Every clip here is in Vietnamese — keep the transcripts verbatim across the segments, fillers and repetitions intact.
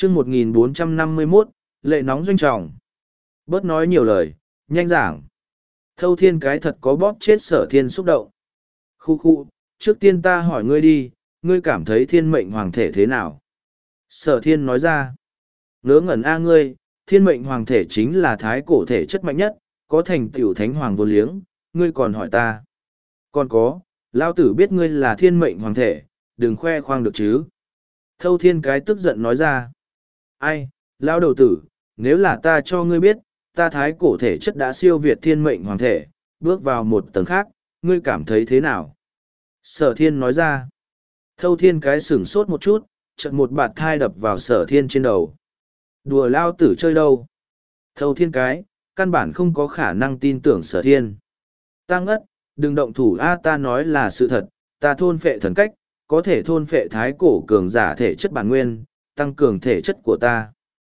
chương một nghìn bốn trăm năm mươi mốt, lệ nóng doanh trọng. Bớt nói nhiều lời, nhanh giảng. Thâu thiên cái thật có bóp chết sở thiên xúc động. Khu khu, trước tiên ta hỏi ngươi đi, ngươi cảm thấy thiên mệnh hoàng thể thế nào? Sở thiên nói ra. Ngớ ngẩn a ngươi, thiên mệnh hoàng thể chính là thái cổ thể chất mạnh nhất, có thành tựu thánh hoàng vô liếng, ngươi còn hỏi ta. Còn có, lao tử biết ngươi là thiên mệnh hoàng thể, đừng khoe khoang được chứ. Thâu thiên cái tức giận nói ra. Ai, lao đầu tử, nếu là ta cho ngươi biết, ta thái cổ thể chất đã siêu việt thiên mệnh hoàng thể, bước vào một tầng khác, ngươi cảm thấy thế nào? Sở thiên nói ra. Thâu thiên cái sửng sốt một chút, chợt một bạt thai đập vào sở thiên trên đầu. Đùa lao tử chơi đâu? Thâu thiên cái, căn bản không có khả năng tin tưởng sở thiên. Ta ngất, đừng động thủ a, ta nói là sự thật, ta thôn phệ thần cách, có thể thôn phệ thái cổ cường giả thể chất bản nguyên, tăng cường thể chất của ta.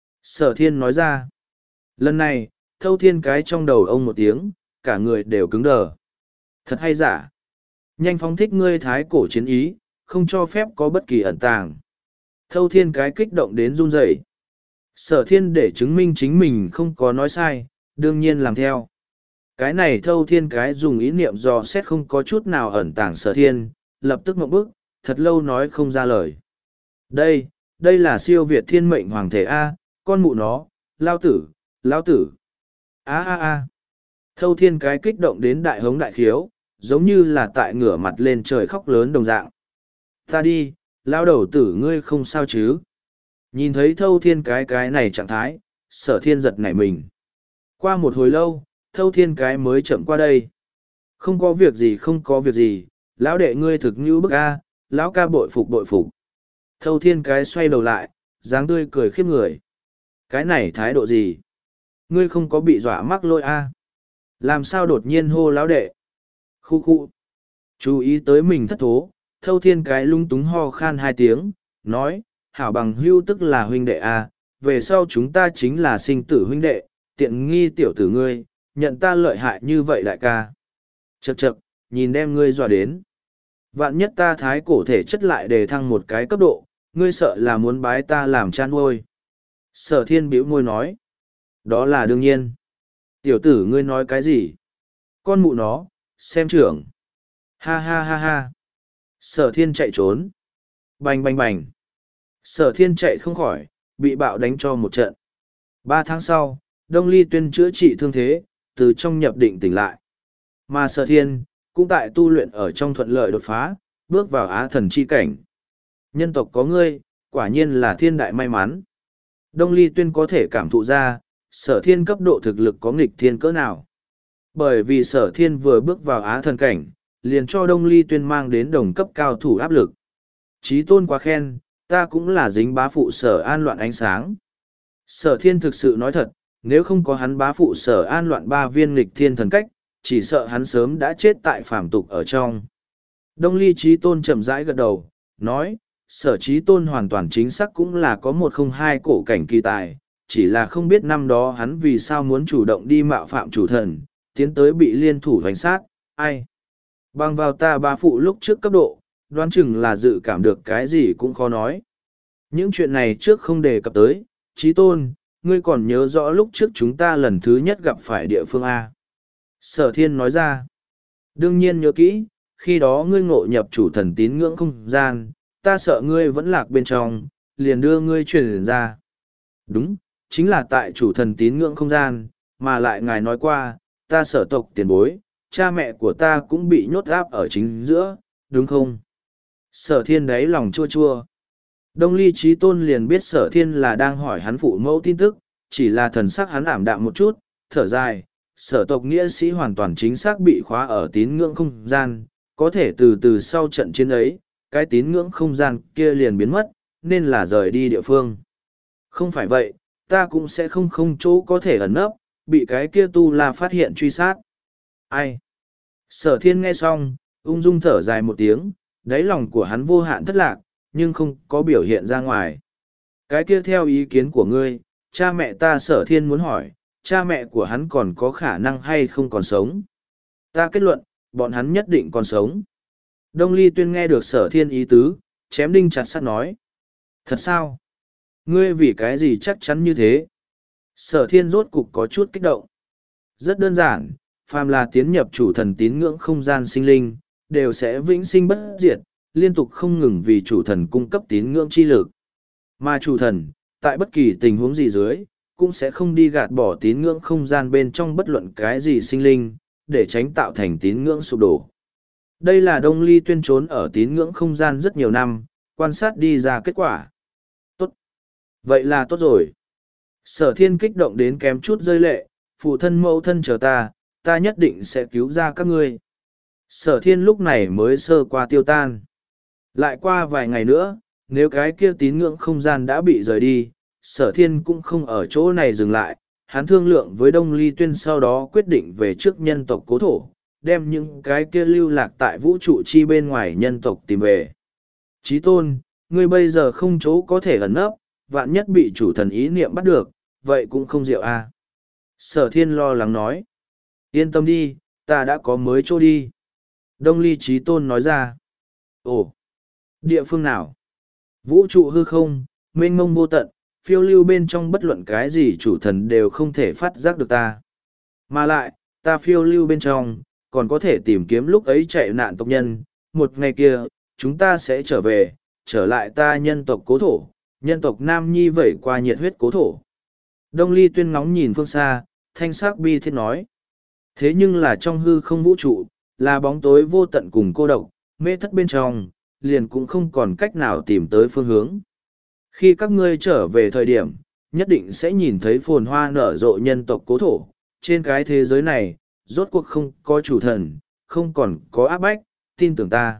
Sở thiên nói ra. Lần này, thâu thiên cái trong đầu ông một tiếng, cả người đều cứng đờ. Thật hay giả? Nhanh phóng thích ngươi thái cổ chiến ý, không cho phép có bất kỳ ẩn tàng. Thâu thiên cái kích động đến run rẩy. Sở thiên để chứng minh chính mình không có nói sai, đương nhiên làm theo. Cái này thâu thiên cái dùng ý niệm dò xét không có chút nào ẩn tàng sở thiên, lập tức ngậm bức, thật lâu nói không ra lời. Đây, đây là siêu việt thiên mệnh hoàng thể A, con mụ nó, lao tử, lao tử. A a a. Thâu thiên cái kích động đến đại hống đại khiếu, giống như là tại ngửa mặt lên trời khóc lớn đồng dạng. Ta đi, lao đầu tử ngươi không sao chứ? Nhìn thấy thâu thiên cái cái này trạng thái, sở thiên giật nảy mình. Qua một hồi lâu, thâu thiên cái mới chậm qua đây. Không có việc gì không có việc gì, lão đệ ngươi thực như bức a, lão ca bội phục bội phục. Thâu thiên cái xoay đầu lại, dáng tươi cười khiếp người. Cái này thái độ gì? Ngươi không có bị dọa mắc lôi a? Làm sao đột nhiên hô lão đệ? Khu khu. Chú ý tới mình thất thố, thâu thiên cái lung túng ho khan hai tiếng, nói, hảo bằng hưu tức là huynh đệ a, về sau chúng ta chính là sinh tử huynh đệ, tiện nghi tiểu tử ngươi, nhận ta lợi hại như vậy đại ca. Chậc chậc, nhìn đem ngươi dọa đến. Vạn nhất ta thái cổ thể chất lại đề thăng một cái cấp độ, ngươi sợ là muốn bái ta làm cha nuôi. Sở thiên bĩu môi nói. Đó là đương nhiên. Tiểu tử ngươi nói cái gì? Con mụ nó, xem trưởng. Ha ha ha ha. Sở thiên chạy trốn. Bành bành bành. Sở thiên chạy không khỏi, bị bạo đánh cho một trận. Ba tháng sau, Đông Ly Tuyên chữa trị thương thế, từ trong nhập định tỉnh lại. Mà sở thiên, cũng tại tu luyện ở trong thuận lợi đột phá, bước vào á thần chi cảnh. Nhân tộc có ngươi, quả nhiên là thiên đại may mắn. Đông Ly Tuyên có thể cảm thụ ra, sở thiên cấp độ thực lực có nghịch thiên cỡ nào. Bởi vì sở thiên vừa bước vào á thần cảnh, liền cho Đông Ly Tuyên mang đến đồng cấp cao thủ áp lực. Chí tôn quá khen, ta cũng là dính bá phụ sở an loạn ánh sáng. Sở thiên thực sự nói thật, nếu không có hắn bá phụ sở an loạn ba viên nghịch thiên thần cách, chỉ sợ hắn sớm đã chết tại phàm tục ở trong. Đông Ly Chí tôn chậm rãi gật đầu, nói, sở Chí tôn hoàn toàn chính xác cũng là có một không hai cổ cảnh kỳ tài, chỉ là không biết năm đó hắn vì sao muốn chủ động đi mạo phạm chủ thần, tiến tới bị liên thủ hoành sát, ai. Bằng vào ta bá phụ lúc trước cấp độ, đoán chừng là dự cảm được cái gì cũng khó nói. Những chuyện này trước không đề cập tới, Chí tôn, ngươi còn nhớ rõ lúc trước chúng ta lần thứ nhất gặp phải địa phương A. Sở thiên nói ra, đương nhiên nhớ kỹ, khi đó ngươi ngộ nhập chủ thần tín ngưỡng không gian, ta sợ ngươi vẫn lạc bên trong, liền đưa ngươi truyền ra. Đúng, chính là tại chủ thần tín ngưỡng không gian, mà lại ngài nói qua, ta sở tộc tiền bối, cha mẹ của ta cũng bị nhốt áp ở chính giữa, đúng không? Sở thiên đáy lòng chua chua. Đông Ly Chí tôn liền biết sở thiên là đang hỏi hắn phụ mẫu tin tức, chỉ là thần sắc hắn ảm đạm một chút, thở dài, sở tộc nghĩa sĩ hoàn toàn chính xác bị khóa ở tín ngưỡng không gian, có thể từ từ sau trận chiến ấy, cái tín ngưỡng không gian kia liền biến mất, nên là rời đi địa phương. Không phải vậy, ta cũng sẽ không không chỗ có thể ẩn nấp, bị cái kia tu la phát hiện truy sát. Ai? Sở thiên nghe xong, ung dung thở dài một tiếng, đáy lòng của hắn vô hạn thất lạc, nhưng không có biểu hiện ra ngoài. Cái kia theo ý kiến của ngươi, cha mẹ ta sở thiên muốn hỏi, cha mẹ của hắn còn có khả năng hay không còn sống? Ta kết luận, bọn hắn nhất định còn sống. Đông Ly Tuyên nghe được sở thiên ý tứ, chém đinh chặt sắt nói. Thật sao? Ngươi vì cái gì chắc chắn như thế? Sở thiên rốt cục có chút kích động. Rất đơn giản, phàm là tiến nhập chủ thần tín ngưỡng không gian sinh linh, đều sẽ vĩnh sinh bất diệt, liên tục không ngừng vì chủ thần cung cấp tín ngưỡng chi lực. Mà chủ thần, tại bất kỳ tình huống gì dưới, cũng sẽ không đi gạt bỏ tín ngưỡng không gian bên trong bất luận cái gì sinh linh, để tránh tạo thành tín ngưỡng sụp đổ. Đây là Đông Ly Tuyên trốn ở tín ngưỡng không gian rất nhiều năm, quan sát đi ra kết quả. Tốt. Vậy là tốt rồi. Sở thiên kích động đến kém chút rơi lệ, phụ thân mẫu thân chờ ta, ta nhất định sẽ cứu ra các ngươi. Sở thiên lúc này mới sơ qua tiêu tan. Lại qua vài ngày nữa, nếu cái kia tín ngưỡng không gian đã bị rời đi, sở thiên cũng không ở chỗ này dừng lại. Hắn thương lượng với Đông Ly Tuyên sau đó quyết định về trước nhân tộc cố thổ, đem những cái kia lưu lạc tại vũ trụ chi bên ngoài nhân tộc tìm về. Chí tôn, ngươi bây giờ không chỗ có thể ẩn nấp, vạn nhất bị chủ thần ý niệm bắt được, vậy cũng không diệu à. Sở thiên lo lắng nói. Yên tâm đi, ta đã có mới chỗ đi. Đông Ly Chí tôn nói ra. Ồ, địa phương nào? Vũ trụ hư không, mênh mông vô tận, phiêu lưu bên trong bất luận cái gì chủ thần đều không thể phát giác được ta. Mà lại, ta phiêu lưu bên trong, còn có thể tìm kiếm lúc ấy chạy nạn tộc nhân. Một ngày kia, chúng ta sẽ trở về, trở lại ta nhân tộc cố thổ, nhân tộc Nam Nhi vẩy qua nhiệt huyết cố thổ. Đông Ly Tuyên ngóng nhìn phương xa, thanh sắc bi thiết nói. Thế nhưng là trong hư không vũ trụ, là bóng tối vô tận cùng cô độc, mê thất bên trong, liền cũng không còn cách nào tìm tới phương hướng. Khi các ngươi trở về thời điểm, nhất định sẽ nhìn thấy phồn hoa nở rộ nhân tộc cố thổ. Trên cái thế giới này, rốt cuộc không có chủ thần, không còn có áp bách, tin tưởng ta.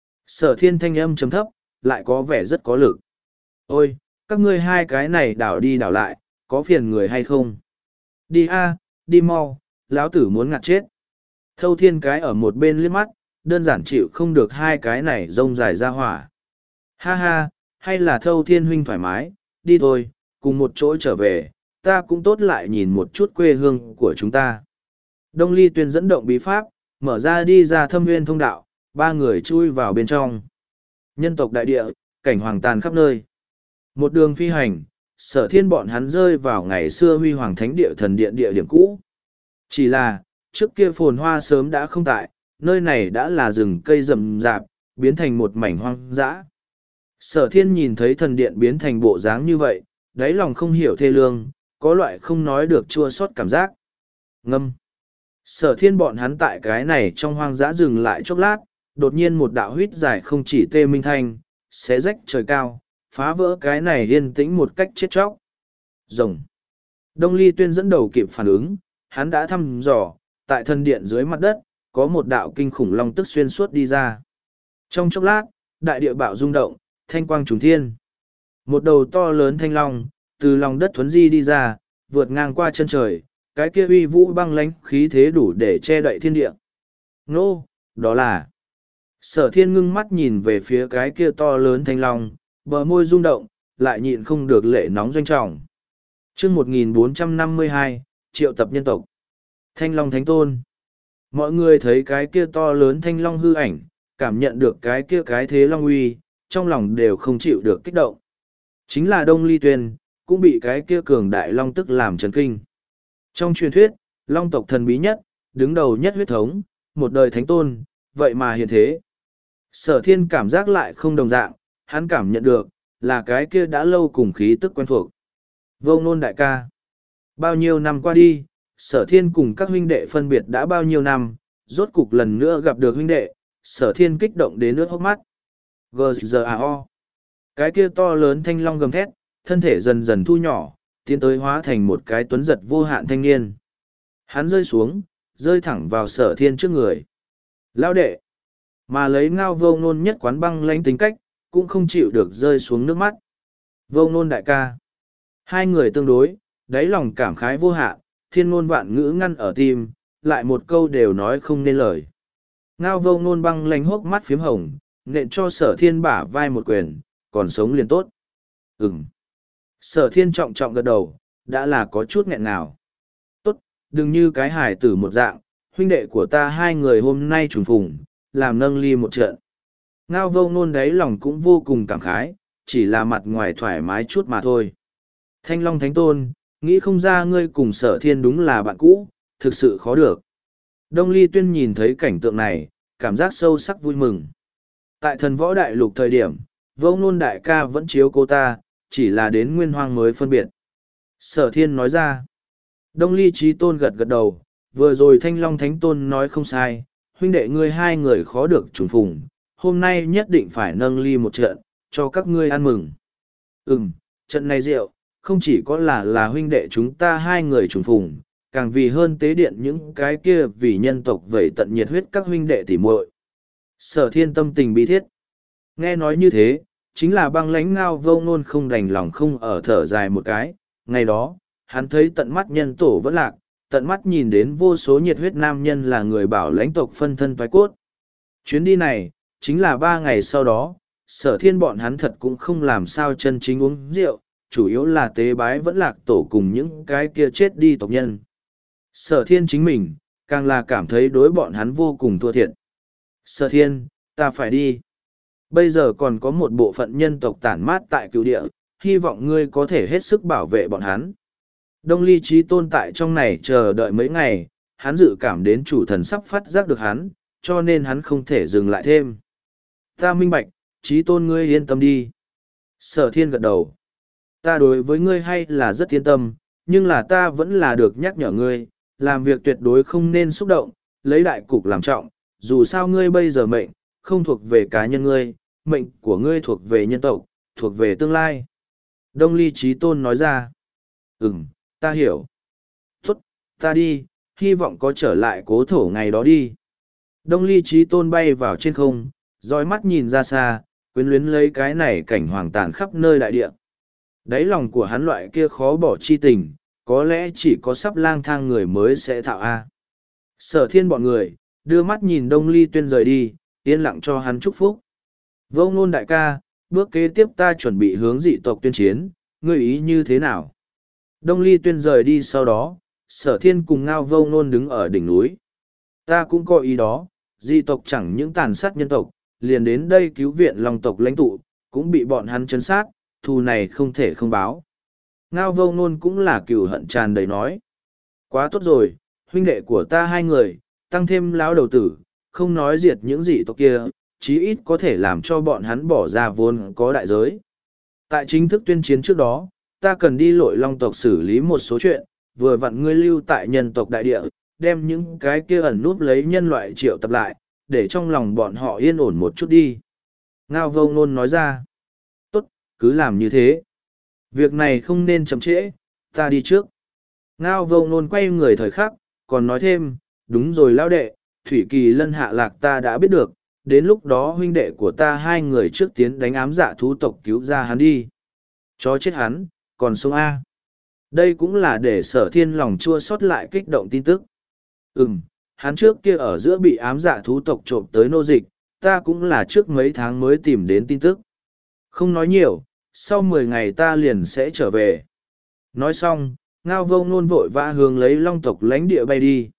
Sở thiên thanh âm chấm thấp, lại có vẻ rất có lực. Ôi, các ngươi hai cái này đảo đi đảo lại, có phiền người hay không? Đi a, đi mau, lão tử muốn ngạt chết. Thâu thiên cái ở một bên liếc mắt, đơn giản chịu không được hai cái này rông dài ra hỏa. Ha ha, hay là thâu thiên huynh thoải mái, đi thôi, cùng một chỗ trở về, ta cũng tốt lại nhìn một chút quê hương của chúng ta. Đông Ly Tuyên dẫn động bí pháp, mở ra đi ra thâm nguyên thông đạo, ba người chui vào bên trong. Nhân tộc đại địa, cảnh hoàng tàn khắp nơi. Một đường phi hành, sở thiên bọn hắn rơi vào ngày xưa huy hoàng thánh địa thần điện địa điểm cũ. Chỉ là, trước kia phồn hoa sớm đã không tại, nơi này đã là rừng cây rậm rạp, biến thành một mảnh hoang dã. Sở thiên nhìn thấy thần điện biến thành bộ dáng như vậy, đáy lòng không hiểu thê lương, có loại không nói được chua xót cảm giác. Ngâm. Sở thiên bọn hắn tại cái này trong hoang dã dừng lại chốc lát, đột nhiên một đạo huyết dài không chỉ tê minh thanh, xé rách trời cao, phá vỡ cái này yên tĩnh một cách chết chóc. Rồng. Đông Ly Tuyên dẫn đầu kịp phản ứng, hắn đã thăm dò, tại thần điện dưới mặt đất, có một đạo kinh khủng long tức xuyên suốt đi ra. Trong chốc lát, đại địa bạo rung động, thanh quang trùng thiên. Một đầu to lớn thanh long, từ lòng đất thuấn di đi ra, vượt ngang qua chân trời, cái kia uy vũ băng lãnh khí thế đủ để che đậy thiên địa. Nô, đó là... Sở thiên ngưng mắt nhìn về phía cái kia to lớn thanh long, bờ môi rung động, lại nhịn không được lệ nóng doanh trọng. Chương một nghìn bốn trăm năm mươi hai, triệu tập nhân tộc. Thanh long thánh tôn. Mọi người thấy cái kia to lớn thanh long hư ảnh, cảm nhận được cái kia cái thế long uy, trong lòng đều không chịu được kích động. Chính là Đông Ly Tuyên, cũng bị cái kia cường đại long tức làm chấn kinh. Trong truyền thuyết, long tộc thần bí nhất, đứng đầu nhất huyết thống, một đời thánh tôn, vậy mà hiện thế. Sở thiên cảm giác lại không đồng dạng, hắn cảm nhận được, là cái kia đã lâu cùng khí tức quen thuộc. Vô Ngôn đại ca. Bao nhiêu năm qua đi, sở thiên cùng các huynh đệ phân biệt đã bao nhiêu năm, rốt cục lần nữa gặp được huynh đệ, sở thiên kích động đến nước hốc mắt. giê giê a o. Cái kia to lớn thanh long gầm thét, thân thể dần dần thu nhỏ, tiến tới hóa thành một cái tuấn giật vô hạn thanh niên. Hắn rơi xuống, rơi thẳng vào sở thiên trước người. Lao đệ, mà lấy Ngao Vô Ngôn nhất quán băng lãnh tính cách, cũng không chịu được rơi xuống nước mắt. Vô Ngôn đại ca. Hai người tương đối, đáy lòng cảm khái vô hạn, thiên ngôn vạn ngữ ngăn ở tim, lại một câu đều nói không nên lời. Ngao Vô Ngôn băng lãnh hốc mắt phiếm hồng, nện cho sở thiên bả vai một quyền, còn sống liền tốt. Ừm. Sở thiên trọng trọng gật đầu, đã là có chút nghẹn nào. Tốt, đừng như cái hài tử một dạng, huynh đệ của ta hai người hôm nay trùng phùng, làm nâng ly một trận. Ngao Vô Ngôn đáy lòng cũng vô cùng cảm khái, chỉ là mặt ngoài thoải mái chút mà thôi. Thanh Long Thánh Tôn, nghĩ không ra ngươi cùng Sở Thiên đúng là bạn cũ, thực sự khó được. Đông Ly Tuyên nhìn thấy cảnh tượng này, cảm giác sâu sắc vui mừng. Tại thần võ đại lục thời điểm, Vô Ngôn đại ca vẫn chiếu cô ta, chỉ là đến Nguyên Hoang mới phân biệt. Sở Thiên nói ra. Đông Ly Chí Tôn gật gật đầu, vừa rồi Thanh Long Thánh Tôn nói không sai, huynh đệ ngươi hai người khó được trùng phùng, hôm nay nhất định phải nâng ly một trận, cho các ngươi ăn mừng. Ừm, trận này rượu, không chỉ có là là huynh đệ chúng ta hai người trùng phùng, càng vì hơn tế điện những cái kia vì nhân tộc vậy tận nhiệt huyết các huynh đệ tỉ muội. Sở Thiên tâm tình bi thiết. Nghe nói như thế, chính là băng lãnh Ngao Vô Ngôn không đành lòng không ở thở dài một cái. Ngày đó, hắn thấy tận mắt nhân tổ vẫn lạc, tận mắt nhìn đến vô số nhiệt huyết nam nhân là người bảo lãnh tộc phân thân thoái cốt. Chuyến đi này, chính là ba ngày sau đó, Sở Thiên bọn hắn thật cũng không làm sao chân chính uống rượu, chủ yếu là tế bái vẫn lạc tổ cùng những cái kia chết đi tộc nhân. Sở Thiên chính mình, càng là cảm thấy đối bọn hắn vô cùng thua thiệt. Sở Thiên, ta phải đi. Bây giờ còn có một bộ phận nhân tộc tản mát tại cựu địa, hy vọng ngươi có thể hết sức bảo vệ bọn hắn. Đông Ly Chí Tôn tại trong này chờ đợi mấy ngày, hắn dự cảm đến chủ thần sắp phát giác được hắn, cho nên hắn không thể dừng lại thêm. Ta minh bạch, Chí Tôn ngươi yên tâm đi. Sở Thiên gật đầu. Ta đối với ngươi hay là rất yên tâm, nhưng là ta vẫn là được nhắc nhở ngươi, làm việc tuyệt đối không nên xúc động, lấy đại cục làm trọng, dù sao ngươi bây giờ mệnh, không thuộc về cá nhân ngươi, mệnh của ngươi thuộc về nhân tộc, thuộc về tương lai. Đông Ly Chí Tôn nói ra. Ừm, ta hiểu. Tốt, ta đi, hy vọng có trở lại cố thổ ngày đó đi. Đông Ly Chí Tôn bay vào trên không, dõi mắt nhìn ra xa, quyến luyến lấy cái này cảnh hoàng tàn khắp nơi đại địa. Đáy lòng của hắn loại kia khó bỏ chi tình, có lẽ chỉ có sắp lang thang người mới sẽ thạo A. Sở Thiên bọn người, đưa mắt nhìn Đông Ly Tuyên rời đi, yên lặng cho hắn chúc phúc. Vô Ngôn đại ca, bước kế tiếp ta chuẩn bị hướng dị tộc tuyên chiến, ngươi ý như thế nào? Đông Ly Tuyên rời đi sau đó, Sở Thiên cùng Ngao Vô Ngôn đứng ở đỉnh núi. Ta cũng có ý đó, dị tộc chẳng những tàn sát nhân tộc, liền đến đây cứu viện Long tộc lãnh tụ, cũng bị bọn hắn chấn sát, thù này không thể không báo. Ngao Vô Ngôn cũng là cừu hận tràn đầy nói. Quá tốt rồi, huynh đệ của ta hai người, tăng thêm lão đầu tử, không nói diệt những dị tộc kia, chí ít có thể làm cho bọn hắn bỏ ra vốn có đại giới. Tại chính thức tuyên chiến trước đó, ta cần đi lội Long tộc xử lý một số chuyện, vừa vặn ngươi lưu tại nhân tộc đại địa, đem những cái kia ẩn núp lấy nhân loại triệu tập lại, để trong lòng bọn họ yên ổn một chút đi. Ngao Vô Ngôn nói ra. Tốt, cứ làm như thế. Việc này không nên chậm trễ, ta đi trước. Ngao Vô Ngôn quay người thời khắc, còn nói thêm, đúng rồi lão đệ, Thủy Kỳ Lân hạ lạc ta đã biết được, đến lúc đó huynh đệ của ta hai người trước tiến đánh ám dạ thú tộc cứu ra hắn đi. Chó chết hắn, còn sống A. Đây cũng là để Sở Thiên lòng chua xót lại kích động tin tức. Ừm, hắn trước kia ở giữa bị ám dạ thú tộc trộm tới nô dịch, ta cũng là trước mấy tháng mới tìm đến tin tức. Không nói nhiều, sau mười ngày ta liền sẽ trở về. Nói xong, Ngao Vô Ngôn vội vã hướng lấy Long tộc lãnh địa bay đi.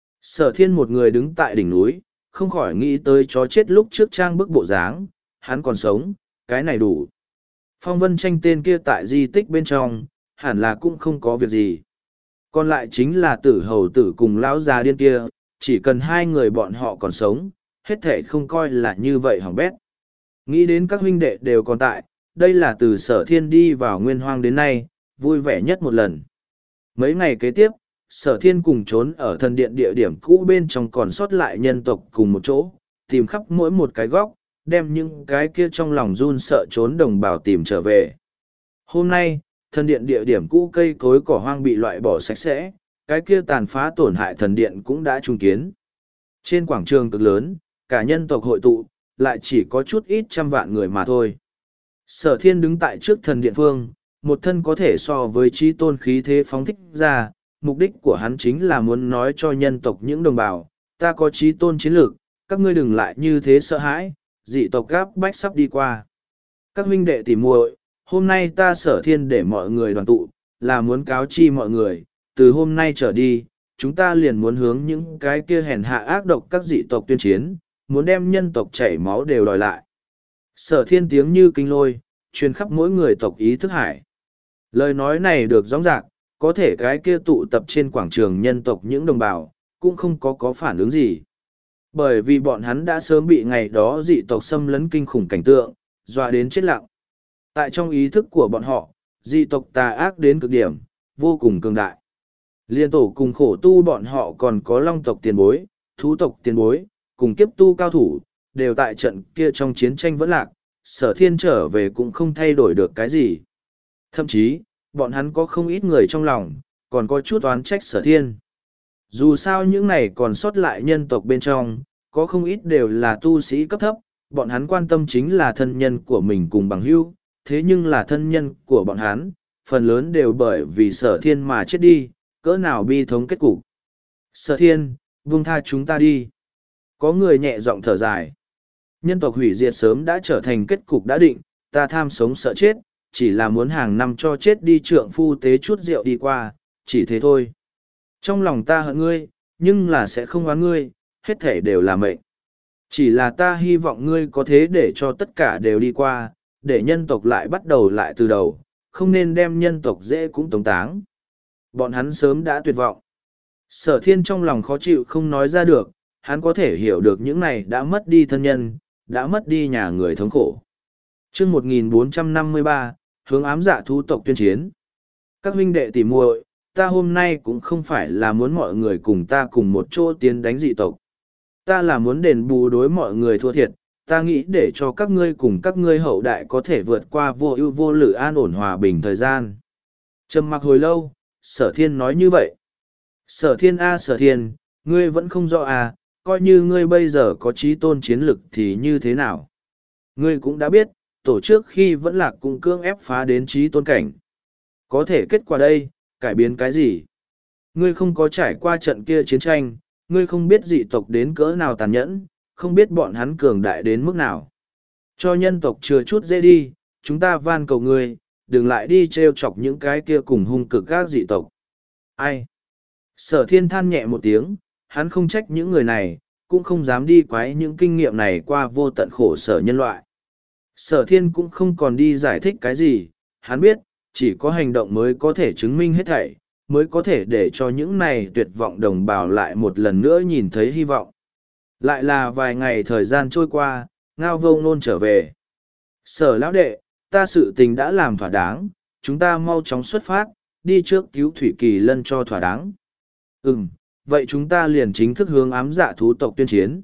Sở Thiên một người đứng tại đỉnh núi, không khỏi nghĩ tới chó chết lúc trước trang bức bộ dáng, hắn còn sống, cái này đủ. Phong Vân Tranh tên kia tại di tích bên trong, hẳn là cũng không có việc gì. Còn lại chính là tử hầu tử cùng lão già điên kia, chỉ cần hai người bọn họ còn sống, hết thể không coi là như vậy hỏng bét. Nghĩ đến các huynh đệ đều còn tại, đây là từ Sở Thiên đi vào Nguyên Hoang đến nay, vui vẻ nhất một lần. Mấy ngày kế tiếp, Sở Thiên cùng trốn ở thần điện địa điểm cũ bên trong còn sót lại nhân tộc cùng một chỗ, tìm khắp mỗi một cái góc, đem những cái kia trong lòng run sợ trốn đồng bào tìm trở về. Hôm nay, thần điện địa điểm cũ cây cối cỏ hoang bị loại bỏ sạch sẽ, cái kia tàn phá tổn hại thần điện cũng đã trung kiến. Trên quảng trường cực lớn, cả nhân tộc hội tụ, lại chỉ có chút ít trăm vạn người mà thôi. Sở Thiên đứng tại trước thần điện phương, một thân có thể so với trí tôn khí thế phóng thích ra, mục đích của hắn chính là muốn nói cho nhân tộc những đồng bào, ta có trí tôn chiến lược, các ngươi đừng lại như thế sợ hãi, dị tộc gáp bách sắp đi qua. Các huynh đệ tỉ muội, hôm nay ta Sở Thiên để mọi người đoàn tụ, là muốn cáo chi mọi người, từ hôm nay trở đi, chúng ta liền muốn hướng những cái kia hèn hạ ác độc các dị tộc tuyên chiến, muốn đem nhân tộc chảy máu đều đòi lại. Sở Thiên tiếng như kinh lôi, truyền khắp mỗi người tộc ý thức hải. Lời nói này được rõ ràng, có thể cái kia tụ tập trên quảng trường nhân tộc những đồng bào, cũng không có có phản ứng gì. Bởi vì bọn hắn đã sớm bị ngày đó dị tộc xâm lấn kinh khủng cảnh tượng, dọa đến chết lặng. Tại trong ý thức của bọn họ, dị tộc tà ác đến cực điểm, vô cùng cường đại. Liên tổ cùng khổ tu bọn họ còn có long tộc tiền bối, thú tộc tiền bối, cùng kiếp tu cao thủ, đều tại trận kia trong chiến tranh vẫn lạc, sở thiên trở về cũng không thay đổi được cái gì. Thậm chí, bọn hắn có không ít người trong lòng, còn có chút oán trách sở thiên. Dù sao những này còn sót lại nhân tộc bên trong, có không ít đều là tu sĩ cấp thấp, bọn hắn quan tâm chính là thân nhân của mình cùng bằng hữu, thế nhưng là thân nhân của bọn hắn, phần lớn đều bởi vì sở thiên mà chết đi, cỡ nào bi thống kết cục. Sở thiên, buông tha chúng ta đi. Có người nhẹ giọng thở dài. Nhân tộc hủy diệt sớm đã trở thành kết cục đã định, ta tham sống sợ chết, chỉ là muốn hàng năm cho chết đi trượng phu tế chút rượu đi qua, chỉ thế thôi. Trong lòng ta hận ngươi, nhưng là sẽ không oán ngươi, hết thể đều là mệnh. Chỉ là ta hy vọng ngươi có thế để cho tất cả đều đi qua, để nhân tộc lại bắt đầu lại từ đầu, không nên đem nhân tộc dễ cũng tống táng. Bọn hắn sớm đã tuyệt vọng. Sở thiên trong lòng khó chịu không nói ra được, hắn có thể hiểu được những này đã mất đi thân nhân, đã mất đi nhà người thống khổ. chương một nghìn bốn trăm năm mươi ba, hướng ám dạ thú tộc tuyên chiến. Các huynh đệ tỉ muội, ta hôm nay cũng không phải là muốn mọi người cùng ta cùng một chỗ tiến đánh dị tộc. Ta là muốn đền bù đối mọi người thua thiệt, ta nghĩ để cho các ngươi cùng các ngươi hậu đại có thể vượt qua vô ưu vô lự an ổn hòa bình thời gian. Trầm mặc hồi lâu, sở thiên nói như vậy. Sở thiên a sở thiên, ngươi vẫn không rõ à, coi như ngươi bây giờ có trí tôn chiến lực thì như thế nào. Ngươi cũng đã biết, tổ trước khi vẫn lạc cũng cưỡng ép phá đến trí tôn cảnh. Có thể kết quả đây, cải biến cái gì? Ngươi không có trải qua trận kia chiến tranh, ngươi không biết dị tộc đến cỡ nào tàn nhẫn, không biết bọn hắn cường đại đến mức nào. Cho nhân tộc chừa chút dễ đi, chúng ta van cầu ngươi, đừng lại đi trêu chọc những cái kia cùng hung cực các dị tộc. Ai? Sở thiên than nhẹ một tiếng, hắn không trách những người này, cũng không dám đi quái những kinh nghiệm này qua vô tận khổ sở nhân loại. Sở thiên cũng không còn đi giải thích cái gì, hắn biết, chỉ có hành động mới có thể chứng minh hết thảy, mới có thể để cho những này tuyệt vọng đồng bào lại một lần nữa nhìn thấy hy vọng. Lại là vài ngày thời gian trôi qua, Ngao Vô Ngôn trở về. Sở lão đệ, ta sự tình đã làm thỏa đáng, chúng ta mau chóng xuất phát, đi trước cứu Thủy Kỳ Lân cho thỏa đáng. Ừm, vậy chúng ta liền chính thức hướng ám dạ thú tộc tuyên chiến.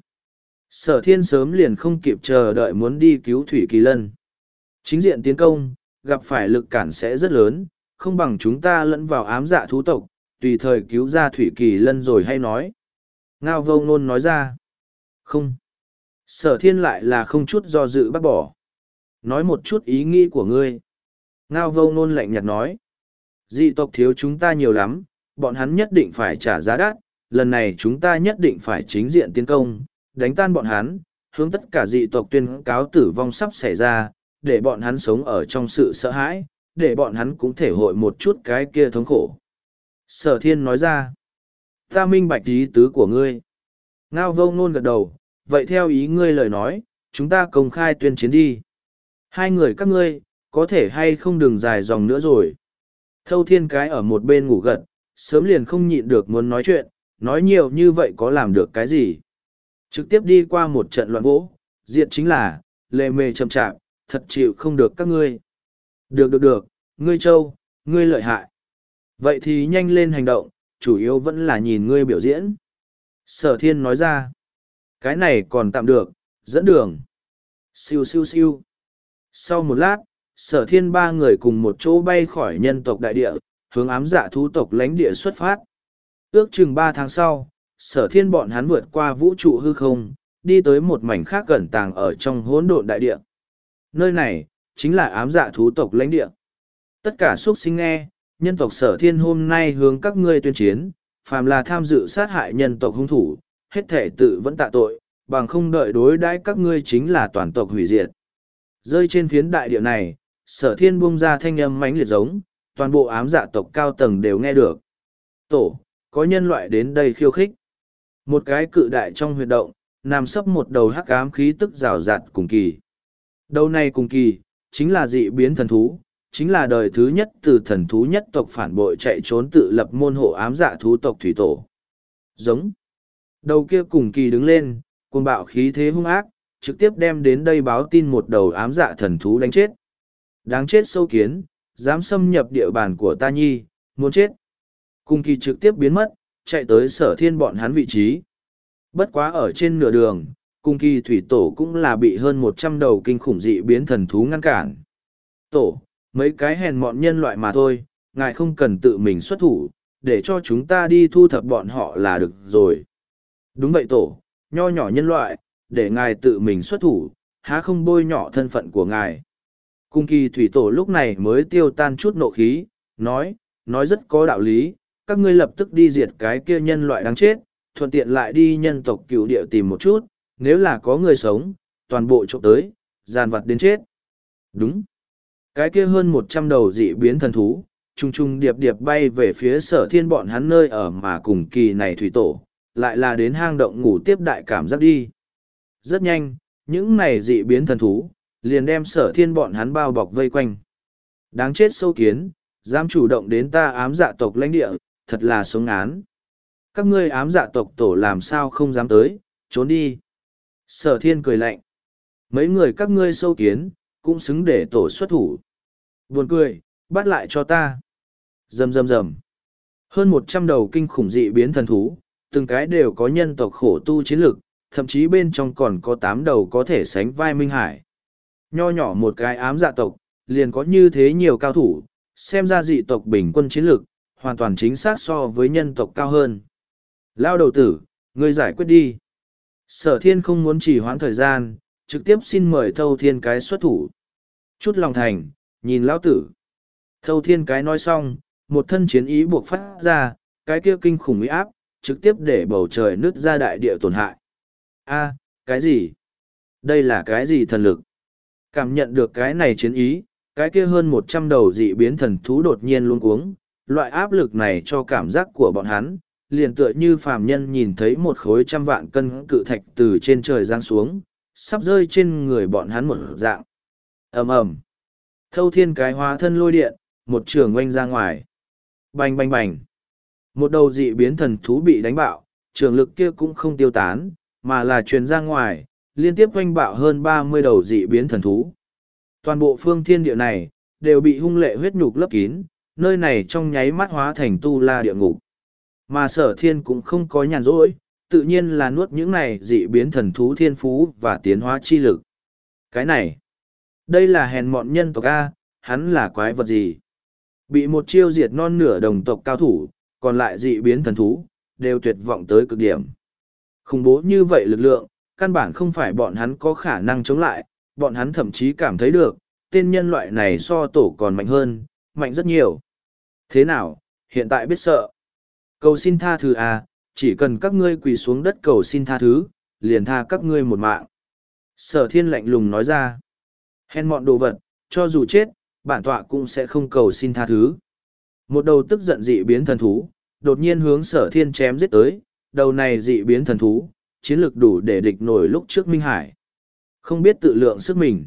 Sở thiên sớm liền không kịp chờ đợi muốn đi cứu Thủy Kỳ Lân. Chính diện tiến công, gặp phải lực cản sẽ rất lớn, không bằng chúng ta lẫn vào ám dạ thú tộc, tùy thời cứu ra Thủy Kỳ Lân rồi hay nói. Ngao Vô Ngôn nói ra. Không. Sở thiên lại là không chút do dự bác bỏ. Nói một chút ý nghĩ của ngươi. Ngao Vô Ngôn lạnh nhạt nói. Dị tộc thiếu chúng ta nhiều lắm, bọn hắn nhất định phải trả giá đắt, lần này chúng ta nhất định phải chính diện tiến công, đánh tan bọn hắn, hướng tất cả dị tộc tuyên cáo tử vong sắp xảy ra, để bọn hắn sống ở trong sự sợ hãi, để bọn hắn cũng thể hội một chút cái kia thống khổ. Sở thiên nói ra. Ta minh bạch ý tứ của ngươi. Ngao Vô Ngôn gật đầu, vậy theo ý ngươi lời nói, chúng ta công khai tuyên chiến đi. Hai người các ngươi, có thể hay không đừng dài dòng nữa rồi. Thâu thiên cái ở một bên ngủ gật, sớm liền không nhịn được muốn nói chuyện, nói nhiều như vậy có làm được cái gì. Trực tiếp đi qua một trận loạn vỗ, diện chính là, lề mề chậm chạp, thật chịu không được các ngươi. Được được được, ngươi châu, ngươi lợi hại. Vậy thì nhanh lên hành động, chủ yếu vẫn là nhìn ngươi biểu diễn. Sở thiên nói ra, cái này còn tạm được, dẫn đường. Siêu siêu siêu. Sau một lát, sở thiên ba người cùng một chỗ bay khỏi nhân tộc đại địa, hướng ám dạ thú tộc lãnh địa xuất phát. Ước chừng ba tháng sau, sở thiên bọn hắn vượt qua vũ trụ hư không, đi tới một mảnh khác gần tàng ở trong hỗn độn đại địa. Nơi này, chính là ám dạ thú tộc lãnh địa. Tất cả xuất sinh nghe, nhân tộc sở thiên hôm nay hướng các ngươi tuyên chiến, phàm là tham dự sát hại nhân tộc hung thủ, hết thể tự vẫn tạ tội, bằng không đợi đối đãi các ngươi chính là toàn tộc hủy diệt. Rơi trên phiến đại địa này, sở thiên buông ra thanh âm mãnh liệt giống, toàn bộ ám dạ tộc cao tầng đều nghe được. Tổ, có nhân loại đến đây khiêu khích. Một cái cự đại trong huyệt động, nằm sấp một đầu hắc ám khí tức rào rạt cùng kỳ. Đầu này cùng kỳ, chính là dị biến thần thú, chính là đời thứ nhất từ thần thú nhất tộc phản bội chạy trốn tự lập môn hộ ám dạ thú tộc thủy tổ. Giống. Đầu kia cùng kỳ đứng lên, cuồng bạo khí thế hung ác, trực tiếp đem đến đây báo tin một đầu ám dạ thần thú đánh chết. Đáng chết sâu kiến, dám xâm nhập địa bàn của ta nhi, muốn chết. Cùng kỳ trực tiếp biến mất, chạy tới sở thiên bọn hắn vị trí. Bất quá ở trên nửa đường, cùng kỳ thủy tổ cũng là bị hơn một trăm đầu kinh khủng dị biến thần thú ngăn cản. Tổ, mấy cái hèn mọn nhân loại mà thôi, ngài không cần tự mình xuất thủ, để cho chúng ta đi thu thập bọn họ là được rồi. Đúng vậy tổ, nho nhỏ nhân loại, để ngài tự mình xuất thủ, há không bôi nhọ thân phận của ngài. Cung kỳ thủy tổ lúc này mới tiêu tan chút nộ khí, nói, nói rất có đạo lý, các ngươi lập tức đi diệt cái kia nhân loại đáng chết, thuận tiện lại đi nhân tộc cựu địa tìm một chút, nếu là có người sống, toàn bộ trộm tới, giàn vặt đến chết. Đúng. Cái kia hơn một trăm đầu dị biến thần thú, trùng trùng điệp điệp bay về phía sở thiên bọn hắn nơi ở mà cùng kỳ này thủy tổ, lại là đến hang động ngủ tiếp đại cảm giác đi. Rất nhanh, những này dị biến thần thú, liền đem sở thiên bọn hắn bao bọc vây quanh. Đáng chết sâu kiến, dám chủ động đến ta ám dạ tộc lãnh địa, thật là sống án. Các ngươi ám dạ tộc tổ làm sao không dám tới, trốn đi. Sở thiên cười lạnh. Mấy người các ngươi sâu kiến, cũng xứng để tổ xuất thủ. Buồn cười, bắt lại cho ta. Rầm rầm rầm. Hơn một trăm đầu kinh khủng dị biến thần thú, từng cái đều có nhân tộc khổ tu chiến lực, thậm chí bên trong còn có tám đầu có thể sánh vai Minh Hải. Nho nhỏ một cái ám dạ tộc, liền có như thế nhiều cao thủ, xem ra dị tộc bình quân chiến lực, hoàn toàn chính xác so với nhân tộc cao hơn. Lao đầu tử, ngươi giải quyết đi. Sở thiên không muốn trì hoãn thời gian, trực tiếp xin mời thâu thiên cái xuất thủ. Chút lòng thành, nhìn lão tử. Thâu thiên cái nói xong, một thân chiến ý buộc phát ra, cái kia kinh khủng uy áp, trực tiếp để bầu trời nứt ra đại địa tổn hại. A, cái gì? Đây là cái gì thần lực? Cảm nhận được cái này chiến ý, cái kia hơn một trăm đầu dị biến thần thú đột nhiên luống cuống, loại áp lực này cho cảm giác của bọn hắn, liền tựa như phàm nhân nhìn thấy một khối trăm vạn cân cự thạch từ trên trời giáng xuống, sắp rơi trên người bọn hắn một dạng. Ầm ầm. Thâu thiên cái hóa thân lôi điện, một trường oanh ra ngoài. Bành bành bành. Một đầu dị biến thần thú bị đánh bạo, trường lực kia cũng không tiêu tán, mà là truyền ra ngoài, liên tiếp oanh bạo hơn ba mươi đầu dị biến thần thú. Toàn bộ phương thiên địa này, đều bị hung lệ huyết nhục lấp kín, nơi này trong nháy mắt hóa thành tu la địa ngục. Mà sở thiên cũng không có nhàn rỗi, tự nhiên là nuốt những này dị biến thần thú thiên phú và tiến hóa chi lực. Cái này, đây là hèn mọn nhân tộc A, hắn là quái vật gì? Bị một chiêu diệt non nửa đồng tộc cao thủ, còn lại dị biến thần thú, đều tuyệt vọng tới cực điểm. Khủng bố như vậy lực lượng, căn bản không phải bọn hắn có khả năng chống lại, bọn hắn thậm chí cảm thấy được, tên nhân loại này so tổ còn mạnh hơn, mạnh rất nhiều. Thế nào, hiện tại biết sợ? Cầu xin tha thứ à, chỉ cần các ngươi quỳ xuống đất cầu xin tha thứ, liền tha các ngươi một mạng. Sở thiên lạnh lùng nói ra. Hèn mọn đồ vật, cho dù chết, bản tọa cũng sẽ không cầu xin tha thứ. Một đầu tức giận dị biến thần thú, đột nhiên hướng sở thiên chém giết tới, đầu này dị biến thần thú, chiến lực đủ để địch nổi lúc trước Minh Hải. Không biết tự lượng sức mình.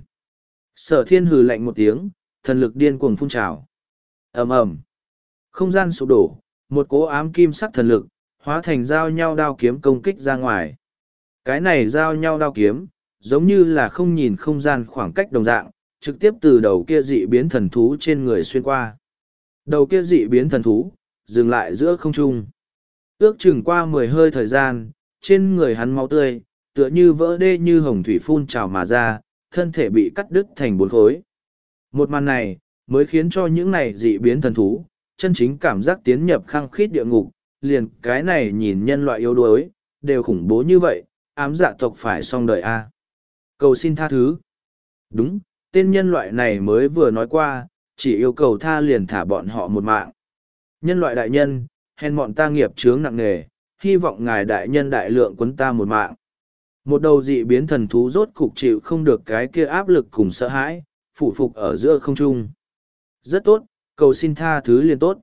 Sở thiên hừ lạnh một tiếng, thần lực điên cuồng phun trào. Ầm ầm. Không gian sụp đổ, một cỗ ám kim sắc thần lực, hóa thành giao nhau đao kiếm công kích ra ngoài. Cái này giao nhau đao kiếm, giống như là không nhìn không gian khoảng cách đồng dạng, trực tiếp từ đầu kia dị biến thần thú trên người xuyên qua. Đầu kia dị biến thần thú, dừng lại giữa không trung. Ước chừng qua mười hơi thời gian, trên người hắn máu tươi, tựa như vỡ đê như hồng thủy phun trào mà ra, thân thể bị cắt đứt thành bốn khối. Một màn này, mới khiến cho những này dị biến thần thú, chân chính cảm giác tiến nhập khăng khít địa ngục, liền cái này nhìn nhân loại yếu đuối, đều khủng bố như vậy, ám dạ tộc phải xong đời a. Cầu xin tha thứ. Đúng, tên nhân loại này mới vừa nói qua, chỉ yêu cầu tha liền thả bọn họ một mạng. Nhân loại đại nhân, hèn mọn ta nghiệp chướng nặng nề, hy vọng ngài đại nhân đại lượng quấn ta một mạng. Một đầu dị biến thần thú rốt cục chịu không được cái kia áp lực cùng sợ hãi, phủ phục ở giữa không trung. Rất tốt, cầu xin tha thứ liền tốt.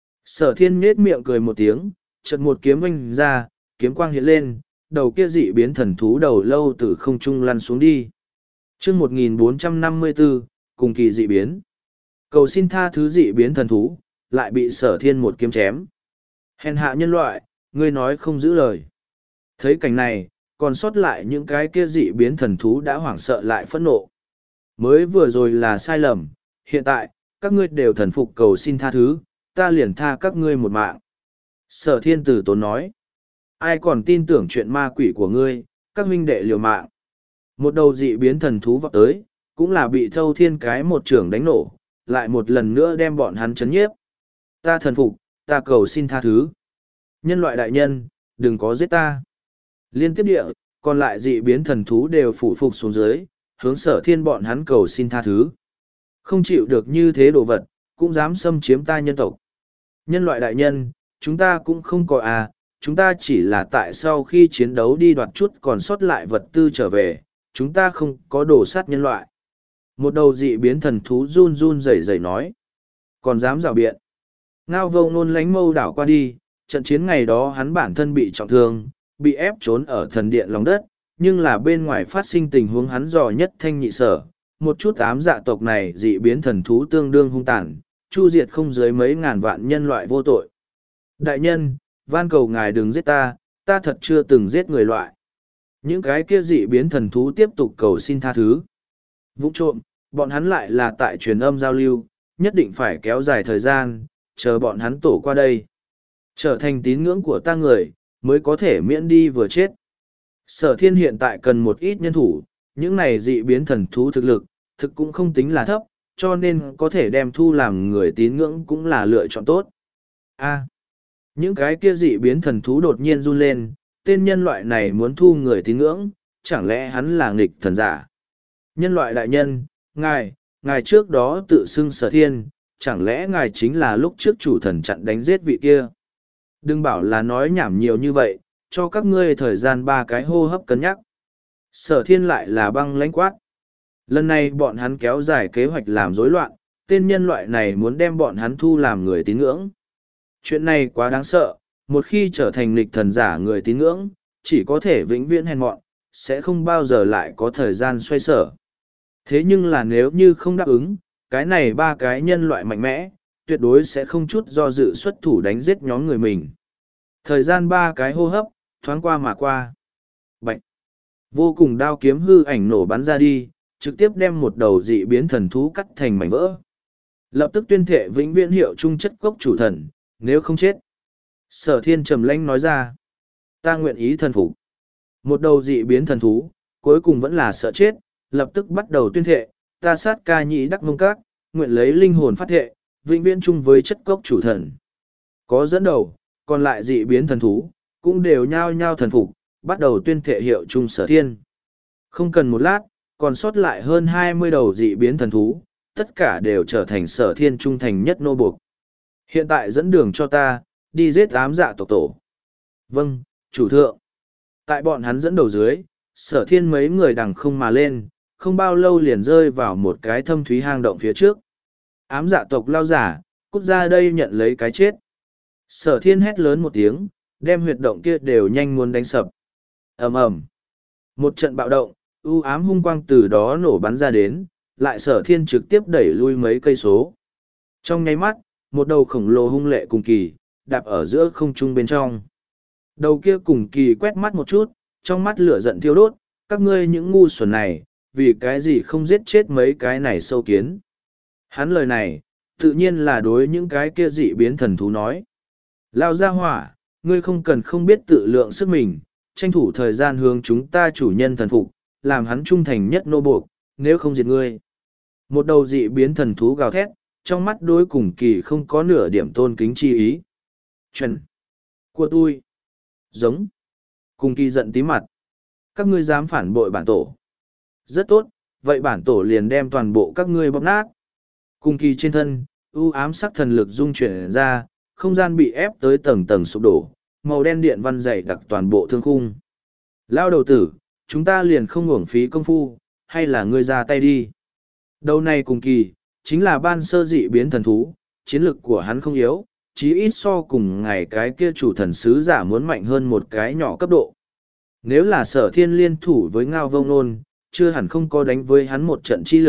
Sở thiên nết miệng cười một tiếng, chợt một kiếm vanh ra, kiếm quang hiện lên, đầu kia dị biến thần thú đầu lâu từ không trung lăn xuống đi. Chương một nghìn bốn trăm năm mươi bốn, cùng kỳ dị biến. Cầu xin tha thứ dị biến thần thú, lại bị sở thiên một kiếm chém. Hèn hạ nhân loại, ngươi nói không giữ lời. Thấy cảnh này, còn sót lại những cái kia dị biến thần thú đã hoảng sợ lại phẫn nộ. Mới vừa rồi là sai lầm, hiện tại, các ngươi đều thần phục cầu xin tha thứ, ta liền tha các ngươi một mạng. Sở thiên tử tốn nói, ai còn tin tưởng chuyện ma quỷ của ngươi, các huynh đệ liều mạng. Một đầu dị biến thần thú vọt tới, cũng là bị thâu thiên cái một trưởng đánh nổ, lại một lần nữa đem bọn hắn chấn nhiếp. Ta thần phục, ta cầu xin tha thứ. Nhân loại đại nhân, đừng có giết ta. Liên tiếp địa, còn lại dị biến thần thú đều phủ phục xuống dưới, hướng sở thiên bọn hắn cầu xin tha thứ. Không chịu được như thế đồ vật, cũng dám xâm chiếm ta nhân tộc. Nhân loại đại nhân, chúng ta cũng không có à, chúng ta chỉ là tại sau khi chiến đấu đi đoạt chút còn sót lại vật tư trở về, chúng ta không có đổ sát nhân loại. Một đầu dị biến thần thú run run rẩy rẩy nói. Còn dám rào biện. Ngao vô ngôn lánh mâu đảo qua đi, trận chiến ngày đó hắn bản thân bị trọng thương, bị ép trốn ở thần điện lòng đất, nhưng là bên ngoài phát sinh tình huống hắn dò nhất thanh nhị sở. Một chút ám dạ tộc này dị biến thần thú tương đương hung tàn, chu diệt không dưới mấy ngàn vạn nhân loại vô tội. Đại nhân, van cầu ngài đừng giết ta, ta thật chưa từng giết người loại. Những cái kia dị biến thần thú tiếp tục cầu xin tha thứ. Vụ trộm, bọn hắn lại là tại truyền âm giao lưu, nhất định phải kéo dài thời gian, chờ bọn hắn tổ qua đây. Trở thành tín ngưỡng của ta người, mới có thể miễn đi vừa chết. Sở thiên hiện tại cần một ít nhân thủ, những này dị biến thần thú thực lực, thực cũng không tính là thấp, cho nên có thể đem thu làm người tín ngưỡng cũng là lựa chọn tốt. A. Những cái kia dị biến thần thú đột nhiên run lên, tên nhân loại này muốn thu người tín ngưỡng, chẳng lẽ hắn là nghịch thần giả? Nhân loại đại nhân, ngài, ngài trước đó tự xưng sở thiên, chẳng lẽ ngài chính là lúc trước chủ thần chặn đánh giết vị kia? Đừng bảo là nói nhảm nhiều như vậy, cho các ngươi thời gian ba cái hô hấp cân nhắc. Sở thiên lại là băng lãnh quát. Lần này bọn hắn kéo dài kế hoạch làm rối loạn, tên nhân loại này muốn đem bọn hắn thu làm người tín ngưỡng. Chuyện này quá đáng sợ, một khi trở thành nghịch thần giả người tín ngưỡng, chỉ có thể vĩnh viễn hèn mọn, sẽ không bao giờ lại có thời gian xoay sở. Thế nhưng là nếu như không đáp ứng, cái này ba cái nhân loại mạnh mẽ, tuyệt đối sẽ không chút do dự xuất thủ đánh giết nhóm người mình. Thời gian ba cái hô hấp, thoáng qua mà qua. Bạch! Vô cùng đao kiếm hư ảnh nổ bắn ra đi, trực tiếp đem một đầu dị biến thần thú cắt thành mảnh vỡ. Lập tức tuyên thệ vĩnh viễn hiệu trung chất cốc chủ thần, nếu không chết. Sở thiên trầm lãnh nói ra. Ta nguyện ý thần phục. Một đầu dị biến thần thú, cuối cùng vẫn là sợ chết, lập tức bắt đầu tuyên thệ, ta sát ca nhị đắc mông các, nguyện lấy linh hồn phát thệ, vĩnh viễn chung với chất cốc chủ thần. Có dẫn đầu, còn lại dị biến thần thú, cũng đều nhao nhao thần phục, bắt đầu tuyên thệ hiệu chung sở thiên. Không cần một lát, còn sót lại hơn hai mươi đầu dị biến thần thú, tất cả đều trở thành sở thiên trung thành nhất nô buộc. Hiện tại dẫn đường cho ta, đi giết ám dạ tộc tổ. Vâng, chủ thượng. Tại bọn hắn dẫn đầu dưới, sở thiên mấy người đằng không mà lên, không bao lâu liền rơi vào một cái thâm thúy hang động phía trước. Ám dạ tộc lao giả, cút ra đây nhận lấy cái chết. Sở thiên hét lớn một tiếng, đem huyệt động kia đều nhanh muốn đánh sập. Ầm ầm. Một trận bạo động, u ám hung quang từ đó nổ bắn ra đến, lại sở thiên trực tiếp đẩy lui mấy cây số. Trong nháy mắt, một đầu khổng lồ hung lệ cùng kỳ, đạp ở giữa không trung bên trong. Đầu kia cùng kỳ quét mắt một chút, trong mắt lửa giận thiêu đốt, các ngươi những ngu xuẩn này, vì cái gì không giết chết mấy cái này sâu kiến. Hắn lời này, tự nhiên là đối những cái kia dị biến thần thú nói. Lao ra hỏa, ngươi không cần không biết tự lượng sức mình, tranh thủ thời gian hướng chúng ta chủ nhân thần phục, làm hắn trung thành nhất nô buộc, nếu không diệt ngươi. Một đầu dị biến thần thú gào thét, trong mắt đối cùng kỳ không có nửa điểm tôn kính chi ý. Chuẩn! Của tôi! Giống! Cùng kỳ giận tí mặt. Các ngươi dám phản bội bản tổ. Rất tốt, vậy bản tổ liền đem toàn bộ các ngươi bóp nát. Cùng kỳ trên thân, ưu ám sắc thần lực dung chuyển ra, không gian bị ép tới tầng tầng sụp đổ, màu đen điện văn dày đặc toàn bộ thương khung. Lao đầu tử, chúng ta liền không uổng phí công phu, hay là ngươi ra tay đi. Đầu này cùng kỳ, chính là ban sơ dị biến thần thú, chiến lực của hắn không yếu, chí ít so cùng ngày cái kia chủ thần sứ giả muốn mạnh hơn một cái nhỏ cấp độ. Nếu là sở thiên liên thủ với Ngao Vông Nôn, chưa hẳn không có đánh với hắn một trận chi lực,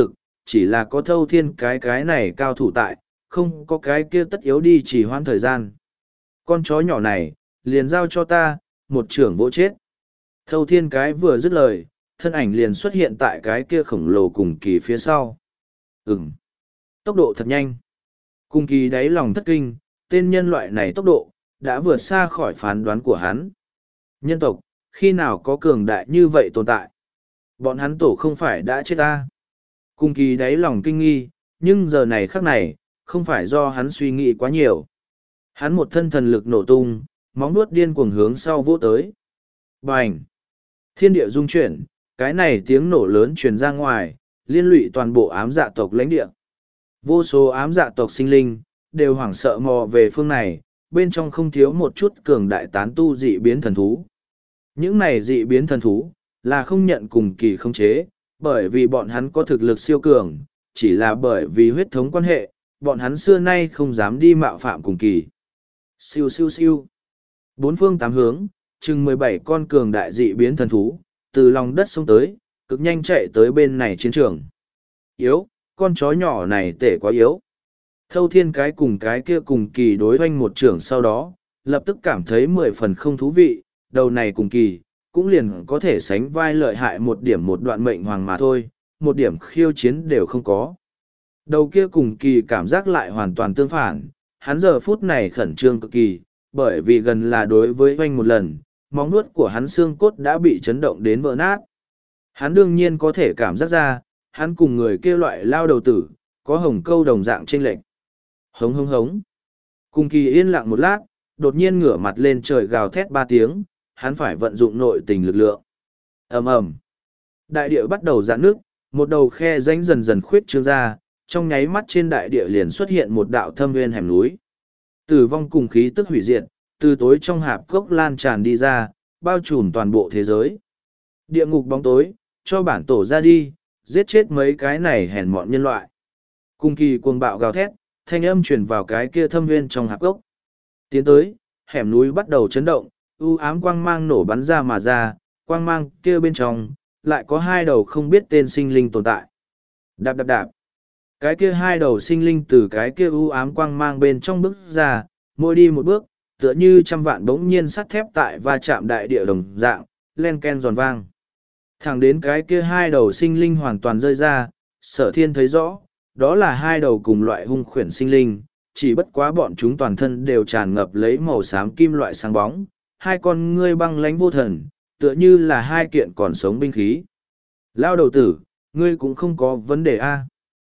chỉ là có thâu thiên cái cái này cao thủ tại, không có cái kia tất yếu đi chỉ hoãn thời gian. Con chó nhỏ này, liền giao cho ta, một trưởng vỗ chết. Thâu thiên cái vừa dứt lời, thân ảnh liền xuất hiện tại cái kia khổng lồ cùng kỳ phía sau. Ừm, tốc độ thật nhanh. Cùng kỳ đáy lòng thất kinh, tên nhân loại này tốc độ, đã vượt xa khỏi phán đoán của hắn. Nhân tộc, khi nào có cường đại như vậy tồn tại? Bọn hắn tổ không phải đã chết ta. Cùng kỳ đáy lòng kinh nghi, nhưng giờ này khắc này, không phải do hắn suy nghĩ quá nhiều. Hắn một thân thần lực nổ tung, móng nuốt điên cuồng hướng sau vỗ tới. Bành! Thiên địa rung chuyển, cái này tiếng nổ lớn truyền ra ngoài, liên lụy toàn bộ ám dạ tộc lãnh địa. Vô số ám dạ tộc sinh linh, đều hoảng sợ mò về phương này, bên trong không thiếu một chút cường đại tán tu dị biến thần thú. Những này dị biến thần thú, là không nhận cùng kỳ khống chế, bởi vì bọn hắn có thực lực siêu cường, chỉ là bởi vì huyết thống quan hệ, bọn hắn xưa nay không dám đi mạo phạm cùng kỳ. Siêu siêu siêu. Bốn phương tám hướng, chừng mười bảy con cường đại dị biến thần thú, từ lòng đất xông tới, cực nhanh chạy tới bên này chiến trường. Yếu, con chó nhỏ này tệ quá yếu. Thâu thiên cái cùng cái kia cùng kỳ đối hoanh một trưởng sau đó, lập tức cảm thấy mười phần không thú vị, đầu này cùng kỳ, cũng liền có thể sánh vai lợi hại một điểm một đoạn mệnh hoàng mà thôi, một điểm khiêu chiến đều không có. Đầu kia cùng kỳ cảm giác lại hoàn toàn tương phản, hắn giờ phút này khẩn trương cực kỳ, bởi vì gần là đối với hoanh một lần, móng nuốt của hắn xương cốt đã bị chấn động đến vỡ nát. Hắn đương nhiên có thể cảm giác ra, hắn cùng người kia loại lao đầu tử, có hồng câu đồng dạng chênh lệch. Hống hống hống. Cùng kỳ yên lặng một lát, đột nhiên ngửa mặt lên trời gào thét ba tiếng, hắn phải vận dụng nội tình lực lượng. Ầm ầm. Đại địa bắt đầu giãn nước, một đầu khe rãnh dần dần khuyết trương ra, trong nháy mắt trên đại địa liền xuất hiện một đạo thâm nguyên hẻm núi. Tử vong cùng khí tức hủy diệt, từ tối trong hạp cốc lan tràn đi ra, bao trùm toàn bộ thế giới. Địa ngục bóng tối, cho bản tổ ra đi, giết chết mấy cái này hèn mọn nhân loại. Cùng kỳ cuồng bạo gào thét, thanh âm truyền vào cái kia thâm nguyên trong hạp cốc. Tiến tới, hẻm núi bắt đầu chấn động, u ám quang mang nổ bắn ra mà ra, quang mang kia bên trong, lại có hai đầu không biết tên sinh linh tồn tại. Đạp đạp đạp. Cái kia hai đầu sinh linh từ cái kia u ám quang mang bên trong bước ra, mỗi đi một bước, tựa như trăm vạn bỗng nhiên sắt thép tại va chạm đại địa đồng dạng, len ken giòn vang. Thẳng đến cái kia hai đầu sinh linh hoàn toàn rơi ra, Sở Thiên thấy rõ, đó là hai đầu cùng loại hung khuyển sinh linh, chỉ bất quá bọn chúng toàn thân đều tràn ngập lấy màu xám kim loại sáng bóng, hai con ngươi băng lánh vô thần, tựa như là hai kiện còn sống binh khí. Lao đầu tử, ngươi cũng không có vấn đề a.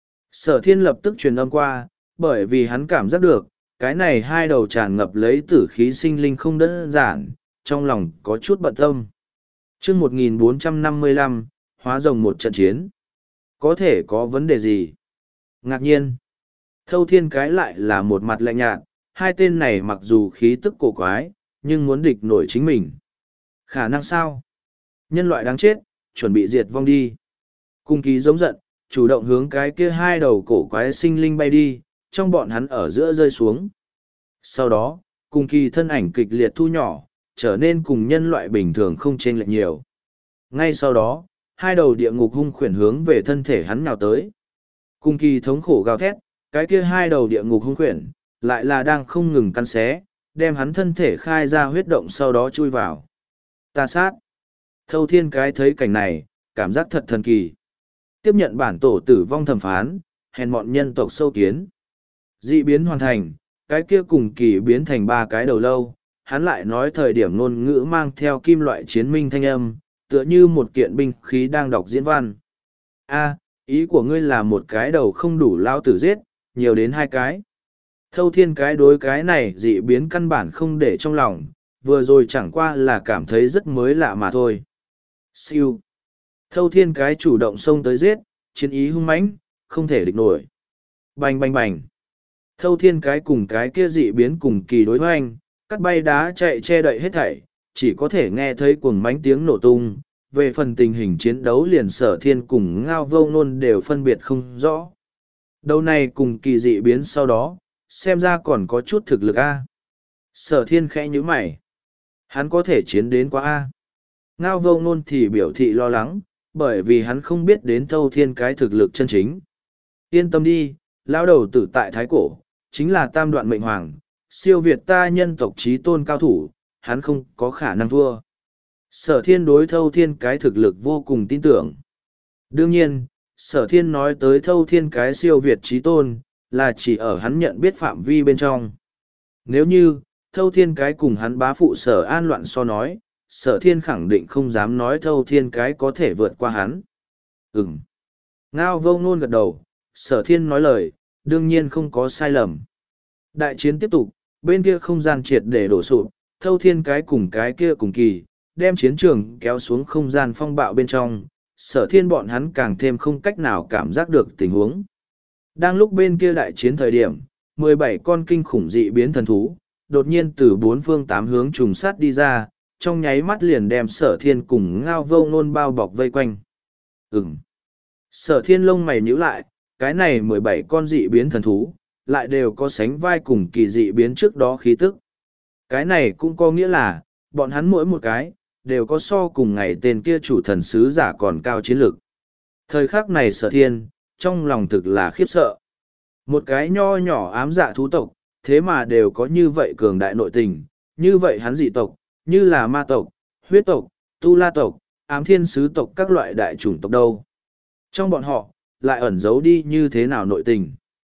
Sở Thiên lập tức truyền âm qua, bởi vì hắn cảm giác được, cái này hai đầu tràn ngập lấy tử khí sinh linh không đơn giản, trong lòng có chút bận tâm. Chương một nghìn bốn trăm năm mươi lăm, hóa rồng một trận chiến. Có thể có vấn đề gì? Ngạc nhiên. Thâu thiên cái lại là một mặt lạnh nhạt, hai tên này mặc dù khí tức cổ quái, nhưng muốn địch nổi chính mình. Khả năng sao? Nhân loại đáng chết, chuẩn bị diệt vong đi. Cung ký giống giận, chủ động hướng cái kia hai đầu cổ quái sinh linh bay đi, trong bọn hắn ở giữa rơi xuống. Sau đó, cung kỳ thân ảnh kịch liệt thu nhỏ, trở nên cùng nhân loại bình thường không chênh lệch nhiều. Ngay sau đó, hai đầu địa ngục hung khuyển hướng về thân thể hắn nhào tới. Cung kỳ thống khổ gào thét, cái kia hai đầu địa ngục hung khuyển, lại là đang không ngừng căn xé, đem hắn thân thể khai ra huyết động sau đó chui vào. Ta sát. Thâu thiên cái thấy cảnh này, cảm giác thật thần kỳ. Tiếp nhận bản tổ tử vong thẩm phán, hèn mọn nhân tộc sâu kiến. Dị biến hoàn thành, cái kia cùng kỳ biến thành ba cái đầu lâu, hắn lại nói thời điểm ngôn ngữ mang theo kim loại chiến minh thanh âm, tựa như một kiện binh khí đang đọc diễn văn. A, ý của ngươi là một cái đầu không đủ lao tử giết, nhiều đến hai cái. Thâu thiên cái đối cái này dị biến căn bản không để trong lòng, vừa rồi chẳng qua là cảm thấy rất mới lạ mà thôi. Siêu. Thâu thiên cái chủ động xông tới giết, chiến ý hung mãnh, không thể địch nổi. Bành bành bành. Thâu thiên cái cùng cái kia dị biến cùng kỳ đối hoành, cắt bay đá chạy che đậy hết thảy, chỉ có thể nghe thấy cuồng mãnh tiếng nổ tung. Về phần tình hình chiến đấu liền Sở Thiên cùng Ngao Vô Nôn đều phân biệt không rõ. Đầu này cùng kỳ dị biến sau đó, xem ra còn có chút thực lực a. Sở Thiên khẽ nhíu mày. Hắn có thể chiến đến quá a. Ngao Vô Nôn thì biểu thị lo lắng, bởi vì hắn không biết đến Thâu Thiên cái thực lực chân chính. Yên tâm đi, lão đầu tử tại Thái Cổ, chính là tam đoạn mệnh hoàng, siêu việt ta nhân tộc trí tôn cao thủ, hắn không có khả năng thua. Sở thiên đối thâu thiên cái thực lực vô cùng tin tưởng. Đương nhiên, sở thiên nói tới thâu thiên cái siêu việt trí tôn, là chỉ ở hắn nhận biết phạm vi bên trong. Nếu như, thâu thiên cái cùng hắn bá phụ sở an loạn so nói, sở thiên khẳng định không dám nói thâu thiên cái có thể vượt qua hắn. Ừm. Ngao vô ngôn gật đầu, sở thiên nói lời, đương nhiên không có sai lầm. Đại chiến tiếp tục, bên kia không gian triệt để đổ sụp, thâu thiên cái cùng cái kia cùng kỳ, đem chiến trường kéo xuống không gian phong bạo bên trong, sở thiên bọn hắn càng thêm không cách nào cảm giác được tình huống. Đang lúc bên kia đại chiến thời điểm, mười bảy con kinh khủng dị biến thần thú, đột nhiên từ bốn phương tám hướng trùng sát đi ra, trong nháy mắt liền đem sở thiên cùng ngao vô ngôn bao bọc vây quanh. Ừm. Sở thiên lông mày nhíu lại, cái này mười bảy con dị biến thần thú, lại đều có sánh vai cùng kỳ dị biến trước đó khí tức. Cái này cũng có nghĩa là, bọn hắn mỗi một cái, đều có so cùng ngày tên kia chủ thần sứ giả còn cao chiến lực. Thời khắc này sở thiên, trong lòng thực là khiếp sợ. Một cái nho nhỏ ám dạ thú tộc, thế mà đều có như vậy cường đại nội tình, như vậy hắn dị tộc, như là ma tộc, huyết tộc, tu la tộc, ám thiên sứ tộc các loại đại chủng tộc đâu. Trong bọn họ, lại ẩn giấu đi như thế nào nội tình.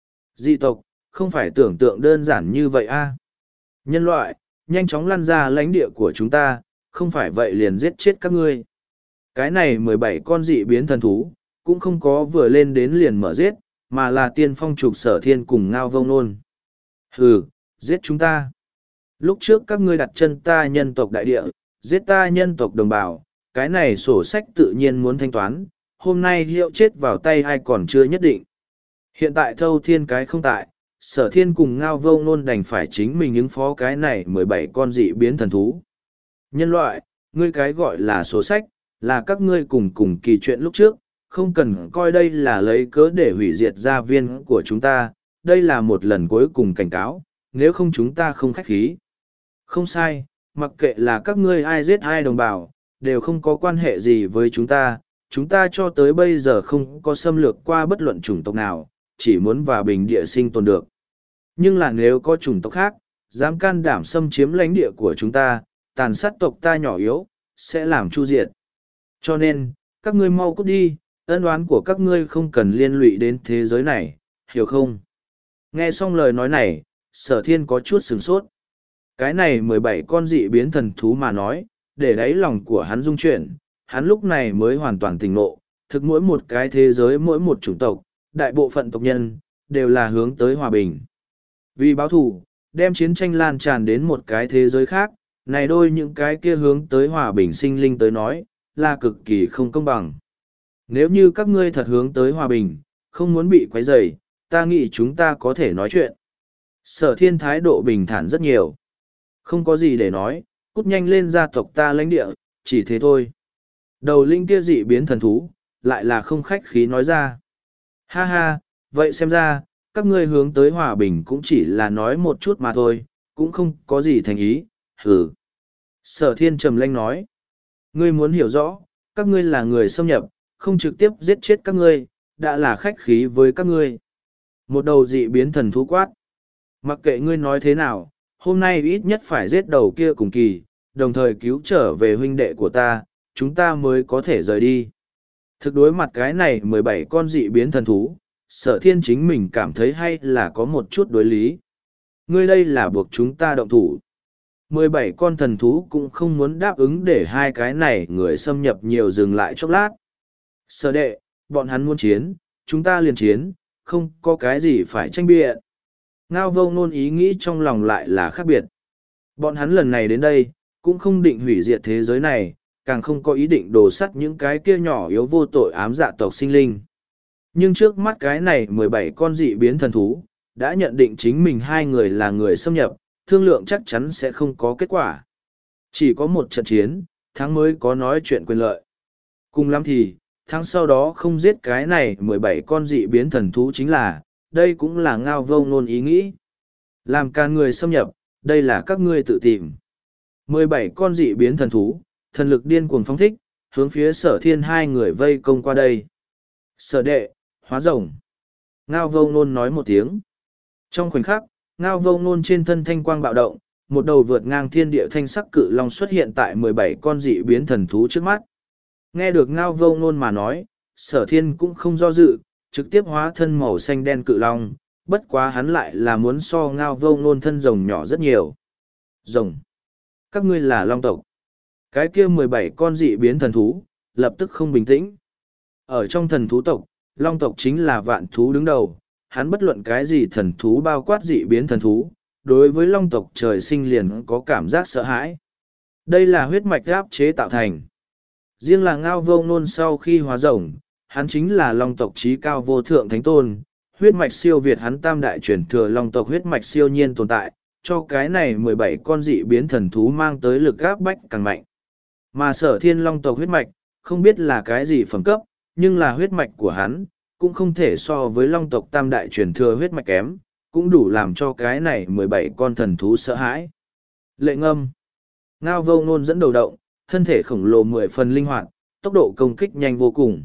Dị tộc, không phải tưởng tượng đơn giản như vậy a. Nhân loại, nhanh chóng lăn ra lãnh địa của chúng ta, không phải vậy liền giết chết các ngươi. Cái này mười bảy con dị biến thần thú, cũng không có vừa lên đến liền mở giết, mà là tiên phong trục sở thiên cùng ngao vông nôn. Hừ, giết chúng ta. Lúc trước các ngươi đặt chân ta nhân tộc đại địa, giết ta nhân tộc đồng bào, cái này sổ sách tự nhiên muốn thanh toán, hôm nay hiệu chết vào tay ai còn chưa nhất định. Hiện tại thâu thiên cái không tại, sở thiên cùng ngao vô nôn đành phải chính mình ứng phó cái này mười bảy con dị biến thần thú. Nhân loại, ngươi cái gọi là sổ sách, là các ngươi cùng cùng kỳ chuyện lúc trước, không cần coi đây là lấy cớ để hủy diệt gia viên của chúng ta, đây là một lần cuối cùng cảnh cáo, nếu không chúng ta không khách khí. Không sai, mặc kệ là các ngươi ai giết ai đồng bào, đều không có quan hệ gì với chúng ta, chúng ta cho tới bây giờ không có xâm lược qua bất luận chủng tộc nào, chỉ muốn vào bình địa sinh tồn được. Nhưng là nếu có chủng tộc khác, dám can đảm xâm chiếm lãnh địa của chúng ta, tàn sát tộc ta nhỏ yếu, sẽ làm chu diệt. Cho nên, các ngươi mau cút đi, ân oán của các ngươi không cần liên lụy đến thế giới này, hiểu không? Nghe xong lời nói này, sở thiên có chút sửng sốt. Cái này mười bảy con dị biến thần thú mà nói, để đáy lòng của hắn rung chuyển, hắn lúc này mới hoàn toàn tỉnh ngộ, thực mỗi một cái thế giới mỗi một chủng tộc, đại bộ phận tộc nhân, đều là hướng tới hòa bình. Vì báo thù, đem chiến tranh lan tràn đến một cái thế giới khác, này đôi những cái kia hướng tới hòa bình sinh linh tới nói, là cực kỳ không công bằng. Nếu như các ngươi thật hướng tới hòa bình, không muốn bị quấy rầy, ta nghĩ chúng ta có thể nói chuyện. Sở thiên thái độ bình thản rất nhiều. Không có gì để nói, cút nhanh lên gia tộc ta lãnh địa, chỉ thế thôi. Đầu linh kia dị biến thần thú, lại là không khách khí nói ra. Ha ha, vậy xem ra, các ngươi hướng tới hòa bình cũng chỉ là nói một chút mà thôi, cũng không có gì thành ý, hừ. Sở thiên trầm lanh nói. Ngươi muốn hiểu rõ, các ngươi là người xâm nhập, không trực tiếp giết chết các ngươi, đã là khách khí với các ngươi. Một đầu dị biến thần thú quát. Mặc kệ ngươi nói thế nào, hôm nay ít nhất phải giết đầu kia cùng kỳ, đồng thời cứu trở về huynh đệ của ta, chúng ta mới có thể rời đi. Thực đối mặt cái này mười bảy con dị biến thần thú, sở thiên chính mình cảm thấy hay là có một chút đối lý. Ngươi đây là buộc chúng ta động thủ. mười bảy con thần thú cũng không muốn đáp ứng để hai cái này người xâm nhập nhiều dừng lại chốc lát. Sở đệ, bọn hắn muốn chiến, chúng ta liền chiến, không có cái gì phải tranh biện. Ngao vô ngôn ý nghĩ trong lòng lại là khác biệt. Bọn hắn lần này đến đây, cũng không định hủy diệt thế giới này, càng không có ý định đổ sắt những cái kia nhỏ yếu vô tội ám dạ tộc sinh linh. Nhưng trước mắt cái này mười bảy con dị biến thần thú, đã nhận định chính mình hai người là người xâm nhập, thương lượng chắc chắn sẽ không có kết quả. Chỉ có một trận chiến, thắng mới có nói chuyện quyền lợi. Cùng lắm thì, thắng sau đó không giết cái này mười bảy con dị biến thần thú chính là, đây cũng là ngao vô ngôn ý nghĩ. Làm can người xâm nhập, đây là các ngươi tự tìm. mười bảy con dị biến thần thú, thần lực điên cuồng phóng thích, hướng phía sở thiên hai người vây công qua đây. Sở đệ, hóa rồng. Ngao vô ngôn nói một tiếng. Trong khoảnh khắc, ngao vô ngôn trên thân thanh quang bạo động, một đầu vượt ngang thiên địa thanh sắc cự long xuất hiện tại mười bảy con dị biến thần thú trước mắt. Nghe được ngao vô ngôn mà nói, sở thiên cũng không do dự, trực tiếp hóa thân màu xanh đen cự long, bất quá hắn lại là muốn so ngao vô ngôn thân rồng nhỏ rất nhiều. Rồng. Các ngươi là long tộc. Cái kia mười bảy con dị biến thần thú, lập tức không bình tĩnh. Ở trong thần thú tộc, long tộc chính là vạn thú đứng đầu, hắn bất luận cái gì thần thú bao quát dị biến thần thú, đối với long tộc trời sinh liền có cảm giác sợ hãi. Đây là huyết mạch áp chế tạo thành. Riêng là ngao vô ngôn sau khi hóa rồng, hắn chính là long tộc trí cao vô thượng thánh tôn, huyết mạch siêu việt hắn tam đại truyền thừa long tộc huyết mạch siêu nhiên tồn tại, cho cái này mười bảy con dị biến thần thú mang tới lực áp bách càng mạnh. Mà sở thiên long tộc huyết mạch, không biết là cái gì phẩm cấp, nhưng là huyết mạch của hắn, cũng không thể so với long tộc tam đại truyền thừa huyết mạch kém, cũng đủ làm cho cái này mười bảy con thần thú sợ hãi. Lệ ngâm. Ngao vô ngôn dẫn đầu động, thân thể khổng lồ mười phần linh hoạt, tốc độ công kích nhanh vô cùng.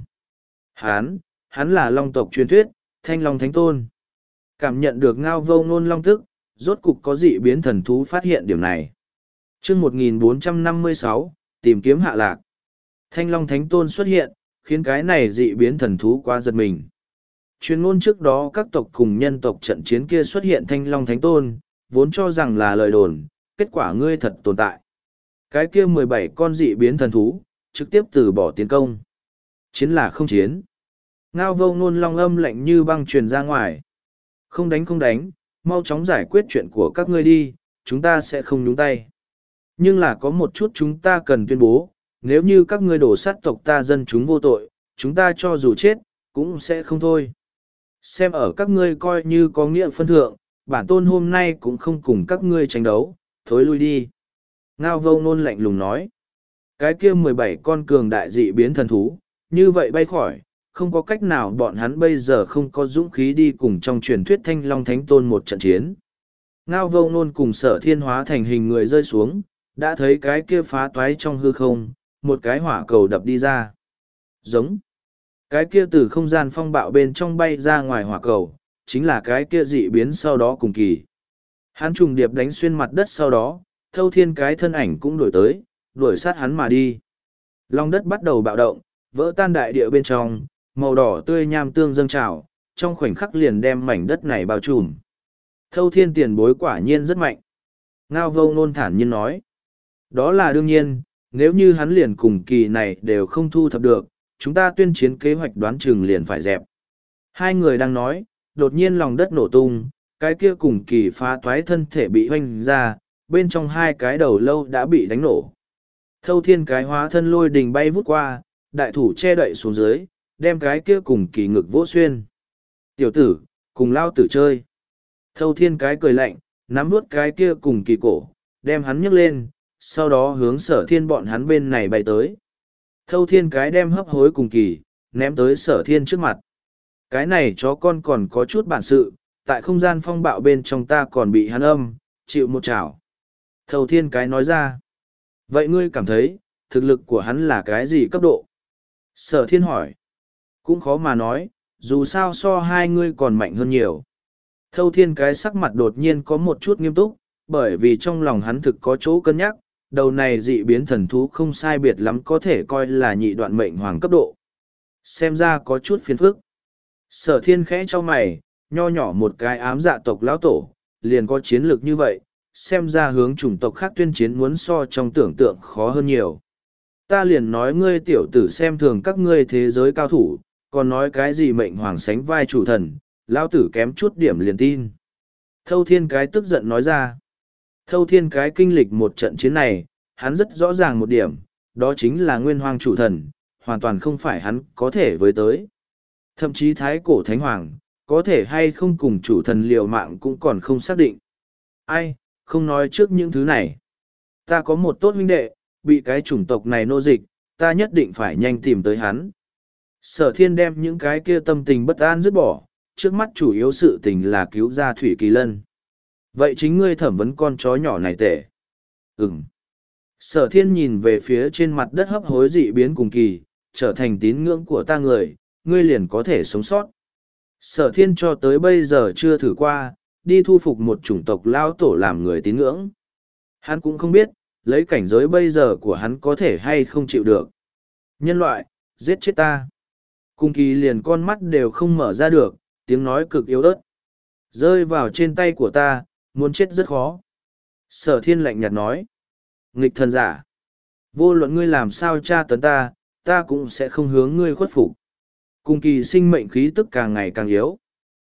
Hắn, hắn là long tộc truyền thuyết, thanh long thánh tôn. Cảm nhận được ngao vô ngôn long tức, rốt cục có dị biến thần thú phát hiện điểm này. chương một nghìn bốn trăm năm mươi sáu, tìm kiếm hạ lạc. Thanh long thánh tôn xuất hiện, khiến cái này dị biến thần thú quá giật mình. Truyền ngôn trước đó các tộc cùng nhân tộc trận chiến kia xuất hiện thanh long thánh tôn, vốn cho rằng là lời đồn, kết quả ngươi thật tồn tại. Cái kia mười bảy con dị biến thần thú, trực tiếp từ bỏ tiến công. Chiến là không chiến. Ngao vô ngôn long âm lạnh như băng truyền ra ngoài. Không đánh không đánh, mau chóng giải quyết chuyện của các ngươi đi, chúng ta sẽ không nhúng tay. Nhưng là có một chút chúng ta cần tuyên bố, nếu như các ngươi đổ sát tộc ta dân chúng vô tội, chúng ta cho dù chết, cũng sẽ không thôi. Xem ở các ngươi coi như có nghĩa phân thượng, bản tôn hôm nay cũng không cùng các ngươi tranh đấu, thối lui đi. Ngao vô ngôn lạnh lùng nói. Cái kia mười bảy con cường đại dị biến thần thú, như vậy bay khỏi, không có cách nào bọn hắn bây giờ không có dũng khí đi cùng trong truyền thuyết thanh long thánh tôn một trận chiến. Ngao vô ngôn cùng sở thiên hóa thành hình người rơi xuống, đã thấy cái kia phá toái trong hư không, một cái hỏa cầu đập đi ra. Giống. Cái kia từ không gian phong bạo bên trong bay ra ngoài hỏa cầu, chính là cái kia dị biến sau đó cùng kỳ. Hắn trùng điệp đánh xuyên mặt đất sau đó, thâu thiên cái thân ảnh cũng đổi tới, đuổi sát hắn mà đi. Long đất bắt đầu bạo động, vỡ tan đại địa bên trong, màu đỏ tươi nham tương dâng trào, trong khoảnh khắc liền đem mảnh đất này bao trùm. Thâu thiên tiền bối quả nhiên rất mạnh. Ngao vô ngôn thản nhiên nói. Đó là đương nhiên, nếu như hắn liền cùng kỳ này đều không thu thập được, chúng ta tuyên chiến kế hoạch đoán chừng liền phải dẹp. Hai người đang nói, đột nhiên lòng đất nổ tung, cái kia cùng kỳ phá toái thân thể bị hoanh ra, bên trong hai cái đầu lâu đã bị đánh nổ. Thâu thiên cái hóa thân lôi đình bay vút qua, đại thủ che đậy xuống dưới, đem cái kia cùng kỳ ngực vỗ xuyên. Tiểu tử, cùng lao tử chơi. Thâu thiên cái cười lạnh, nắm vuốt cái kia cùng kỳ cổ, đem hắn nhấc lên, sau đó hướng sở thiên bọn hắn bên này bay tới. Thâu thiên cái đem hấp hối cùng kỳ, ném tới sở thiên trước mặt. Cái này chó con còn có chút bản sự, tại không gian phong bạo bên trong ta còn bị hắn âm, chịu một chảo. Thâu thiên cái nói ra. Vậy ngươi cảm thấy, thực lực của hắn là cái gì cấp độ? Sở thiên hỏi. Cũng khó mà nói, dù sao so hai ngươi còn mạnh hơn nhiều. Thâu thiên cái sắc mặt đột nhiên có một chút nghiêm túc, bởi vì trong lòng hắn thực có chỗ cân nhắc, đầu này dị biến thần thú không sai biệt lắm có thể coi là nhị đoạn mệnh hoàng cấp độ. Xem ra có chút phiền phức. Sở thiên khẽ cho mày, nho nhỏ một cái ám dạ tộc lão tổ, liền có chiến lược như vậy, xem ra hướng chủng tộc khác tuyên chiến muốn so trong tưởng tượng khó hơn nhiều. Ta liền nói ngươi tiểu tử xem thường các ngươi thế giới cao thủ, còn nói cái gì mệnh hoàng sánh vai chủ thần, lão tử kém chút điểm liền tin. Thâu thiên cái tức giận nói ra. Thâu thiên cái kinh lịch một trận chiến này, hắn rất rõ ràng một điểm, đó chính là nguyên hoàng chủ thần, hoàn toàn không phải hắn có thể với tới. Thậm chí thái cổ thánh hoàng, có thể hay không cùng chủ thần liều mạng cũng còn không xác định. Ai, không nói trước những thứ này. Ta có một tốt huynh đệ, bị cái chủng tộc này nô dịch, ta nhất định phải nhanh tìm tới hắn. Sở thiên đem những cái kia tâm tình bất an dứt bỏ, trước mắt chủ yếu sự tình là cứu ra Thủy Kỳ Lân. Vậy chính ngươi thẩm vấn con chó nhỏ này tệ. Ừm. Sở thiên nhìn về phía trên mặt đất hấp hối dị biến cùng kỳ, trở thành tín ngưỡng của ta người, ngươi liền có thể sống sót. Sở thiên cho tới bây giờ chưa thử qua, đi thu phục một chủng tộc lao tổ làm người tín ngưỡng. Hắn cũng không biết, lấy cảnh giới bây giờ của hắn có thể hay không chịu được. Nhân loại, giết chết ta. Cung kỳ liền con mắt đều không mở ra được, tiếng nói cực yếu ớt. Rơi vào trên tay của ta, muốn chết rất khó. Sở thiên lạnh nhạt nói. Nghịch thần giả. Vô luận ngươi làm sao tra tấn ta, ta cũng sẽ không hướng ngươi khuất phục. Cung kỳ sinh mệnh khí tức càng ngày càng yếu.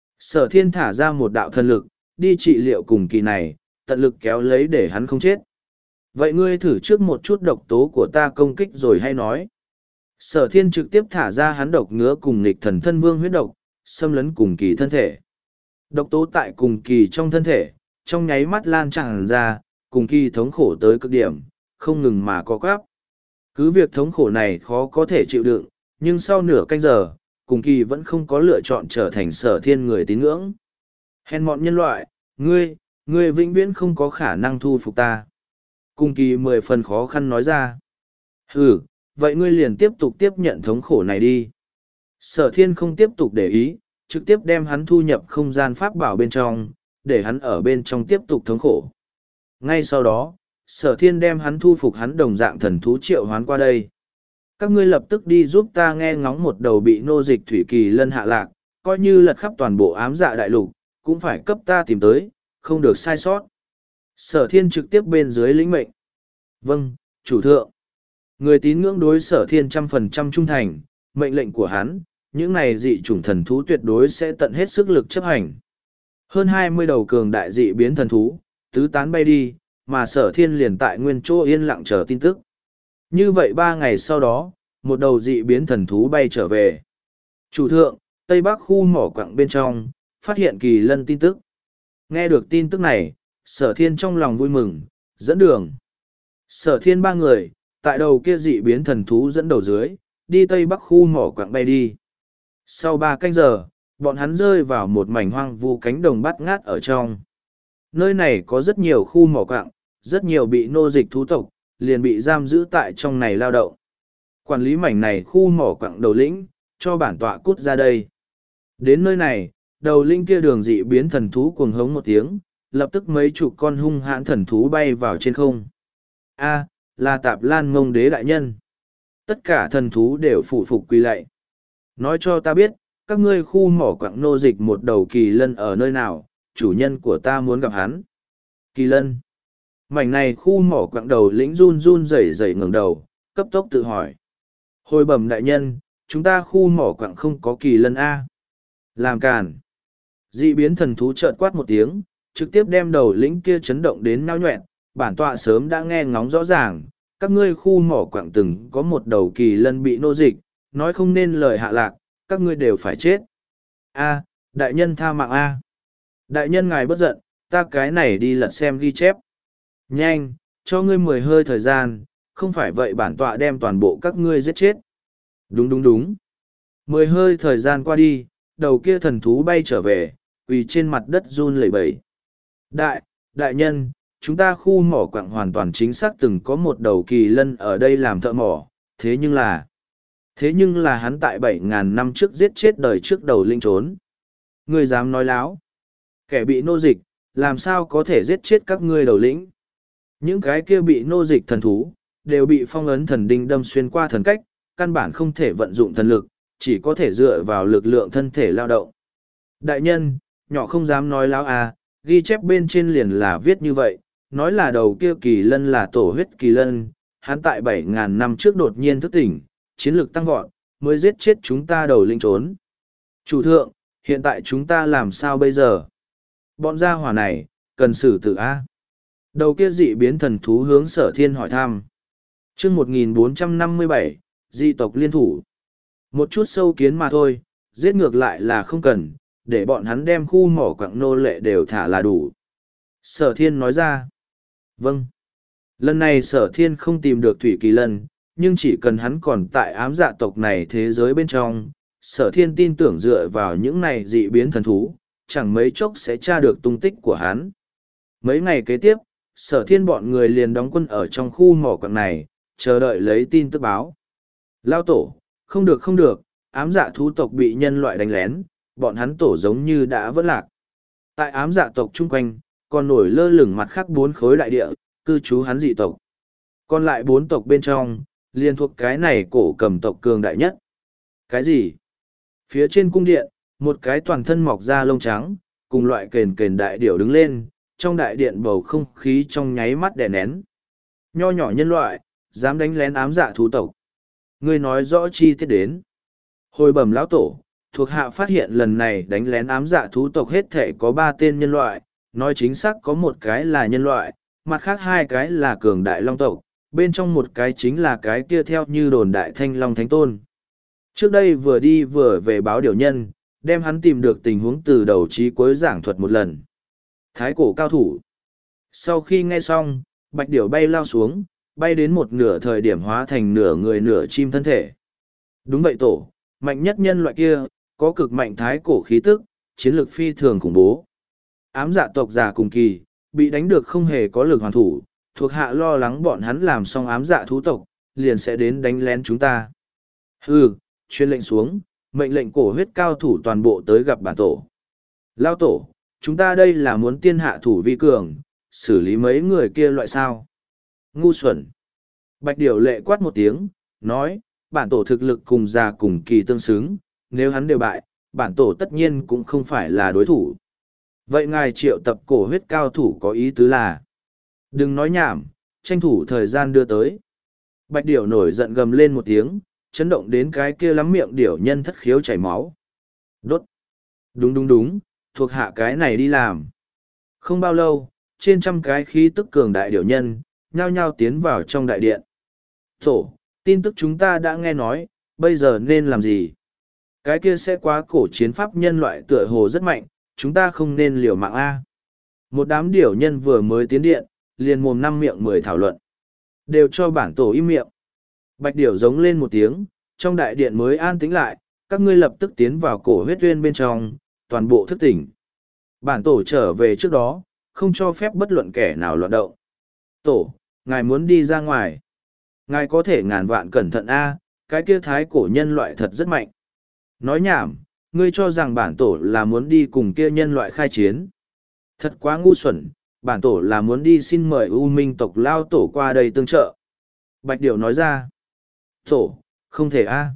Sở thiên thả ra một đạo thần lực, đi trị liệu cùng kỳ này, tận lực kéo lấy để hắn không chết. Vậy ngươi thử trước một chút độc tố của ta công kích rồi hay nói. Sở thiên trực tiếp thả ra hắn độc ngứa cùng nghịch thần thân vương huyết độc, xâm lấn cùng kỳ thân thể. Độc tố tại cùng kỳ trong thân thể, trong nháy mắt lan tràn ra, cùng kỳ thống khổ tới cực điểm, không ngừng mà có quáp. Cứ việc thống khổ này khó có thể chịu đựng, nhưng sau nửa canh giờ, cùng kỳ vẫn không có lựa chọn trở thành sở thiên người tín ngưỡng. Hèn mọn nhân loại, ngươi, ngươi vĩnh viễn không có khả năng thu phục ta. Cùng kỳ mười phần khó khăn nói ra. Ừ, vậy ngươi liền tiếp tục tiếp nhận thống khổ này đi. Sở thiên không tiếp tục để ý, trực tiếp đem hắn thu nhập không gian pháp bảo bên trong, để hắn ở bên trong tiếp tục thống khổ. Ngay sau đó, sở thiên đem hắn thu phục hắn đồng dạng thần thú triệu hoán qua đây. Các ngươi lập tức đi giúp ta nghe ngóng một đầu bị nô dịch thủy kỳ lân hạ lạc, coi như lật khắp toàn bộ ám dạ đại lục, cũng phải cấp ta tìm tới, không được sai sót. Sở thiên trực tiếp bên dưới lĩnh mệnh. Vâng, chủ thượng. Người tín ngưỡng đối sở thiên trăm phần trăm trung thành, mệnh lệnh của hắn, những này dị chủng thần thú tuyệt đối sẽ tận hết sức lực chấp hành. Hơn hai mươi đầu cường đại dị biến thần thú, tứ tán bay đi, mà sở thiên liền tại nguyên chỗ yên lặng chờ tin tức. Như vậy ba ngày sau đó, một đầu dị biến thần thú bay trở về. Chủ thượng, Tây Bắc khu mỏ quặng bên trong, phát hiện kỳ lân tin tức. Nghe được tin tức này, sở thiên trong lòng vui mừng, dẫn đường. Sở thiên ba người, tại đầu kia dị biến thần thú dẫn đầu dưới, đi Tây Bắc khu mỏ quặng bay đi. Sau ba canh giờ, bọn hắn rơi vào một mảnh hoang vu cánh đồng bát ngát ở trong. Nơi này có rất nhiều khu mỏ quặng, rất nhiều bị nô dịch thú tộc, liền bị giam giữ tại trong này lao động. Quản lý mảnh này khu mỏ quặng đầu lĩnh, cho bản tọa cút ra đây. Đến nơi này, đầu linh kia đường dị biến thần thú cuồng hống một tiếng, lập tức mấy chục con hung hãn thần thú bay vào trên không. A, là Tạp Lan Mông Đế đại nhân. Tất cả thần thú đều phụ phục quỳ lạy. Nói cho ta biết, các ngươi khu mỏ quặng nô dịch một đầu kỳ lân ở nơi nào, chủ nhân của ta muốn gặp hắn. Kỳ lân. Mảnh này khu mỏ quặng đầu lĩnh run run rẩy rẩy ngẩng đầu, cấp tốc tự hỏi. Hồi bẩm đại nhân, chúng ta khu mỏ quặng không có kỳ lân A. Làm càn. Dị biến thần thú chợt quát một tiếng, trực tiếp đem đầu lĩnh kia chấn động đến nao nhoẹn, bản tọa sớm đã nghe ngóng rõ ràng, các ngươi khu mỏ quặng từng có một đầu kỳ lân bị nô dịch, nói không nên lời hạ lạc, các ngươi đều phải chết. A, đại nhân tha mạng A. Đại nhân ngài bất giận, ta cái này đi lật xem ghi chép. Nhanh, cho ngươi mười hơi thời gian, không phải vậy bản tọa đem toàn bộ các ngươi giết chết. Đúng đúng đúng. Mười hơi thời gian qua đi, đầu kia thần thú bay trở về, quỳ trên mặt đất run lẩy bẩy. Đại, đại nhân, chúng ta khu mỏ quặng hoàn toàn chính xác từng có một đầu kỳ lân ở đây làm thợ mỏ, thế nhưng là... Thế nhưng là hắn tại bảy ngàn năm trước giết chết đời trước đầu linh trốn. Ngươi dám nói láo. Kẻ bị nô dịch, làm sao có thể giết chết các ngươi đầu lĩnh. Những cái kia bị nô dịch thần thú, đều bị phong ấn thần đinh đâm xuyên qua thần cách, căn bản không thể vận dụng thần lực, chỉ có thể dựa vào lực lượng thân thể lao động. Đại nhân, nhỏ không dám nói láo à, ghi chép bên trên liền là viết như vậy, nói là đầu kia kỳ lân là tổ huyết kỳ lân, hắn tại bảy ngàn năm trước đột nhiên thức tỉnh, chiến lược tăng vọt, mới giết chết chúng ta đầu linh trốn. Chủ thượng, hiện tại chúng ta làm sao bây giờ? Bọn gia hỏa này, cần xử tử A. Đầu kia dị biến thần thú hướng sở thiên hỏi thăm. chương một nghìn bốn trăm năm mươi bảy, dị tộc liên thủ. Một chút sâu kiến mà thôi, giết ngược lại là không cần, để bọn hắn đem khu mỏ quặng nô lệ đều thả là đủ. Sở thiên nói ra. Vâng. Lần này sở thiên không tìm được Thủy Kỳ Lân, nhưng chỉ cần hắn còn tại ám dạ tộc này thế giới bên trong, sở thiên tin tưởng dựa vào những này dị biến thần thú, chẳng mấy chốc sẽ tra được tung tích của hắn. Mấy ngày kế tiếp, sở thiên bọn người liền đóng quân ở trong khu mỏ quặng này, chờ đợi lấy tin tức báo. Lao tổ, không được không được, ám dạ thú tộc bị nhân loại đánh lén, bọn hắn tổ giống như đã vỡ lạc. Tại ám dạ tộc chung quanh, còn nổi lơ lửng mặt khác bốn khối đại địa, cư trú hắn dị tộc. Còn lại bốn tộc bên trong, liên thuộc cái này cổ cầm tộc cường đại nhất. Cái gì? Phía trên cung điện, một cái toàn thân mọc da lông trắng, cùng loại kền kền đại điểu đứng lên, trong đại điện bầu không khí trong nháy mắt đè nén. Nho nhỏ nhân loại, dám đánh lén ám dạ thú tộc. Ngươi nói rõ chi tiết đến. Hồi bẩm lão tổ, thuộc hạ phát hiện lần này đánh lén ám dạ thú tộc hết thể có ba tên nhân loại, nói chính xác có một cái là nhân loại, mặt khác hai cái là cường đại long tộc, bên trong một cái chính là cái kia theo như đồn đại thanh long thánh tôn. Trước đây vừa đi vừa về báo điều nhân, đem hắn tìm được tình huống từ đầu chí cuối giảng thuật một lần. Thái cổ cao thủ. Sau khi nghe xong, bạch điểu bay lao xuống, bay đến một nửa thời điểm hóa thành nửa người nửa chim thân thể. Đúng vậy tổ, mạnh nhất nhân loại kia, có cực mạnh thái cổ khí tức, chiến lược phi thường khủng bố. Ám dạ tộc già cùng kỳ, bị đánh được không hề có lực hoàn thủ, thuộc hạ lo lắng bọn hắn làm xong ám dạ thú tộc, liền sẽ đến đánh lén chúng ta. Hừ, chuyên lệnh xuống, mệnh lệnh cổ huyết cao thủ toàn bộ tới gặp bản tổ. Lao tổ, chúng ta đây là muốn tiên hạ thủ vi cường, xử lý mấy người kia loại sao. Ngu xuẩn. Bạch Điểu lệ quát một tiếng, nói, bản tổ thực lực cùng già cùng kỳ tương xứng, nếu hắn đều bại, bản tổ tất nhiên cũng không phải là đối thủ. Vậy ngài triệu tập cổ huyết cao thủ có ý tứ là, đừng nói nhảm, tranh thủ thời gian đưa tới. Bạch Điểu nổi giận gầm lên một tiếng, chấn động đến cái kia lắm miệng điểu nhân thất khiếu chảy máu. Đốt. Đúng đúng đúng, thuộc hạ cái này đi làm. Không bao lâu, trên trăm cái khí tức cường đại điểu nhân, nhao nhao tiến vào trong đại điện. Tổ, tin tức chúng ta đã nghe nói, bây giờ nên làm gì? Cái kia sẽ quá cổ chiến pháp nhân loại tựa hồ rất mạnh, chúng ta không nên liều mạng A. Một đám điểu nhân vừa mới tiến điện, liền mồm năm miệng mười thảo luận. Đều cho bản tổ im miệng. Bạch điểu giống lên một tiếng, trong đại điện mới an tĩnh lại, các ngươi lập tức tiến vào cổ huyết uyên bên trong, toàn bộ thức tỉnh. Bản tổ trở về trước đó, không cho phép bất luận kẻ nào loạn động. Tổ, ngài muốn đi ra ngoài. Ngài có thể ngàn vạn cẩn thận a, cái kia thái cổ nhân loại thật rất mạnh. Nói nhảm, ngươi cho rằng bản tổ là muốn đi cùng kia nhân loại khai chiến. Thật quá ngu xuẩn, bản tổ là muốn đi xin mời U Minh tộc lao tổ qua đây tương trợ. Bạch Điểu nói ra. Tổ, không thể a.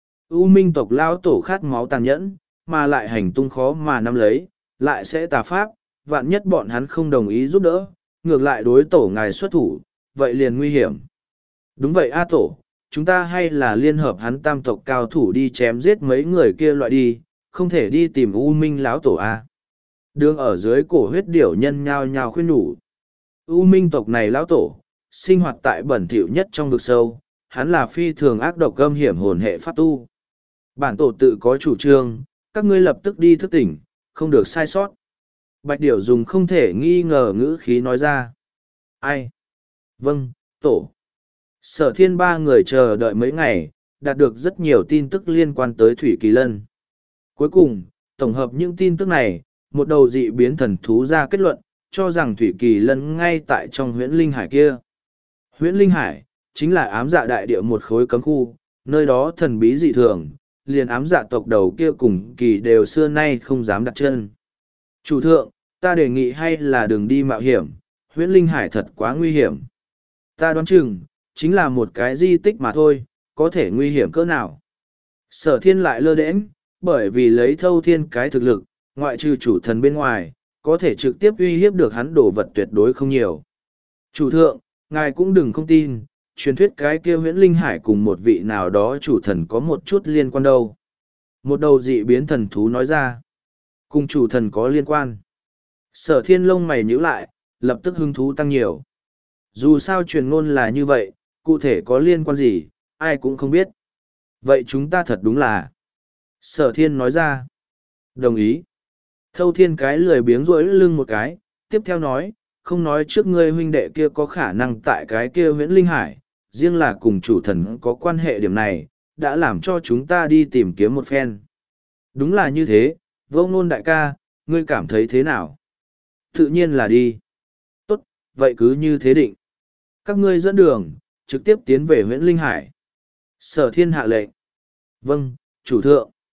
U Minh tộc lao tổ khát máu tàn nhẫn, mà lại hành tung khó mà nắm lấy, lại sẽ tà pháp, vạn nhất bọn hắn không đồng ý giúp đỡ, ngược lại đối tổ ngài xuất thủ, vậy liền nguy hiểm. Đúng vậy a tổ, chúng ta hay là liên hợp hắn tam tộc cao thủ đi chém giết mấy người kia loại đi, không thể đi tìm U Minh lão tổ a. Đường ở dưới cổ huyết điểu nhân nhao nhao khuyên nhủ. U Minh tộc này lão tổ, sinh hoạt tại bẩn thỉu nhất trong vực sâu, hắn là phi thường ác độc gâm hiểm hồn hệ pháp tu. Bản tổ tự có chủ trương, các ngươi lập tức đi thức tỉnh, không được sai sót. Bạch Điểu dùng không thể nghi ngờ ngữ khí nói ra. Ai? Vâng, tổ. Sở thiên ba người chờ đợi mấy ngày, đạt được rất nhiều tin tức liên quan tới Thủy Kỳ Lân. Cuối cùng, tổng hợp những tin tức này, một đầu dị biến thần thú ra kết luận, cho rằng Thủy Kỳ Lân ngay tại trong huyễn linh hải kia. Huyễn linh hải, chính là ám dạ đại địa một khối cấm khu, nơi đó thần bí dị thường, liền ám dạ tộc đầu kia cùng kỳ đều xưa nay không dám đặt chân. Chủ thượng, ta đề nghị hay là đừng đi mạo hiểm, huyễn linh hải thật quá nguy hiểm. Ta đoán chừng, chính là một cái di tích mà thôi, có thể nguy hiểm cỡ nào. Sở thiên lại lơ đễnh, bởi vì lấy thâu thiên cái thực lực, ngoại trừ chủ thần bên ngoài, có thể trực tiếp uy hiếp được hắn đồ vật tuyệt đối không nhiều. Chủ thượng, ngài cũng đừng không tin, truyền thuyết cái kia huyễn linh hải cùng một vị nào đó chủ thần có một chút liên quan đâu. Một đầu dị biến thần thú nói ra, cùng chủ thần có liên quan. Sở thiên lông mày nhíu lại, lập tức hứng thú tăng nhiều. Dù sao truyền ngôn là như vậy, cụ thể có liên quan gì, ai cũng không biết. Vậy chúng ta thật đúng là. Sở thiên nói ra. Đồng ý. Thâu thiên cái lười biếng rỗi lưng một cái, tiếp theo nói, không nói trước ngươi huynh đệ kia có khả năng tại cái kia huyễn linh hải, riêng là cùng chủ thần có quan hệ điểm này, đã làm cho chúng ta đi tìm kiếm một phen. Đúng là như thế, vô ngôn đại ca, ngươi cảm thấy thế nào? Tự nhiên là đi. Tốt, vậy cứ như thế định. Các ngươi dẫn đường, trực tiếp tiến về huyễn linh hải. Sở thiên hạ lệnh. Vâng, chủ thượng.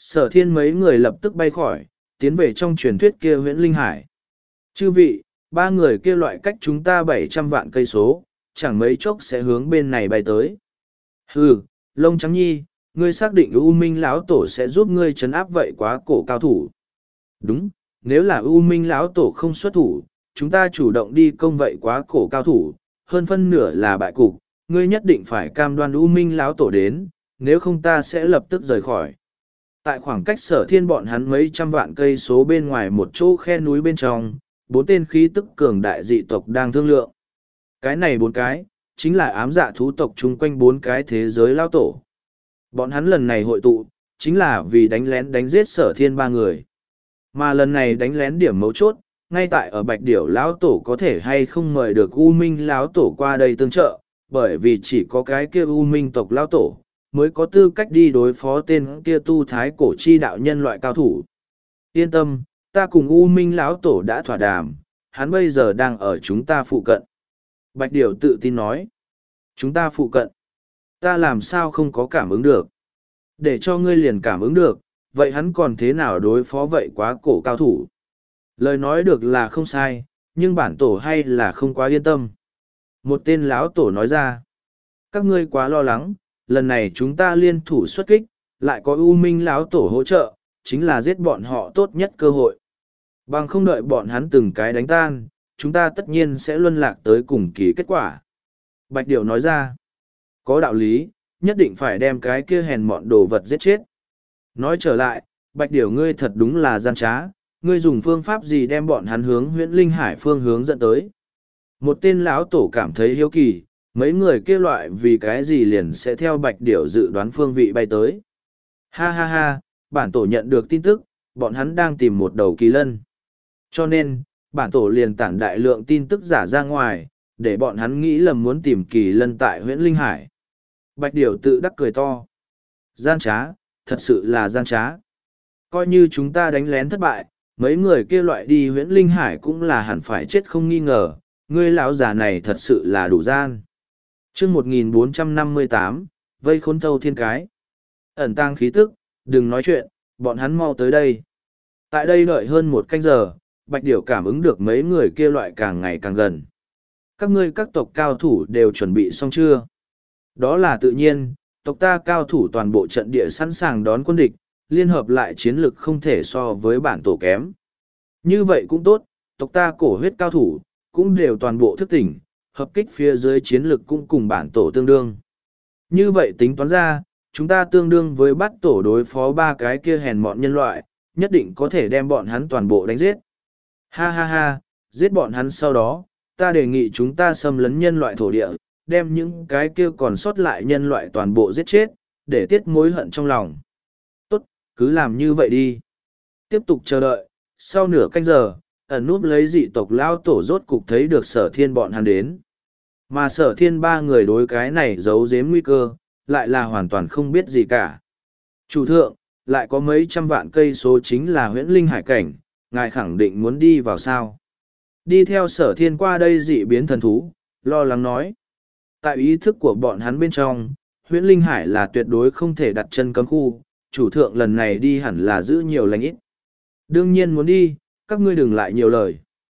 Sở thiên mấy người lập tức bay khỏi, tiến về trong truyền thuyết kia huyễn linh hải. Chư vị, ba người kia loại cách chúng ta bảy trăm vạn cây số, chẳng mấy chốc sẽ hướng bên này bay tới. Hừ, lông trắng nhi, ngươi xác định U Minh lão tổ sẽ giúp ngươi trấn áp vậy quá cổ cao thủ. Đúng, nếu là U Minh lão tổ không xuất thủ, chúng ta chủ động đi công vậy quá cổ cao thủ, hơn phân nửa là bại cục, ngươi nhất định phải cam đoan U Minh lão tổ đến, nếu không ta sẽ lập tức rời khỏi. Tại khoảng cách sở thiên bọn hắn mấy trăm vạn cây số bên ngoài một chỗ khe núi bên trong, bốn tên khí tức cường đại dị tộc đang thương lượng. Cái này bốn cái, chính là ám dạ thú tộc chung quanh bốn cái thế giới lao tổ. Bọn hắn lần này hội tụ, chính là vì đánh lén đánh giết sở thiên ba người. Mà lần này đánh lén điểm mấu chốt, ngay tại ở Bạch Điểu lão tổ có thể hay không mời được U Minh lão tổ qua đây tương trợ, bởi vì chỉ có cái kia U Minh tộc lão tổ mới có tư cách đi đối phó tên kia tu thái cổ chi đạo nhân loại cao thủ. Yên tâm, ta cùng U Minh lão tổ đã thỏa đàm, hắn bây giờ đang ở chúng ta phụ cận. Bạch Điểu tự tin nói. Chúng ta phụ cận. Ta làm sao không có cảm ứng được. Để cho ngươi liền cảm ứng được, vậy hắn còn thế nào đối phó vậy quá cổ cao thủ. Lời nói được là không sai, nhưng bản tổ hay là không quá yên tâm. Một tên lão tổ nói ra. Các ngươi quá lo lắng, lần này chúng ta liên thủ xuất kích, lại có U Minh lão tổ hỗ trợ, chính là giết bọn họ tốt nhất cơ hội. Bằng không đợi bọn hắn từng cái đánh tan, chúng ta tất nhiên sẽ luân lạc tới cùng kỳ kết quả. Bạch Điểu nói ra, có đạo lý, nhất định phải đem cái kia hèn mọn đồ vật giết chết. Nói trở lại, Bạch Điểu ngươi thật đúng là gian trá, ngươi dùng phương pháp gì đem bọn hắn hướng huyễn linh hải phương hướng dẫn tới. Một tên lão tổ cảm thấy hiếu kỳ, mấy người kia loại vì cái gì liền sẽ theo Bạch Điểu dự đoán phương vị bay tới. Ha ha ha, bản tổ nhận được tin tức, bọn hắn đang tìm một đầu kỳ lân. Cho nên, bản tổ liền tản đại lượng tin tức giả ra ngoài, để bọn hắn nghĩ lầm muốn tìm kỳ lân tại huyễn linh hải. Bạch Điểu tự đắc cười to. Gian trá, thật sự là gian trá. Coi như chúng ta đánh lén thất bại, mấy người kia loại đi huyễn linh hải cũng là hẳn phải chết không nghi ngờ, ngươi lão già này thật sự là đủ gian. chương một nghìn bốn trăm năm mươi tám, vây khốn thâu thiên cái. Ẩn tang khí tức, đừng nói chuyện, bọn hắn mau tới đây. Tại đây đợi hơn một canh giờ, Bạch Điểu cảm ứng được mấy người kia loại càng ngày càng gần. Các ngươi các tộc cao thủ đều chuẩn bị xong chưa? Đó là tự nhiên, tộc ta cao thủ toàn bộ trận địa sẵn sàng đón quân địch, liên hợp lại chiến lực không thể so với bản tổ kém. Như vậy cũng tốt, tộc ta cổ huyết cao thủ, cũng đều toàn bộ thức tỉnh, hợp kích phía dưới chiến lực cũng cùng bản tổ tương đương. Như vậy tính toán ra, chúng ta tương đương với bắt tổ đối phó ba cái kia hèn mọn nhân loại, nhất định có thể đem bọn hắn toàn bộ đánh giết. Ha ha ha, giết bọn hắn sau đó, ta đề nghị chúng ta xâm lấn nhân loại thổ địa, đem những cái kia còn sót lại nhân loại toàn bộ giết chết, để tiết mối hận trong lòng. Tốt, cứ làm như vậy đi. Tiếp tục chờ đợi, sau nửa canh giờ, ẩn núp lấy dị tộc lao tổ rốt cục thấy được sở thiên bọn hắn đến. Mà sở thiên ba người đối cái này giấu giếm nguy cơ, lại là hoàn toàn không biết gì cả. Chủ thượng, lại có mấy trăm vạn cây số chính là huyễn linh hải cảnh, ngài khẳng định muốn đi vào sao. Đi theo sở thiên qua đây dị biến thần thú, lo lắng nói. Tại ý thức của bọn hắn bên trong, huyễn linh hải là tuyệt đối không thể đặt chân cấm khu, chủ thượng lần này đi hẳn là giữ nhiều lành ít. Đương nhiên muốn đi, các ngươi đừng lại nhiều lời.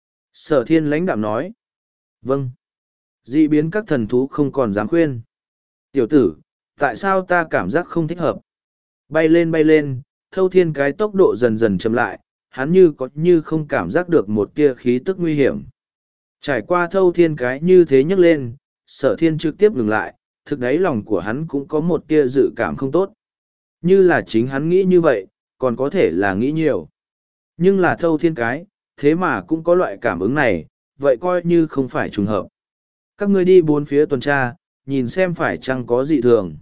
Sở thiên lãnh đạm nói. Vâng. Dị biến các thần thú không còn dám khuyên. Tiểu tử, tại sao ta cảm giác không thích hợp? Bay lên bay lên, thâu thiên cái tốc độ dần dần chậm lại, hắn như có như không cảm giác được một tia khí tức nguy hiểm. Trải qua thâu thiên cái như thế nhấc lên, sở thiên trực tiếp ngừng lại, thực đáy lòng của hắn cũng có một tia dự cảm không tốt. Như là chính hắn nghĩ như vậy, còn có thể là nghĩ nhiều. Nhưng là thâu thiên cái, thế mà cũng có loại cảm ứng này, vậy coi như không phải trùng hợp. Các ngươi đi bốn phía tuần tra, nhìn xem phải chăng có dị thường.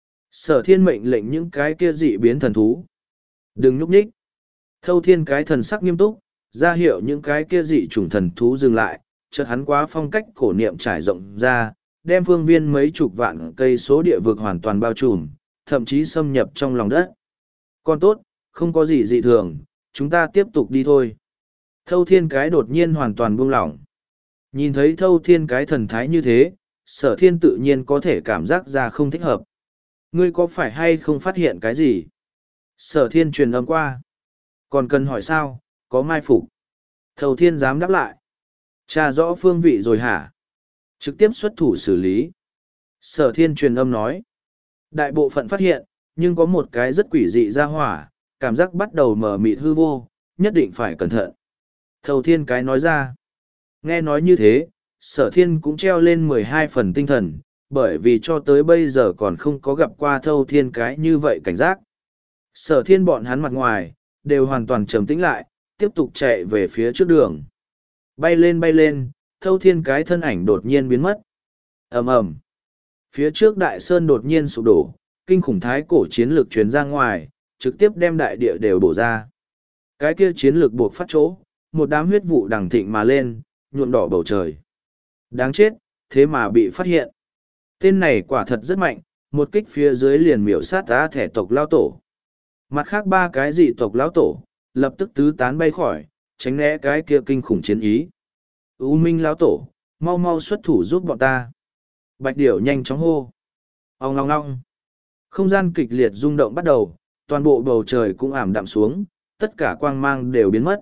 Sở thiên mệnh lệnh những cái kia dị biến thần thú. Đừng nhúc nhích. Thâu thiên cái thần sắc nghiêm túc, ra hiệu những cái kia dị chủng thần thú dừng lại, chợt hắn quá phong cách cổ niệm trải rộng ra, đem phương viên mấy chục vạn cây số địa vực hoàn toàn bao trùm, thậm chí xâm nhập trong lòng đất. Còn tốt, không có gì dị thường, chúng ta tiếp tục đi thôi. Thâu thiên cái đột nhiên hoàn toàn buông lỏng. Nhìn thấy thâu thiên cái thần thái như thế, sở thiên tự nhiên có thể cảm giác ra không thích hợp. Ngươi có phải hay không phát hiện cái gì? Sở thiên truyền âm qua. Còn cần hỏi sao, có mai phục. Thầu thiên dám đáp lại. Tra rõ phương vị rồi hả? Trực tiếp xuất thủ xử lý. Sở thiên truyền âm nói. Đại bộ phận phát hiện, nhưng có một cái rất quỷ dị ra hỏa, cảm giác bắt đầu mờ mịt hư vô, nhất định phải cẩn thận. Thầu thiên cái nói ra. Nghe nói như thế, sở thiên cũng treo lên mười hai phần tinh thần, bởi vì cho tới bây giờ còn không có gặp qua thâu thiên cái như vậy cảnh giác. Sở thiên bọn hắn mặt ngoài, đều hoàn toàn trầm tĩnh lại, tiếp tục chạy về phía trước đường. Bay lên bay lên, thâu thiên cái thân ảnh đột nhiên biến mất. Ầm ầm. Phía trước đại sơn đột nhiên sụp đổ, kinh khủng thái cổ chiến lược truyền ra ngoài, trực tiếp đem đại địa đều bổ ra. Cái kia chiến lược buộc phát chỗ, một đám huyết vụ đằng thịnh mà lên, nhuộm đỏ bầu trời. Đáng chết, thế mà bị phát hiện. Tên này quả thật rất mạnh, một kích phía dưới liền miểu sát tá thẻ tộc lao tổ. Mặt khác ba cái dị tộc lão tổ, lập tức tứ tán bay khỏi, tránh né cái kia kinh khủng chiến ý. U Minh lão tổ, mau mau xuất thủ giúp bọn ta. Bạch Điểu nhanh chóng hô. Ong long long. Không gian kịch liệt rung động bắt đầu, toàn bộ bầu trời cũng ảm đạm xuống, tất cả quang mang đều biến mất.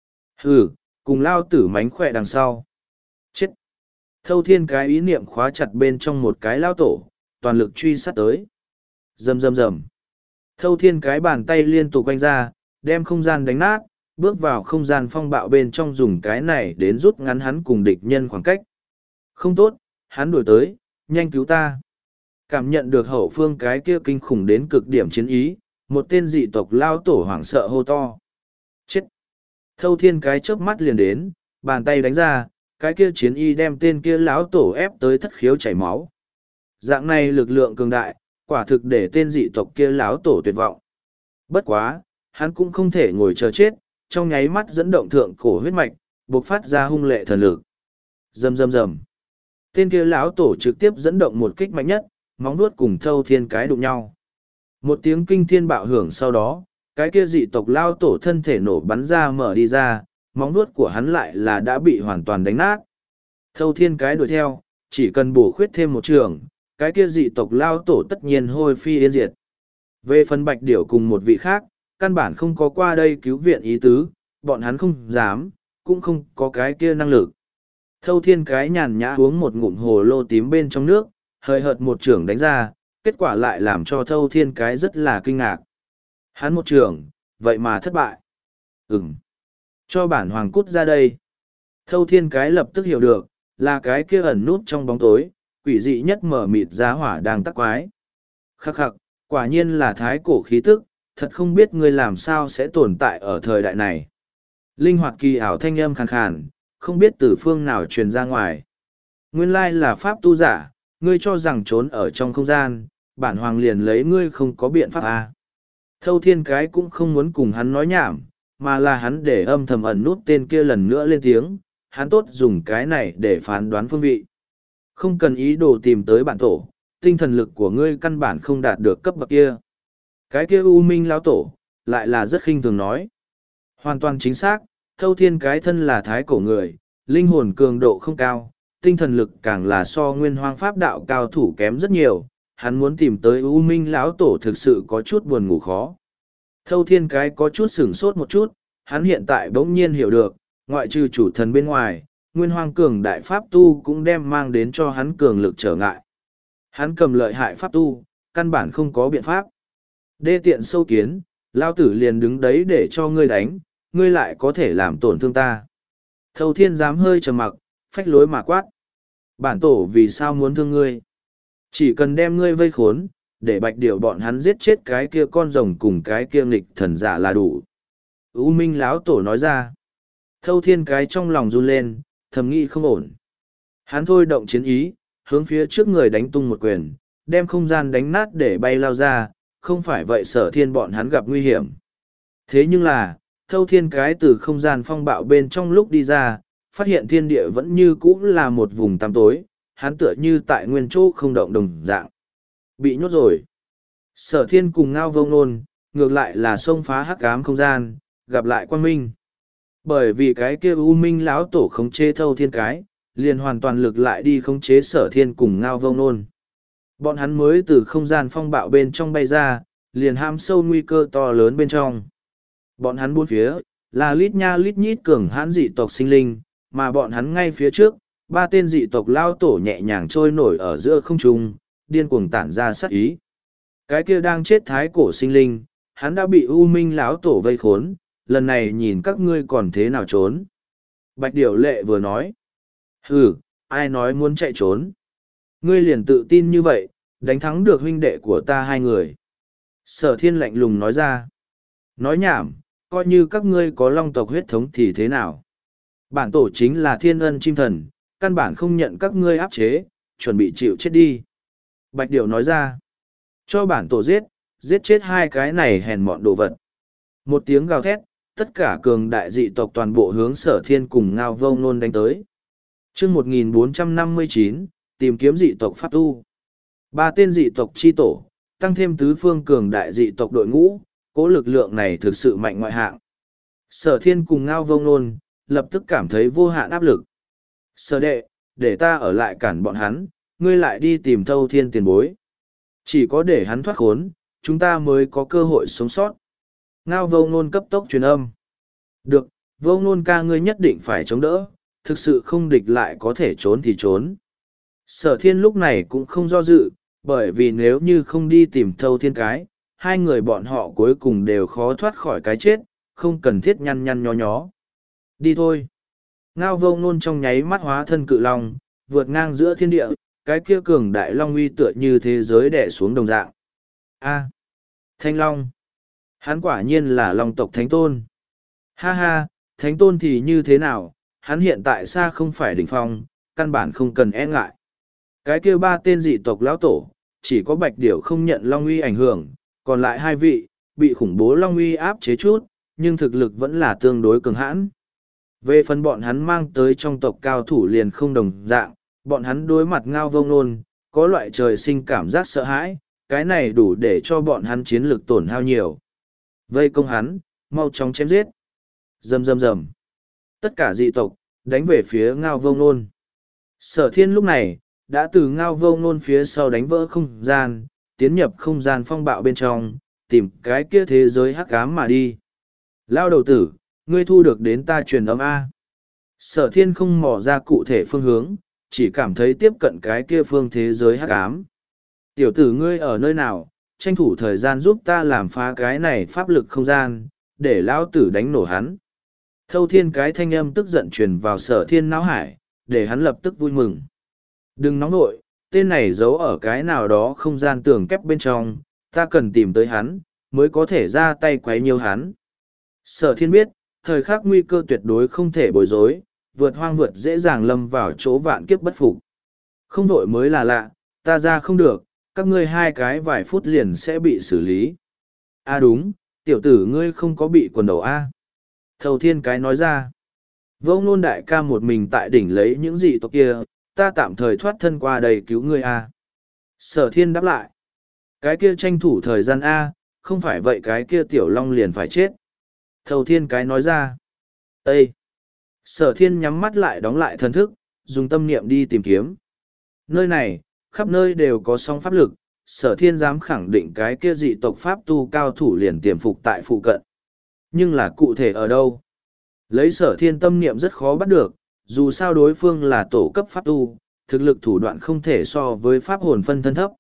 Hừ, cùng lao tử mánh khỏe đằng sau. Chết. Thâu thiên cái ý niệm khóa chặt bên trong một cái lao tổ, toàn lực truy sát tới. Rầm rầm rầm. Thâu thiên cái bàn tay liên tục quanh ra, đem không gian đánh nát, bước vào không gian phong bạo bên trong dùng cái này đến rút ngắn hắn cùng địch nhân khoảng cách. Không tốt, hắn đuổi tới, nhanh cứu ta. Cảm nhận được hậu phương cái kia kinh khủng đến cực điểm chiến ý, một tên dị tộc lao tổ hoảng sợ hô to. Chết! Thâu thiên cái chớp mắt liền đến, bàn tay đánh ra, cái kia chiến y đem tên kia lão tổ ép tới thất khiếu chảy máu. Dạng này lực lượng cường đại, quả thực để tên dị tộc kia lão tổ tuyệt vọng. Bất quá, hắn cũng không thể ngồi chờ chết, trong nháy mắt dẫn động thượng cổ huyết mạch, bộc phát ra hung lệ thần lực. Rầm rầm rầm. Tên kia lão tổ trực tiếp dẫn động một kích mạnh nhất, móng vuốt cùng thâu thiên cái đụng nhau. Một tiếng kinh thiên bạo hưởng sau đó, cái kia dị tộc lao tổ thân thể nổ bắn ra mở đi ra, móng vuốt của hắn lại là đã bị hoàn toàn đánh nát. Thâu thiên cái đuổi theo, chỉ cần bổ khuyết thêm một trường, cái kia dị tộc lao tổ tất nhiên hôi phi yên diệt. Về phần Bạch Điểu cùng một vị khác, căn bản không có qua đây cứu viện ý tứ, bọn hắn không dám, cũng không có cái kia năng lực. Thâu thiên cái nhàn nhã uống một ngụm hồ lô tím bên trong nước, hơi hợt một trưởng đánh ra, kết quả lại làm cho thâu thiên cái rất là kinh ngạc. Hắn một trưởng, vậy mà thất bại. Ừm. Cho bản hoàng cút ra đây. Thâu thiên cái lập tức hiểu được, là cái kia ẩn nút trong bóng tối, quỷ dị nhất mở mịt giá hỏa đang tắc quái. Khắc khắc, quả nhiên là thái cổ khí tức, thật không biết ngươi làm sao sẽ tồn tại ở thời đại này. Linh hoạt kỳ ảo thanh âm khàn khàn, không biết từ phương nào truyền ra ngoài. Nguyên lai là pháp tu giả, ngươi cho rằng trốn ở trong không gian, bản hoàng liền lấy ngươi không có biện pháp à. Thâu thiên cái cũng không muốn cùng hắn nói nhảm, mà là hắn để âm thầm ẩn nút tên kia lần nữa lên tiếng, hắn tốt dùng cái này để phán đoán phương vị. Không cần ý đồ tìm tới bản tổ, tinh thần lực của ngươi căn bản không đạt được cấp bậc kia. Cái kia U Minh lão tổ, lại là rất khinh thường nói. Hoàn toàn chính xác, thâu thiên cái thân là thái cổ người, linh hồn cường độ không cao, tinh thần lực càng là so nguyên hoang pháp đạo cao thủ kém rất nhiều, hắn muốn tìm tới U Minh lão tổ thực sự có chút buồn ngủ khó. Thâu thiên cái có chút sửng sốt một chút, hắn hiện tại bỗng nhiên hiểu được, ngoại trừ chủ thần bên ngoài, nguyên hoang cường đại pháp tu cũng đem mang đến cho hắn cường lực trở ngại. Hắn cầm lợi hại pháp tu, căn bản không có biện pháp. Đê tiện sâu kiến, lao tử liền đứng đấy để cho ngươi đánh, ngươi lại có thể làm tổn thương ta. Thâu thiên dám hơi trầm mặc, phách lối mà quát. Bản tổ vì sao muốn thương ngươi? Chỉ cần đem ngươi vây khốn, để Bạch Điểu bọn hắn giết chết cái kia con rồng cùng cái kia nghịch thần giả là đủ. U Minh lão tổ nói ra. Thâu thiên cái trong lòng run lên, thầm nghĩ không ổn. Hắn thôi động chiến ý, hướng phía trước người đánh tung một quyền, đem không gian đánh nát để bay lao ra, không phải vậy sở thiên bọn hắn gặp nguy hiểm. Thế nhưng là, thâu thiên cái từ không gian phong bạo bên trong lúc đi ra, phát hiện thiên địa vẫn như cũ là một vùng tăm tối, hắn tựa như tại nguyên chỗ không động đồng dạng. Bị nhốt rồi. Sở thiên cùng ngao vông nôn, ngược lại là xông phá hắc ám không gian, gặp lại quan minh. Bởi vì cái kia U Minh lão tổ khống chế thâu thiên cái, liền hoàn toàn lực lại đi khống chế sở thiên cùng ngao vông nôn. Bọn hắn mới từ không gian phong bạo bên trong bay ra, liền ham sâu nguy cơ to lớn bên trong. Bọn hắn bốn phía, là lít nha lít nhít cường hãn dị tộc sinh linh, mà bọn hắn ngay phía trước, ba tên dị tộc lao tổ nhẹ nhàng trôi nổi ở giữa không trung, điên cuồng tản ra sát ý. Cái kia đang chết thái cổ sinh linh, hắn đã bị U Minh lão tổ vây khốn, lần này nhìn các ngươi còn thế nào trốn. Bạch Điểu Lệ vừa nói. Hừ, ai nói muốn chạy trốn. Ngươi liền tự tin như vậy, đánh thắng được huynh đệ của ta hai người. Sở Thiên lạnh lùng nói ra. Nói nhảm, coi như các ngươi có long tộc huyết thống thì thế nào. Bản tổ chính là thiên ân chim thần, căn bản không nhận các ngươi áp chế, chuẩn bị chịu chết đi. Bạch Điểu nói ra. Cho bản tổ giết, giết chết hai cái này hèn mọn đồ vật. Một tiếng gào thét, tất cả cường đại dị tộc toàn bộ hướng Sở Thiên cùng Ngao Vô Ngôn đánh tới. Chương một nghìn bốn trăm năm mươi chín, tìm kiếm dị tộc pháp tu. Ba tên dị tộc chi tổ, tăng thêm tứ phương cường đại dị tộc đội ngũ, cố lực lượng này thực sự mạnh ngoại hạng. Sở Thiên cùng Ngao Vô Ngôn, lập tức cảm thấy vô hạn áp lực. Sở đệ, để ta ở lại cản bọn hắn, ngươi lại đi tìm Thâu Thiên tiền bối. Chỉ có để hắn thoát khốn, chúng ta mới có cơ hội sống sót. Ngao Vô Ngôn cấp tốc truyền âm. Được, Vô Ngôn ca ngươi nhất định phải chống đỡ, thực sự không địch lại có thể trốn thì trốn. Sở Thiên lúc này cũng không do dự, bởi vì nếu như không đi tìm Thâu Thiên cái, hai người bọn họ cuối cùng đều khó thoát khỏi cái chết, không cần thiết nhăn nhăn nhó nhó. Đi thôi. Ngao Vô Ngôn trong nháy mắt hóa thân cự long, vượt ngang giữa thiên địa, cái kia cường đại long uy tựa như thế giới đè xuống đồng dạng. A, Thanh Long. Hắn quả nhiên là long tộc thánh tôn. Ha ha, thánh tôn thì như thế nào, hắn hiện tại xa không phải đỉnh phong, căn bản không cần e ngại. Cái kia ba tên dị tộc lão tổ, chỉ có Bạch Điểu không nhận long uy ảnh hưởng, còn lại hai vị, bị khủng bố long uy áp chế chút, nhưng thực lực vẫn là tương đối cường hãn. Về phần bọn hắn mang tới trong tộc cao thủ liền không đồng dạng, bọn hắn đối mặt Ngao Vô Ngôn, có loại trời sinh cảm giác sợ hãi, cái này đủ để cho bọn hắn chiến lực tổn hao nhiều. Vây công hắn, mau chóng chém giết. Rầm rầm rầm. Tất cả dị tộc, đánh về phía Ngao Vô Ngôn. Sở Thiên lúc này, đã từ Ngao Vô Ngôn phía sau đánh vỡ không gian, tiến nhập không gian phong bạo bên trong, tìm cái kia thế giới hắc ám mà đi. Lao đầu tử, ngươi thu được đến ta truyền âm A. Sở Thiên không mò ra cụ thể phương hướng, chỉ cảm thấy tiếp cận cái kia phương thế giới hắc ám. Tiểu tử ngươi ở nơi nào, tranh thủ thời gian giúp ta làm phá cái này pháp lực không gian, để lão tử đánh nổ hắn. Thâu Thiên cái thanh âm tức giận truyền vào Sở Thiên não hải, để hắn lập tức vui mừng. Đừng nóng nội, tên này giấu ở cái nào đó không gian tường kép bên trong, ta cần tìm tới hắn, mới có thể ra tay quấy nhiêu hắn. Sở Thiên biết, thời khắc nguy cơ tuyệt đối không thể bối rối, vượt hoang vượt dễ dàng lâm vào chỗ vạn kiếp bất phục. Không vội mới là lạ, ta ra không được, các ngươi hai cái vài phút liền sẽ bị xử lý. A đúng, tiểu tử ngươi không có bị quần đầu A. Thâu Thiên cái nói ra. Vô Ngôn đại ca một mình tại đỉnh lấy những dị tộc kia, ta tạm thời thoát thân qua đây cứu ngươi A. Sở Thiên đáp lại. Cái kia tranh thủ thời gian A, không phải vậy cái kia tiểu long liền phải chết. Thâu Thiên cái nói ra. Ê! Sở Thiên nhắm mắt lại đóng lại thần thức, dùng tâm niệm đi tìm kiếm. Nơi này, khắp nơi đều có song pháp lực, Sở Thiên dám khẳng định cái kia dị tộc pháp tu cao thủ liền tiềm phục tại phụ cận. Nhưng là cụ thể ở đâu? Lấy Sở Thiên tâm niệm rất khó bắt được, dù sao đối phương là tổ cấp pháp tu, thực lực thủ đoạn không thể so với pháp hồn phân thân thấp.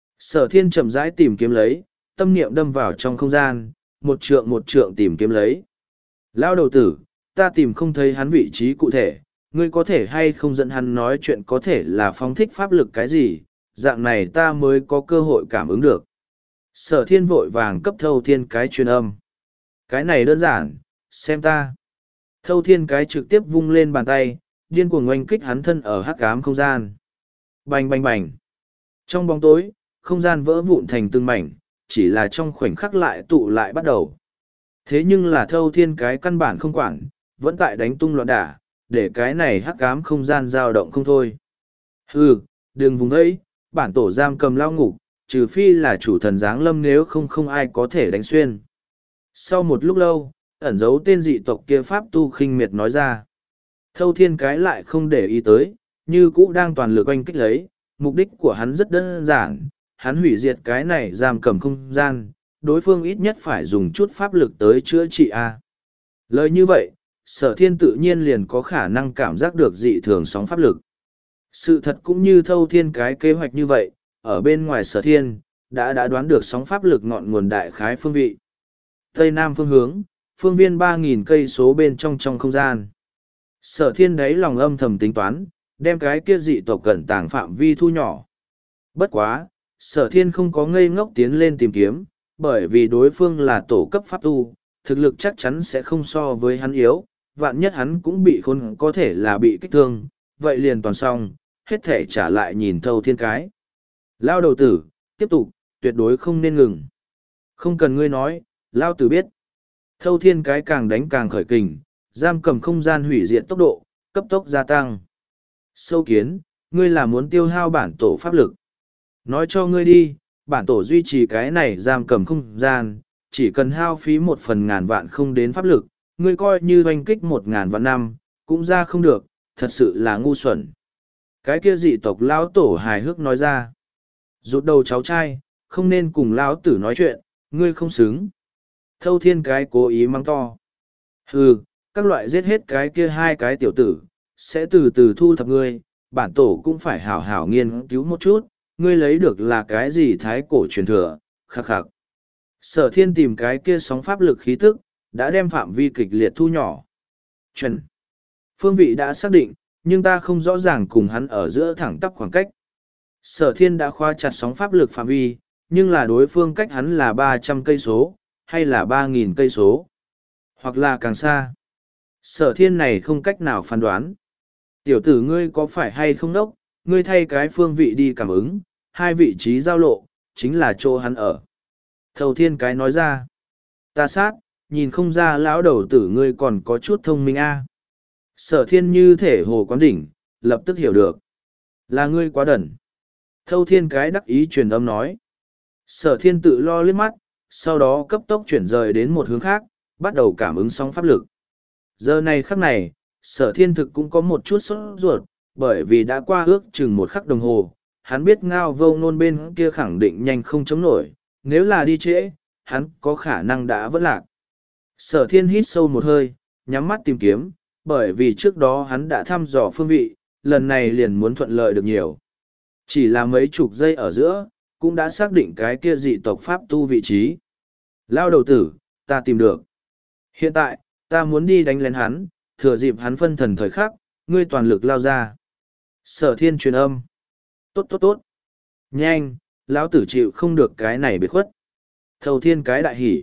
Sở Thiên chậm rãi tìm kiếm lấy, tâm niệm đâm vào trong không gian, một trượng một trượng tìm kiếm lấy. Lao đầu tử, ta tìm không thấy hắn vị trí cụ thể, ngươi có thể hay không dẫn hắn nói chuyện có thể là phóng thích pháp lực cái gì, dạng này ta mới có cơ hội cảm ứng được. Sở Thiên vội vàng cấp Thâu Thiên cái truyền âm. Cái này đơn giản, xem ta. Thâu Thiên cái trực tiếp vung lên bàn tay, điên cuồng oanh kích hắn thân ở hắc ám không gian. Bành bành bành. Trong bóng tối, không gian vỡ vụn thành từng mảnh, chỉ là trong khoảnh khắc lại tụ lại bắt đầu. Thế nhưng là Thâu Thiên cái căn bản không quản, vẫn tại đánh tung loạn đả, để cái này hắc ám không gian dao động không thôi. Hừ, đừng vùng ấy, bản tổ giam cầm lao ngục, trừ phi là chủ thần giáng lâm nếu không không ai có thể đánh xuyên. Sau một lúc lâu, ẩn dấu tên dị tộc kia pháp tu khinh miệt nói ra. Thâu Thiên cái lại không để ý tới, như cũ đang toàn lực oanh kích lấy, mục đích của hắn rất đơn giản, hắn hủy diệt cái này giam cầm không gian, đối phương ít nhất phải dùng chút pháp lực tới chữa trị a. Lời như vậy, sở thiên tự nhiên liền có khả năng cảm giác được dị thường sóng pháp lực. Sự thật cũng như thâu thiên cái kế hoạch như vậy, ở bên ngoài sở thiên, đã đã đoán được sóng pháp lực ngọn nguồn đại khái phương vị. Tây Nam phương hướng, phương viên ba nghìn cây số bên trong trong không gian. Sở thiên đấy lòng âm thầm tính toán, đem cái kia dị tộc cẩn tàng phạm vi thu nhỏ. Bất quá, sở thiên không có ngây ngốc tiến lên tìm kiếm, bởi vì đối phương là tổ cấp pháp tu, thực lực chắc chắn sẽ không so với hắn yếu, vạn nhất hắn cũng bị khốn có thể là bị kích thương, vậy liền toàn xong, hết thể trả lại nhìn thâu thiên cái. Lao đầu tử, tiếp tục, tuyệt đối không nên ngừng. Không cần ngươi nói, Lao tử biết. Thâu thiên cái càng đánh càng khởi kình, giam cầm không gian hủy diệt tốc độ, cấp tốc gia tăng. Sâu kiến, ngươi là muốn tiêu hao bản tổ pháp lực. Nói cho ngươi đi, bản tổ duy trì cái này giam cầm không gian, chỉ cần hao phí một phần ngàn vạn không đến pháp lực, ngươi coi như doanh kích một ngàn vạn năm, cũng ra không được, thật sự là ngu xuẩn. Cái kia dị tộc lão tổ hài hước nói ra. Rụt đầu cháu trai, không nên cùng lão tử nói chuyện, ngươi không xứng. Thâu thiên cái cố ý mắng to. Hừ, các loại giết hết cái kia hai cái tiểu tử, sẽ từ từ thu thập ngươi, bản tổ cũng phải hảo hảo nghiên cứu một chút, ngươi lấy được là cái gì thái cổ truyền thừa, khắc khắc. Sở thiên tìm cái kia sóng pháp lực khí tức, đã đem phạm vi kịch liệt thu nhỏ. Chuẩn. Phương vị đã xác định, nhưng ta không rõ ràng cùng hắn ở giữa thẳng tắp khoảng cách. Sở thiên đã khoa chặt sóng pháp lực phạm vi, nhưng là đối phương cách hắn là ba trăm cây số, hay là ba nghìn cây số, hoặc là càng xa. Sở thiên này không cách nào phán đoán. Tiểu tử ngươi có phải hay không đốc, ngươi thay cái phương vị đi cảm ứng, hai vị trí giao lộ, chính là chỗ hắn ở. Thâu thiên cái nói ra. Ta sát, nhìn không ra lão đầu tử ngươi còn có chút thông minh a. Sở thiên như thể hồ quán đỉnh, lập tức hiểu được. Là ngươi quá đần. Thâu thiên cái đắc ý truyền âm nói. Sở thiên tự lo liếc mắt, sau đó cấp tốc chuyển rời đến một hướng khác, bắt đầu cảm ứng sóng pháp lực. Giờ này khắc này, sở thiên thực cũng có một chút sốt ruột, bởi vì đã qua ước chừng một khắc đồng hồ, hắn biết ngao vô nôn bên kia khẳng định nhanh không chống nổi, nếu là đi trễ, hắn có khả năng đã vỡ lạc. Sở thiên hít sâu một hơi, nhắm mắt tìm kiếm, bởi vì trước đó hắn đã thăm dò phương vị, lần này liền muốn thuận lợi được nhiều. Chỉ là mấy chục giây ở giữa, cũng đã xác định cái kia dị tộc pháp tu vị trí. Lao đầu tử, ta tìm được. Hiện tại, ta muốn đi đánh lén hắn, thừa dịp hắn phân thần thời khắc, ngươi toàn lực lao ra. Sở thiên truyền âm. Tốt tốt tốt. Nhanh, lão tử chịu không được cái này biệt khuất. Thâu thiên cái đại hỉ.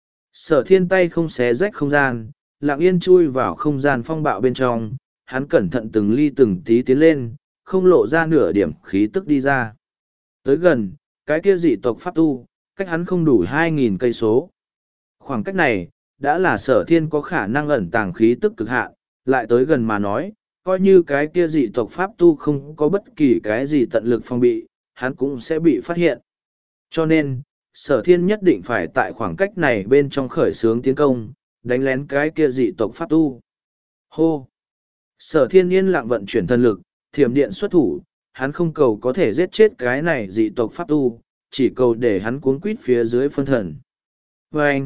Sở thiên tay không xé rách không gian, lặng yên chui vào không gian phong bạo bên trong, hắn cẩn thận từng ly từng tí tiến lên, không lộ ra nửa điểm khí tức đi ra. Tới gần, cái kia dị tộc pháp tu, cách hắn không đủ hai nghìn cây số. Khoảng cách này, đã là sở thiên có khả năng ẩn tàng khí tức cực hạn, lại tới gần mà nói, coi như cái kia dị tộc pháp tu không có bất kỳ cái gì tận lực phòng bị, hắn cũng sẽ bị phát hiện. Cho nên, sở thiên nhất định phải tại khoảng cách này bên trong khởi xướng tiến công, đánh lén cái kia dị tộc pháp tu. Hô! Sở thiên yên lặng vận chuyển thần lực, thiểm điện xuất thủ, hắn không cầu có thể giết chết cái này dị tộc pháp tu, chỉ cầu để hắn cuốn quýt phía dưới phân thần. Và anh,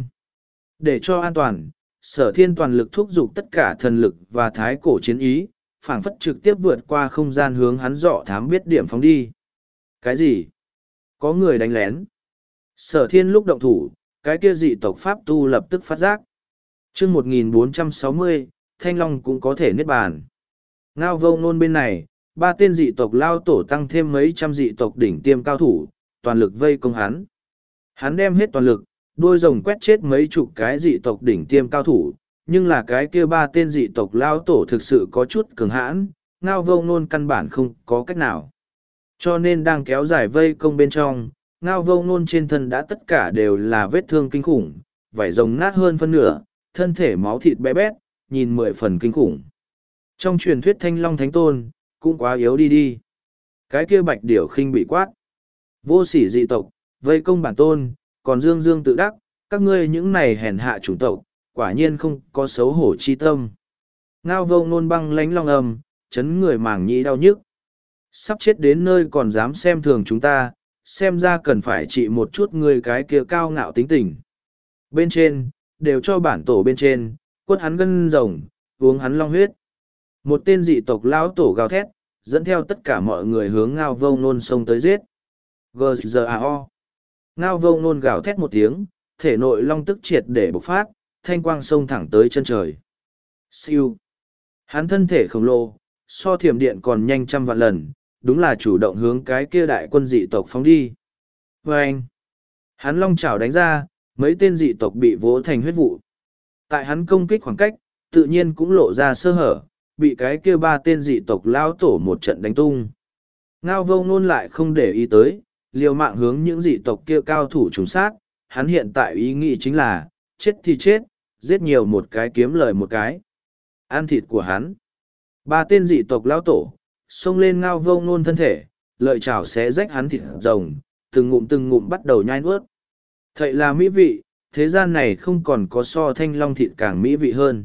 để cho an toàn, sở thiên toàn lực thúc giục tất cả thần lực và thái cổ chiến ý, phảng phất trực tiếp vượt qua không gian hướng hắn dọ thám biết điểm phóng đi. Cái gì? Có người đánh lén. Sở thiên lúc động thủ, cái kia dị tộc pháp tu lập tức phát giác. chương một nghìn bốn trăm sáu mươi, Thanh Long cũng có thể niết bàn. Ngao vô ngôn bên này, ba tên dị tộc lao tổ tăng thêm mấy trăm dị tộc đỉnh tiêm cao thủ, toàn lực vây công hắn. Hắn đem hết toàn lực, đuôi rồng quét chết mấy chục cái dị tộc đỉnh tiêm cao thủ, nhưng là cái kia ba tên dị tộc lao tổ thực sự có chút cường hãn, ngao vô ngôn căn bản không có cách nào. Cho nên đang kéo dài vây công bên trong, ngao vô ngôn trên thân đã tất cả đều là vết thương kinh khủng, vảy rồng nát hơn phân nửa, thân thể máu thịt bé bét, nhìn mười phần kinh khủng. Trong truyền thuyết Thanh Long Thánh Tôn, cũng quá yếu đi đi. Cái kia bạch điểu khinh bị quát. Vô sỉ dị tộc, vây công bản tôn, còn dương dương tự đắc, các ngươi những này hèn hạ chủng tộc, quả nhiên không có xấu hổ chi tâm. Ngao vô ngôn băng lánh long ầm, chấn người màng nhĩ đau nhức. Sắp chết đến nơi còn dám xem thường chúng ta, xem ra cần phải trị một chút người cái kia cao ngạo tính tình. Bên trên, đều cho bản tổ bên trên, quất hắn gân rồng, uống hắn long huyết. Một tên dị tộc lão tổ gào thét, dẫn theo tất cả mọi người hướng Ngao Vô Nôn xông tới giết. giê giê a o. Ngao Vô Nôn gào thét một tiếng, thể nội long tức triệt để bộc phát, thanh quang xông thẳng tới chân trời. Siêu. Hắn thân thể khổng lồ, so thiểm điện còn nhanh trăm vạn lần, đúng là chủ động hướng cái kia đại quân dị tộc phóng đi. Và anh. Hắn long chảo đánh ra, mấy tên dị tộc bị vỗ thành huyết vụ. Tại hắn công kích khoảng cách, tự nhiên cũng lộ ra sơ hở, bị cái kia ba tên dị tộc lao tổ một trận đánh tung. Ngao Vô Nôn lại không để ý tới, liều mạng hướng những dị tộc kia cao thủ trùng sát, hắn hiện tại ý nghĩ chính là, chết thì chết, giết nhiều một cái kiếm lời một cái. Ăn thịt của hắn. Ba tên dị tộc lao tổ, xông lên Ngao Vô Nôn thân thể, lợi chảo xé rách hắn thịt rồng, từng ngụm từng ngụm bắt đầu nhai nuốt. Thật là mỹ vị, thế gian này không còn có so thanh long thịt càng mỹ vị hơn.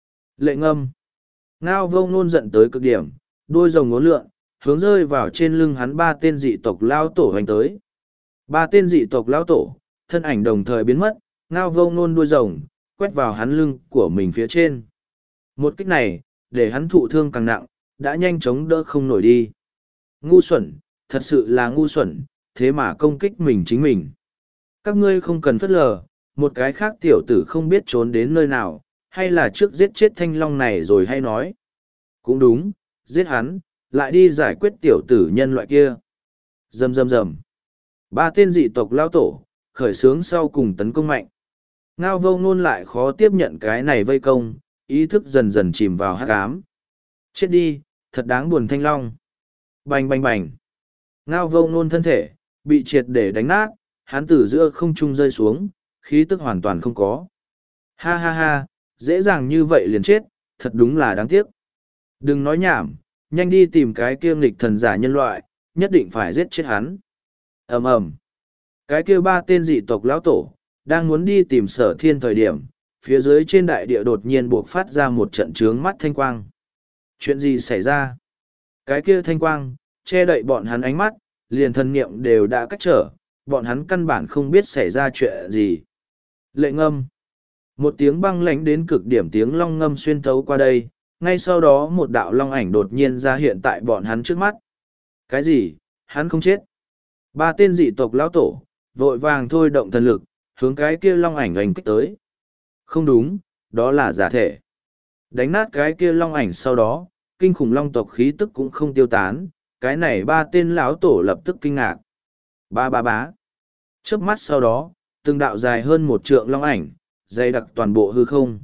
Lệ ngâm. Ngao Vô Nôn giận tới cực điểm, đuôi rồng ngốn lượn, hướng rơi vào trên lưng hắn ba tên dị tộc lao tổ hành tới. Ba tên dị tộc lao tổ, thân ảnh đồng thời biến mất, Ngao Vô Nôn đuôi rồng, quét vào hắn lưng của mình phía trên. Một kích này, để hắn thụ thương càng nặng, đã nhanh chóng đỡ không nổi đi. Ngu xuẩn, thật sự là ngu xuẩn, thế mà công kích mình chính mình. Các ngươi không cần phớt lờ, một cái khác tiểu tử không biết trốn đến nơi nào, hay là trước giết chết thanh long này rồi hay nói. Cũng đúng, giết hắn, lại đi giải quyết tiểu tử nhân loại kia. Rầm rầm rầm. Ba tên dị tộc lao tổ, khởi xướng sau cùng tấn công mạnh. Ngao Vô Nôn lại khó tiếp nhận cái này vây công, ý thức dần dần chìm vào hắc ám. Chết đi, thật đáng buồn thanh long. Bành bành bành. Ngao Vô Nôn thân thể, bị triệt để đánh nát, hắn từ giữa không trung rơi xuống, khí tức hoàn toàn không có. Ha ha ha, dễ dàng như vậy liền chết, thật đúng là đáng tiếc. Đừng nói nhảm, nhanh đi tìm cái kia nghịch thần giả nhân loại, nhất định phải giết chết hắn. Ầm ầm. Cái kia ba tên dị tộc lão tổ, đang muốn đi tìm Sở Thiên thời điểm, phía dưới trên đại địa đột nhiên buộc phát ra một trận trướng mắt thanh quang. Chuyện gì xảy ra? Cái kia thanh quang, che đậy bọn hắn ánh mắt, liền thần niệm đều đã cách trở, bọn hắn căn bản không biết xảy ra chuyện gì. Lệ ngâm. Một tiếng băng lãnh đến cực điểm tiếng long ngâm xuyên thấu qua đây, ngay sau đó một đạo long ảnh đột nhiên ra hiện tại bọn hắn trước mắt. Cái gì? Hắn không chết. Ba tên dị tộc lão tổ, vội vàng thôi động thần lực, hướng cái kia long ảnh ảnh kích tới. Không đúng, đó là giả thể. Đánh nát cái kia long ảnh sau đó, kinh khủng long tộc khí tức cũng không tiêu tán, cái này ba tên lão tổ lập tức kinh ngạc. Ba ba bá. Chớp mắt sau đó, từng đạo dài hơn một trượng long ảnh, dày đặc toàn bộ hư không.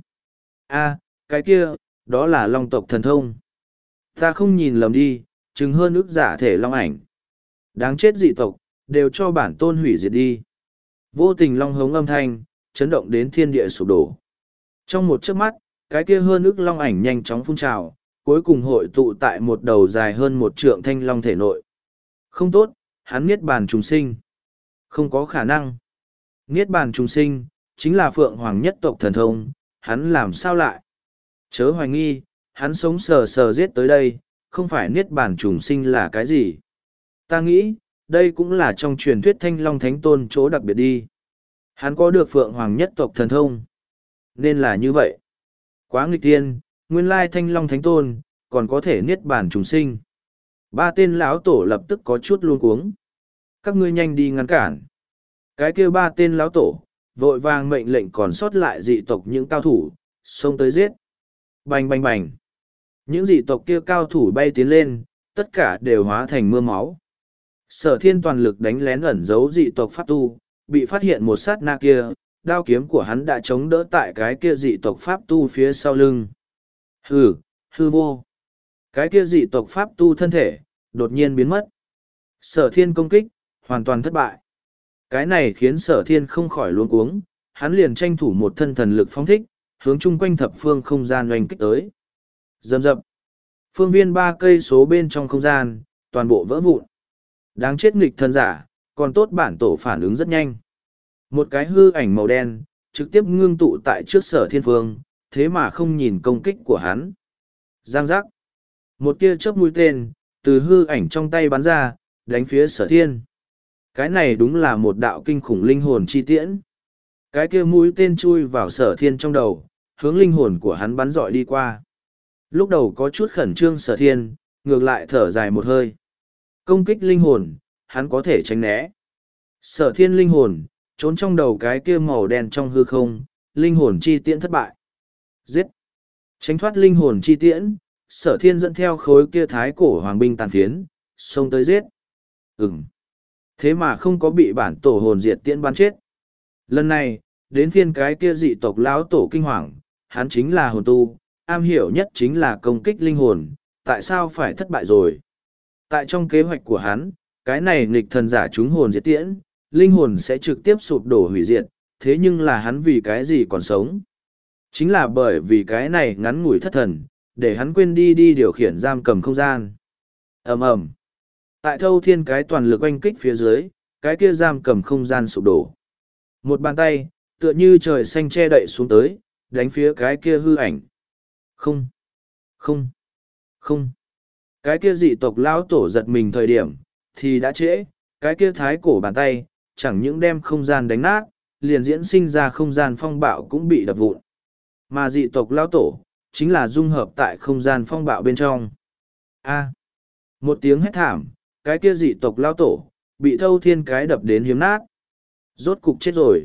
A, cái kia, đó là long tộc thần thông. Ta không nhìn lầm đi, chứng hơn ức giả thể long ảnh. Đáng chết dị tộc, đều cho bản tôn hủy diệt đi. Vô tình long hống âm thanh, chấn động đến thiên địa sụp đổ. Trong một chớp mắt, cái kia hơn ức long ảnh nhanh chóng phun trào, cuối cùng hội tụ tại một đầu dài hơn một trượng thanh long thể nội. Không tốt, hắn niết bàn trùng sinh. Không có khả năng. Niết bàn trùng sinh, chính là phượng hoàng nhất tộc thần thông, hắn làm sao lại? Chớ hoài nghi, hắn sống sờ sờ giết tới đây, không phải niết bàn trùng sinh là cái gì? Ta nghĩ, đây cũng là trong truyền thuyết thanh long thánh tôn chỗ đặc biệt đi. Hắn có được phượng hoàng nhất tộc thần thông. Nên là như vậy. Quá nghịch tiên, nguyên lai thanh long thánh tôn, còn có thể niết bàn trùng sinh. Ba tên lão tổ lập tức có chút luống cuống. Các ngươi nhanh đi ngăn cản. Cái kia ba tên lão tổ, vội vàng mệnh lệnh còn sót lại dị tộc những cao thủ, xông tới giết. Bành bành bành. Những dị tộc kia cao thủ bay tiến lên, tất cả đều hóa thành mưa máu. Sở Thiên toàn lực đánh lén ẩn giấu dị tộc pháp tu, bị phát hiện một sát na kia, đao kiếm của hắn đã chống đỡ tại cái kia dị tộc pháp tu phía sau lưng. Hừ, hư vô. Cái kia dị tộc pháp tu thân thể, đột nhiên biến mất. Sở Thiên công kích, hoàn toàn thất bại. Cái này khiến Sở Thiên không khỏi luống cuống, hắn liền tranh thủ một thân thần lực phóng thích, hướng chung quanh thập phương không gian oanh kích tới. Rầm rập. Phương viên ba cây số bên trong không gian, toàn bộ vỡ vụn. Đáng chết nghịch thân giả, còn tốt bản tổ phản ứng rất nhanh. Một cái hư ảnh màu đen, trực tiếp ngưng tụ tại trước Sở Thiên phương, thế mà không nhìn công kích của hắn. Giang giác. Một tia chớp mũi tên, từ hư ảnh trong tay bắn ra, đánh phía Sở Thiên. Cái này đúng là một đạo kinh khủng linh hồn chi tiễn. Cái kia mũi tên chui vào sở thiên trong đầu, hướng linh hồn của hắn bắn dọi đi qua. Lúc đầu có chút khẩn trương sở thiên, ngược lại thở dài một hơi. Công kích linh hồn, hắn có thể tránh né. Sở thiên linh hồn, trốn trong đầu cái kia màu đen trong hư không, linh hồn chi tiễn thất bại. Giết! Tránh thoát linh hồn chi tiễn, sở thiên dẫn theo khối kia thái cổ hoàng binh tàn phiến, xông tới giết. Ừm! Thế mà không có bị bản tổ hồn diệt tiễn bắn chết. Lần này, đến phiên cái kia dị tộc lão tổ kinh hoàng, hắn chính là hồn tu, am hiểu nhất chính là công kích linh hồn, tại sao phải thất bại rồi? Tại trong kế hoạch của hắn, cái này nghịch thần giả trúng hồn diệt tiễn, linh hồn sẽ trực tiếp sụp đổ hủy diệt, thế nhưng là hắn vì cái gì còn sống? Chính là bởi vì cái này ngắn ngủi thất thần, để hắn quên đi đi điều khiển giam cầm không gian. ầm ầm Tại thâu thiên cái toàn lực oanh kích phía dưới, cái kia giam cầm không gian sụp đổ. Một bàn tay, tựa như trời xanh che đậy xuống tới, đánh phía cái kia hư ảnh. Không, không, không. Cái kia dị tộc lão tổ giật mình thời điểm, thì đã trễ, cái kia thái cổ bàn tay, chẳng những đem không gian đánh nát, liền diễn sinh ra không gian phong bạo cũng bị đập vụn. Mà dị tộc lão tổ, chính là dung hợp tại không gian phong bạo bên trong. A. Một tiếng hét thảm, cái kia dị tộc lão tổ, bị thâu thiên cái đập đến hiếm nát. Rốt cục chết rồi.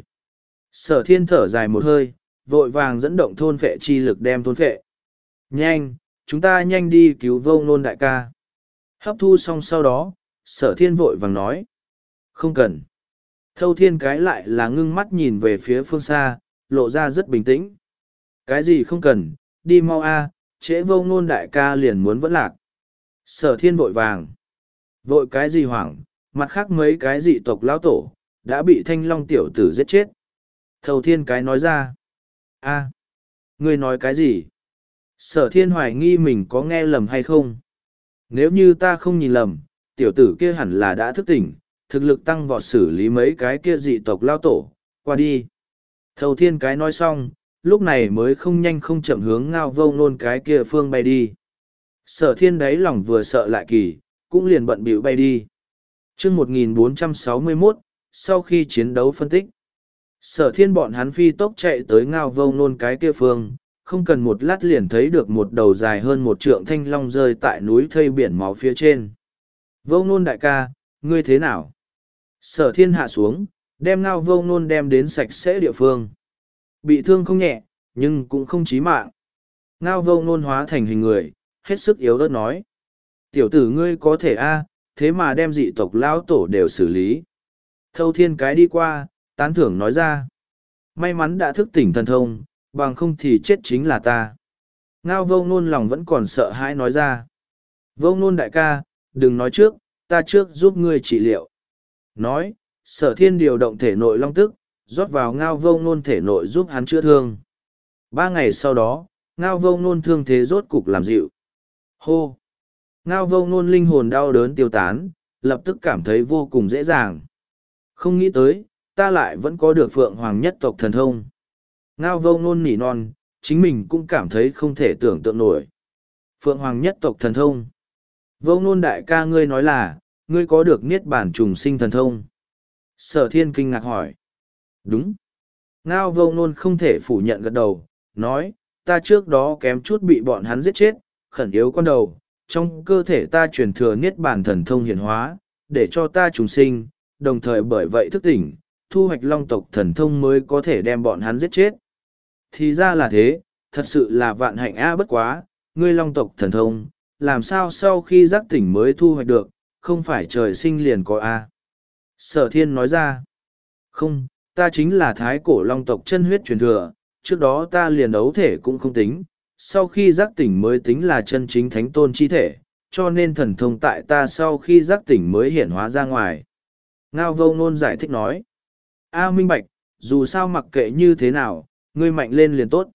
Sở thiên thở dài một hơi, vội vàng dẫn động thôn phệ chi lực đem thôn phệ. Nhanh, chúng ta nhanh đi cứu vô ngôn đại ca. Hấp thu xong sau đó, sở thiên vội vàng nói. Không cần. Thâu thiên cái lại là ngưng mắt nhìn về phía phương xa, lộ ra rất bình tĩnh. Cái gì không cần, đi mau a, trễ vô ngôn đại ca liền muốn vẫn lạc. Sở thiên vội vàng. Vội cái gì hoảng, mặt khác mấy cái dị tộc lão tổ, đã bị thanh long tiểu tử giết chết. Thâu thiên cái nói ra. A, ngươi nói cái gì? Sở thiên hoài nghi mình có nghe lầm hay không? Nếu như ta không nhìn lầm, tiểu tử kia hẳn là đã thức tỉnh, thực lực tăng vọt xử lý mấy cái kia dị tộc lao tổ, qua đi. Thâu thiên cái nói xong, lúc này mới không nhanh không chậm hướng ngao vô nôn cái kia phương bay đi. Sở thiên đáy lòng vừa sợ lại kỳ, cũng liền bận bịu bay đi. chương một nghìn bốn trăm sáu mươi mốt, sau khi chiến đấu phân tích, sở thiên bọn hắn phi tốc chạy tới ngao vô nôn cái kia phương, không cần một lát liền thấy được một đầu dài hơn một trượng thanh long rơi tại núi thây biển máu phía trên. Vô nôn đại ca, ngươi thế nào? Sở thiên hạ xuống, đem ngao vô nôn đem đến sạch sẽ địa phương. Bị thương không nhẹ, nhưng cũng không chí mạng. Ngao vô nôn hóa thành hình người, hết sức yếu ớt nói. Tiểu tử ngươi có thể a, thế mà đem dị tộc lão tổ đều xử lý. Thâu thiên cái đi qua, tán thưởng nói ra. May mắn đã thức tỉnh thần thông, bằng không thì chết chính là ta. Ngao vô nôn lòng vẫn còn sợ hãi nói ra. Vô nôn đại ca, đừng nói trước, ta trước giúp ngươi trị liệu. Nói, sở thiên điều động thể nội long tức, rót vào ngao vô nôn thể nội giúp hắn chữa thương. Ba ngày sau đó, ngao vô nôn thương thế rốt cục làm dịu. Hô! Ngao vô nôn linh hồn đau đớn tiêu tán, lập tức cảm thấy vô cùng dễ dàng. Không nghĩ tới, ta lại vẫn có được phượng hoàng nhất tộc thần thông. Ngao vô nôn nỉ non, chính mình cũng cảm thấy không thể tưởng tượng nổi. Phượng hoàng nhất tộc thần thông. Vô nôn đại ca ngươi nói là, ngươi có được niết bản trùng sinh thần thông. Sở thiên kinh ngạc hỏi. Đúng. Ngao vô nôn không thể phủ nhận gật đầu, nói, ta trước đó kém chút bị bọn hắn giết chết, khẩn yếu con đầu, trong cơ thể ta truyền thừa niết bản thần thông hiển hóa, để cho ta trùng sinh, đồng thời bởi vậy thức tỉnh, thu hoạch long tộc thần thông mới có thể đem bọn hắn giết chết. Thì ra là thế, thật sự là vạn hạnh a bất quá, ngươi long tộc thần thông, làm sao sau khi giác tỉnh mới thu hoạch được, không phải trời sinh liền có a. Sở thiên nói ra, không, ta chính là thái cổ long tộc chân huyết truyền thừa, trước đó ta liền đấu thể cũng không tính, sau khi giác tỉnh mới tính là chân chính thánh tôn chi thể, cho nên thần thông tại ta sau khi giác tỉnh mới hiển hóa ra ngoài. Ngao vô nôn giải thích nói, a minh bạch, dù sao mặc kệ như thế nào, ngươi mạnh lên liền tốt.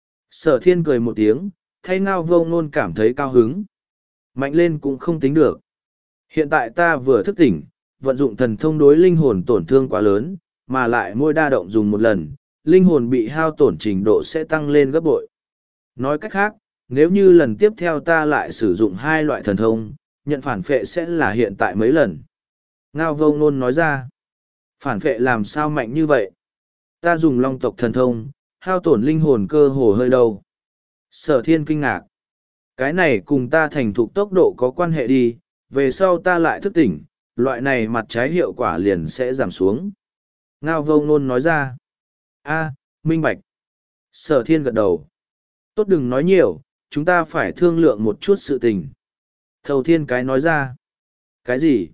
Sở thiên cười một tiếng, thay ngao vô nôn cảm thấy cao hứng. Mạnh lên cũng không tính được. Hiện tại ta vừa thức tỉnh, vận dụng thần thông đối linh hồn tổn thương quá lớn, mà lại mỗi đa động dùng một lần, linh hồn bị hao tổn trình độ sẽ tăng lên gấp bội. Nói cách khác, nếu như lần tiếp theo ta lại sử dụng hai loại thần thông, nhận phản phệ sẽ là hiện tại mấy lần. Ngao vô ngôn nói ra. Phản vệ làm sao mạnh như vậy? Ta dùng long tộc thần thông, hao tổn linh hồn cơ hồ hơi đâu. Sở thiên kinh ngạc. Cái này cùng ta thành thục tốc độ có quan hệ đi, về sau ta lại thức tỉnh, loại này mặt trái hiệu quả liền sẽ giảm xuống. Ngao vô ngôn nói ra. A, minh bạch. Sở thiên gật đầu. Tốt đừng nói nhiều, chúng ta phải thương lượng một chút sự tình. Thầu thiên cái nói ra. Cái gì?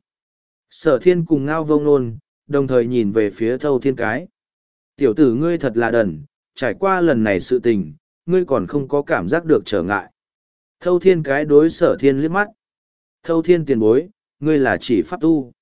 Sở thiên cùng ngao vô ngôn, đồng thời nhìn về phía thâu thiên cái. Tiểu tử ngươi thật là đần, trải qua lần này sự tình, ngươi còn không có cảm giác được trở ngại. Thâu thiên cái đối sở thiên liếc mắt. Thâu thiên tiền bối, ngươi là chỉ pháp tu.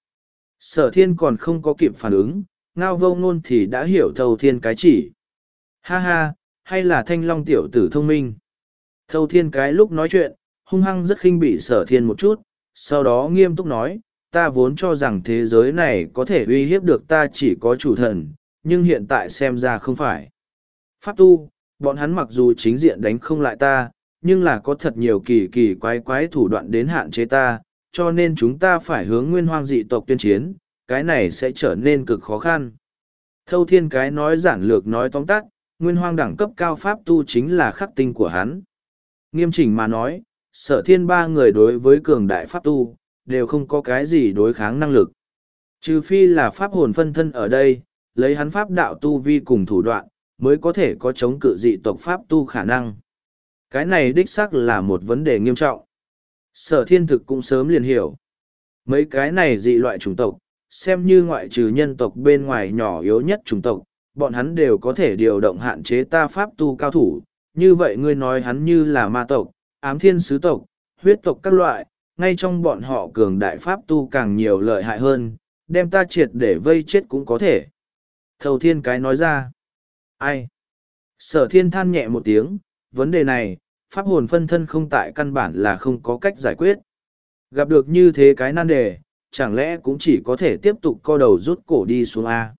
Sở thiên còn không có kịp phản ứng, ngao vô ngôn thì đã hiểu thâu thiên cái chỉ. Ha ha, hay là thanh long tiểu tử thông minh. Thâu thiên cái lúc nói chuyện, hung hăng rất khinh bị sở thiên một chút, sau đó nghiêm túc nói, ta vốn cho rằng thế giới này có thể uy hiếp được ta chỉ có chủ thần, nhưng hiện tại xem ra không phải. Pháp tu, bọn hắn mặc dù chính diện đánh không lại ta, nhưng là có thật nhiều kỳ kỳ quái quái thủ đoạn đến hạn chế ta, cho nên chúng ta phải hướng nguyên hoang dị tộc tuyên chiến, cái này sẽ trở nên cực khó khăn. Thâu thiên cái nói giản lược nói tóm tắt, nguyên hoang đẳng cấp cao pháp tu chính là khắc tinh của hắn. Nghiêm chỉnh mà nói, sở thiên ba người đối với cường đại pháp tu, đều không có cái gì đối kháng năng lực. Trừ phi là pháp hồn phân thân ở đây, lấy hắn pháp đạo tu vi cùng thủ đoạn, mới có thể có chống cự dị tộc pháp tu khả năng. Cái này đích xác là một vấn đề nghiêm trọng. Sở thiên thực cũng sớm liền hiểu. Mấy cái này dị loại chủng tộc, xem như ngoại trừ nhân tộc bên ngoài nhỏ yếu nhất chủng tộc, bọn hắn đều có thể điều động hạn chế ta pháp tu cao thủ. Như vậy ngươi nói hắn như là ma tộc, ám thiên sứ tộc, huyết tộc các loại, ngay trong bọn họ cường đại pháp tu càng nhiều lợi hại hơn, đem ta triệt để vây chết cũng có thể. Thầu thiên cái nói ra. Ai? Sở thiên than nhẹ một tiếng, vấn đề này, pháp hồn phân thân không tại căn bản là không có cách giải quyết. Gặp được như thế cái nan đề, chẳng lẽ cũng chỉ có thể tiếp tục co đầu rút cổ đi xuống A.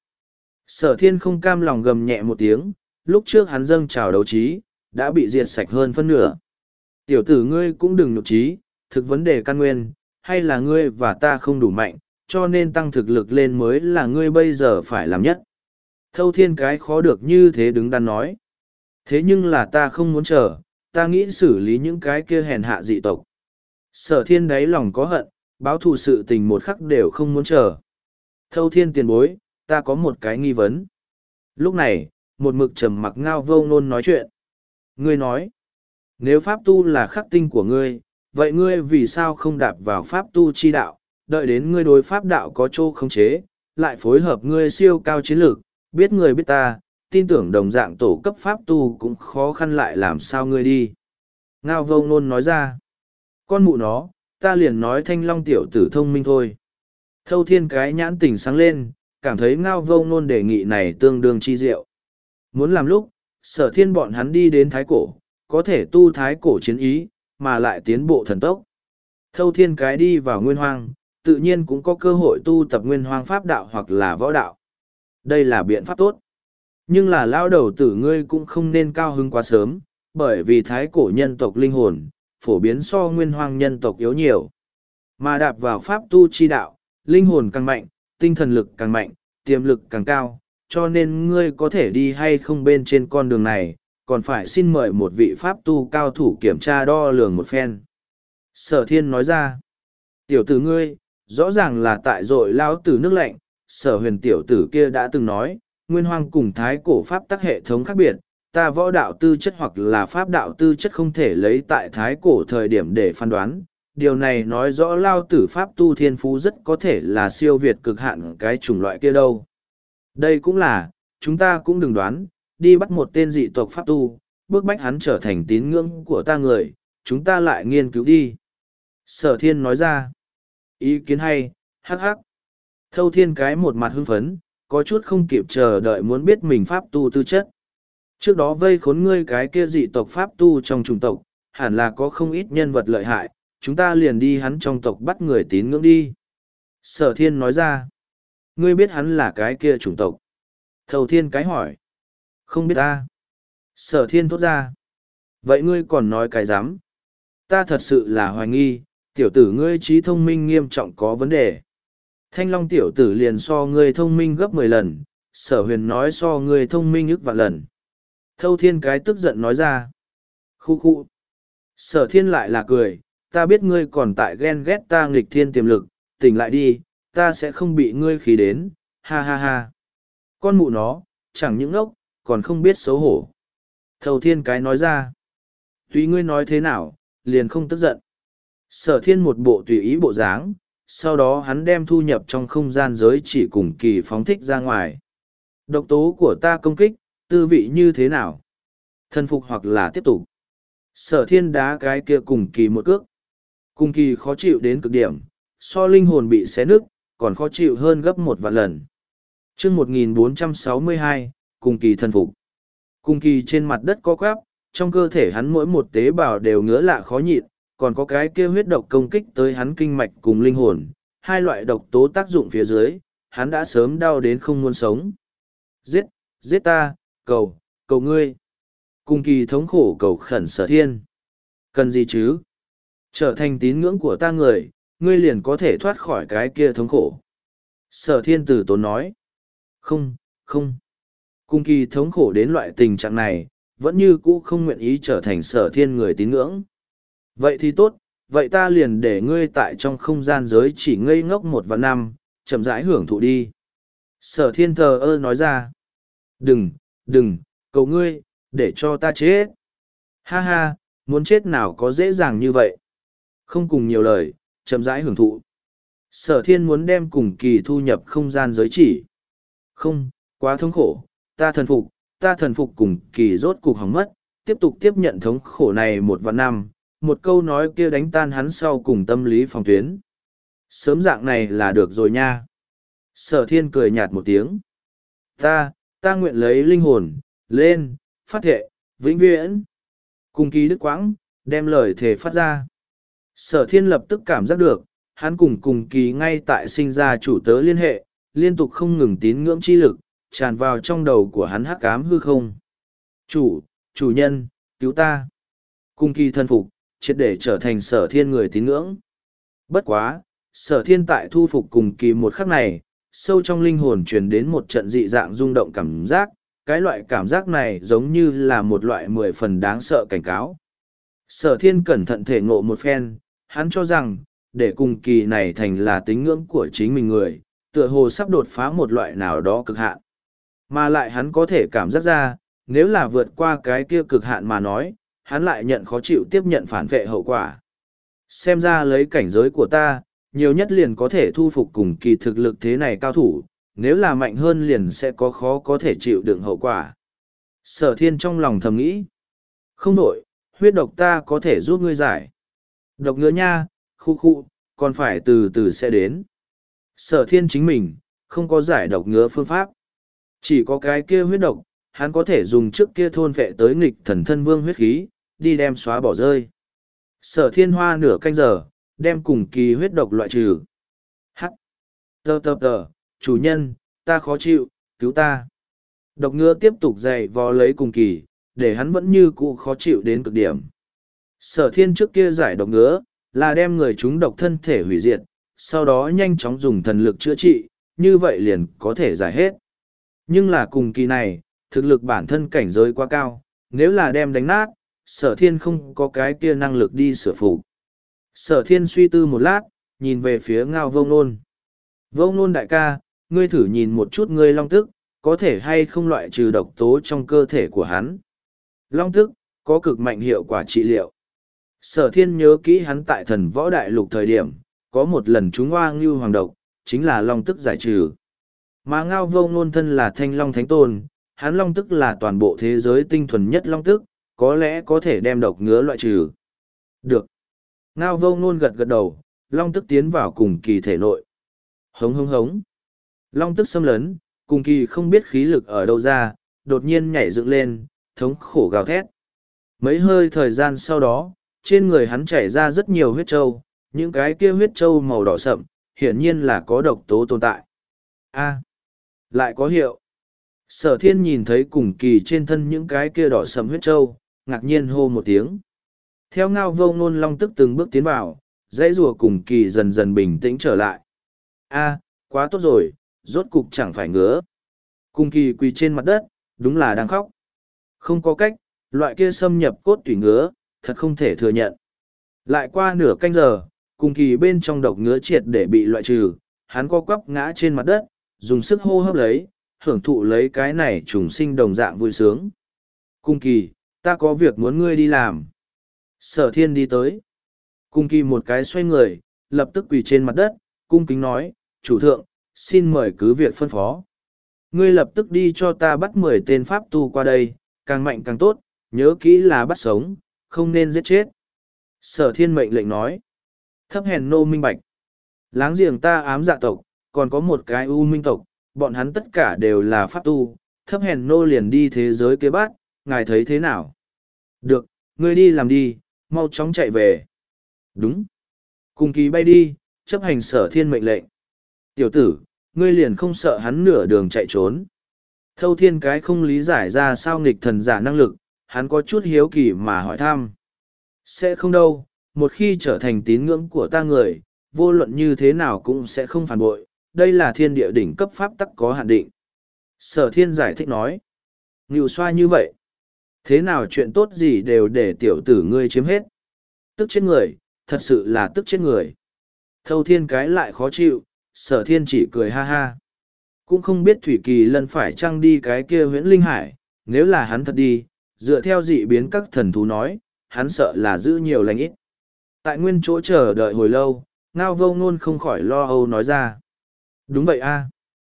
Sở thiên không cam lòng gầm nhẹ một tiếng, lúc trước hắn dâng trào đấu trí, đã bị diệt sạch hơn phân nửa. Tiểu tử ngươi cũng đừng nhục trí, thực vấn đề căn nguyên, hay là ngươi và ta không đủ mạnh, cho nên tăng thực lực lên mới là ngươi bây giờ phải làm nhất. Thâu thiên cái khó được như thế đứng đắn nói. Thế nhưng là ta không muốn chờ, ta nghĩ xử lý những cái kia hèn hạ dị tộc. Sở thiên đáy lòng có hận, báo thù sự tình một khắc đều không muốn chờ. Thâu thiên tiền bối, ta có một cái nghi vấn. Lúc này, một mực trầm mặc ngao vô ngôn nói chuyện. Ngươi nói, nếu pháp tu là khắc tinh của ngươi, vậy ngươi vì sao không đạp vào pháp tu chi đạo, đợi đến ngươi đối pháp đạo có chỗ khống chế, lại phối hợp ngươi siêu cao chiến lược, biết người biết ta, tin tưởng đồng dạng tổ cấp pháp tu cũng khó khăn lại làm sao ngươi đi. Ngao vô ngôn nói ra, con mụ nó, ta liền nói thanh long tiểu tử thông minh thôi. Thâu thiên cái nhãn tỉnh sáng lên, cảm thấy ngao vô ngôn đề nghị này tương đương chi diệu. Muốn làm lúc, sở thiên bọn hắn đi đến thái cổ, có thể tu thái cổ chiến ý, mà lại tiến bộ thần tốc. Thâu thiên cái đi vào nguyên hoang, tự nhiên cũng có cơ hội tu tập nguyên hoang pháp đạo hoặc là võ đạo. Đây là biện pháp tốt. Nhưng là lao đầu tử ngươi cũng không nên cao hứng quá sớm, bởi vì thái cổ nhân tộc linh hồn, phổ biến so nguyên hoang nhân tộc yếu nhiều. Mà đạp vào pháp tu chi đạo, linh hồn càng mạnh, tinh thần lực càng mạnh, tiềm lực càng cao, cho nên ngươi có thể đi hay không bên trên con đường này, còn phải xin mời một vị pháp tu cao thủ kiểm tra đo lường một phen. Sở thiên nói ra, tiểu tử ngươi, rõ ràng là tại dội lao tử nước lạnh, sở huyền tiểu tử kia đã từng nói, nguyên hoang cùng thái cổ pháp tắc hệ thống khác biệt, ta võ đạo tư chất hoặc là pháp đạo tư chất không thể lấy tại thái cổ thời điểm để phán đoán. Điều này nói rõ lao tử pháp tu thiên phú rất có thể là siêu việt cực hạn cái chủng loại kia đâu. Đây cũng là, chúng ta cũng đừng đoán, đi bắt một tên dị tộc pháp tu, bước bách hắn trở thành tín ngưỡng của ta người, chúng ta lại nghiên cứu đi. Sở thiên nói ra, ý kiến hay, hắc hắc. Thâu thiên cái một mặt hưng phấn, có chút không kịp chờ đợi muốn biết mình pháp tu tư chất. Trước đó vây khốn ngươi cái kia dị tộc pháp tu trong chủng tộc, hẳn là có không ít nhân vật lợi hại, chúng ta liền đi hắn trong tộc bắt người tín ngưỡng đi. Sở thiên nói ra, ngươi biết hắn là cái kia chủng tộc. Thâu thiên cái hỏi, không biết ta. Sở thiên thốt ra, vậy ngươi còn nói cái dám. Ta thật sự là hoài nghi, tiểu tử ngươi trí thông minh nghiêm trọng có vấn đề. Thanh Long tiểu tử liền so ngươi thông minh gấp mười lần, Sở Huyền nói so ngươi thông minh ức vạn lần. Thâu Thiên cái tức giận nói ra. Khu khu. Sở Thiên lại là cười, ta biết ngươi còn tại ghen ghét ta nghịch thiên tiềm lực, tỉnh lại đi, ta sẽ không bị ngươi khí đến, ha ha ha. Con mụ nó, chẳng những ốc, còn không biết xấu hổ. Thâu Thiên cái nói ra. Tùy ngươi nói thế nào, liền không tức giận. Sở Thiên một bộ tùy ý bộ dáng, sau đó hắn đem thu nhập trong không gian giới chỉ cùng kỳ phóng thích ra ngoài. Độc tố của ta công kích, tư vị như thế nào? Thần phục hoặc là tiếp tục. Sở Thiên đá cái kia cùng kỳ một cước. Cùng kỳ khó chịu đến cực điểm, so linh hồn bị xé nứt, còn khó chịu hơn gấp một vạn lần. Chương một nghìn bốn trăm sáu mươi hai, cùng kỳ thần phục. Cùng kỳ trên mặt đất co quắp, trong cơ thể hắn mỗi một tế bào đều ngứa lạ khó nhịn, còn có cái kia huyết độc công kích tới hắn kinh mạch cùng linh hồn, hai loại độc tố tác dụng phía dưới, hắn đã sớm đau đến không muốn sống. Giết, giết ta, cầu, cầu ngươi. Cùng kỳ thống khổ cầu khẩn Sở Thiên. Cần gì chứ? Trở thành tín ngưỡng của ta người, ngươi liền có thể thoát khỏi cái kia thống khổ. Sở Thiên từ tốn nói. Không, không. Cùng kỳ thống khổ đến loại tình trạng này, vẫn như cũ không nguyện ý trở thành Sở Thiên người tín ngưỡng. Vậy thì tốt, vậy ta liền để ngươi tại trong không gian giới chỉ ngây ngốc một và năm, chậm rãi hưởng thụ đi. Sở Thiên thờ ơ nói ra. Đừng, đừng, cầu ngươi, để cho ta chết. Ha ha, muốn chết nào có dễ dàng như vậy. Không cùng nhiều lời, chậm rãi hưởng thụ. Sở Thiên muốn đem cùng kỳ thu nhập không gian giới chỉ. Không, quá thống khổ, ta thần phục, ta thần phục cùng kỳ rốt cục hỏng mất, tiếp tục tiếp nhận thống khổ này một vạn năm, một câu nói kia đánh tan hắn sau cùng tâm lý phòng tuyến. Sớm dạng này là được rồi nha. Sở Thiên cười nhạt một tiếng. Ta, ta nguyện lấy linh hồn, lên, phát thệ, vĩnh viễn. Cùng kỳ đức quãng, đem lời thề phát ra. Sở Thiên lập tức cảm giác được, hắn cùng cùng kỳ ngay tại sinh ra chủ tớ liên hệ, liên tục không ngừng tín ngưỡng chi lực, tràn vào trong đầu của hắn hắc ám hư không. Chủ, chủ nhân, cứu ta. Cùng kỳ thân phục, triệt để trở thành Sở Thiên người tín ngưỡng. Bất quá, Sở Thiên tại thu phục cùng kỳ một khắc này, sâu trong linh hồn truyền đến một trận dị dạng rung động cảm giác, cái loại cảm giác này giống như là một loại mười phần đáng sợ cảnh cáo. Sở Thiên cẩn thận thể ngộ một phen, hắn cho rằng, để cùng kỳ này thành là tín ngưỡng của chính mình người, tựa hồ sắp đột phá một loại nào đó cực hạn. Mà lại hắn có thể cảm giác ra, nếu là vượt qua cái kia cực hạn mà nói, hắn lại nhận khó chịu tiếp nhận phản vệ hậu quả. Xem ra lấy cảnh giới của ta, nhiều nhất liền có thể thu phục cùng kỳ thực lực thế này cao thủ, nếu là mạnh hơn liền sẽ có khó có thể chịu đựng hậu quả. Sở Thiên trong lòng thầm nghĩ. Không đổi, huyết độc ta có thể giúp ngươi giải. Độc ngứa nha, khu khu, còn phải từ từ sẽ đến. Sở Thiên chính mình, không có giải độc ngứa phương pháp. Chỉ có cái kia huyết độc, hắn có thể dùng trước kia thôn vệ tới nghịch thần thân vương huyết khí, đi đem xóa bỏ rơi. Sở Thiên hoa nửa canh giờ, đem cùng kỳ huyết độc loại trừ. Hắc! Tờ tờ tờ, chủ nhân, ta khó chịu, cứu ta. Độc ngứa tiếp tục dày vò lấy cùng kỳ, để hắn vẫn như cũ khó chịu đến cực điểm. Sở Thiên trước kia giải độc ngứa, là đem người chúng độc thân thể hủy diệt, sau đó nhanh chóng dùng thần lực chữa trị, như vậy liền có thể giải hết. Nhưng là cùng kỳ này, thực lực bản thân cảnh giới quá cao, nếu là đem đánh nát, Sở Thiên không có cái kia năng lực đi sửa phục. Sở Thiên suy tư một lát, nhìn về phía Ngao Vô Nôn. Vô Nôn đại ca, ngươi thử nhìn một chút ngươi long tức, có thể hay không loại trừ độc tố trong cơ thể của hắn. Long tức, có cực mạnh hiệu quả trị liệu. Sở Thiên nhớ kỹ hắn tại thần võ đại lục thời điểm, có một lần chúng hoa ngưu hoàng độc, chính là long tức giải trừ. Mà Ngao Vô Nôn thân là thanh long thánh tôn, hắn long tức là toàn bộ thế giới tinh thuần nhất long tức, có lẽ có thể đem độc ngứa loại trừ. Được. Ngao Vô Nôn gật gật đầu, long tức tiến vào cùng kỳ thể nội. Hống hống hống. Long tức xâm lấn, cùng kỳ không biết khí lực ở đâu ra, đột nhiên nhảy dựng lên, thống khổ gào thét. Mấy hơi thời gian sau đó, trên người hắn chảy ra rất nhiều huyết trâu, những cái kia huyết trâu màu đỏ sậm, hiển nhiên là có độc tố tồn tại. A, lại có hiệu. Sở Thiên nhìn thấy cùng kỳ trên thân những cái kia đỏ sậm huyết trâu, ngạc nhiên hô một tiếng. Theo Ngao Vô Nôn long tức từng bước tiến vào, dãy rùa cùng kỳ dần dần bình tĩnh trở lại. A, quá tốt rồi, rốt cục chẳng phải ngứa. Cung kỳ quỳ trên mặt đất, đúng là đang khóc. Không có cách, loại kia xâm nhập cốt tủy ngứa, thật không thể thừa nhận. Lại qua nửa canh giờ, cung kỳ bên trong độc ngứa triệt để bị loại trừ, hắn co quắp ngã trên mặt đất, dùng sức hô hấp lấy, hưởng thụ lấy cái này trùng sinh đồng dạng vui sướng. Cung kỳ, ta có việc muốn ngươi đi làm. Sở thiên đi tới. Cung kỳ một cái xoay người, lập tức quỳ trên mặt đất, cung kính nói, chủ thượng, xin mời cứ việc phân phó. Ngươi lập tức đi cho ta bắt mười tên pháp tu qua đây, càng mạnh càng tốt, nhớ kỹ là bắt sống, không nên giết chết. Sở thiên mệnh lệnh nói. Thấp hèn nô minh bạch. Láng giềng ta ám dạ tộc, còn có một cái u minh tộc, bọn hắn tất cả đều là pháp tu, thấp hèn nô liền đi thế giới kế bát, ngài thấy thế nào? Được, ngươi đi làm đi, mau chóng chạy về. Đúng. Cùng kỳ bay đi, chấp hành sở thiên mệnh lệnh. Tiểu tử, ngươi liền không sợ hắn nửa đường chạy trốn. Thâu thiên cái không lý giải ra sao nghịch thần giả năng lực, hắn có chút hiếu kỳ mà hỏi thăm. Sẽ không đâu, một khi trở thành tín ngưỡng của ta người, vô luận như thế nào cũng sẽ không phản bội, đây là thiên địa đỉnh cấp pháp tắc có hạn định. Sở thiên giải thích nói. Ngưu xoa như vậy. Thế nào chuyện tốt gì đều để tiểu tử ngươi chiếm hết. Tức chết người, thật sự là tức chết người. Thâu thiên cái lại khó chịu, sở thiên chỉ cười ha ha. Cũng không biết Thủy Kỳ Lân phải chăng đi cái kia huyễn linh hải, nếu là hắn thật đi, dựa theo dị biến các thần thú nói, hắn sợ là giữ nhiều lành ít. Tại nguyên chỗ chờ đợi hồi lâu, Ngao Vô Ngôn không khỏi lo âu nói ra. Đúng vậy a.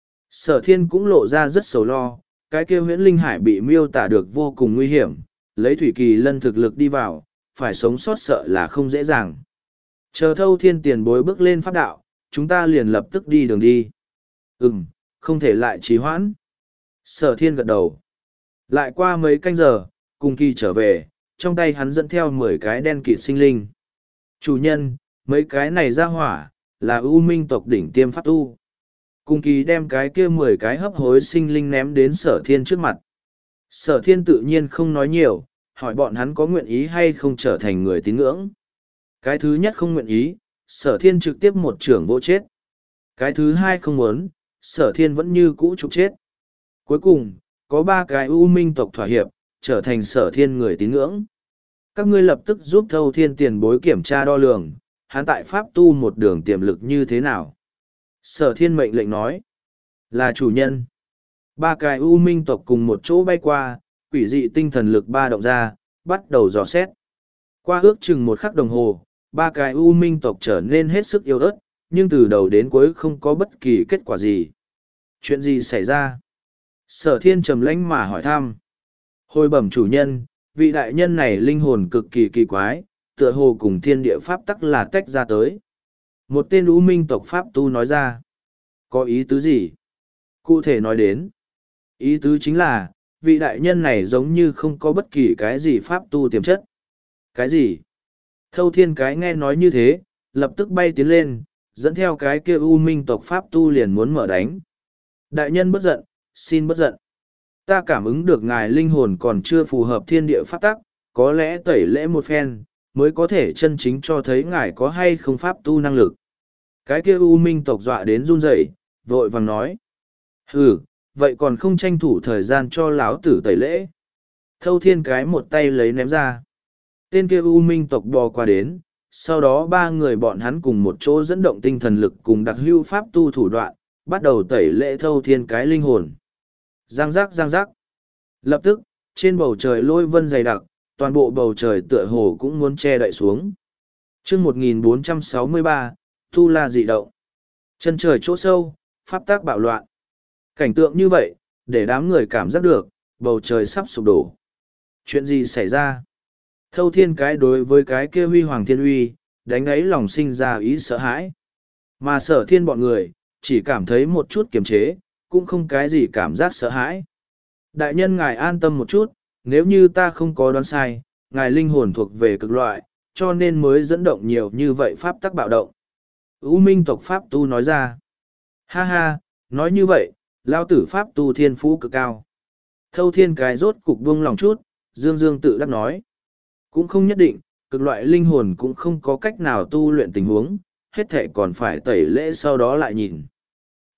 Sở thiên cũng lộ ra rất sầu lo, cái kia huyễn linh hải bị miêu tả được vô cùng nguy hiểm, lấy Thủy Kỳ Lân thực lực đi vào, phải sống sót sợ là không dễ dàng. Chờ Thâu thiên tiền bối bước lên pháp đạo, chúng ta liền lập tức đi đường đi. Ừm, không thể lại trì hoãn. Sở thiên gật đầu. Lại qua mấy canh giờ, cùng kỳ trở về, trong tay hắn dẫn theo mười cái đen kịt sinh linh. Chủ nhân, mấy cái này ra hỏa, là ưu minh tộc đỉnh tiêm pháp tu. Cùng kỳ đem cái kia mười cái hấp hối sinh linh ném đến sở thiên trước mặt. Sở thiên tự nhiên không nói nhiều, hỏi bọn hắn có nguyện ý hay không trở thành người tín ngưỡng. Cái thứ nhất không nguyện ý, sở thiên trực tiếp một trưởng vô chết. Cái thứ hai không muốn, sở thiên vẫn như cũ trục chết. Cuối cùng, có ba cái ưu minh tộc thỏa hiệp, trở thành sở thiên người tín ngưỡng. Các ngươi lập tức giúp Thâu thiên tiền bối kiểm tra đo lường, hắn tại pháp tu một đường tiềm lực như thế nào. Sở thiên mệnh lệnh nói, là chủ nhân. Ba cái ưu minh tộc cùng một chỗ bay qua, quỷ dị tinh thần lực ba động ra, bắt đầu dò xét. Qua ước chừng một khắc đồng hồ, ba cái ưu minh tộc trở nên hết sức yếu ớt, nhưng từ đầu đến cuối không có bất kỳ kết quả gì. Chuyện gì xảy ra? Sở thiên trầm lãnh mà hỏi thăm. Hồi bẩm chủ nhân, vị đại nhân này linh hồn cực kỳ kỳ quái, tựa hồ cùng thiên địa pháp tắc là tách ra tới. Một tên ưu minh tộc pháp tu nói ra. Có ý tứ gì? Cụ thể nói đến. Ý tứ chính là, vị đại nhân này giống như không có bất kỳ cái gì pháp tu tiềm chất. Cái gì? Thâu thiên cái nghe nói như thế, lập tức bay tiến lên, dẫn theo cái kia u minh tộc pháp tu liền muốn mở đánh. Đại nhân bất giận, xin bất giận. Ta cảm ứng được ngài linh hồn còn chưa phù hợp thiên địa pháp tắc, có lẽ tẩy lễ một phen, mới có thể chân chính cho thấy ngài có hay không pháp tu năng lực. Cái kia u minh tộc dọa đến run rẩy, vội vàng nói. Hừ, vậy còn không tranh thủ thời gian cho lão tử tẩy lễ. Thâu thiên cái một tay lấy ném ra. Tên kia u minh tộc bò qua đến, sau đó ba người bọn hắn cùng một chỗ dẫn động tinh thần lực cùng đặc hưu pháp tu thủ đoạn, bắt đầu tẩy lễ thâu thiên cái linh hồn. Giang giác giang giác. Lập tức, trên bầu trời lôi vân dày đặc, toàn bộ bầu trời tựa hồ cũng muốn che đậy xuống. chương một nghìn bốn trăm sáu mươi ba, Tu La dị động. Chân trời chỗ sâu, pháp tác bạo loạn. Cảnh tượng như vậy, để đám người cảm giác được, bầu trời sắp sụp đổ. Chuyện gì xảy ra? Thâu thiên cái đối với cái kia huy hoàng thiên uy, đánh ấy lòng sinh ra ý sợ hãi. Mà sở thiên bọn người, chỉ cảm thấy một chút kiềm chế, cũng không cái gì cảm giác sợ hãi. Đại nhân ngài an tâm một chút, nếu như ta không có đoán sai, ngài linh hồn thuộc về cực loại, cho nên mới dẫn động nhiều như vậy pháp tắc bạo động. U minh tộc pháp tu nói ra. Ha ha, nói như vậy, lao tử pháp tu thiên phú cực cao. Thâu thiên cái rốt cục buông lòng chút, dương dương tự đắc nói. Cũng không nhất định, cực loại linh hồn cũng không có cách nào tu luyện tình huống, hết thể còn phải tẩy lễ sau đó lại nhìn.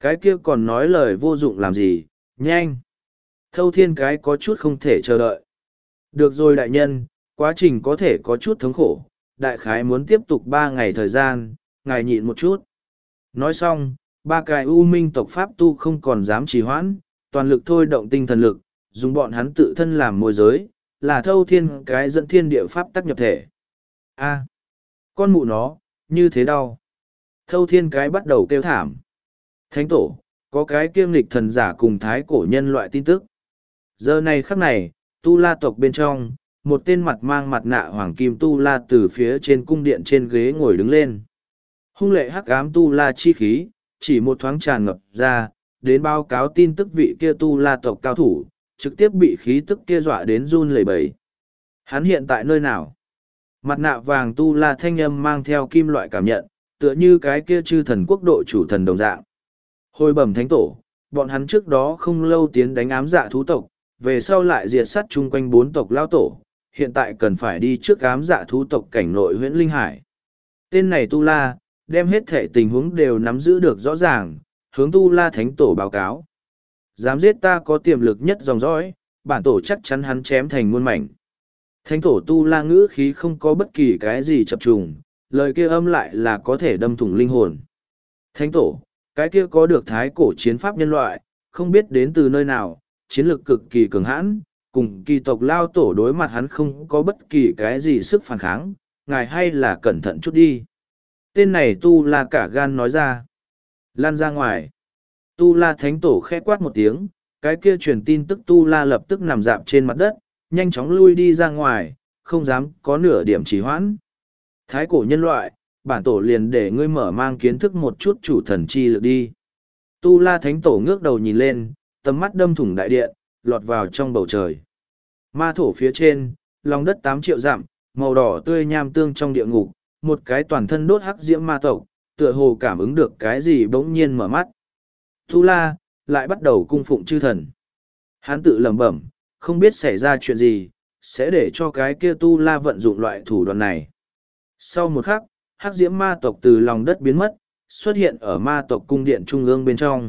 Cái kia còn nói lời vô dụng làm gì, nhanh. Thâu thiên cái có chút không thể chờ đợi. Được rồi đại nhân, quá trình có thể có chút thống khổ, đại khái muốn tiếp tục ba ngày thời gian, ngài nhịn một chút. Nói xong, ba cái u minh tộc Pháp tu không còn dám trì hoãn, toàn lực thôi động tinh thần lực, dùng bọn hắn tự thân làm môi giới, là thâu thiên cái dẫn thiên địa Pháp tắc nhập thể. A, con mụ nó, như thế đau. Thâu thiên cái bắt đầu kêu thảm. Thánh tổ, có cái kiêm lịch thần giả cùng thái cổ nhân loại tin tức. Giờ này khắc này, tu la tộc bên trong, một tên mặt mang mặt nạ hoàng kim tu la từ phía trên cung điện trên ghế ngồi đứng lên. Hung lệ hắc ám tu la chi khí, chỉ một thoáng tràn ngập ra, đến báo cáo tin tức vị kia tu la tộc cao thủ, trực tiếp bị khí tức kia dọa đến run lẩy bẩy. Hắn hiện tại nơi nào? Mặt nạ vàng tu la thanh âm mang theo kim loại cảm nhận, tựa như cái kia chư thần quốc độ chủ thần đồng dạng. Hồi bẩm thánh tổ, bọn hắn trước đó không lâu tiến đánh ám dạ thú tộc, về sau lại diệt sát chung quanh bốn tộc lao tổ, hiện tại cần phải đi trước ám dạ thú tộc cảnh nội huyện Linh Hải. Tên này Tu La, đem hết thể tình huống đều nắm giữ được rõ ràng, hướng Tu La thánh tổ báo cáo. Dám giết ta có tiềm lực nhất dòng dõi, bản tổ chắc chắn hắn chém thành muôn mảnh. Thánh tổ Tu La ngữ khí không có bất kỳ cái gì chập trùng, lời kia âm lại là có thể đâm thủng linh hồn. Thánh tổ, cái kia có được thái cổ chiến pháp nhân loại, không biết đến từ nơi nào, chiến lược cực kỳ cường hãn, cùng kỳ tộc lao tổ đối mặt hắn không có bất kỳ cái gì sức phản kháng, ngài hay là cẩn thận chút đi. Tên này Tu La cả gan nói ra. Lan ra ngoài. Tu La thánh tổ khẽ quát một tiếng, cái kia truyền tin tức Tu La lập tức nằm dạp trên mặt đất, nhanh chóng lui đi ra ngoài, không dám có nửa điểm trì hoãn. Thái cổ nhân loại, bản tổ liền để ngươi mở mang kiến thức một chút chủ thần chi lực đi. Tu La thánh tổ ngước đầu nhìn lên, tầm mắt đâm thủng đại điện, lọt vào trong bầu trời. Ma thổ phía trên, lòng đất tám triệu dặm, màu đỏ tươi nham tương trong địa ngục, một cái toàn thân đốt hắc diễm ma tộc, tựa hồ cảm ứng được cái gì bỗng nhiên mở mắt. Tu La, lại bắt đầu cung phụng chư thần. Hắn tự lẩm bẩm, không biết xảy ra chuyện gì, sẽ để cho cái kia Tu La vận dụng loại thủ đoạn này. Sau một khắc, hắc diễm ma tộc từ lòng đất biến mất, xuất hiện ở ma tộc cung điện trung ương bên trong.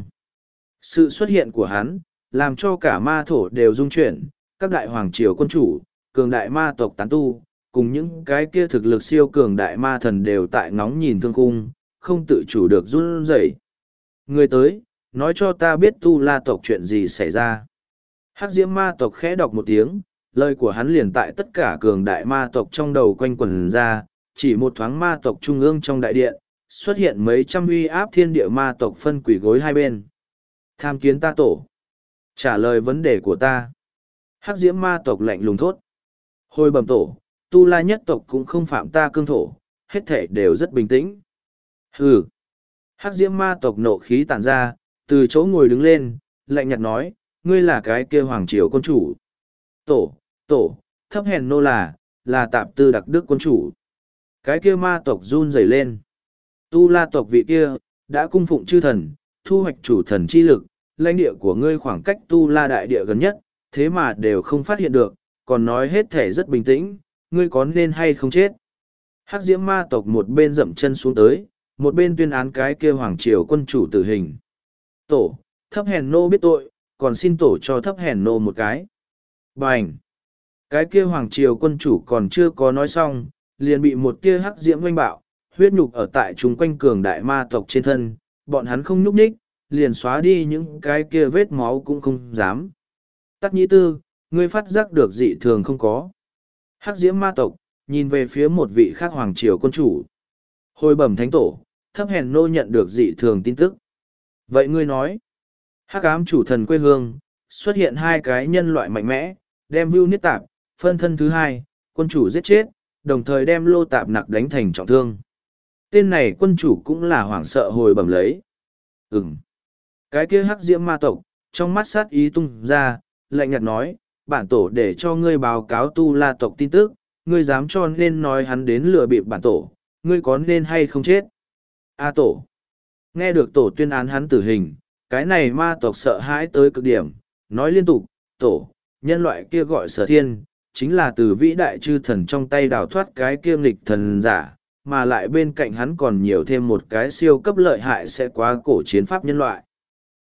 Sự xuất hiện của hắn, làm cho cả ma thổ đều rung chuyển, các đại hoàng triều quân chủ, cường đại ma tộc tán tu, cùng những cái kia thực lực siêu cường đại ma thần đều tại ngóng nhìn thương cung, không tự chủ được run rẩy. Người tới, nói cho ta biết Tu La tộc chuyện gì xảy ra. Hắc diễm ma tộc khẽ đọc một tiếng, lời của hắn liền tại tất cả cường đại ma tộc trong đầu quanh quẩn ra, chỉ một thoáng ma tộc trung ương trong đại điện, xuất hiện mấy trăm uy áp thiên địa ma tộc phân quỷ gối hai bên. Tham kiến ta tổ. Trả lời vấn đề của ta. Hắc diễm ma tộc lạnh lùng thốt. Hồi bẩm tổ, Tu La nhất tộc cũng không phạm ta cương thổ, hết thể đều rất bình tĩnh. Hừ. Hắc diễm ma tộc nộ khí tản ra, từ chỗ ngồi đứng lên, lạnh nhạt nói, ngươi là cái kia hoàng triều quân chủ. Tổ, tổ, thấp hèn nô là, là tạp tư đặc đức quân chủ. Cái kia ma tộc run rẩy lên. Tu La tộc vị kia, đã cung phụng chư thần, thu hoạch chủ thần chi lực, lãnh địa của ngươi khoảng cách Tu La đại địa gần nhất, thế mà đều không phát hiện được, còn nói hết thể rất bình tĩnh, ngươi có nên hay không chết. Hắc diễm ma tộc một bên dậm chân xuống tới, một bên tuyên án cái kia hoàng triều quân chủ tử hình. Tổ, thấp hèn nô biết tội, còn xin tổ cho thấp hèn nô một cái. Bành! Cái kia hoàng triều quân chủ còn chưa có nói xong, liền bị một tia hắc diễm oanh bạo, huyết nhục ở tại chúng quanh cường đại ma tộc trên thân, bọn hắn không nhúc nhích, liền xóa đi những cái kia vết máu cũng không dám. Tắc nhĩ tư, ngươi phát giác được dị thường không có. Hắc diễm ma tộc, nhìn về phía một vị khác hoàng triều quân chủ. Hồi bẩm thánh tổ, thấp hèn nô nhận được dị thường tin tức. Vậy ngươi nói, hắc ám chủ thần quê hương, xuất hiện hai cái nhân loại mạnh mẽ, đem Vưu Niết Tạp, phân thân thứ hai, quân chủ giết chết, đồng thời đem Lô Tạp Nặc đánh thành trọng thương. Tên này quân chủ cũng là hoảng sợ hồi bẩm lấy. Ừm. Cái kia hắc diễm ma tộc, trong mắt sát ý tung ra, lạnh nhạt nói, bản tổ để cho ngươi báo cáo Tu La tộc tin tức, ngươi dám cho nên nói hắn đến lừa bịp bản tổ, ngươi có nên hay không chết? A tổ. Nghe được tổ tuyên án hắn tử hình, cái này ma tộc sợ hãi tới cực điểm, nói liên tục, tổ, nhân loại kia gọi Sở Thiên, chính là từ vĩ đại chư thần trong tay đào thoát cái kia nghịch thần giả, mà lại bên cạnh hắn còn nhiều thêm một cái siêu cấp lợi hại sẽ quá cổ chiến pháp nhân loại.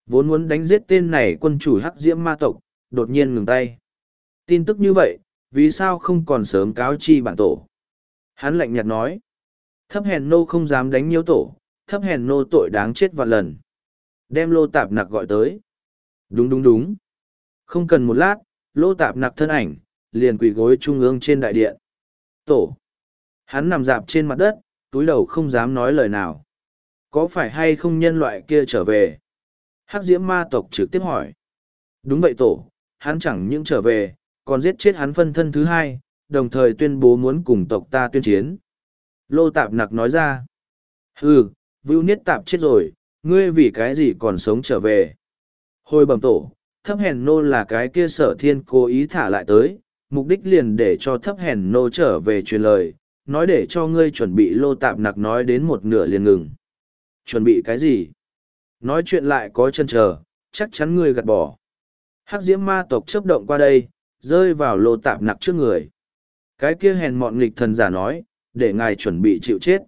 Vốn muốn đánh giết tên này quân chủ hắc diễm ma tộc, đột nhiên ngừng tay. Tin tức như vậy, vì sao không còn sớm cáo chi bản tổ? Hắn lạnh nhạt nói. Thấp hèn nô không dám đánh nhiễu tổ, thấp hèn nô tội đáng chết vạn lần. Đem Lô Tạp Nặc gọi tới. Đúng đúng đúng. Không cần một lát, Lô Tạp Nặc thân ảnh, liền quỳ gối trung ương trên đại điện. Tổ. Hắn nằm dạp trên mặt đất, túi đầu không dám nói lời nào. Có phải hay không nhân loại kia trở về? Hắc diễm ma tộc trực tiếp hỏi. Đúng vậy tổ, hắn chẳng những trở về, còn giết chết hắn phân thân thứ hai, đồng thời tuyên bố muốn cùng tộc ta tuyên chiến. Lô Tạp Nặc nói ra. Ừ, Vưu Niết Tạp chết rồi, ngươi vì cái gì còn sống trở về? Hồi bẩm tổ, thấp hèn nô là cái kia Sở Thiên cố ý thả lại tới, mục đích liền để cho thấp hèn nô trở về truyền lời, nói để cho ngươi chuẩn bị. Lô Tạp Nặc nói đến một nửa liền ngừng. Chuẩn bị cái gì? Nói chuyện lại có chân chờ, chắc chắn ngươi gạt bỏ. Hắc diễm ma tộc chớp động qua đây, rơi vào Lô Tạp Nặc trước người. Cái kia hèn mọn nghịch thần giả nói, để ngài chuẩn bị chịu chết.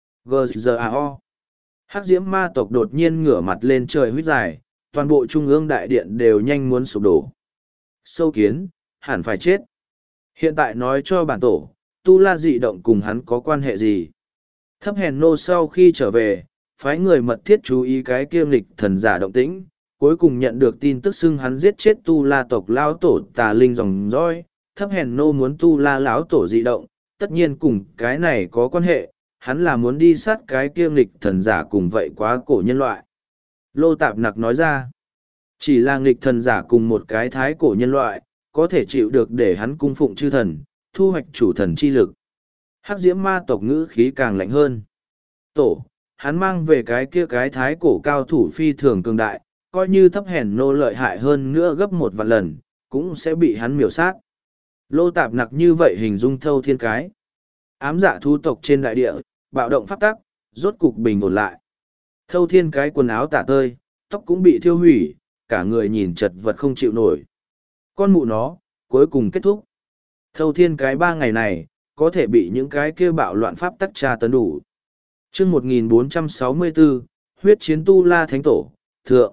Gzao. Hắc diễm ma tộc đột nhiên ngửa mặt lên trời huýt dài, toàn bộ trung ương đại điện đều nhanh muốn sụp đổ. Sâu kiến, hẳn phải chết. Hiện tại nói cho bản tổ, tu la dị động cùng hắn có quan hệ gì? Thấp hèn nô sau khi trở về, phái người mật thiết chú ý cái kia nghịch thần giả động tĩnh, cuối cùng nhận được tin tức xưng hắn giết chết tu la tộc lão tổ tà linh dòng dõi. Thấp hèn nô muốn tu la lão tổ dị động, tất nhiên cùng cái này có quan hệ, hắn là muốn đi sát cái kia nghịch thần giả cùng vậy quá cổ nhân loại. Lô Tạp Nặc nói ra, chỉ là nghịch thần giả cùng một cái thái cổ nhân loại, có thể chịu được để hắn cung phụng chư thần, thu hoạch chủ thần chi lực. Hắc diễm ma tộc ngữ khí càng lạnh hơn. Tổ, hắn mang về cái kia cái thái cổ cao thủ phi thường cường đại, coi như thấp hèn nô lợi hại hơn nữa gấp một vạn lần, cũng sẽ bị hắn miểu sát. Lô Tạp Nặc như vậy hình dung thâu thiên cái. Ám dạ thú tộc trên đại địa, bạo động pháp tắc, rốt cục bình ổn lại. Thâu thiên cái quần áo tả tơi, tóc cũng bị thiêu hủy, cả người nhìn chật vật không chịu nổi. Con mụ nó, cuối cùng kết thúc. Thâu thiên cái ba ngày này, có thể bị những cái kia bạo loạn pháp tắc tra tấn đủ. chương một nghìn bốn trăm sáu mươi bốn, huyết chiến tu la thánh tổ, thượng.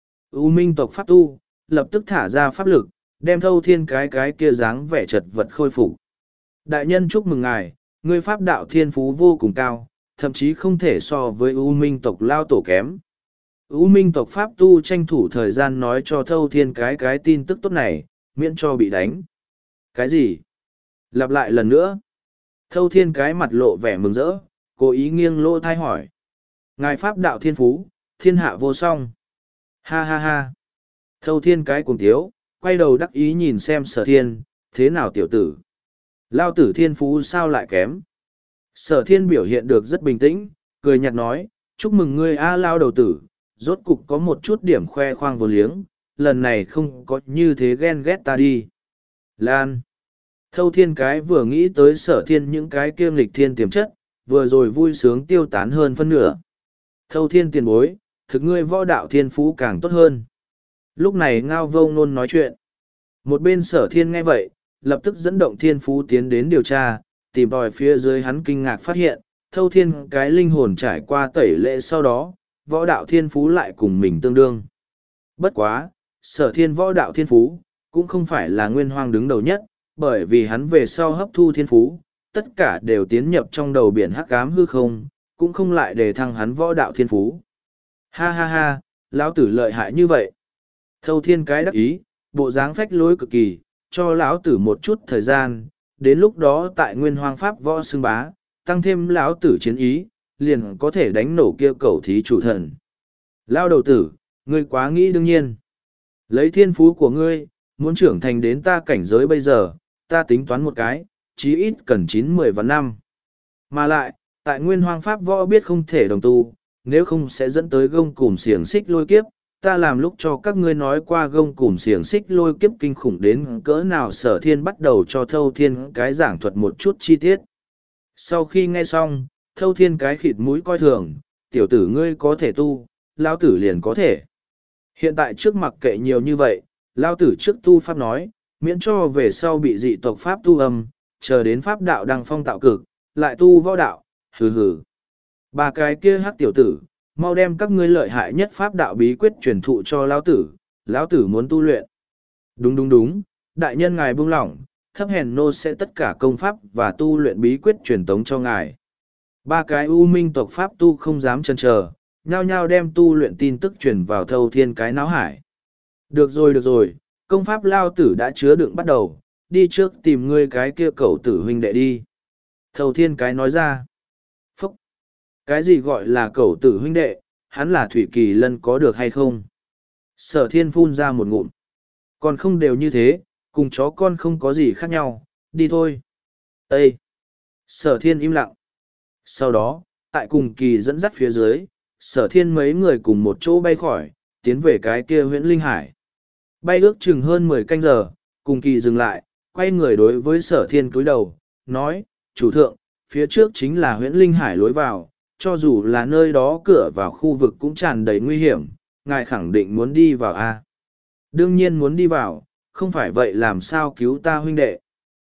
U minh tộc pháp tu, lập tức thả ra pháp lực, đem thâu thiên cái cái kia dáng vẻ chật vật khôi phục. Đại nhân chúc mừng ngài, ngươi pháp đạo thiên phú vô cùng cao, thậm chí không thể so với U minh tộc lao tổ kém. U minh tộc pháp tu tranh thủ thời gian nói cho thâu thiên cái cái tin tức tốt này, miễn cho bị đánh. Cái gì? Lặp lại lần nữa. Thâu thiên cái mặt lộ vẻ mừng rỡ, cố ý nghiêng lỗ thai hỏi. Ngài pháp đạo thiên phú, thiên hạ vô song. Ha ha ha. Thâu thiên cái cùng tiếu, quay đầu đắc ý nhìn xem Sở Thiên, thế nào tiểu tử? Lao tử thiên phú sao lại kém? Sở Thiên biểu hiện được rất bình tĩnh, cười nhạt nói, chúc mừng ngươi a Lao đầu tử, rốt cục có một chút điểm khoe khoang vô liếng, lần này không có như thế ghen ghét ta đi. Lan. Thâu thiên cái vừa nghĩ tới Sở Thiên những cái kiêm lịch thiên tiềm chất, vừa rồi vui sướng tiêu tán hơn phân nửa. Thâu thiên tiền bối, thực ngươi võ đạo thiên phú càng tốt hơn. Lúc này Ngao Vô Ngôn nói chuyện. Một bên Sở Thiên nghe vậy, lập tức dẫn động thiên phú tiến đến điều tra, tìm tòi phía dưới hắn kinh ngạc phát hiện, thâu thiên cái linh hồn trải qua tẩy lệ sau đó, võ đạo thiên phú lại cùng mình tương đương. Bất quá, Sở Thiên võ đạo thiên phú, cũng không phải là nguyên hoang đứng đầu nhất, bởi vì hắn về sau hấp thu thiên phú, tất cả đều tiến nhập trong đầu biển hắc ám hư không, cũng không lại để thăng hắn võ đạo thiên phú. Ha ha ha, lão tử lợi hại như vậy. Thâu thiên cái đắc ý, bộ dáng phách lối cực kỳ, cho lão tử một chút thời gian, đến lúc đó tại nguyên hoang pháp võ xưng bá, tăng thêm lão tử chiến ý, liền có thể đánh nổ kia cầu thí chủ thần. Lao đầu tử, ngươi quá nghĩ đương nhiên. Lấy thiên phú của ngươi, muốn trưởng thành đến ta cảnh giới bây giờ, ta tính toán một cái, chí ít cần chín mười vạn năm. Mà lại, tại nguyên hoang pháp võ biết không thể đồng tu, nếu không sẽ dẫn tới gông cùm xiềng xích lôi kiếp. Ta làm lúc cho các ngươi nói qua gông cùm xiềng xích lôi kiếp kinh khủng đến cỡ nào. Sở Thiên bắt đầu cho thâu thiên cái giảng thuật một chút chi tiết. Sau khi nghe xong, thâu thiên cái khịt mũi coi thường, tiểu tử ngươi có thể tu, lao tử liền có thể. Hiện tại trước mặc kệ nhiều như vậy, lao tử trước tu pháp nói, miễn cho về sau bị dị tộc pháp tu âm, chờ đến pháp đạo đăng phong tạo cực, lại tu võ đạo, hừ hừ. Ba cái kia hát tiểu tử, mau đem các ngươi lợi hại nhất pháp đạo bí quyết truyền thụ cho lão tử, lão tử muốn tu luyện. Đúng đúng đúng, đại nhân ngài buông lỏng, thấp hèn nô sẽ tất cả công pháp và tu luyện bí quyết truyền tống cho ngài. Ba cái u minh tộc pháp tu không dám chần chờ, nhao nhao đem tu luyện tin tức truyền vào thâu thiên cái náo hải. Được rồi được rồi, công pháp lao tử đã chứa đựng bắt đầu, đi trước tìm ngươi cái kia cậu tử huynh đệ đi. Thâu thiên cái nói ra. Phúc! Cái gì gọi là cậu tử huynh đệ, hắn là Thủy Kỳ Lân có được hay không? Sở thiên phun ra một ngụm. Còn không đều như thế, cùng chó con không có gì khác nhau, đi thôi. Ê! Sở thiên im lặng. Sau đó, tại cùng kỳ dẫn dắt phía dưới, sở thiên mấy người cùng một chỗ bay khỏi, tiến về cái kia huyễn linh hải. Bay ước chừng hơn mười canh giờ, cùng kỳ dừng lại, quay người đối với sở thiên cúi đầu, nói, chủ thượng, phía trước chính là huyễn linh hải lối vào, cho dù là nơi đó cửa vào khu vực cũng tràn đầy nguy hiểm, ngài khẳng định muốn đi vào a à? Đương nhiên muốn đi vào, không phải vậy làm sao cứu ta huynh đệ.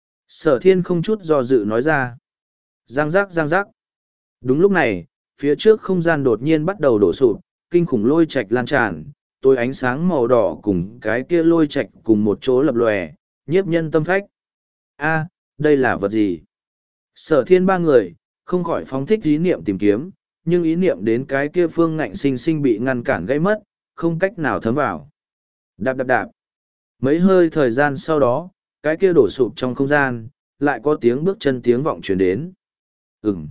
Sở thiên không chút do dự nói ra. Giang giác giang giác. Đúng lúc này, phía trước không gian đột nhiên bắt đầu đổ sụp, kinh khủng lôi trạch lan tràn, tối ánh sáng màu đỏ cùng cái kia lôi trạch cùng một chỗ lập lòe, nhiếp nhân tâm phách. A, đây là vật gì? Sở thiên ba người, không khỏi phóng thích ý niệm tìm kiếm, nhưng ý niệm đến cái kia phương ngạnh sinh sinh bị ngăn cản gây mất, không cách nào thấm vào. Đạp đạp đạp. Mấy hơi thời gian sau đó, cái kia đổ sụp trong không gian, lại có tiếng bước chân tiếng vọng truyền đến. Ừm.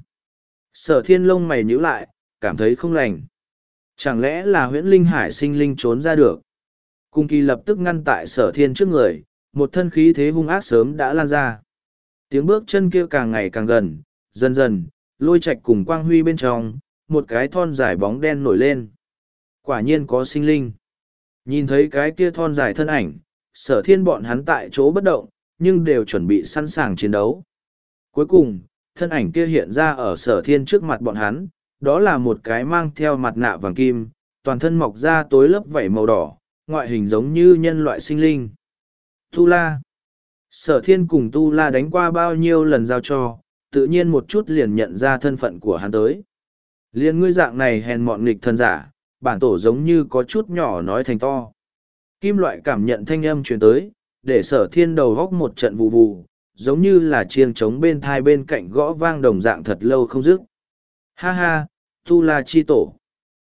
Sở thiên lông mày nhíu lại, cảm thấy không lành. Chẳng lẽ là huyễn linh hải sinh linh trốn ra được? Cung kỳ lập tức ngăn tại sở thiên trước người, một thân khí thế hung ác sớm đã lan ra. Tiếng bước chân kia càng ngày càng gần, dần dần, lôi Trạch cùng quang huy bên trong, một cái thon dài bóng đen nổi lên. Quả nhiên có sinh linh. Nhìn thấy cái kia thon dài thân ảnh, sở thiên bọn hắn tại chỗ bất động, nhưng đều chuẩn bị sẵn sàng chiến đấu. Cuối cùng, thân ảnh kia hiện ra ở sở thiên trước mặt bọn hắn, đó là một cái mang theo mặt nạ vàng kim, toàn thân mọc ra tối lớp vảy màu đỏ, ngoại hình giống như nhân loại sinh linh. Tu La. Sở thiên cùng Tu La đánh qua bao nhiêu lần giao cho, tự nhiên một chút liền nhận ra thân phận của hắn tới. Liên ngươi dạng này hèn mọn nghịch thân giả, bản tổ giống như có chút nhỏ nói thành to. Kim loại cảm nhận thanh âm truyền tới, để sở thiên đầu góc một trận vụ vụ, giống như là chiêng trống bên thai bên cạnh gõ vang đồng dạng thật lâu không dứt. Ha ha, Tu La chi tổ.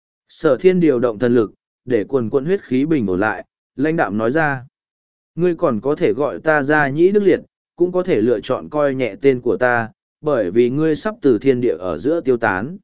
Sở thiên điều động thần lực, để quần quận huyết khí bình ổn lại, lãnh đạm nói ra. Ngươi còn có thể gọi ta ra nhĩ đức liệt, cũng có thể lựa chọn coi nhẹ tên của ta, bởi vì ngươi sắp từ thiên địa ở giữa tiêu tán.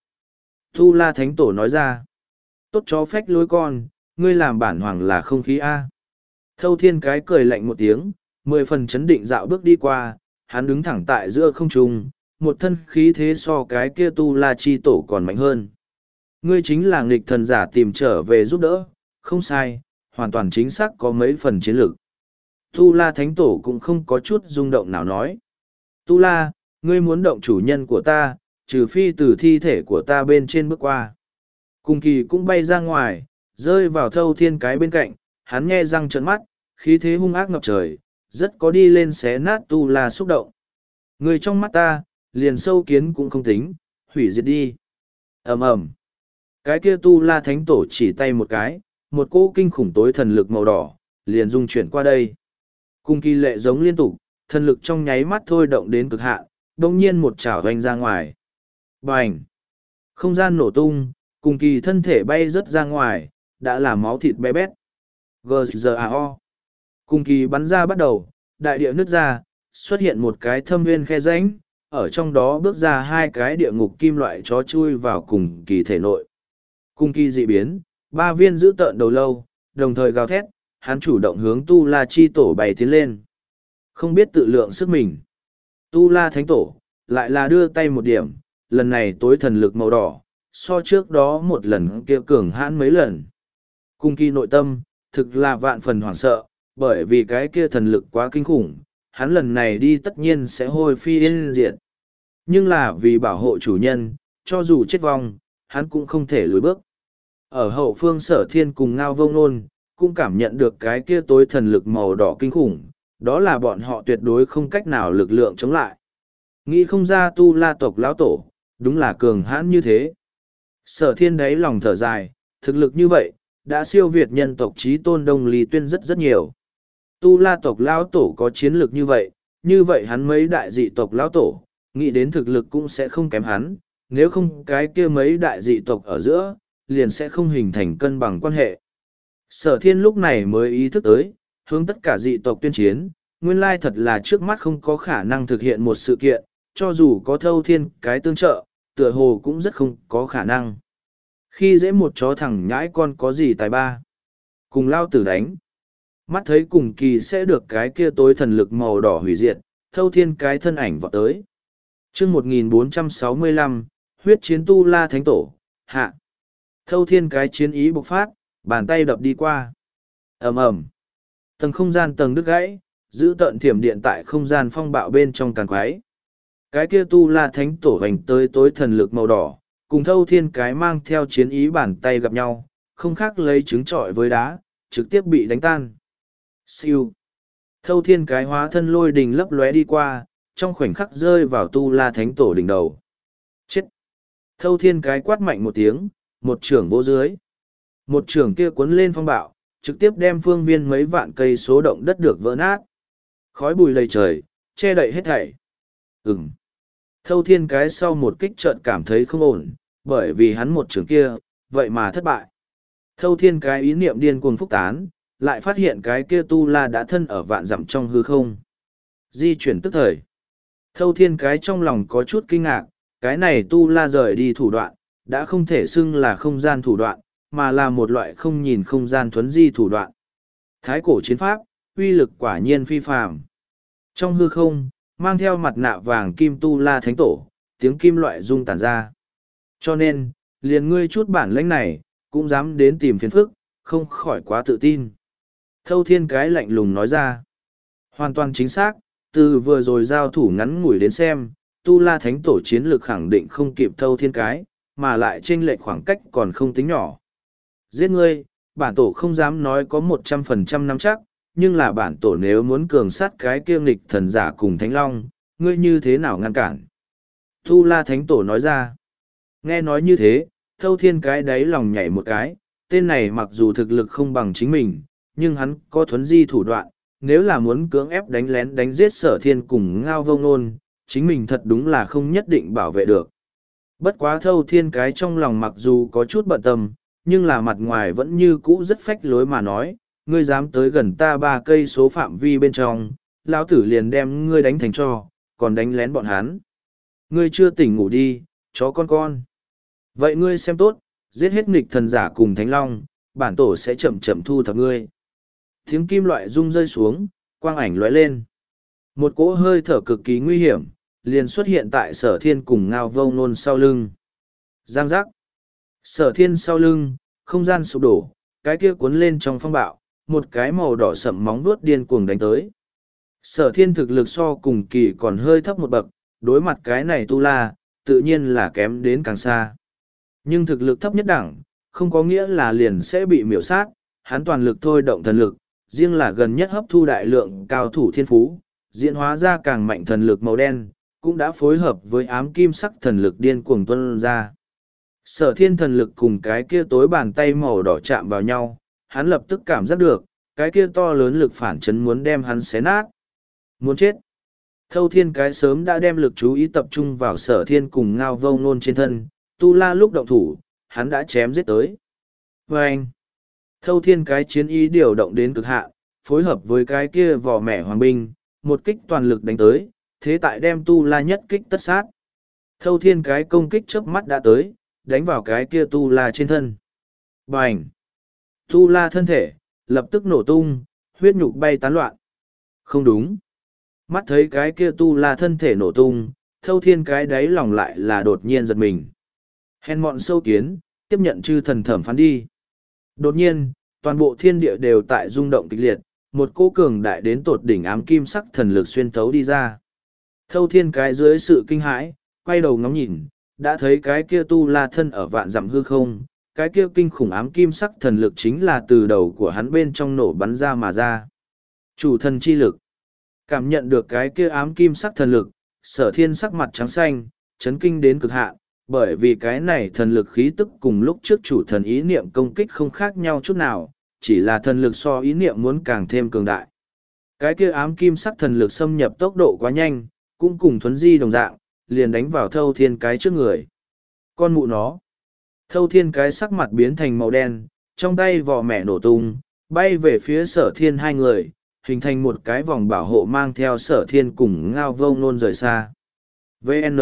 Tu La Thánh Tổ nói ra. Tốt chó phách lối con, ngươi làm bản hoàng là không khí A. Thâu thiên cái cười lạnh một tiếng, mười phần chấn định dạo bước đi qua, hắn đứng thẳng tại giữa không trung, một thân khí thế so cái kia Tu La chi tổ còn mạnh hơn. Ngươi chính là nghịch thần giả tìm trở về giúp đỡ, không sai, hoàn toàn chính xác có mấy phần chiến lược. Tu La Thánh Tổ cũng không có chút rung động nào nói. Tu La, ngươi muốn động chủ nhân của ta, trừ phi từ thi thể của ta bên trên bước qua. Cùng kỳ cũng bay ra ngoài, rơi vào thâu thiên cái bên cạnh, hắn nghe răng trợn mắt, khí thế hung ác ngập trời, rất có đi lên xé nát Tu La xúc động. Người trong mắt ta, liền sâu kiến cũng không tính, hủy diệt đi. Ầm ầm. Cái kia Tu La Thánh Tổ chỉ tay một cái, một cỗ kinh khủng tối thần lực màu đỏ, liền dung chuyển qua đây. Cung kỳ lệ giống liên tục, thần lực trong nháy mắt thôi động đến cực hạn, đồng nhiên một chảo vành ra ngoài. Bành! Không gian nổ tung, cùng kỳ thân thể bay rớt ra ngoài, đã là máu thịt bé bét. giê giê a o. Cùng kỳ bắn ra bắt đầu, đại địa nứt ra, xuất hiện một cái thâm nguyên khe rãnh, ở trong đó bước ra hai cái địa ngục kim loại chó chui vào cùng kỳ thể nội. Cùng kỳ dị biến, ba viên giữ tợn đầu lâu, đồng thời gào thét, hắn chủ động hướng Tu La chi tổ bày tiến lên. Không biết tự lượng sức mình. Tu La Thánh Tổ, lại là đưa tay một điểm, lần này tối thần lực màu đỏ, so trước đó một lần kia cường hãn mấy lần. Cung kỳ nội tâm, thực là vạn phần hoảng sợ, bởi vì cái kia thần lực quá kinh khủng, hắn lần này đi tất nhiên sẽ hôi phi yên diệt. Nhưng là vì bảo hộ chủ nhân, cho dù chết vong, hắn cũng không thể lùi bước. Ở hậu phương sở thiên cùng ngao vông nôn, cũng cảm nhận được cái kia tối thần lực màu đỏ kinh khủng, đó là bọn họ tuyệt đối không cách nào lực lượng chống lại. Nghĩ không ra Tu La tộc lão tổ, đúng là cường hãn như thế. Sở thiên đáy lòng thở dài, thực lực như vậy, đã siêu việt nhân tộc chí tôn Đông Ly Tuyên rất rất nhiều. Tu La tộc lão tổ có chiến lược như vậy, như vậy hắn mấy đại dị tộc lão tổ, nghĩ đến thực lực cũng sẽ không kém hắn, nếu không cái kia mấy đại dị tộc ở giữa, liền sẽ không hình thành cân bằng quan hệ. Sở thiên lúc này mới ý thức tới, hướng tất cả dị tộc tuyên chiến, nguyên lai thật là trước mắt không có khả năng thực hiện một sự kiện, cho dù có thâu thiên cái tương trợ, tựa hồ cũng rất không có khả năng. Khi dễ một chó thằng nhãi con có gì tài ba. Cùng lao tử đánh. Mắt thấy cùng kỳ sẽ được cái kia tối thần lực màu đỏ hủy diệt, thâu thiên cái thân ảnh vọt tới. chương một nghìn bốn trăm sáu mươi lăm, huyết chiến tu la thánh tổ, hạ. Thâu thiên cái chiến ý bộc phát, bàn tay đập đi qua. ầm ầm, tầng không gian tầng đứt gãy, giữ tận thiểm điện tại không gian phong bạo bên trong càn quái. Cái kia tu la thánh tổ hành tới tối thần lực màu đỏ, cùng thâu thiên cái mang theo chiến ý bàn tay gặp nhau, không khác lấy trứng trọi với đá, trực tiếp bị đánh tan. Siêu. Thâu thiên cái hóa thân lôi đình lấp lóe đi qua, trong khoảnh khắc rơi vào tu la thánh tổ đỉnh đầu. Chết. Thâu thiên cái quát mạnh một tiếng, một trưởng vỗ dưới. Một trưởng kia cuốn lên phong bạo, trực tiếp đem phương viên mấy vạn cây số động đất được vỡ nát. Khói bùi lầy trời, che đậy hết thảy. Ừm. Thâu thiên cái sau một kích chợt cảm thấy không ổn, bởi vì hắn một trưởng kia, vậy mà thất bại. Thâu thiên cái ý niệm điên cuồng phúc tán, lại phát hiện cái kia tu la đã thân ở vạn dặm trong hư không. Di chuyển tức thời. Thâu thiên cái trong lòng có chút kinh ngạc, cái này tu la rời đi thủ đoạn, đã không thể xưng là không gian thủ đoạn, mà là một loại không nhìn không gian thuấn di thủ đoạn. Thái cổ chiến pháp, uy lực quả nhiên phi phàm. Trong hư không, mang theo mặt nạ vàng kim tu la thánh tổ, tiếng kim loại rung tản ra. Cho nên, liền ngươi chút bản lãnh này, cũng dám đến tìm phiền phức, không khỏi quá tự tin. Thâu thiên cái lạnh lùng nói ra. Hoàn toàn chính xác, từ vừa rồi giao thủ ngắn ngủi đến xem, tu la thánh tổ chiến lược khẳng định không kịp thâu thiên cái, mà lại chênh lệch khoảng cách còn không tính nhỏ. Giết ngươi, bản tổ không dám nói có một trăm phần trăm nắm chắc, nhưng là bản tổ nếu muốn cường sát cái kiêng nghịch thần giả cùng thánh long, ngươi như thế nào ngăn cản? Tu la thánh tổ nói ra. Nghe nói như thế, thâu thiên cái đáy lòng nhảy một cái, tên này mặc dù thực lực không bằng chính mình, nhưng hắn có thuấn di thủ đoạn, nếu là muốn cưỡng ép đánh lén đánh giết sở thiên cùng ngao vông nôn, chính mình thật đúng là không nhất định bảo vệ được. Bất quá thâu thiên cái trong lòng mặc dù có chút bận tâm, nhưng là mặt ngoài vẫn như cũ rất phách lối mà nói, ngươi dám tới gần ta ba cây số phạm vi bên trong, lão tử liền đem ngươi đánh thành cho, còn đánh lén bọn hắn. Ngươi chưa tỉnh ngủ đi, chó con con. Vậy ngươi xem tốt, giết hết nghịch thần giả cùng thánh long, bản tổ sẽ chậm chậm thu thập ngươi. Tiếng kim loại rung rơi xuống, quang ảnh lóe lên. Một cỗ hơi thở cực kỳ nguy hiểm, liền xuất hiện tại sở thiên cùng ngao vông nôn sau lưng. Giang giác. Sở thiên sau lưng, không gian sụp đổ, cái kia cuốn lên trong phong bạo, một cái màu đỏ sậm móng vuốt điên cuồng đánh tới. Sở thiên thực lực so cùng kỳ còn hơi thấp một bậc, đối mặt cái này tu la, tự nhiên là kém đến càng xa. Nhưng thực lực thấp nhất đẳng, không có nghĩa là liền sẽ bị miểu sát, hắn toàn lực thôi động thần lực, riêng là gần nhất hấp thu đại lượng cao thủ thiên phú, diễn hóa ra càng mạnh thần lực màu đen, cũng đã phối hợp với ám kim sắc thần lực điên cuồng tuân ra. Sở thiên thần lực cùng cái kia tối bàn tay màu đỏ chạm vào nhau, hắn lập tức cảm giác được, cái kia to lớn lực phản chấn muốn đem hắn xé nát. Muốn chết. Thâu thiên cái sớm đã đem lực chú ý tập trung vào sở thiên cùng ngao vông nôn trên thân, tu la lúc động thủ, hắn đã chém giết tới. Và anh, thâu thiên cái chiến ý điều động đến cực hạn, phối hợp với cái kia vỏ mẻ hoàng binh, một kích toàn lực đánh tới, thế tại đem tu la nhất kích tất sát. Thâu thiên cái công kích chớp mắt đã tới, đánh vào cái kia tu la trên thân. Bành! Tu la thân thể, lập tức nổ tung, huyết nhục bay tán loạn. Không đúng. Mắt thấy cái kia tu la thân thể nổ tung, thâu thiên cái đáy lòng lại là đột nhiên giật mình. Hèn mọn sâu kiến, tiếp nhận chư thần thẩm phán đi. Đột nhiên, toàn bộ thiên địa đều tại rung động kịch liệt, một cô cường đại đến tột đỉnh ám kim sắc thần lực xuyên thấu đi ra. Thâu thiên cái dưới sự kinh hãi, quay đầu ngóng nhìn, đã thấy cái kia tu la thân ở vạn dặm hư không, cái kia kinh khủng ám kim sắc thần lực chính là từ đầu của hắn bên trong nổ bắn ra mà ra. Chủ thần chi lực. Cảm nhận được cái kia ám kim sắc thần lực, sở thiên sắc mặt trắng xanh, chấn kinh đến cực hạn, bởi vì cái này thần lực khí tức cùng lúc trước chủ thần ý niệm công kích không khác nhau chút nào, chỉ là thần lực so ý niệm muốn càng thêm cường đại. Cái kia ám kim sắc thần lực xâm nhập tốc độ quá nhanh, cũng cùng thuấn di đồng dạng, liền đánh vào thâu thiên cái trước người. Con mụ nó. Thâu thiên cái sắc mặt biến thành màu đen, trong tay vỏ mẹ nổ tung, bay về phía sở thiên hai người, hình thành một cái vòng bảo hộ mang theo sở thiên cùng ngao vông nôn rời xa. vê en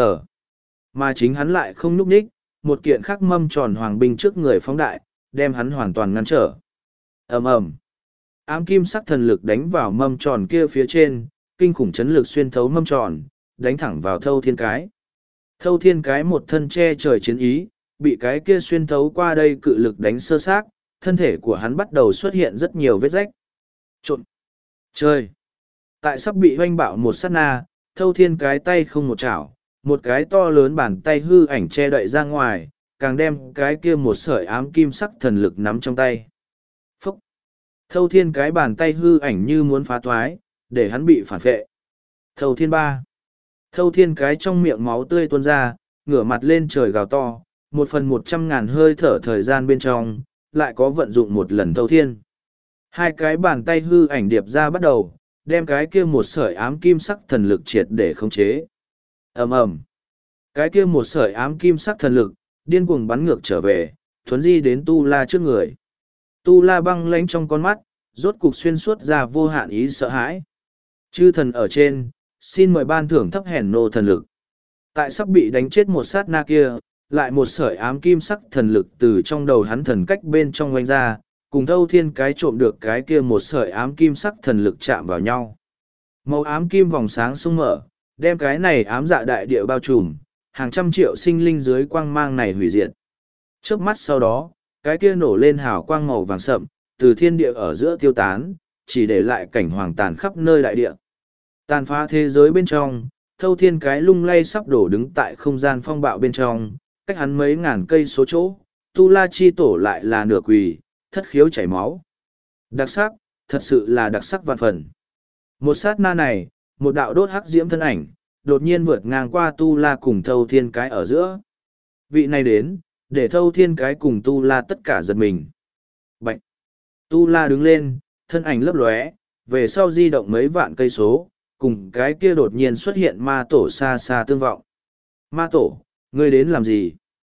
Mà chính hắn lại không nhúc nhích, một kiện khắc mâm tròn hoàng binh trước người phóng đại, đem hắn hoàn toàn ngăn trở. ầm ầm Ám kim sắc thần lực đánh vào mâm tròn kia phía trên, kinh khủng chấn lực xuyên thấu mâm tròn, đánh thẳng vào thâu thiên cái. Thâu thiên cái một thân che trời chiến ý, bị cái kia xuyên thấu qua đây cự lực đánh sơ xác, thân thể của hắn bắt đầu xuất hiện rất nhiều vết rách. Trộn! Trời! Tại sắp bị hoanh bạo một sát na, thâu thiên cái tay không một chảo, một cái to lớn bàn tay hư ảnh che đậy ra ngoài, càng đem cái kia một sợi ám kim sắc thần lực nắm trong tay. Phúc! Thâu thiên cái bàn tay hư ảnh như muốn phá toái, để hắn bị phản vệ. Thâu thiên ba! Thâu thiên cái trong miệng máu tươi tuôn ra, ngửa mặt lên trời gào to, một phần một trăm ngàn hơi thở thời gian bên trong, lại có vận dụng một lần thâu thiên. Hai cái bàn tay hư ảnh điệp ra bắt đầu, đem cái kia một sợi ám kim sắc thần lực triệt để khống chế. ầm ầm Cái kia một sợi ám kim sắc thần lực, điên cuồng bắn ngược trở về, thuấn di đến Tu La trước người. Tu La băng lãnh trong con mắt, rốt cục xuyên suốt ra vô hạn ý sợ hãi. Chư thần ở trên, xin mời ban thưởng thấp hèn nô thần lực. Tại sắp bị đánh chết một sát na kia, lại một sợi ám kim sắc thần lực từ trong đầu hắn thần cách bên trong oanh ra, cùng thâu thiên cái trộm được cái kia một sợi ám kim sắc thần lực chạm vào nhau. Màu ám kim vòng sáng sung mở, đem cái này ám dạ đại địa bao trùm, hàng trăm triệu sinh linh dưới quang mang này hủy diệt. Trước mắt sau đó, cái kia nổ lên hào quang màu vàng sậm, từ thiên địa ở giữa tiêu tán, chỉ để lại cảnh hoàng tàn khắp nơi đại địa. Tàn phá thế giới bên trong, thâu thiên cái lung lay sắp đổ đứng tại không gian phong bạo bên trong, cách hắn mấy ngàn cây số chỗ, Tu La chi tổ lại là nửa quỳ, thất khiếu chảy máu. Đặc sắc, thật sự là đặc sắc vạn phần. Một sát na này, một đạo đốt hắc diễm thân ảnh, đột nhiên vượt ngang qua Tu La cùng thâu thiên cái ở giữa. Vị này đến, để thâu thiên cái cùng Tu La tất cả giật mình. Bạch! Tu La đứng lên, thân ảnh lấp lóe, về sau di động mấy vạn cây số, cùng cái kia đột nhiên xuất hiện ma tổ xa xa tương vọng. Ma tổ, ngươi đến làm gì?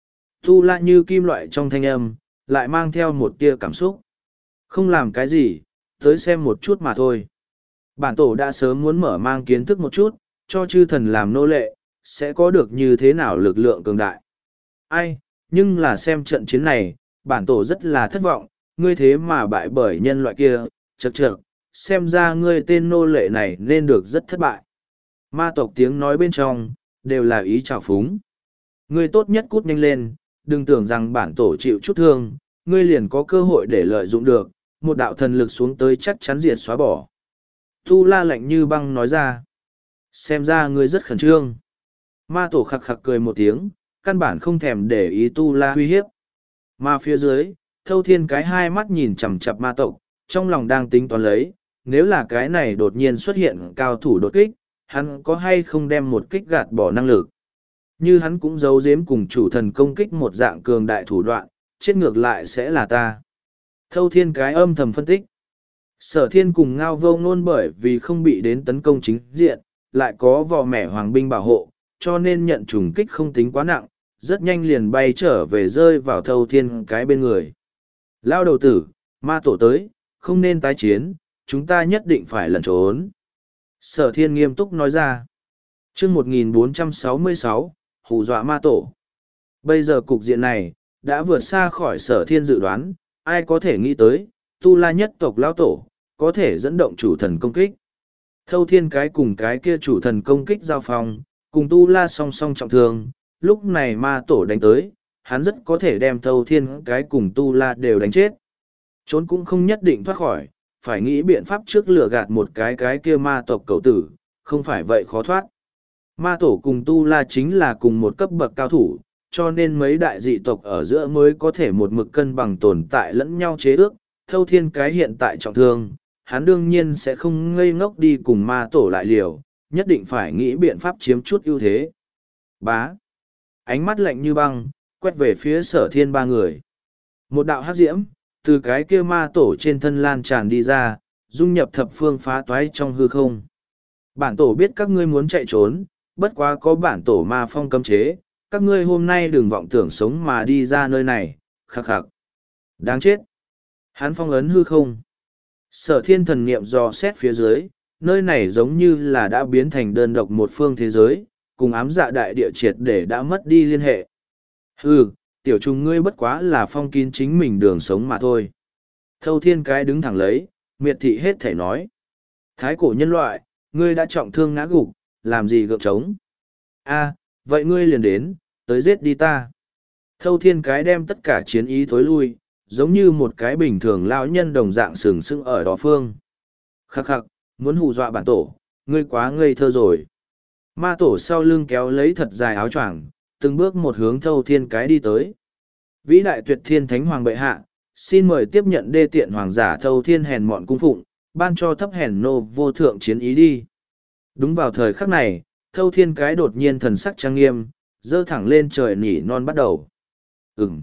Tu La như kim loại trong thanh âm, lại mang theo một tia cảm xúc. Không làm cái gì, tới xem một chút mà thôi. Bản tổ đã sớm muốn mở mang kiến thức một chút, cho chư thần làm nô lệ, sẽ có được như thế nào lực lượng cường đại. Ai, nhưng là xem trận chiến này, bản tổ rất là thất vọng, ngươi thế mà bại bởi nhân loại kia, chật chật, xem ra ngươi tên nô lệ này nên được rất thất bại. Ma tộc tiếng nói bên trong, đều là ý trào phúng. Ngươi tốt nhất cút nhanh lên, đừng tưởng rằng bản tổ chịu chút thương, ngươi liền có cơ hội để lợi dụng được, một đạo thần lực xuống tới chắc chắn diệt xóa bỏ. Tu La lạnh như băng nói ra. Xem ra ngươi rất khẩn trương. Ma tổ khặc khặc cười một tiếng, căn bản không thèm để ý Tu La uy hiếp. Mà phía dưới, thâu thiên cái hai mắt nhìn chằm chặp ma tộc, trong lòng đang tính toán lấy, nếu là cái này đột nhiên xuất hiện cao thủ đột kích, hắn có hay không đem một kích gạt bỏ năng lực. Như hắn cũng giấu giếm cùng chủ thần công kích một dạng cường đại thủ đoạn, chết ngược lại sẽ là ta. Thâu thiên cái âm thầm phân tích. Sở thiên cùng ngao vô ngôn bởi vì không bị đến tấn công chính diện, lại có vò mẻ hoàng binh bảo hộ, cho nên nhận trùng kích không tính quá nặng, rất nhanh liền bay trở về rơi vào thâu thiên cái bên người. Lao đầu tử, ma tổ tới, không nên tái chiến, chúng ta nhất định phải lẩn trốn. Sở thiên nghiêm túc nói ra. chương một nghìn bốn trăm sáu mươi sáu, hù dọa ma tổ. Bây giờ cục diện này, đã vượt xa khỏi sở thiên dự đoán, ai có thể nghĩ tới, Tu La nhất tộc lão tổ, có thể dẫn động chủ thần công kích. Thâu thiên cái cùng cái kia chủ thần công kích giao phong, cùng Tu La song song trọng thương, lúc này ma tổ đánh tới, hắn rất có thể đem thâu thiên cái cùng Tu La đều đánh chết. Trốn cũng không nhất định thoát khỏi, phải nghĩ biện pháp trước lừa gạt một cái cái kia ma tộc cậu tử, không phải vậy khó thoát. Ma tổ cùng Tu La chính là cùng một cấp bậc cao thủ, cho nên mấy đại dị tộc ở giữa mới có thể một mực cân bằng tồn tại lẫn nhau chế ước. Thâu thiên cái hiện tại trọng thương, hắn đương nhiên sẽ không ngây ngốc đi cùng ma tổ lại liều, nhất định phải nghĩ biện pháp chiếm chút ưu thế. Bá. Ánh mắt lạnh như băng, quét về phía sở thiên ba người. Một đạo hắc diễm, từ cái kia ma tổ trên thân lan tràn đi ra, dung nhập thập phương phá toái trong hư không. Bản tổ biết các ngươi muốn chạy trốn, bất quá có bản tổ ma phong cấm chế, các ngươi hôm nay đừng vọng tưởng sống mà đi ra nơi này, khắc khắc. Đáng chết. Hắn phong ấn hư không. Sở thiên thần niệm dò xét phía dưới, nơi này giống như là đã biến thành đơn độc một phương thế giới, cùng ám dạ đại địa triệt để đã mất đi liên hệ. Hừ, tiểu trùng ngươi bất quá là phong kín chính mình đường sống mà thôi. Thâu thiên cái đứng thẳng lấy, miệt thị hết thể nói. Thái cổ nhân loại, ngươi đã trọng thương ngã gục, làm gì gượng trống? A, vậy ngươi liền đến, tới giết đi ta. Thâu thiên cái đem tất cả chiến ý thối lui, giống như một cái bình thường lão nhân đồng dạng sừng sững ở đó phương. Khắc khắc, muốn hù dọa bản tổ, ngươi quá ngây thơ rồi. Ma tổ sau lưng kéo lấy thật dài áo choàng, từng bước một hướng thâu thiên cái đi tới. Vĩ đại tuyệt thiên thánh hoàng bệ hạ, xin mời tiếp nhận đê tiện hoàng giả thâu thiên hèn mọn cung phụng, ban cho thấp hèn nô vô thượng chiến ý đi. Đúng vào thời khắc này, thâu thiên cái đột nhiên thần sắc trang nghiêm, dơ thẳng lên trời nỉ non bắt đầu. Ừm.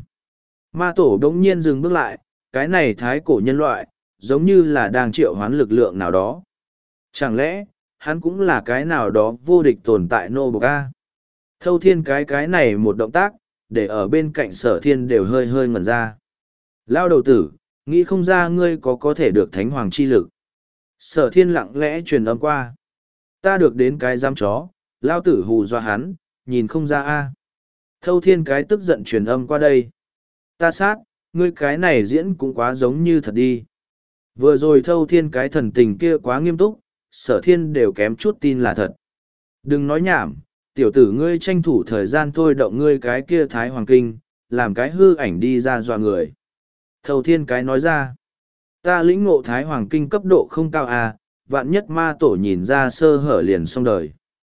Ma tổ đống nhiên dừng bước lại, cái này thái cổ nhân loại, giống như là đang triệu hoán lực lượng nào đó. Chẳng lẽ, hắn cũng là cái nào đó vô địch tồn tại nô bộc a? Thâu thiên cái cái này một động tác, để ở bên cạnh sở thiên đều hơi hơi ngẩn ra. Lao đầu tử, nghĩ không ra ngươi có có thể được thánh hoàng chi lực. Sở thiên lặng lẽ truyền âm qua. Ta được đến cái giam chó, lao tử hù dọa hắn, nhìn không ra a. Thâu thiên cái tức giận truyền âm qua đây. Ta sát, ngươi cái này diễn cũng quá giống như thật đi. Vừa rồi thâu thiên cái thần tình kia quá nghiêm túc, sở thiên đều kém chút tin là thật. Đừng nói nhảm, tiểu tử ngươi tranh thủ thời gian thôi động ngươi cái kia thái hoàng kinh, làm cái hư ảnh đi ra dọa người. Thâu thiên cái nói ra, ta lĩnh ngộ thái hoàng kinh cấp độ không cao à, vạn nhất ma tổ nhìn ra sơ hở liền xong đời.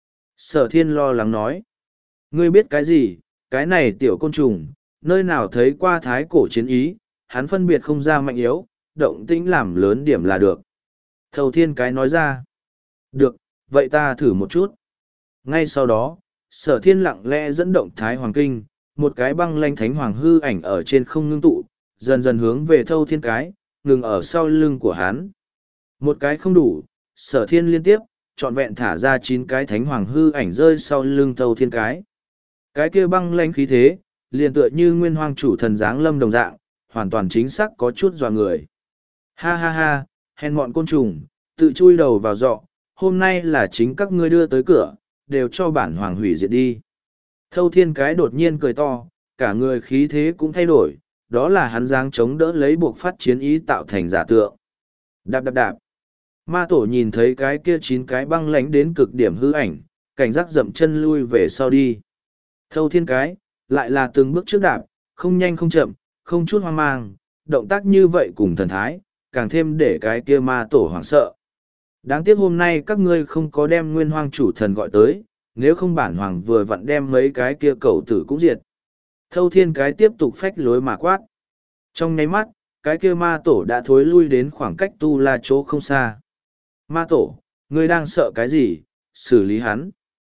Sở thiên lo lắng nói, ngươi biết cái gì, cái này tiểu côn trùng, nơi nào thấy qua thái cổ chiến ý, hắn phân biệt không ra mạnh yếu, động tĩnh làm lớn điểm là được. Thâu thiên cái nói ra, được, vậy ta thử một chút. Ngay sau đó, sở thiên lặng lẽ dẫn động thái hoàng kinh, một cái băng lanh thánh hoàng hư ảnh ở trên không ngưng tụ, dần dần hướng về thâu thiên cái, ngừng ở sau lưng của hắn. Một cái không đủ, sở thiên liên tiếp, trọn vẹn thả ra chín cái thánh hoàng hư ảnh rơi sau lưng thâu thiên cái. Cái kia băng lanh khí thế, liền tựa như nguyên hoang chủ thần dáng lâm đồng dạng, hoàn toàn chính xác có chút dọa người. Ha ha ha, hèn mọn côn trùng, tự chui đầu vào dọ, hôm nay là chính các ngươi đưa tới cửa, đều cho bản hoàng hủy diệt đi. Thâu thiên cái đột nhiên cười to, cả người khí thế cũng thay đổi, đó là hắn dáng chống đỡ lấy buộc phát chiến ý tạo thành giả tượng. Đạp đạp đạp. Ma tổ nhìn thấy cái kia chín cái băng lánh đến cực điểm hư ảnh, cảnh giác dậm chân lui về sau đi. Thâu thiên cái, lại là từng bước trước đạp, không nhanh không chậm, không chút hoang mang, động tác như vậy cùng thần thái, càng thêm để cái kia ma tổ hoảng sợ. Đáng tiếc hôm nay các ngươi không có đem nguyên hoang chủ thần gọi tới, nếu không bản hoàng vừa vặn đem mấy cái kia cẩu tử cũng diệt. Thâu thiên cái tiếp tục phách lối mà quát. Trong nháy mắt, cái kia ma tổ đã thối lui đến khoảng cách tu la chỗ không xa. Ma tổ, ngươi đang sợ cái gì, xử lý hắn.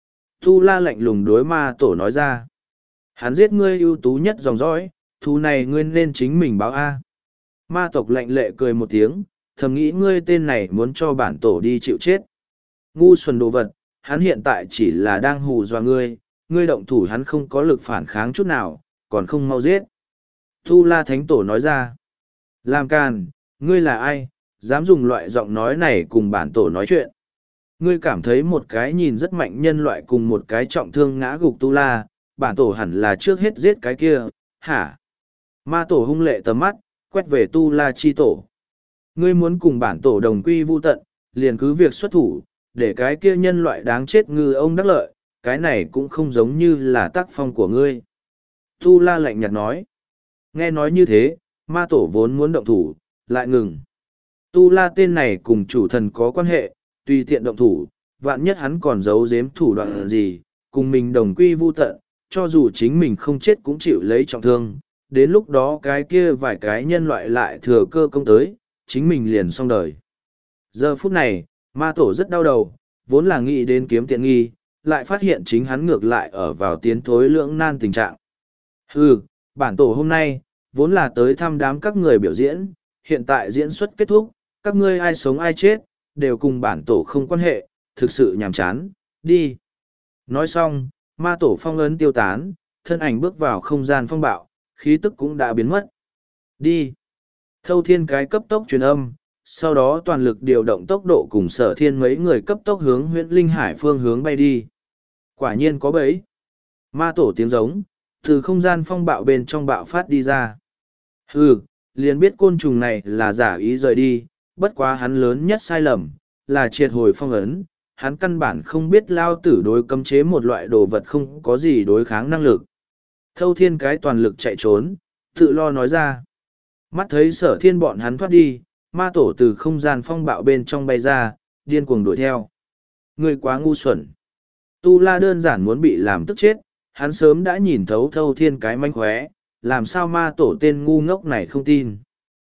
Tu la lạnh lùng đối ma tổ nói ra. Hắn giết ngươi ưu tú nhất dòng dõi, thù này ngươi nên chính mình báo A. Ma tộc lạnh lệ cười một tiếng, thầm nghĩ ngươi tên này muốn cho bản tổ đi chịu chết. Ngu xuẩn đồ vật, hắn hiện tại chỉ là đang hù dọa ngươi, ngươi động thủ hắn không có lực phản kháng chút nào, còn không mau giết. Tu La Thánh Tổ nói ra. Làm càn, ngươi là ai, dám dùng loại giọng nói này cùng bản tổ nói chuyện. Ngươi cảm thấy một cái nhìn rất mạnh nhân loại cùng một cái trọng thương ngã gục Tu La, bản tổ hẳn là trước hết giết cái kia, hả? Ma tổ hung lệ tầm mắt, quét về Tu La chi tổ. Ngươi muốn cùng bản tổ đồng quy vu tận, liền cứ việc xuất thủ, để cái kia nhân loại đáng chết ngư ông đắc lợi, cái này cũng không giống như là tác phong của ngươi. Tu La lạnh nhạt nói. Nghe nói như thế, ma tổ vốn muốn động thủ, lại ngừng. Tu La tên này cùng chủ thần có quan hệ, tùy tiện động thủ, vạn nhất hắn còn giấu giếm thủ đoạn gì, cùng mình đồng quy vu tận, cho dù chính mình không chết cũng chịu lấy trọng thương, đến lúc đó cái kia vài cái nhân loại lại thừa cơ công tới, chính mình liền xong đời. Giờ phút này, ma tổ rất đau đầu, vốn là nghĩ đến kiếm tiện nghi, lại phát hiện chính hắn ngược lại ở vào tiến thối lưỡng nan tình trạng. Hừ, bản tổ hôm nay, vốn là tới thăm đám các người biểu diễn, hiện tại diễn xuất kết thúc, các ngươi ai sống ai chết, đều cùng bản tổ không quan hệ, thực sự nhàm chán, đi. Nói xong, ma tổ phong ấn tiêu tán, thân ảnh bước vào không gian phong bạo, khí tức cũng đã biến mất. Đi. Thâu thiên cái cấp tốc truyền âm, sau đó toàn lực điều động tốc độ cùng sở thiên mấy người cấp tốc hướng huyện Linh Hải phương hướng bay đi. Quả nhiên có bẫy. Ma tổ tiếng giống, từ không gian phong bạo bên trong bạo phát đi ra. Hừ, liền biết côn trùng này là giả ý rời đi, bất quá hắn lớn nhất sai lầm, là triệt hồi phong ấn. Hắn căn bản không biết lao tử đối cấm chế một loại đồ vật không có gì đối kháng năng lực. Thâu thiên cái toàn lực chạy trốn, tự lo nói ra. Mắt thấy sở thiên bọn hắn thoát đi, ma tổ từ không gian phong bạo bên trong bay ra, điên cuồng đuổi theo. Người quá ngu xuẩn. Tu La đơn giản muốn bị làm tức chết, hắn sớm đã nhìn thấu thâu thiên cái manh khóe, làm sao ma tổ tên ngu ngốc này không tin.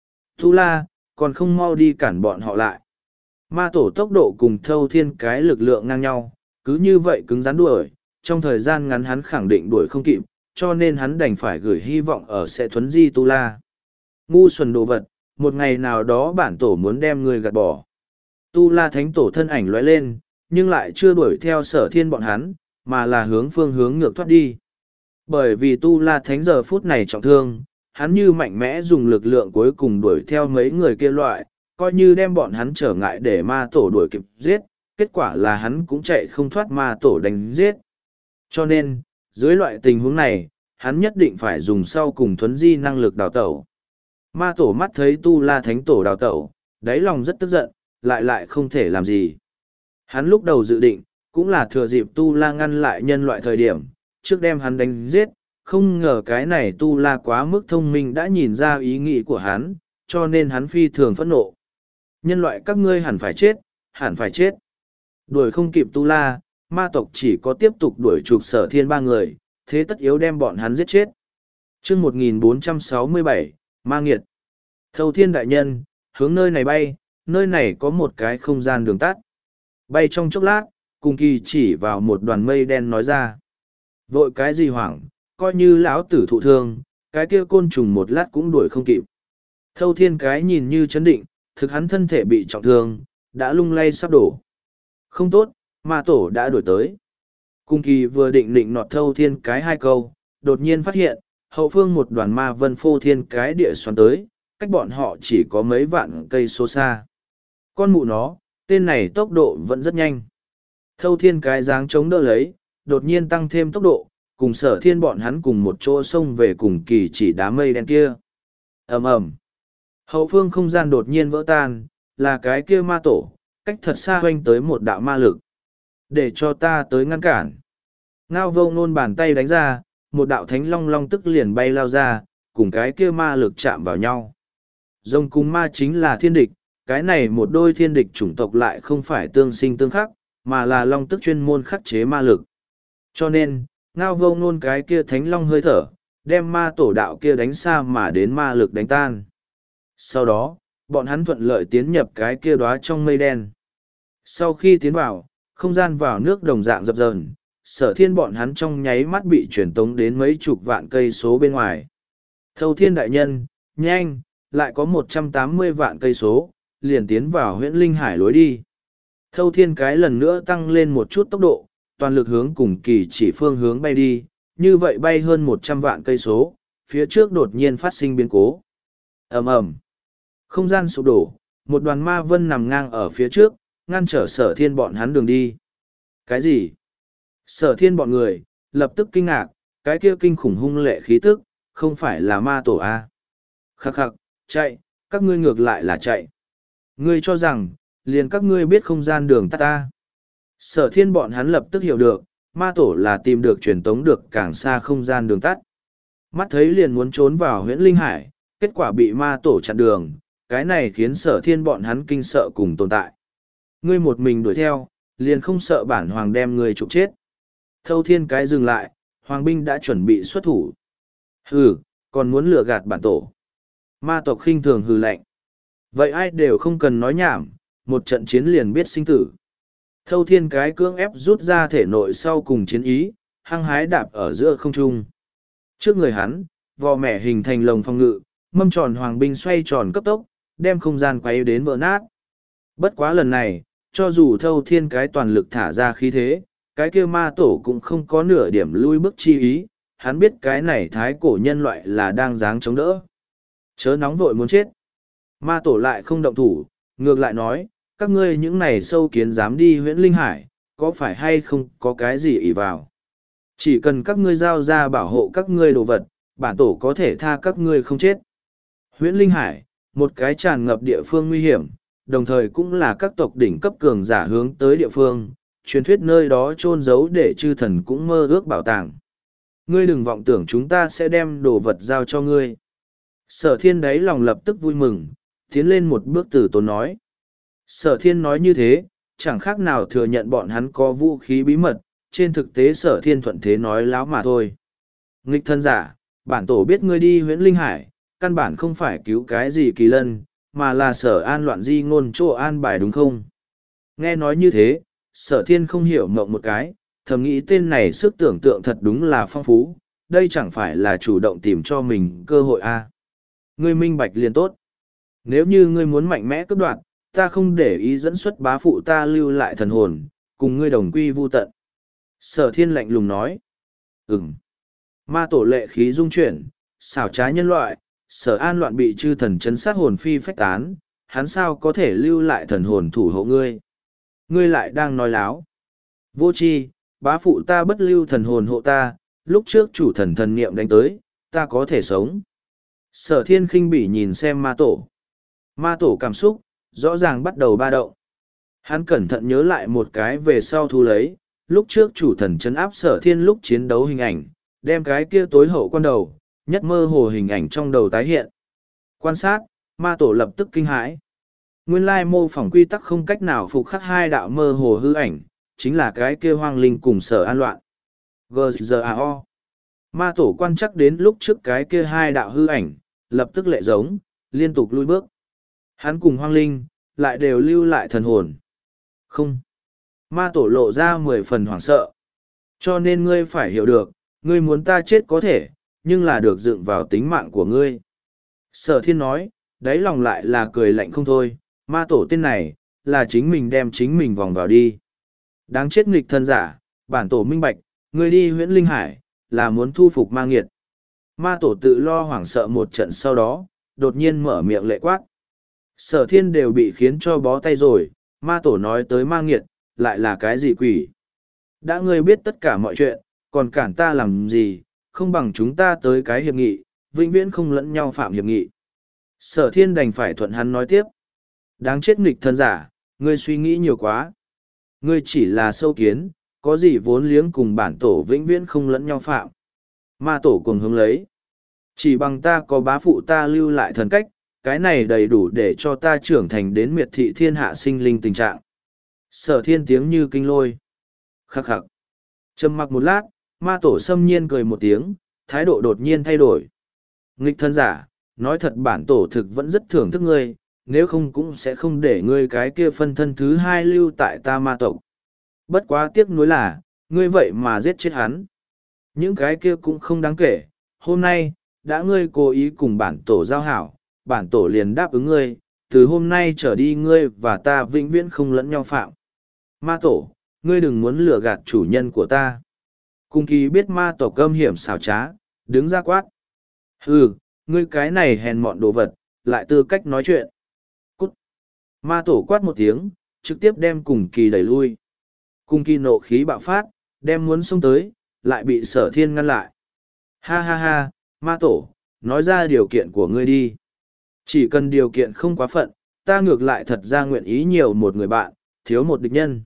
Tu La, còn không mau đi cản bọn họ lại. Ma tổ tốc độ cùng thâu thiên cái lực lượng ngang nhau, cứ như vậy cứng rắn đuổi, trong thời gian ngắn hắn khẳng định đuổi không kịp, cho nên hắn đành phải gửi hy vọng ở sẽ thuấn di Tu La. Ngu xuẩn đồ vật, một ngày nào đó bản tổ muốn đem người gạt bỏ. Tu La thánh tổ thân ảnh lóe lên, nhưng lại chưa đuổi theo sở thiên bọn hắn, mà là hướng phương hướng ngược thoát đi. Bởi vì Tu La thánh giờ phút này trọng thương, hắn như mạnh mẽ dùng lực lượng cuối cùng đuổi theo mấy người kia loại, coi như đem bọn hắn trở ngại để ma tổ đuổi kịp giết, kết quả là hắn cũng chạy không thoát ma tổ đánh giết. Cho nên, dưới loại tình huống này, hắn nhất định phải dùng sau cùng thuấn di năng lực đào tẩu. Ma tổ mắt thấy Tu La thánh tổ đào tẩu, đáy lòng rất tức giận, lại lại không thể làm gì. Hắn lúc đầu dự định, cũng là thừa dịp Tu La ngăn lại nhân loại thời điểm, trước đem hắn đánh giết, không ngờ cái này Tu La quá mức thông minh đã nhìn ra ý nghĩ của hắn, cho nên hắn phi thường phẫn nộ. Nhân loại các ngươi hẳn phải chết, hẳn phải chết. Đuổi không kịp Tu La, ma tộc chỉ có tiếp tục đuổi trục sở thiên ba người, thế tất yếu đem bọn hắn giết chết. chương một nghìn bốn trăm sáu mươi bảy, Ma Nghiệt. Thâu thiên đại nhân, hướng nơi này bay, nơi này có một cái không gian đường tắt. Bay trong chốc lát, cùng kỳ chỉ vào một đoàn mây đen nói ra. Vội cái gì hoảng, coi như lão tử thụ thương, cái kia côn trùng một lát cũng đuổi không kịp. Thâu thiên cái nhìn như chấn định, thực hắn thân thể bị trọng thương, đã lung lay sắp đổ. Không tốt, ma tổ đã đuổi tới. Cung kỳ vừa định định nọt thâu thiên cái hai câu, đột nhiên phát hiện, hậu phương một đoàn ma vân phô thiên cái địa xoắn tới, cách bọn họ chỉ có mấy vạn cây số xa. Con mụ nó, tên này tốc độ vẫn rất nhanh. Thâu thiên cái dáng chống đỡ lấy, đột nhiên tăng thêm tốc độ, cùng sở thiên bọn hắn cùng một chỗ xông về cùng kỳ chỉ đám mây đen kia. ầm ầm, hậu phương không gian đột nhiên vỡ tan, là cái kia ma tổ, cách thật xa hoanh tới một đạo ma lực. Để cho ta tới ngăn cản. Ngao vô nôn bàn tay đánh ra, một đạo thánh long long tức liền bay lao ra, cùng cái kia ma lực chạm vào nhau. Rồng cùng ma chính là thiên địch, cái này một đôi thiên địch chủng tộc lại không phải tương sinh tương khắc, mà là long tức chuyên môn khắc chế ma lực. Cho nên, ngao vô nôn cái kia thánh long hơi thở, đem ma tổ đạo kia đánh xa mà đến ma lực đánh tan. Sau đó, bọn hắn thuận lợi tiến nhập cái kia đóa trong mây đen. Sau khi tiến vào, không gian vào nước đồng dạng dập dờn, sở thiên bọn hắn trong nháy mắt bị truyền tống đến mấy chục vạn cây số bên ngoài. Thâu thiên đại nhân, nhanh, lại có một trăm tám mươi vạn cây số, liền tiến vào huyện Linh Hải lối đi. Thâu thiên cái lần nữa tăng lên một chút tốc độ, toàn lực hướng cùng kỳ chỉ phương hướng bay đi, như vậy bay hơn một trăm vạn cây số, phía trước đột nhiên phát sinh biến cố. ầm ầm, không gian sụp đổ, một đoàn ma vân nằm ngang ở phía trước, ngăn trở sở thiên bọn hắn đường đi. Cái gì? Sở thiên bọn người, lập tức kinh ngạc, cái kia kinh khủng hung lệ khí tức, không phải là ma tổ A. Khắc khắc, chạy, các ngươi ngược lại là chạy. Ngươi cho rằng, liền các ngươi biết không gian đường tắt ta. Sở thiên bọn hắn lập tức hiểu được, ma tổ là tìm được truyền tống được càng xa không gian đường tắt. Mắt thấy liền muốn trốn vào huyện Linh Hải, kết quả bị ma tổ chặn đường, cái này khiến sở thiên bọn hắn kinh sợ cùng tồn tại. Ngươi một mình đuổi theo, liền không sợ bản hoàng đem ngươi trục chết. Thâu thiên cái dừng lại, hoàng binh đã chuẩn bị xuất thủ. Hừ, còn muốn lừa gạt bản tổ. Ma tộc khinh thường hừ lạnh. Vậy ai đều không cần nói nhảm, một trận chiến liền biết sinh tử. Thâu thiên cái cưỡng ép rút ra thể nội sau cùng chiến ý, hăng hái đạp ở giữa không trung. Trước người hắn, vò mẹ hình thành lồng phòng ngự, mâm tròn hoàng binh xoay tròn cấp tốc, đem không gian quay đến vỡ nát. Bất quá lần này, cho dù thâu thiên cái toàn lực thả ra khí thế, cái kia ma tổ cũng không có nửa điểm lui bước chi ý, hắn biết cái này thái cổ nhân loại là đang dáng chống đỡ. Chớ nóng vội muốn chết. Ma tổ lại không động thủ, ngược lại nói, các ngươi những này sâu kiến dám đi huyễn linh hải, có phải hay không có cái gì ỷ vào. Chỉ cần các ngươi giao ra bảo hộ các ngươi đồ vật, bản tổ có thể tha các ngươi không chết. Huyễn linh hải, một cái tràn ngập địa phương nguy hiểm, đồng thời cũng là các tộc đỉnh cấp cường giả hướng tới địa phương, truyền thuyết nơi đó chôn giấu để chư thần cũng mơ ước bảo tàng. Ngươi đừng vọng tưởng chúng ta sẽ đem đồ vật giao cho ngươi. Sở thiên đáy lòng lập tức vui mừng, tiến lên một bước từ tốn nói. Sở thiên nói như thế, chẳng khác nào thừa nhận bọn hắn có vũ khí bí mật, trên thực tế sở thiên thuận thế nói láo mà thôi. Nghịch thân giả, bản tổ biết ngươi đi huyễn linh hải, căn bản không phải cứu cái gì kỳ lân, mà là sở an loạn di ngôn chỗ an bài đúng không? Nghe nói như thế, sở thiên không hiểu mộng một cái, thầm nghĩ tên này sức tưởng tượng thật đúng là phong phú, đây chẳng phải là chủ động tìm cho mình cơ hội a. Ngươi minh bạch liền tốt. Nếu như ngươi muốn mạnh mẽ cướp đoạt, ta không để ý dẫn xuất bá phụ ta lưu lại thần hồn, cùng ngươi đồng quy vu tận. Sở thiên lạnh lùng nói. Ừm. Ma tổ lệ khí dung chuyển, xảo trá nhân loại, sở an loạn bị chư thần chấn sát hồn phi phách tán, hắn sao có thể lưu lại thần hồn thủ hộ ngươi. Ngươi lại đang nói láo. Vô tri, bá phụ ta bất lưu thần hồn hộ ta, lúc trước chủ thần thần niệm đánh tới, ta có thể sống. Sở thiên khinh bỉ nhìn xem ma tổ. Ma tổ cảm xúc, rõ ràng bắt đầu ba động. Hắn cẩn thận nhớ lại một cái về sau thu lấy, lúc trước chủ thần chấn áp sở thiên lúc chiến đấu hình ảnh, đem cái kia tối hậu quan đầu, nhất mơ hồ hình ảnh trong đầu tái hiện. Quan sát, ma tổ lập tức kinh hãi. Nguyên lai mô phỏng quy tắc không cách nào phục khắc hai đạo mơ hồ hư ảnh, chính là cái kia hoang linh cùng sở an loạn. giê giê a o. Ma tổ quan chắc đến lúc trước cái kia hai đạo hư ảnh, lập tức lệ giống, liên tục lui bước. Hắn cùng hoang linh, lại đều lưu lại thần hồn. Không. Ma tổ lộ ra mười phần hoảng sợ. Cho nên ngươi phải hiểu được, ngươi muốn ta chết có thể, nhưng là được dựng vào tính mạng của ngươi. Sở thiên nói, đáy lòng lại là cười lạnh không thôi, ma tổ tên này, là chính mình đem chính mình vòng vào đi. Đáng chết nghịch thân giả, bản tổ minh bạch, ngươi đi huyễn linh hải, là muốn thu phục ma nghiệt. Ma tổ tự lo hoảng sợ một trận sau đó, đột nhiên mở miệng lệ quát. Sở thiên đều bị khiến cho bó tay rồi, ma tổ nói tới ma nghiệt, lại là cái gì quỷ? Đã ngươi biết tất cả mọi chuyện, còn cản ta làm gì, không bằng chúng ta tới cái hiệp nghị, vĩnh viễn không lẫn nhau phạm hiệp nghị. Sở thiên đành phải thuận hắn nói tiếp. Đáng chết nghịch thân giả, ngươi suy nghĩ nhiều quá. Ngươi chỉ là sâu kiến, có gì vốn liếng cùng bản tổ vĩnh viễn không lẫn nhau phạm. Ma tổ cùng hướng lấy. Chỉ bằng ta có bá phụ ta lưu lại thần cách, cái này đầy đủ để cho ta trưởng thành đến miệt thị thiên hạ sinh linh tình trạng. Sở thiên tiếng như kinh lôi. Khắc khắc. Trầm mặc một lát, ma tổ xâm nhiên cười một tiếng, thái độ đột nhiên thay đổi. Nghịch thân giả, nói thật bản tổ thực vẫn rất thưởng thức ngươi, nếu không cũng sẽ không để ngươi cái kia phân thân thứ hai lưu tại ta ma tộc. Bất quá tiếc nuối là, ngươi vậy mà giết chết hắn. Những cái kia cũng không đáng kể, hôm nay, đã ngươi cố ý cùng bản tổ giao hảo, bản tổ liền đáp ứng ngươi, từ hôm nay trở đi ngươi và ta vĩnh viễn không lẫn nhau phạm. Ma tổ, ngươi đừng muốn lừa gạt chủ nhân của ta. Cung kỳ biết ma tổ cơm hiểm xảo trá, đứng ra quát. Hừ, ngươi cái này hèn mọn đồ vật, lại tư cách nói chuyện. Cút. Ma tổ quát một tiếng, trực tiếp đem cùng kỳ đẩy lui. Cung kỳ nộ khí bạo phát, đem muốn xông tới, lại bị sở thiên ngăn lại. Ha ha ha, ma tổ, nói ra điều kiện của ngươi đi. Chỉ cần điều kiện không quá phận, ta ngược lại thật ra nguyện ý nhiều một người bạn, thiếu một địch nhân.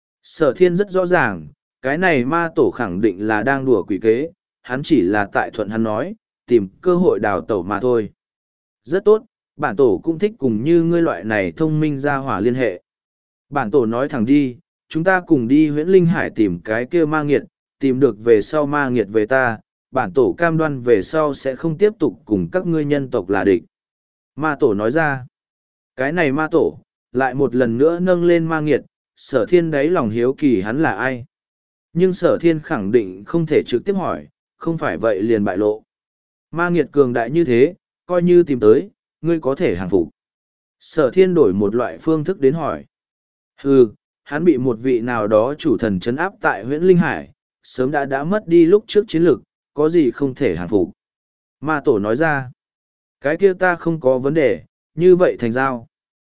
Sở thiên rất rõ ràng, cái này ma tổ khẳng định là đang đùa quỷ kế, hắn chỉ là tại thuận hắn nói, tìm cơ hội đào tẩu mà thôi. Rất tốt, bản tổ cũng thích cùng như ngươi loại này thông minh ra hỏa liên hệ. Bản tổ nói thẳng đi, chúng ta cùng đi huyễn linh hải tìm cái kia ma nghiệt, tìm được về sau ma nghiệt về ta, bản tổ cam đoan về sau sẽ không tiếp tục cùng các ngươi nhân tộc là địch. Ma tổ nói ra, cái này ma tổ, lại một lần nữa nâng lên ma nghiệt, Sở thiên đáy lòng hiếu kỳ hắn là ai. Nhưng sở thiên khẳng định không thể trực tiếp hỏi, không phải vậy liền bại lộ. Ma nghiệt cường đại như thế, coi như tìm tới, ngươi có thể hàng phục. Sở thiên đổi một loại phương thức đến hỏi. Ừ, hắn bị một vị nào đó chủ thần trấn áp tại huyện Linh Hải, sớm đã đã mất đi lúc trước chiến lực, có gì không thể hàng phục. Ma tổ nói ra, cái kia ta không có vấn đề, như vậy thành giao.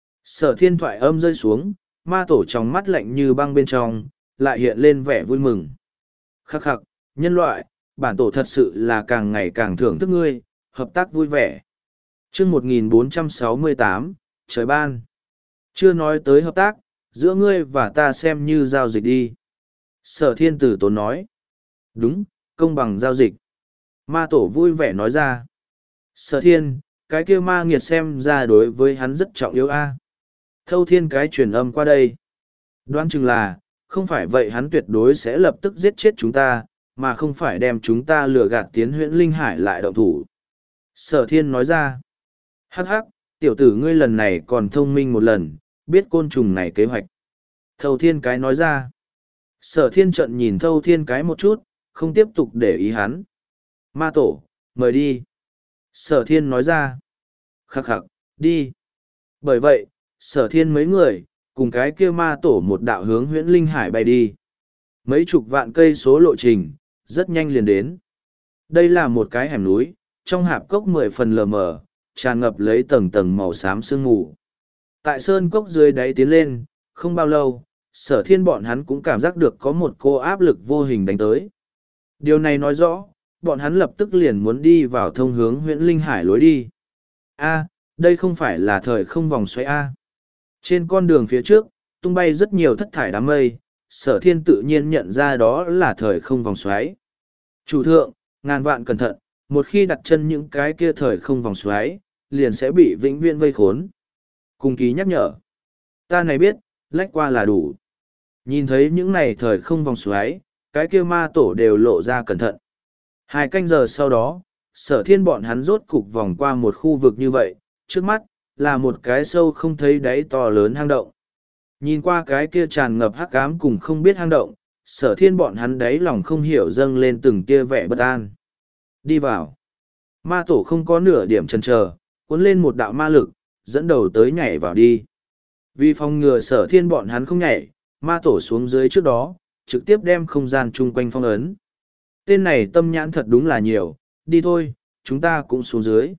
Sở thiên thoại âm rơi xuống, ma tổ trong mắt lạnh như băng bên trong, lại hiện lên vẻ vui mừng. Khắc khắc, nhân loại, bản tổ thật sự là càng ngày càng thưởng thức ngươi, hợp tác vui vẻ. chương một nghìn bốn trăm sáu mươi tám, trời ban. Chưa nói tới hợp tác, giữa ngươi và ta xem như giao dịch đi. Sở thiên tử tốn nói. Đúng, công bằng giao dịch. Ma tổ vui vẻ nói ra. Sở thiên, cái kia ma nghiệt xem ra đối với hắn rất trọng yếu a. Thâu thiên cái truyền âm qua đây. Đoán chừng là, không phải vậy hắn tuyệt đối sẽ lập tức giết chết chúng ta, mà không phải đem chúng ta lừa gạt tiến huyện Linh Hải lại động thủ. Sở thiên nói ra. Hắc hắc, tiểu tử ngươi lần này còn thông minh một lần, biết côn trùng này kế hoạch. Thâu thiên cái nói ra. Sở thiên trận nhìn thâu thiên cái một chút, không tiếp tục để ý hắn. Ma tổ, mời đi. Sở thiên nói ra. Khắc khắc, đi. Bởi vậy, sở thiên mấy người, cùng cái kia ma tổ một đạo hướng huyễn Linh Hải bay đi. Mấy chục vạn cây số lộ trình, rất nhanh liền đến. Đây là một cái hẻm núi, trong hạp cốc mười phần lờ mờ, tràn ngập lấy tầng tầng màu xám sương mù. Tại sơn cốc dưới đáy tiến lên, không bao lâu, sở thiên bọn hắn cũng cảm giác được có một cô áp lực vô hình đánh tới. Điều này nói rõ, bọn hắn lập tức liền muốn đi vào thông hướng huyện Linh Hải lối đi. A, đây không phải là thời không vòng xoáy A. Trên con đường phía trước, tung bay rất nhiều thất thải đám mây, sở thiên tự nhiên nhận ra đó là thời không vòng xoáy. Chủ thượng, ngàn vạn cẩn thận, một khi đặt chân những cái kia thời không vòng xoáy, liền sẽ bị vĩnh viễn vây khốn. Cùng ký nhắc nhở. Ta này biết, lách qua là đủ. Nhìn thấy những này thời không vòng xoáy, cái kia ma tổ đều lộ ra cẩn thận. Hai canh giờ sau đó, sở thiên bọn hắn rốt cục vòng qua một khu vực như vậy, trước mắt, là một cái sâu không thấy đáy to lớn hang động. Nhìn qua cái kia tràn ngập hắc ám cùng không biết hang động, sở thiên bọn hắn đáy lòng không hiểu dâng lên từng kia vẻ bất an. Đi vào. Ma tổ không có nửa điểm chần chờ, cuốn lên một đạo ma lực, dẫn đầu tới nhảy vào đi. Vì phòng ngừa sở thiên bọn hắn không nhảy, ma tổ xuống dưới trước đó, trực tiếp đem không gian chung quanh phong ấn. Tên này tâm nhãn thật đúng là nhiều, đi thôi, chúng ta cũng xuống dưới.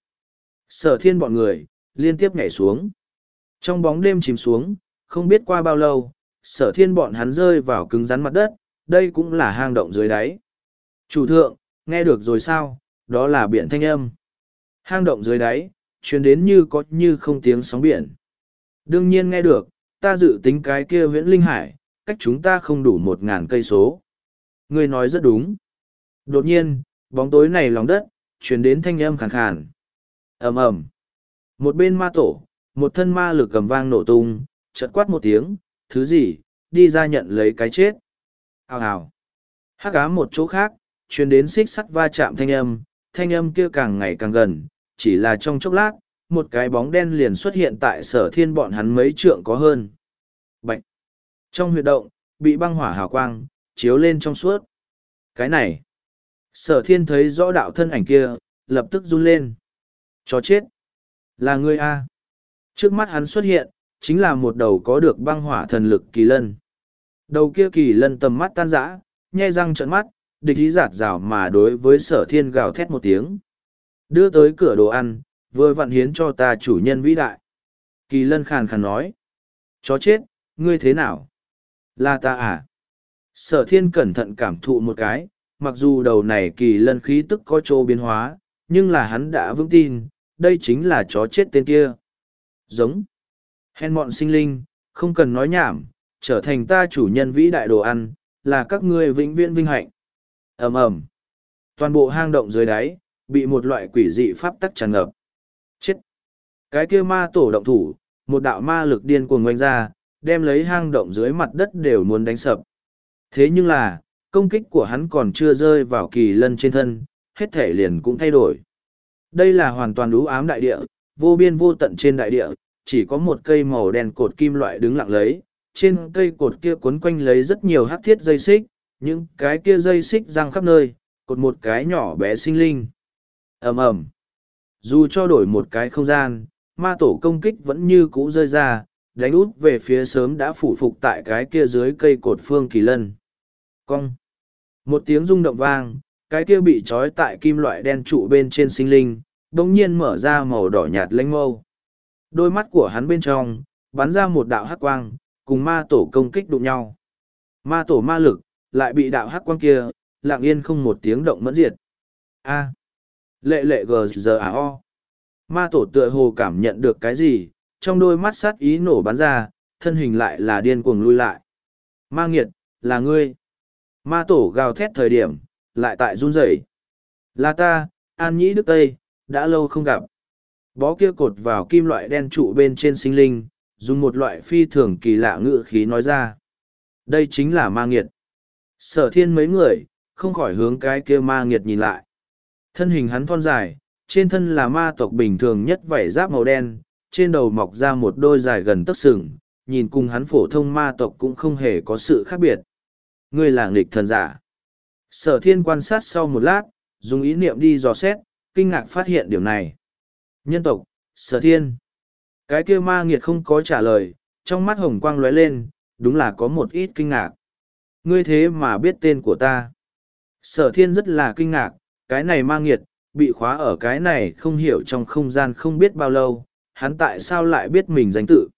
Sở thiên bọn người, liên tiếp nhảy xuống. Trong bóng đêm chìm xuống, không biết qua bao lâu, sở thiên bọn hắn rơi vào cứng rắn mặt đất, đây cũng là hang động dưới đáy. Chủ thượng, nghe được rồi sao, đó là biển thanh âm. Hang động dưới đáy, truyền đến như có như không tiếng sóng biển. Đương nhiên nghe được, ta dự tính cái kia huyễn Linh Hải, cách chúng ta không đủ một ngàn cây số. Ngươi nói rất đúng. Đột nhiên, bóng tối này lòng đất, truyền đến thanh âm khàn khàn. ầm ầm. Một bên ma tổ, một thân ma lực cầm vang nổ tung, chợt quát một tiếng, thứ gì, đi ra nhận lấy cái chết. Hào hào. Hắc ám một chỗ khác, truyền đến xích sắt va chạm thanh âm, thanh âm kia càng ngày càng gần, chỉ là trong chốc lát, một cái bóng đen liền xuất hiện tại sở thiên bọn hắn mấy trượng có hơn. Bạch! Trong huyệt động, bị băng hỏa hào quang, chiếu lên trong suốt. Cái này! Sở thiên thấy rõ đạo thân ảnh kia, lập tức run lên. Chó chết! Là ngươi A! Trước mắt hắn xuất hiện, chính là một đầu có được băng hỏa thần lực kỳ lân. Đầu kia kỳ lân tầm mắt tan rã, nhe răng trợn mắt, địch ý giạt rào mà đối với sở thiên gào thét một tiếng. Đưa tới cửa đồ ăn, vừa vặn hiến cho ta chủ nhân vĩ đại. Kỳ lân khàn khàn nói. Chó chết, ngươi thế nào? Là ta à? Sở thiên cẩn thận cảm thụ một cái, mặc dù đầu này kỳ lân khí tức có chỗ biến hóa, nhưng là hắn đã vững tin, đây chính là chó chết tên kia. Giống. Hèn mọn sinh linh, không cần nói nhảm, trở thành ta chủ nhân vĩ đại đồ ăn, là các ngươi vĩnh viễn vinh hạnh. ầm ầm. Toàn bộ hang động dưới đáy, bị một loại quỷ dị pháp tắc tràn ngập. Chết! Cái kia ma tổ động thủ, một đạo ma lực điên cuồng ngoanh ra, đem lấy hang động dưới mặt đất đều muốn đánh sập. Thế nhưng là, công kích của hắn còn chưa rơi vào kỳ lân trên thân, hết thể liền cũng thay đổi. Đây là hoàn toàn u ám đại địa, vô biên vô tận trên đại địa, chỉ có một cây màu đen cột kim loại đứng lặng lấy, trên cây cột kia quấn quanh lấy rất nhiều hắc thiết dây xích, những cái kia dây xích răng khắp nơi, cột một cái nhỏ bé sinh linh. ầm ầm, dù cho đổi một cái không gian, ma tổ công kích vẫn như cũ rơi ra, đánh út về phía sớm đã phủ phục tại cái kia dưới cây cột Phương Kỳ Lân. Cong, một tiếng rung động vang, cái kia bị trói tại kim loại đen trụ bên trên sinh linh bỗng nhiên mở ra màu đỏ nhạt lanh mâu. Đôi mắt của hắn bên trong bắn ra một đạo hắc quang, cùng ma tổ công kích đụng nhau. Ma tổ ma lực lại bị đạo hắc quang kia lặng yên không một tiếng động mẫn diệt. A, lệ lệ gờ giờ à o. Ma tổ tựa hồ cảm nhận được cái gì, trong đôi mắt sát ý nổ bắn ra, thân hình lại là điên cuồng lui lại. Ma nghiệt, là ngươi. Ma tổ gào thét thời điểm, lại tại run rẩy. Là ta, An Nhĩ Đức Tây, đã lâu không gặp. Bó kia cột vào kim loại đen trụ bên trên sinh linh, dùng một loại phi thường kỳ lạ ngữ khí nói ra. Đây chính là ma nghiệt. Sở thiên mấy người, không khỏi hướng cái kia ma nghiệt nhìn lại. Thân hình hắn thon dài, trên thân là ma tộc bình thường nhất vảy giáp màu đen, trên đầu mọc ra một đôi dài gần tấc sừng, nhìn cùng hắn phổ thông ma tộc cũng không hề có sự khác biệt. Ngươi là nghịch thần giả. Sở thiên quan sát sau một lát, dùng ý niệm đi dò xét, kinh ngạc phát hiện điều này. Nhân tộc, sở thiên. Cái kia ma nghiệt không có trả lời, trong mắt hồng quang lóe lên, đúng là có một ít kinh ngạc. Ngươi thế mà biết tên của ta. Sở thiên rất là kinh ngạc, cái này ma nghiệt, bị khóa ở cái này không hiểu trong không gian không biết bao lâu, hắn tại sao lại biết mình danh tự.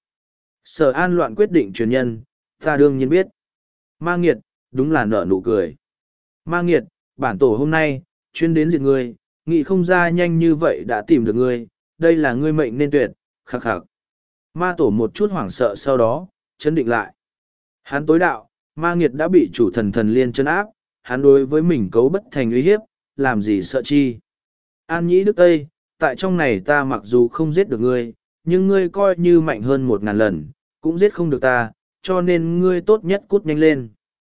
Sở an loạn quyết định truyền nhân, ta đương nhiên biết. Ma nghiệt, đúng là nở nụ cười. Ma nghiệt, bản tổ hôm nay, chuyên đến diệt ngươi, nghĩ không ra nhanh như vậy đã tìm được ngươi, đây là ngươi mệnh nên tuyệt, khắc khắc. Ma tổ một chút hoảng sợ sau đó, chấn định lại. Hắn tối đạo, ma nghiệt đã bị chủ thần thần liên chân áp, hắn đối với mình cấu bất thành uy hiếp, làm gì sợ chi. An Nhĩ Đức Tây, tại trong này ta mặc dù không giết được ngươi, nhưng ngươi coi như mạnh hơn một ngàn lần, cũng giết không được ta, cho nên ngươi tốt nhất cút nhanh lên.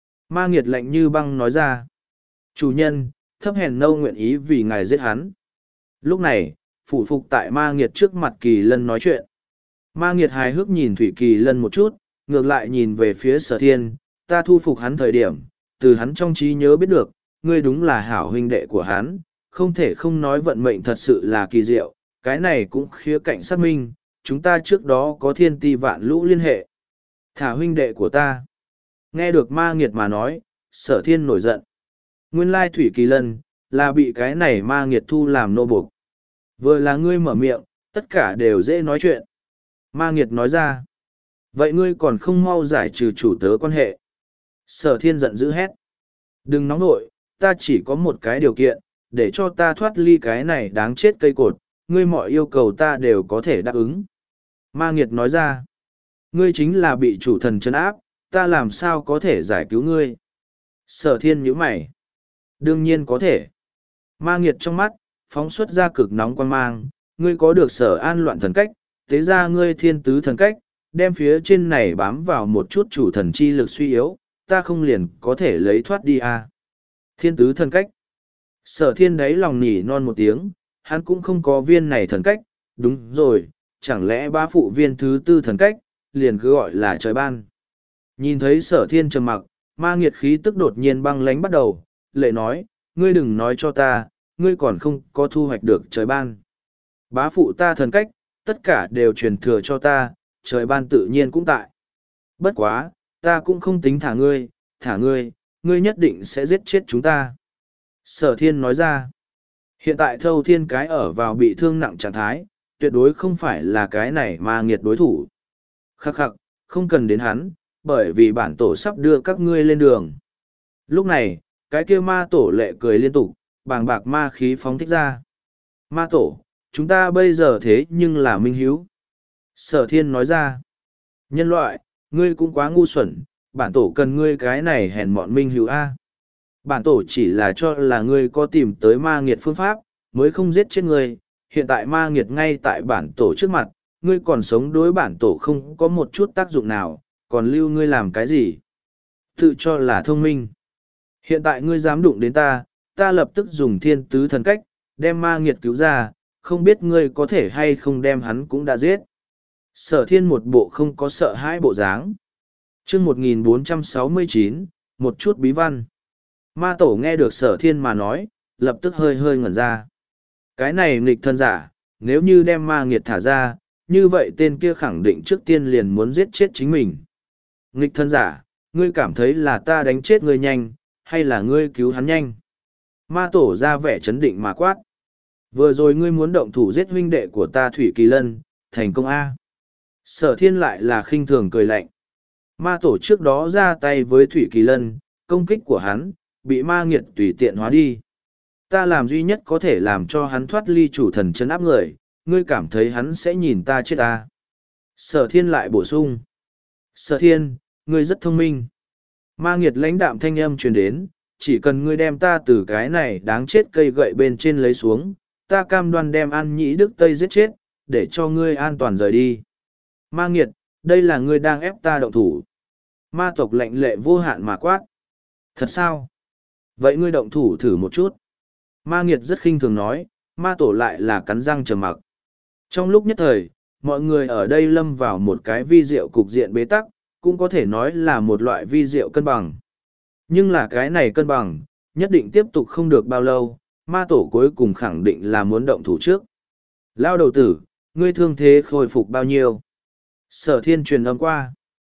Ma nghiệt lạnh như băng nói ra. Chủ nhân, thấp hèn nâu nguyện ý vì ngài giết hắn. Lúc này, phủ phục tại ma nghiệt trước mặt Kỳ Lân nói chuyện. Ma nghiệt hài hước nhìn Thủy Kỳ Lân một chút, ngược lại nhìn về phía sở thiên, ta thu phục hắn thời điểm, từ hắn trong trí nhớ biết được, ngươi đúng là hảo huynh đệ của hắn, không thể không nói vận mệnh thật sự là kỳ diệu, cái này cũng khía cạnh xác minh, chúng ta trước đó có thiên ti vạn lũ liên hệ. Thả huynh đệ của ta. Nghe được ma nghiệt mà nói, sở thiên nổi giận. Nguyên lai Thủy Kỳ Lân, là bị cái này ma nghiệt thu làm nô buộc. Vừa là ngươi mở miệng, tất cả đều dễ nói chuyện. Ma nghiệt nói ra. Vậy ngươi còn không mau giải trừ chủ tớ quan hệ. Sở thiên giận dữ hét. Đừng nóng nội, ta chỉ có một cái điều kiện, để cho ta thoát ly cái này đáng chết cây cột, ngươi mọi yêu cầu ta đều có thể đáp ứng. Ma nghiệt nói ra. Ngươi chính là bị chủ thần trấn áp, ta làm sao có thể giải cứu ngươi. Sở thiên nhíu mày. Đương nhiên có thể. Ma nghiệt trong mắt, phóng xuất ra cực nóng quan mang, ngươi có được sở an loạn thần cách, tế ra ngươi thiên tứ thần cách, đem phía trên này bám vào một chút chủ thần chi lực suy yếu, ta không liền có thể lấy thoát đi à. Thiên tứ thần cách. Sở thiên đấy lòng nỉ non một tiếng, hắn cũng không có viên này thần cách, đúng rồi, chẳng lẽ ba phụ viên thứ tư thần cách, liền cứ gọi là trời ban. Nhìn thấy sở thiên trầm mặc, ma nghiệt khí tức đột nhiên băng lánh bắt đầu, lệ nói, ngươi đừng nói cho ta, ngươi còn không có thu hoạch được trời ban. Bá phụ ta thần cách, tất cả đều truyền thừa cho ta, trời ban tự nhiên cũng tại. Bất quá, ta cũng không tính thả ngươi, thả ngươi, ngươi nhất định sẽ giết chết chúng ta. Sở thiên nói ra, hiện tại thâu thiên cái ở vào bị thương nặng trạng thái, tuyệt đối không phải là cái này ma nghiệt đối thủ. Khắc khắc, không cần đến hắn, bởi vì bản tổ sắp đưa các ngươi lên đường. Lúc này, cái kia ma tổ lệ cười liên tục, bàng bạc ma khí phóng thích ra. Ma tổ, chúng ta bây giờ thế nhưng là minh hiếu. Sở thiên nói ra, nhân loại, ngươi cũng quá ngu xuẩn, bản tổ cần ngươi cái này hèn mọn minh hiếu A. Bản tổ chỉ là cho là ngươi có tìm tới ma nghiệt phương pháp, mới không giết chết ngươi, hiện tại ma nghiệt ngay tại bản tổ trước mặt, ngươi còn sống đối bản tổ không có một chút tác dụng nào, còn lưu ngươi làm cái gì? Tự cho là thông minh. Hiện tại ngươi dám đụng đến ta, ta lập tức dùng thiên tứ thần cách, đem ma nghiệt cứu ra, không biết ngươi có thể hay không đem hắn cũng đã giết. Sở thiên một bộ không có sợ hãi bộ dáng. chương một nghìn bốn trăm sáu mươi chín, một chút bí văn. Ma tổ nghe được sở thiên mà nói, lập tức hơi hơi ngẩn ra. Cái này nghịch thân giả, nếu như đem ma nghiệt thả ra, như vậy tên kia khẳng định trước tiên liền muốn giết chết chính mình. Nghịch thân giả, ngươi cảm thấy là ta đánh chết ngươi nhanh, hay là ngươi cứu hắn nhanh? Ma tổ ra vẻ chấn định mà quát. Vừa rồi ngươi muốn động thủ giết huynh đệ của ta Thủy Kỳ Lân, thành công A. Sở thiên lại là khinh thường cười lạnh. Ma tổ trước đó ra tay với Thủy Kỳ Lân, công kích của hắn, bị ma nghiệt tùy tiện hóa đi. Ta làm duy nhất có thể làm cho hắn thoát ly chủ thần chấn áp người, ngươi cảm thấy hắn sẽ nhìn ta chết ta. Sở thiên lại bổ sung. Sở thiên, ngươi rất thông minh. Ma nghiệt lãnh đạm thanh âm truyền đến, chỉ cần ngươi đem ta từ cái này đáng chết cây gậy bên trên lấy xuống, ta cam đoan đem An Nhĩ Đức Tây giết chết, để cho ngươi an toàn rời đi. Ma nghiệt, đây là ngươi đang ép ta động thủ. Ma tộc lệnh lệ vô hạn mà quát. Thật sao? Vậy ngươi động thủ thử một chút. Ma nghiệt rất khinh thường nói, ma tổ lại là cắn răng trầm mặc. Trong lúc nhất thời, mọi người ở đây lâm vào một cái vi diệu cục diện bế tắc, cũng có thể nói là một loại vi diệu cân bằng. Nhưng là cái này cân bằng, nhất định tiếp tục không được bao lâu, ma tổ cuối cùng khẳng định là muốn động thủ trước. Lao đầu tử, ngươi thương thế khôi phục bao nhiêu? Sở thiên truyền âm qua.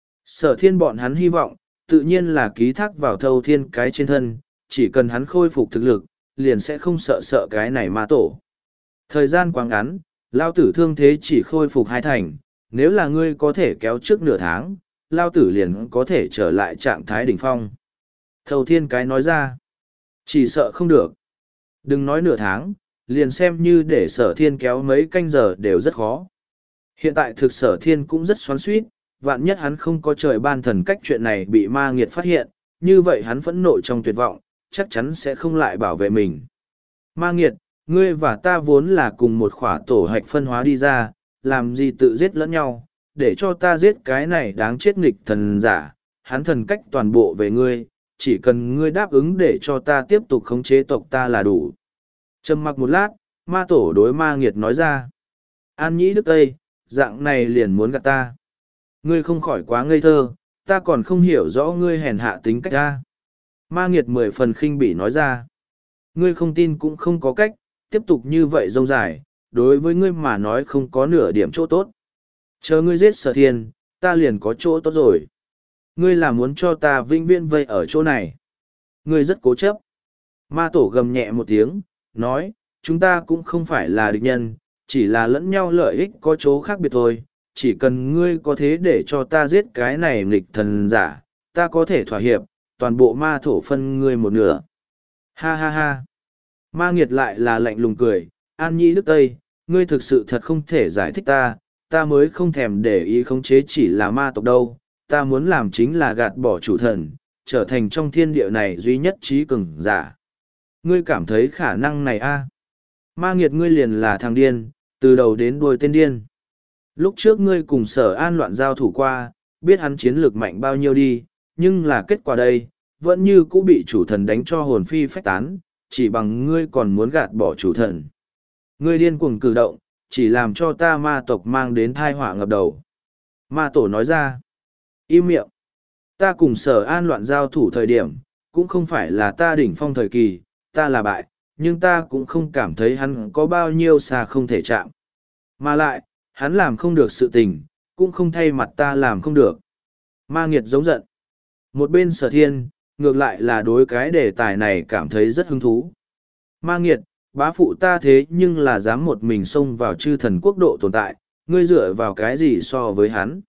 Sở thiên bọn hắn hy vọng, tự nhiên là ký thác vào thâu thiên cái trên thân, chỉ cần hắn khôi phục thực lực, liền sẽ không sợ sợ cái này ma tổ. Thời gian quá ngắn, lao tử thương thế chỉ khôi phục hai thành, nếu là ngươi có thể kéo trước nửa tháng, lao tử liền có thể trở lại trạng thái đỉnh phong. Thâu thiên cái nói ra, chỉ sợ không được. Đừng nói nửa tháng, liền xem như để sở thiên kéo mấy canh giờ đều rất khó. Hiện tại thực sở thiên cũng rất xoắn xuýt, vạn nhất hắn không có trời ban thần cách chuyện này bị ma nghiệt phát hiện, như vậy hắn phẫn nộ trong tuyệt vọng, chắc chắn sẽ không lại bảo vệ mình. Ma nghiệt, ngươi và ta vốn là cùng một khỏa tổ hạch phân hóa đi ra, làm gì tự giết lẫn nhau, để cho ta giết cái này đáng chết nghịch thần giả, hắn thần cách toàn bộ về ngươi, chỉ cần ngươi đáp ứng để cho ta tiếp tục khống chế tộc ta là đủ. Trầm mặc một lát, ma tổ đối ma nghiệt nói ra. An Nhĩ Đức Tây, dạng này liền muốn gạt ta. Ngươi không khỏi quá ngây thơ, ta còn không hiểu rõ ngươi hèn hạ tính cách ta. Ma nghiệt mười phần khinh bỉ nói ra. Ngươi không tin cũng không có cách, tiếp tục như vậy rông dài, đối với ngươi mà nói không có nửa điểm chỗ tốt. Chờ ngươi giết sở thiên, ta liền có chỗ tốt rồi. Ngươi là muốn cho ta vĩnh viễn vây ở chỗ này. Ngươi rất cố chấp. Ma tổ gầm nhẹ một tiếng, nói, chúng ta cũng không phải là địch nhân, chỉ là lẫn nhau lợi ích có chỗ khác biệt thôi. Chỉ cần ngươi có thế để cho ta giết cái này nghịch thần giả, ta có thể thỏa hiệp, toàn bộ ma thổ phân ngươi một nửa. Ha ha ha. Ma nghiệt lại là lạnh lùng cười, An Nhĩ Đức Tây, ngươi thực sự thật không thể giải thích ta, ta mới không thèm để ý khống chế chỉ là ma tộc đâu, ta muốn làm chính là gạt bỏ chủ thần, trở thành trong thiên địa này duy nhất trí cường giả. Ngươi cảm thấy khả năng này a? Ma nghiệt ngươi liền là thằng điên, từ đầu đến đuôi tên điên. Lúc trước ngươi cùng sở an loạn giao thủ qua, biết hắn chiến lược mạnh bao nhiêu đi, nhưng là kết quả đây, vẫn như cũng bị chủ thần đánh cho hồn phi phách tán, chỉ bằng ngươi còn muốn gạt bỏ chủ thần. Ngươi điên cuồng cử động, chỉ làm cho ta ma tộc mang đến thai họa ngập đầu. Ma tổ nói ra, im miệng, ta cùng sở an loạn giao thủ thời điểm, cũng không phải là ta đỉnh phong thời kỳ, ta là bại, nhưng ta cũng không cảm thấy hắn có bao nhiêu xa không thể chạm. Mà lại, hắn làm không được sự tình, cũng không thay mặt ta làm không được. Ma nghiệt giống giận. Một bên sở thiên, ngược lại là đối cái đề tài này cảm thấy rất hứng thú. Ma nghiệt, bá phụ ta thế nhưng là dám một mình xông vào chư thần quốc độ tồn tại, ngươi dựa vào cái gì so với hắn.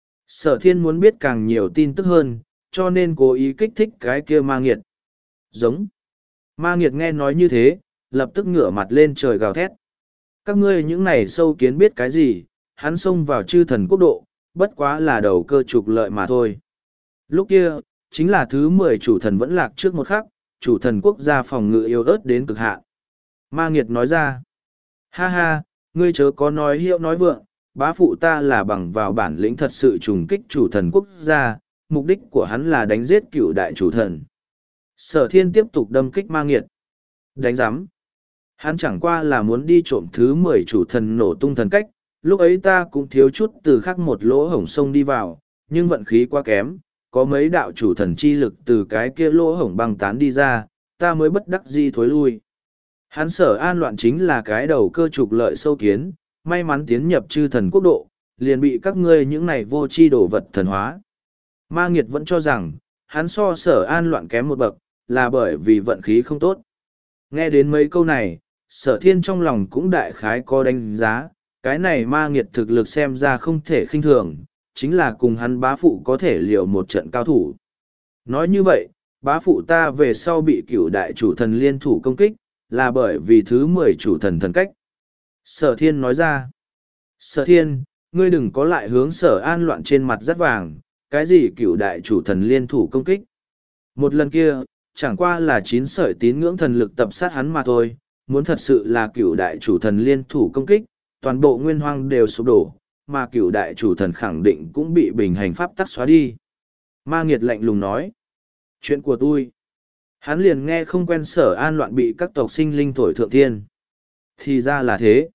Sở thiên muốn biết càng nhiều tin tức hơn, cho nên cố ý kích thích cái kia ma nghiệt. Giống. Ma nghiệt nghe nói như thế, lập tức ngửa mặt lên trời gào thét. Các ngươi những này sâu kiến biết cái gì, hắn xông vào chư thần quốc độ, bất quá là đầu cơ trục lợi mà thôi. Lúc kia, chính là thứ mười chủ thần vẫn lạc trước một khắc, chủ thần quốc gia phòng ngự yếu ớt đến cực hạn. Ma nghiệt nói ra, ha ha, ngươi chớ có nói hiệu nói vượng, bá phụ ta là bằng vào bản lĩnh thật sự trùng kích chủ thần quốc gia, mục đích của hắn là đánh giết cựu đại chủ thần. Sở thiên tiếp tục đâm kích ma nghiệt. Đánh giám. Hắn chẳng qua là muốn đi trộm thứ mười chủ thần nổ tung thần cách, lúc ấy ta cũng thiếu chút từ khắc một lỗ hổng sông đi vào, nhưng vận khí quá kém, có mấy đạo chủ thần chi lực từ cái kia lỗ hổng băng tán đi ra, ta mới bất đắc dĩ thối lui. Hắn Sở An Loạn chính là cái đầu cơ trục lợi sâu kiến, may mắn tiến nhập chư thần quốc độ, liền bị các ngươi những này vô tri đổ vật thần hóa. Ma Nghiệt vẫn cho rằng, hắn so Sở An Loạn kém một bậc, là bởi vì vận khí không tốt. Nghe đến mấy câu này, Sở Thiên trong lòng cũng đại khái có đánh giá, cái này Ma Nghiệt thực lực xem ra không thể khinh thường, chính là cùng hắn bá phụ có thể liều một trận cao thủ. Nói như vậy, bá phụ ta về sau bị cửu đại chủ thần liên thủ công kích, là bởi vì thứ mười chủ thần thần cách. Sở Thiên nói ra, Sở Thiên, ngươi đừng có lại hướng Sở An Loạn trên mặt rất vàng, cái gì cửu đại chủ thần liên thủ công kích. Một lần kia, chẳng qua là chín sợi tín ngưỡng thần lực tập sát hắn mà thôi, muốn thật sự là cửu đại chủ thần liên thủ công kích, toàn bộ nguyên hoang đều sụp đổ, mà cửu đại chủ thần khẳng định cũng bị bình hành pháp tắc xóa đi. Ma Nghiệt lạnh lùng nói, chuyện của tôi. Hắn liền nghe không quen Sở An Loạn bị các tộc sinh linh thổi thượng thiên. Thì ra là thế.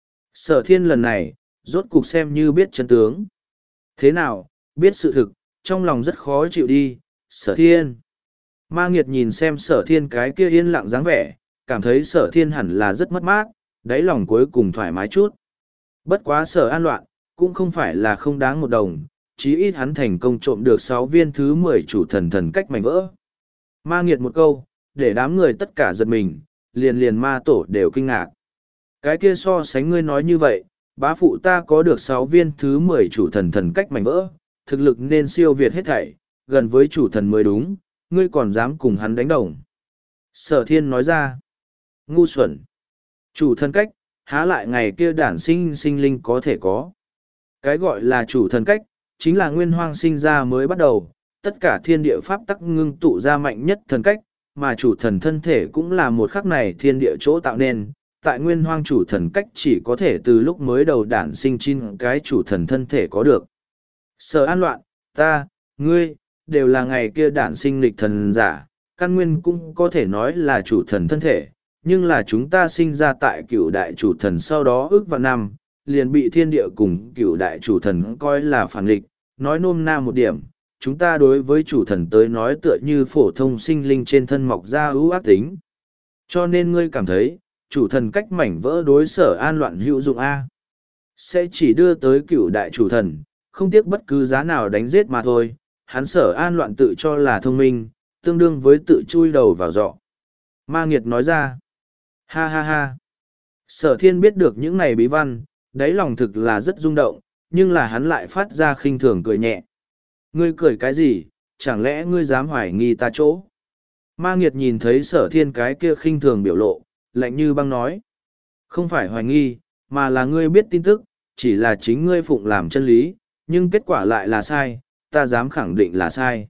Sở Thiên lần này, rốt cục xem như biết chân tướng. Thế nào, biết sự thực, trong lòng rất khó chịu đi, Sở Thiên. Ma Nghiệt nhìn xem Sở Thiên cái kia yên lặng dáng vẻ, cảm thấy Sở Thiên hẳn là rất mất mát, đáy lòng cuối cùng thoải mái chút. Bất quá Sở An Loạn, cũng không phải là không đáng một đồng, chí ít hắn thành công trộm được sáu viên thứ mười chủ thần thần cách mảnh vỡ. Ma Nghiệt một câu, để đám người tất cả giật mình, liền liền ma tổ đều kinh ngạc. Cái kia so sánh ngươi nói như vậy, bá phụ ta có được sáu viên thứ mười chủ thần thần cách mảnh vỡ, thực lực nên siêu việt hết thảy, gần với chủ thần mới đúng, ngươi còn dám cùng hắn đánh đồng. Sở Thiên nói ra, ngu xuẩn. Chủ thần cách, há lại ngày kia đản sinh sinh linh có thể có. Cái gọi là chủ thần cách, chính là nguyên hoang sinh ra mới bắt đầu, tất cả thiên địa pháp tắc ngưng tụ ra mạnh nhất thần cách, mà chủ thần thân thể cũng là một khắc này thiên địa chỗ tạo nên. Tại nguyên hoang chủ thần cách chỉ có thể từ lúc mới đầu đản sinh chín cái chủ thần thân thể có được. Sở An Loạn, ta, ngươi, đều là ngày kia đản sinh lịch thần giả, căn nguyên cũng có thể nói là chủ thần thân thể, nhưng là chúng ta sinh ra tại cựu đại chủ thần sau đó ước vạn năm, liền bị thiên địa cùng cựu đại chủ thần coi là phản nghịch, nói nôm na một điểm, chúng ta đối với chủ thần tới nói tựa như phổ thông sinh linh trên thân mọc ra ưu ác tính. Cho nên ngươi cảm thấy, chủ thần cách mảnh vỡ đối Sở An Loạn hữu dụng A. Sẽ chỉ đưa tới cựu đại chủ thần, không tiếc bất cứ giá nào đánh giết mà thôi, hắn Sở An Loạn tự cho là thông minh, tương đương với tự chui đầu vào giọ. Ma Nghiệt nói ra, ha ha ha. Sở Thiên biết được những này bí văn, đáy lòng thực là rất rung động, nhưng là hắn lại phát ra khinh thường cười nhẹ. Ngươi cười cái gì, chẳng lẽ ngươi dám hoài nghi ta chỗ? Ma Nghiệt nhìn thấy Sở Thiên cái kia khinh thường biểu lộ, lạnh như băng nói. Không phải hoài nghi, mà là ngươi biết tin tức, chỉ là chính ngươi phụng làm chân lý, nhưng kết quả lại là sai, ta dám khẳng định là sai.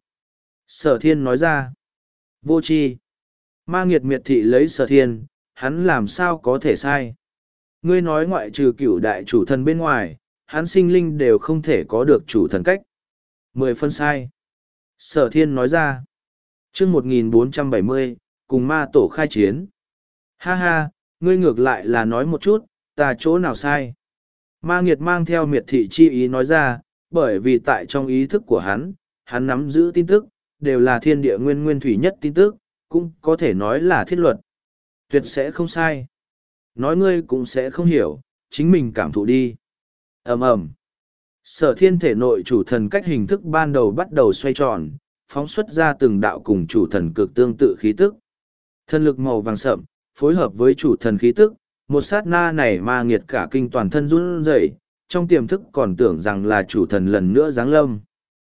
Sở Thiên nói ra. Vô tri. Ma Nghiệt miệt thị lấy Sở Thiên, hắn làm sao có thể sai. Ngươi nói ngoại trừ cửu đại chủ thần bên ngoài, hắn sinh linh đều không thể có được chủ thần cách. Mười phân sai. Sở Thiên nói ra. Chương một nghìn bốn trăm bảy mươi, cùng ma tổ khai chiến. Ha ha, ngươi ngược lại là nói một chút, ta chỗ nào sai. Ma Nghiệt mang theo miệt thị chi ý nói ra, bởi vì tại trong ý thức của hắn, hắn nắm giữ tin tức, đều là thiên địa nguyên nguyên thủy nhất tin tức, cũng có thể nói là thiết luật. Tuyệt sẽ không sai. Nói ngươi cũng sẽ không hiểu, chính mình cảm thụ đi. Ầm ầm. Sở Thiên thể nội chủ thần cách hình thức ban đầu bắt đầu xoay tròn, phóng xuất ra từng đạo cùng chủ thần cực tương tự khí tức. Thần lực màu vàng sậm, phối hợp với chủ thần khí tức, một sát na này Ma Nghiệt cả kinh toàn thân run rẩy, trong tiềm thức còn tưởng rằng là chủ thần lần nữa giáng lâm.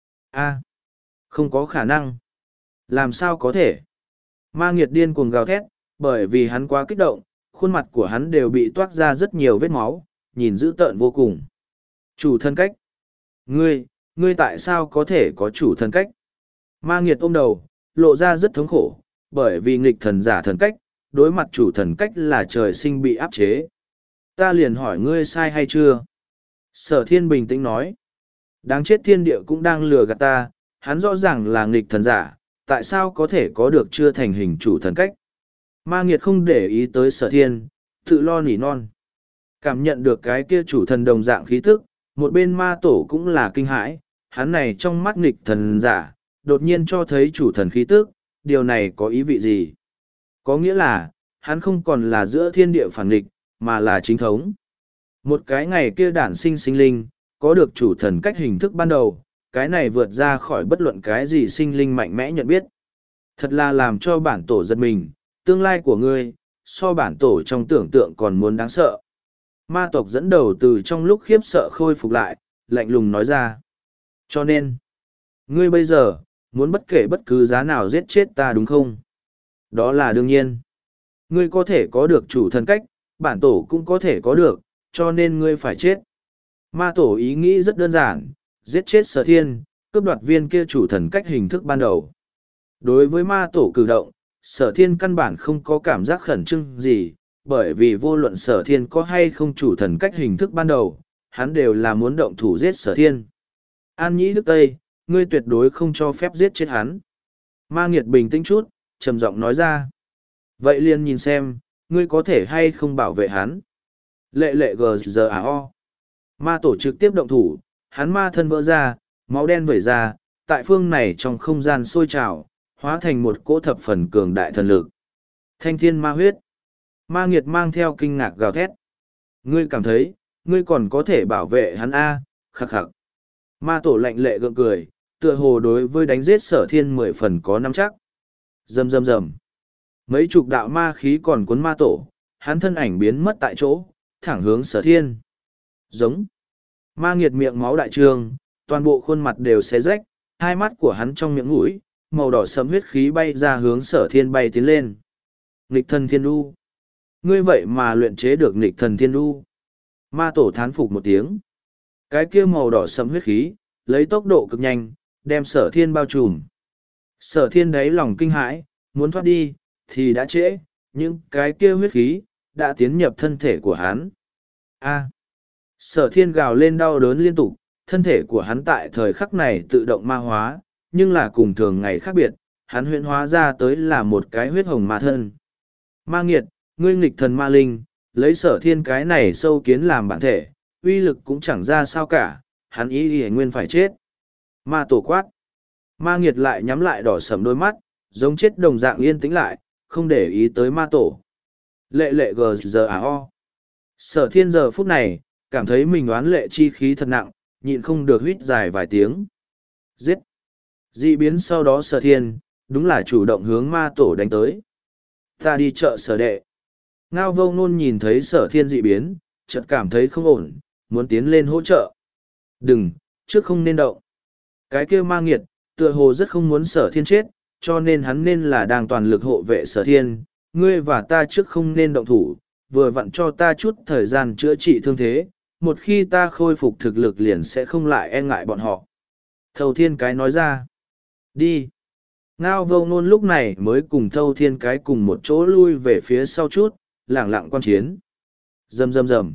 A, không có khả năng. Làm sao có thể? Ma Nghiệt điên cuồng gào thét, bởi vì hắn quá kích động, khuôn mặt của hắn đều bị toát ra rất nhiều vết máu, nhìn dữ tợn vô cùng. Chủ thần cách. Ngươi, ngươi tại sao có thể có chủ thần cách? Ma Nghiệt ôm đầu, lộ ra rất thống khổ, bởi vì nghịch thần giả thần cách, đối mặt chủ thần cách là trời sinh bị áp chế. Ta liền hỏi ngươi sai hay chưa? Sở Thiên bình tĩnh nói. Đáng chết thiên địa cũng đang lừa gạt ta, hắn rõ ràng là nghịch thần giả, tại sao có thể có được chưa thành hình chủ thần cách? Ma Nghiệt không để ý tới Sở Thiên, tự lo nỉ non. Cảm nhận được cái kia chủ thần đồng dạng khí tức, một bên ma tổ cũng là kinh hãi, hắn này trong mắt nghịch thần giả, đột nhiên cho thấy chủ thần khí tức, điều này có ý vị gì? Có nghĩa là, hắn không còn là giữa thiên địa phản nghịch, mà là chính thống. Một cái ngày kia đản sinh sinh linh, có được chủ thần cách hình thức ban đầu, cái này vượt ra khỏi bất luận cái gì sinh linh mạnh mẽ nhận biết. Thật là làm cho bản tổ giật mình, tương lai của ngươi, so bản tổ trong tưởng tượng còn muốn đáng sợ. Ma tộc dẫn đầu từ trong lúc khiếp sợ khôi phục lại, lạnh lùng nói ra. Cho nên, ngươi bây giờ, muốn bất kể bất cứ giá nào giết chết ta đúng không? Đó là đương nhiên. Ngươi có thể có được chủ thần cách, bản tổ cũng có thể có được, cho nên ngươi phải chết. Ma tổ ý nghĩ rất đơn giản, giết chết sở thiên, cướp đoạt viên kia chủ thần cách hình thức ban đầu. Đối với ma tổ cử động, sở thiên căn bản không có cảm giác khẩn trương gì, bởi vì vô luận sở thiên có hay không chủ thần cách hình thức ban đầu, hắn đều là muốn động thủ giết sở thiên. An Nhĩ Đức Tây, ngươi tuyệt đối không cho phép giết chết hắn. Ma Nghiệt bình tĩnh chút, trầm giọng nói ra. Vậy liền nhìn xem, ngươi có thể hay không bảo vệ hắn. Lệ lệ gờ giờ à o. Ma tổ trực tiếp động thủ, hắn ma thân vỡ ra, máu đen vẩy ra, tại phương này trong không gian sôi trào, hóa thành một cỗ thập phần cường đại thần lực. Thanh thiên ma huyết. Ma Nghiệt mang theo kinh ngạc gào thét. Ngươi cảm thấy, ngươi còn có thể bảo vệ hắn A, khắc khắc. Ma tổ lạnh lệ gượng cười, tựa hồ đối với đánh giết sở thiên mười phần có nắm chắc. Rầm rầm rầm. Mấy chục đạo ma khí còn cuốn ma tổ, hắn thân ảnh biến mất tại chỗ, thẳng hướng sở thiên. Giống. Ma Nghiệt miệng máu đại trương, toàn bộ khuôn mặt đều xé rách, hai mắt của hắn trong miệng mũi, màu đỏ sẫm huyết khí bay ra hướng sở thiên bay tiến lên. Nghịch thần thiên đu. Ngươi vậy mà luyện chế được nghịch thần thiên đu. Ma tổ thán phục một tiếng. Cái kia màu đỏ sẫm huyết khí, lấy tốc độ cực nhanh, đem sở thiên bao trùm. Sở thiên đáy lòng kinh hãi, muốn thoát đi, thì đã trễ, nhưng cái kia huyết khí, đã tiến nhập thân thể của hắn. A. Sở thiên gào lên đau đớn liên tục, thân thể của hắn tại thời khắc này tự động ma hóa, nhưng là cùng thường ngày khác biệt, hắn huyễn hóa ra tới là một cái huyết hồng ma thân. Ma Nghiệt, ngươi nghịch thần ma linh, lấy sở thiên cái này sâu kiến làm bản thể, uy lực cũng chẳng ra sao cả, hắn ý ý nguyên phải chết. Ma tổ quát. Ma Nghiệt lại nhắm lại đỏ sầm đôi mắt, giống chết đồng dạng yên tĩnh lại, không để ý tới ma tổ. Lệ lệ gờ giờ à o. Sở thiên giờ phút này, cảm thấy mình oán lệ chi khí thật nặng, nhịn không được huýt dài vài tiếng. Giết. Dị biến sau đó sở thiên, đúng là chủ động hướng ma tổ đánh tới. Ta đi chợ sở đệ. Ngao Vô Ngôn nhìn thấy sở thiên dị biến, chợt cảm thấy không ổn, muốn tiến lên hỗ trợ. Đừng, trước không nên động. Cái kia ma nghiệt, tựa hồ rất không muốn sở thiên chết, cho nên hắn nên là đang toàn lực hộ vệ sở thiên. Ngươi và ta trước không nên động thủ, vừa vặn cho ta chút thời gian chữa trị thương thế, một khi ta khôi phục thực lực liền sẽ không lại e ngại bọn họ. Thâu Thiên Cái nói ra. Đi. Ngao Vô Ngôn lúc này mới cùng Thâu Thiên Cái cùng một chỗ lui về phía sau chút, lẳng lặng quan chiến. Rầm rầm rầm.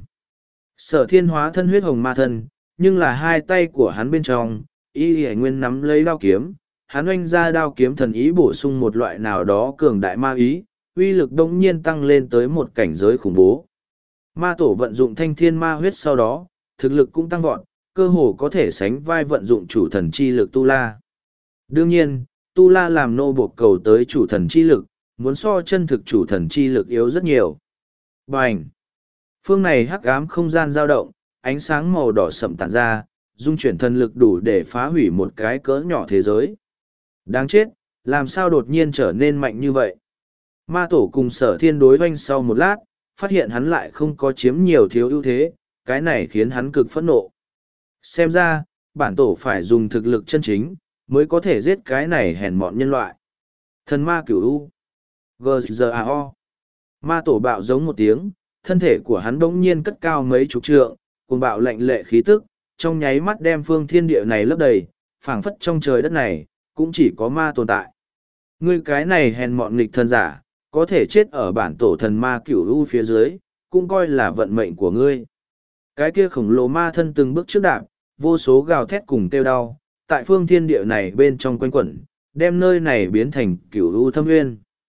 Sở thiên hóa thân huyết hồng ma thân, nhưng là hai tay của hắn bên trong, y y nguyên nắm lấy đao kiếm, hắn oanh ra đao kiếm thần ý bổ sung một loại nào đó cường đại ma ý, uy lực đông nhiên tăng lên tới một cảnh giới khủng bố. Ma tổ vận dụng thanh thiên ma huyết sau đó, thực lực cũng tăng vọt, cơ hồ có thể sánh vai vận dụng chủ thần chi lực Tu La. Đương nhiên, Tu La làm nô buộc cầu tới chủ thần chi lực, muốn so chân thực chủ thần chi lực yếu rất nhiều. Bành! Phương này hắc ám không gian dao động, ánh sáng màu đỏ sậm tản ra, dung chuyển thần lực đủ để phá hủy một cái cỡ nhỏ thế giới. Đáng chết, làm sao đột nhiên trở nên mạnh như vậy? Ma tổ cùng sở thiên đối oanh sau một lát, phát hiện hắn lại không có chiếm nhiều thiếu ưu thế, cái này khiến hắn cực phẫn nộ. Xem ra, bản tổ phải dùng thực lực chân chính, mới có thể giết cái này hèn mọn nhân loại. Thần ma cửu u. giê giê a o. Ma tổ bạo giống một tiếng, thân thể của hắn bỗng nhiên cất cao mấy chục trượng, cùng bạo lạnh lệ khí tức, trong nháy mắt đem phương thiên địa này lấp đầy, phảng phất trong trời đất này, cũng chỉ có ma tồn tại. Ngươi cái này hèn mọn nghịch thần giả, có thể chết ở bản tổ thần ma cửu u phía dưới, cũng coi là vận mệnh của ngươi. Cái kia khổng lồ ma thân từng bước trước đạp, vô số gào thét cùng kêu đau, tại phương thiên địa này bên trong quanh quẩn, đem nơi này biến thành cửu u thâm nguyên.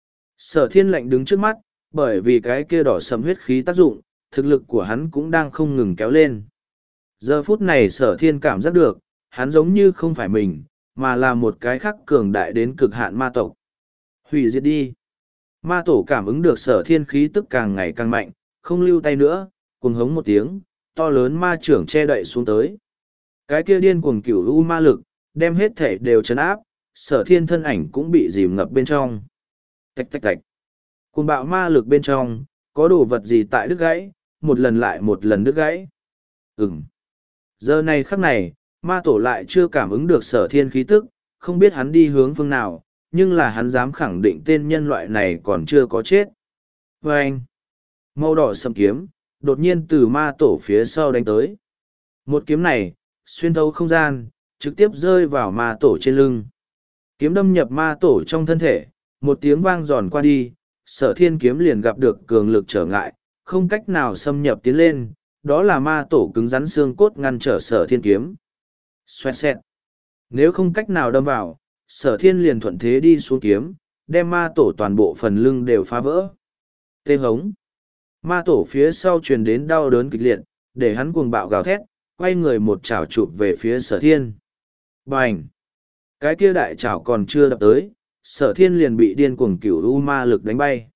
Sở thiên lạnh đứng trước mắt, bởi vì cái kia đỏ sầm huyết khí tác dụng, thực lực của hắn cũng đang không ngừng kéo lên. Giờ phút này sở thiên cảm giác được, hắn giống như không phải mình, mà là một cái khắc cường đại đến cực hạn ma tộc. Hủy diệt đi. Ma tổ cảm ứng được sở thiên khí tức càng ngày càng mạnh, không lưu tay nữa, cuồng hống một tiếng, to lớn ma trưởng che đậy xuống tới. Cái kia điên cuồng cửu u ma lực, đem hết thể đều chấn áp, sở thiên thân ảnh cũng bị dìm ngập bên trong. Tạch tạch tạch. Cuồng bạo ma lực bên trong, có đồ vật gì tại đứt gãy, một lần lại một lần đứt gãy. Ừm. Giờ này khắc này, ma tổ lại chưa cảm ứng được sở thiên khí tức, không biết hắn đi hướng phương nào, nhưng là hắn dám khẳng định tên nhân loại này còn chưa có chết. Và anh, màu đỏ sầm kiếm, đột nhiên từ ma tổ phía sau đánh tới. Một kiếm này, xuyên thấu không gian, trực tiếp rơi vào ma tổ trên lưng. Kiếm đâm nhập ma tổ trong thân thể, một tiếng vang giòn qua đi, sở thiên kiếm liền gặp được cường lực trở ngại, không cách nào xâm nhập tiến lên, đó là ma tổ cứng rắn xương cốt ngăn trở sở thiên kiếm. Xoẹt xẹt. Nếu không cách nào đâm vào, sở thiên liền thuận thế đi xuống kiếm, đem ma tổ toàn bộ phần lưng đều phá vỡ. Tê hống. Ma tổ phía sau truyền đến đau đớn kịch liệt, để hắn cuồng bạo gào thét, quay người một chảo chụp về phía sở thiên. Bành! Cái kia đại chảo còn chưa đập tới, sở thiên liền bị điên cuồng cửu u ma lực đánh bay.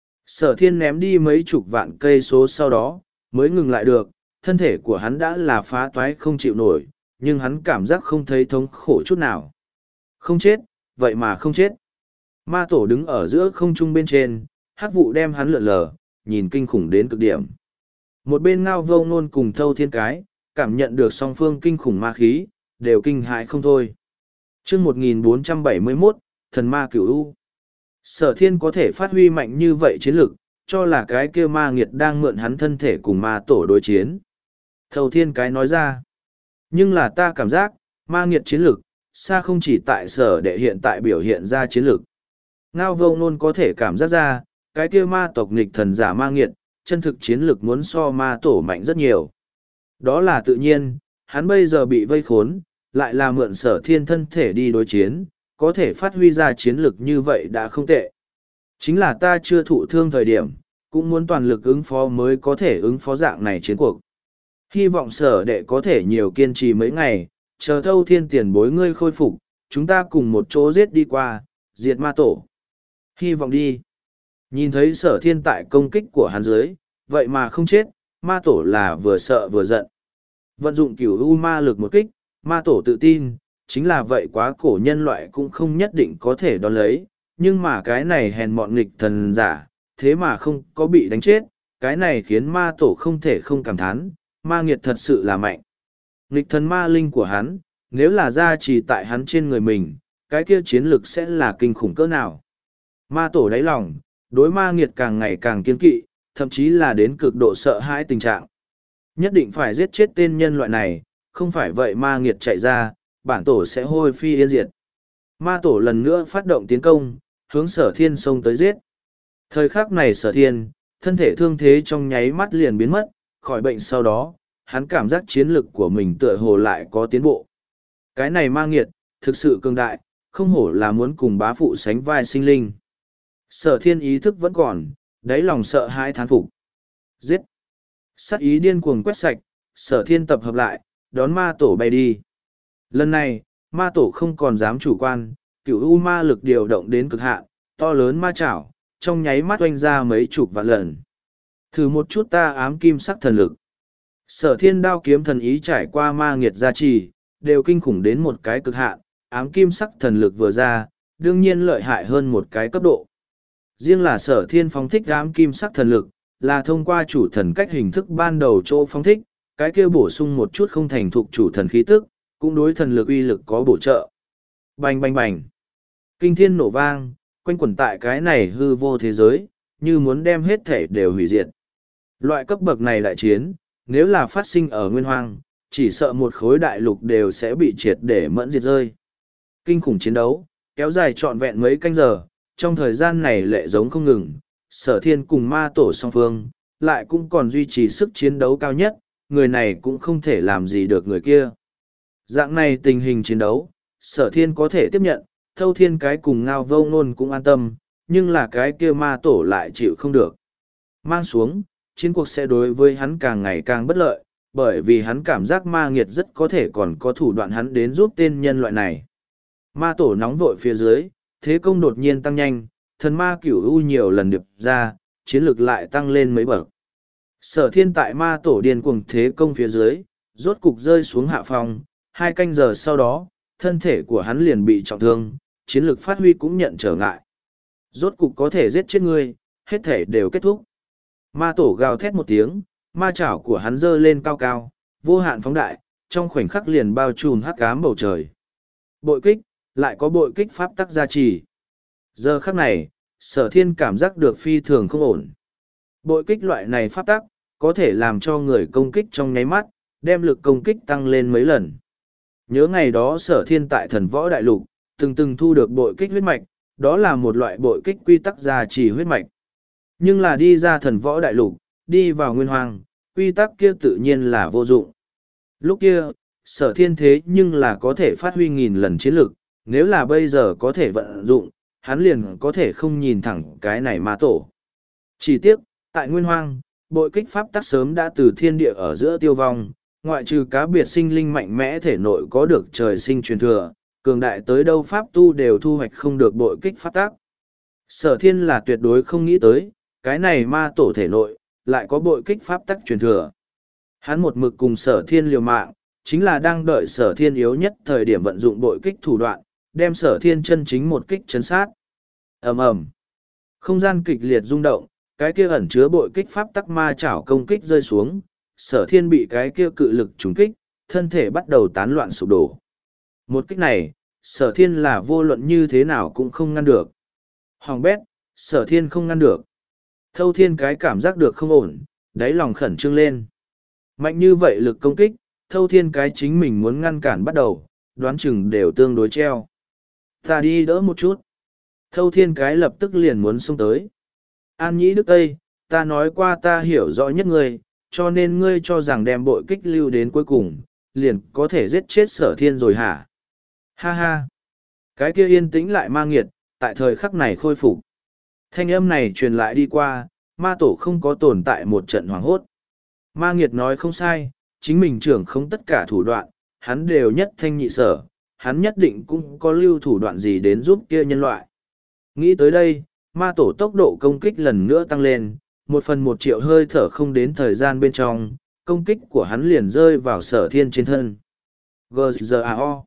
Sở thiên ném đi mấy chục vạn cây số sau đó, mới ngừng lại được, thân thể của hắn đã là phá toái không chịu nổi, nhưng hắn cảm giác không thấy thống khổ chút nào. Không chết, vậy mà không chết. Ma tổ đứng ở giữa không trung bên trên, hắc vụ đem hắn lượn lờ, nhìn kinh khủng đến cực điểm. Một bên Ngao Vô Ngôn cùng Thâu Thiên Cái, cảm nhận được song phương kinh khủng ma khí, đều kinh hại không thôi. Chương một nghìn bốn trăm bảy mươi mốt, Thần Ma Cửu U. Sở thiên có thể phát huy mạnh như vậy chiến lực, cho là cái kia ma nghiệt đang mượn hắn thân thể cùng ma tổ đối chiến. Thâu Thiên Cái nói ra. Nhưng là ta cảm giác, ma nghiệt chiến lực, xa không chỉ tại sở đệ hiện tại biểu hiện ra chiến lực. Ngao Vô Ngôn có thể cảm giác ra, cái kia ma tộc nghịch thần giả ma nghiệt, chân thực chiến lực muốn so ma tổ mạnh rất nhiều. Đó là tự nhiên, hắn bây giờ bị vây khốn, lại là mượn sở thiên thân thể đi đối chiến, có thể phát huy ra chiến lực như vậy đã không tệ. Chính là ta chưa thụ thương thời điểm, cũng muốn toàn lực ứng phó mới có thể ứng phó dạng này chiến cuộc. Hy vọng sở đệ có thể nhiều kiên trì mấy ngày, chờ Thâu Thiên tiền bối ngươi khôi phục, chúng ta cùng một chỗ giết đi qua, diệt ma tổ. Hy vọng đi. Nhìn thấy sở thiên tại công kích của hắn dưới, vậy mà không chết, ma tổ là vừa sợ vừa giận. Vận dụng cửu u ma lực một kích, ma tổ tự tin, chính là vậy quá cổ nhân loại cũng không nhất định có thể đón lấy, nhưng mà cái này hèn mọn nghịch thần giả, thế mà không có bị đánh chết, cái này khiến ma tổ không thể không cảm thán, ma nghiệt thật sự là mạnh. Nghịch thần ma linh của hắn, nếu là gia trì tại hắn trên người mình, cái kia chiến lực sẽ là kinh khủng cỡ nào. Ma tổ đáy lòng, đối ma nghiệt càng ngày càng kiên kỵ, thậm chí là đến cực độ sợ hãi tình trạng. Nhất định phải giết chết tên nhân loại này, không phải vậy ma nghiệt chạy ra, bản tổ sẽ hôi phi yên diệt. Ma tổ lần nữa phát động tiến công, hướng sở thiên xông tới giết. Thời khắc này sở thiên, thân thể thương thế trong nháy mắt liền biến mất, khỏi bệnh sau đó, hắn cảm giác chiến lực của mình tựa hồ lại có tiến bộ. Cái này ma nghiệt, thực sự cường đại, không hổ là muốn cùng bá phụ sánh vai sinh linh. Sở thiên ý thức vẫn còn, đáy lòng sợ hãi thán phục. Giết! Sát ý điên cuồng quét sạch, sở thiên tập hợp lại, đón ma tổ bay đi. Lần này, ma tổ không còn dám chủ quan, cửu u ma lực điều động đến cực hạn, to lớn ma chảo, trong nháy mắt oanh ra mấy chục vạn lần. Thử một chút ta ám kim sắc thần lực. Sở thiên đao kiếm thần ý trải qua ma nghiệt gia trì, đều kinh khủng đến một cái cực hạn, ám kim sắc thần lực vừa ra, đương nhiên lợi hại hơn một cái cấp độ. Riêng là sở thiên phóng thích ám kim sắc thần lực, là thông qua chủ thần cách hình thức ban đầu chỗ phóng thích, cái kia bổ sung một chút không thành thục chủ thần khí tức, cũng đối thần lực uy lực có bổ trợ. Bành bành bành. Kinh thiên nổ vang, quanh quẩn tại cái này hư vô thế giới, như muốn đem hết thể đều hủy diệt. Loại cấp bậc này đại chiến, nếu là phát sinh ở nguyên hoang, chỉ sợ một khối đại lục đều sẽ bị triệt để mẫn diệt rơi. Kinh khủng chiến đấu, kéo dài trọn vẹn mấy canh giờ, trong thời gian này lệ giống không ngừng, sở thiên cùng ma tổ song phương, lại cũng còn duy trì sức chiến đấu cao nhất, người này cũng không thể làm gì được người kia. Dạng này tình hình chiến đấu, sở thiên có thể tiếp nhận, Thâu Thiên Cái cùng Ngao Vô Ngôn cũng an tâm, nhưng là cái kia ma tổ lại chịu không được. Mang xuống, chiến cuộc sẽ đối với hắn càng ngày càng bất lợi, bởi vì hắn cảm giác ma nghiệt rất có thể còn có thủ đoạn hắn đến giúp tên nhân loại này. Ma tổ nóng vội phía dưới, thế công đột nhiên tăng nhanh, thần ma cửu u nhiều lần điệp ra, chiến lực lại tăng lên mấy bậc. Sở thiên tại ma tổ điên cuồng thế công phía dưới, rốt cục rơi xuống hạ phòng, hai canh giờ sau đó, thân thể của hắn liền bị trọng thương, chiến lực phát huy cũng nhận trở ngại. Rốt cục có thể giết chết ngươi, hết thể đều kết thúc. Ma tổ gào thét một tiếng, ma chảo của hắn giơ lên cao cao, vô hạn phóng đại, trong khoảnh khắc liền bao trùm hắc ám bầu trời. Bội kích, lại có bội kích pháp tắc gia trì. Giờ khắc này, sở thiên cảm giác được phi thường không ổn. Bội kích loại này pháp tắc, có thể làm cho người công kích trong nháy mắt, đem lực công kích tăng lên mấy lần. Nhớ ngày đó sở thiên tại thần võ đại lục, từng từng thu được bội kích huyết mạch, đó là một loại bội kích quy tắc gia trì huyết mạch. Nhưng là đi ra thần võ đại lục, đi vào nguyên hoàng, quy tắc kia tự nhiên là vô dụng. Lúc kia, sở thiên thế nhưng là có thể phát huy nghìn lần chiến lực, nếu là bây giờ có thể vận dụng, hắn liền có thể không nhìn thẳng cái này ma tổ. Chỉ tiếc, tại nguyên hoang, bội kích pháp tắc sớm đã từ thiên địa ở giữa tiêu vong, ngoại trừ cá biệt sinh linh mạnh mẽ thể nội có được trời sinh truyền thừa, cường đại tới đâu pháp tu đều thu hoạch không được bội kích pháp tắc. Sở thiên là tuyệt đối không nghĩ tới, cái này ma tổ thể nội, lại có bội kích pháp tắc truyền thừa. Hắn một mực cùng sở thiên liều mạng, chính là đang đợi sở thiên yếu nhất thời điểm vận dụng bội kích thủ đoạn, đem sở thiên chân chính một kích chấn sát. ầm ầm, không gian kịch liệt rung động, cái kia ẩn chứa bội kích pháp tắc ma chảo công kích rơi xuống, sở thiên bị cái kia cự lực trúng kích, thân thể bắt đầu tán loạn sụp đổ. Một kích này, sở thiên là vô luận như thế nào cũng không ngăn được. Hoàng bét, sở thiên không ngăn được. Thâu thiên cái cảm giác được không ổn, đáy lòng khẩn trương lên. Mạnh như vậy lực công kích, thâu thiên cái chính mình muốn ngăn cản bắt đầu, đoán chừng đều tương đối treo. Ta đi đỡ một chút. Thâu thiên cái lập tức liền muốn xông tới. An nhĩ đức tây, ta nói qua ta hiểu rõ nhất ngươi, cho nên ngươi cho rằng đem bội kích lưu đến cuối cùng, liền có thể giết chết sở thiên rồi hả? Ha ha! Cái kia yên tĩnh lại ma nghiệt, tại thời khắc này khôi phục. Thanh âm này truyền lại đi qua, ma tổ không có tồn tại một trận hoảng hốt. Ma nghiệt nói không sai, chính mình trưởng không tất cả thủ đoạn, hắn đều nhất thanh nhị sở, hắn nhất định cũng có lưu thủ đoạn gì đến giúp kia nhân loại. Nghĩ tới đây, ma tổ tốc độ công kích lần nữa tăng lên, một phần một triệu hơi thở không đến thời gian bên trong, công kích của hắn liền rơi vào sở thiên trên thân. giê giê a o.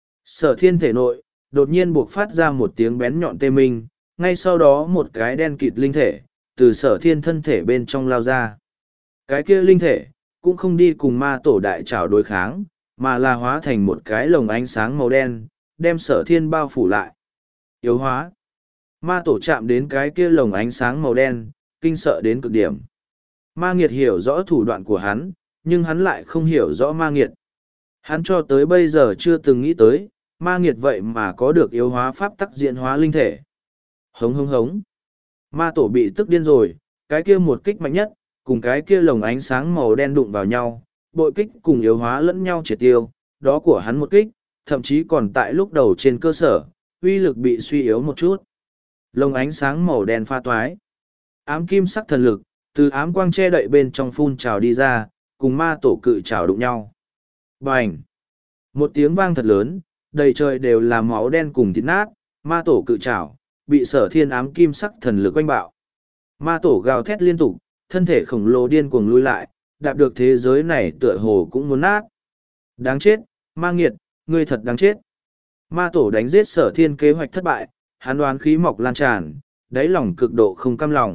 Sở thiên thể nội, đột nhiên buộc phát ra một tiếng bén nhọn tê minh, ngay sau đó một cái đen kịt linh thể, từ sở thiên thân thể bên trong lao ra. Cái kia linh thể, cũng không đi cùng ma tổ đại trảo đối kháng, mà là hóa thành một cái lồng ánh sáng màu đen, đem sở thiên bao phủ lại. Yếu hóa. Ma tổ chạm đến cái kia lồng ánh sáng màu đen, kinh sợ đến cực điểm. Ma nghiệt hiểu rõ thủ đoạn của hắn, nhưng hắn lại không hiểu rõ ma nghiệt. Hắn cho tới bây giờ chưa từng nghĩ tới, ma nghiệt vậy mà có được yếu hóa pháp tắc diễn hóa linh thể. Hống hống hống. Ma tổ bị tức điên rồi, cái kia một kích mạnh nhất, cùng cái kia lồng ánh sáng màu đen đụng vào nhau, bội kích cùng yếu hóa lẫn nhau triệt tiêu, đó của hắn một kích, thậm chí còn tại lúc đầu trên cơ sở, uy lực bị suy yếu một chút. Lồng ánh sáng màu đen pha toái. Ám kim sắc thần lực, từ ám quang che đậy bên trong phun trào đi ra, cùng ma tổ cự trào đụng nhau. Bành! Một tiếng vang thật lớn, đầy trời đều là máu đen cùng thịt nát, ma tổ cự trào, bị sở thiên ám kim sắc thần lực oanh bạo. Ma tổ gào thét liên tục, thân thể khổng lồ điên cuồng lui lại, đạp được thế giới này tựa hồ cũng muốn nát. Đáng chết, ma nghiệt, ngươi thật đáng chết. Ma tổ đánh giết sở thiên kế hoạch thất bại, hắn đoán khí mọc lan tràn, đáy lòng cực độ không cam lòng.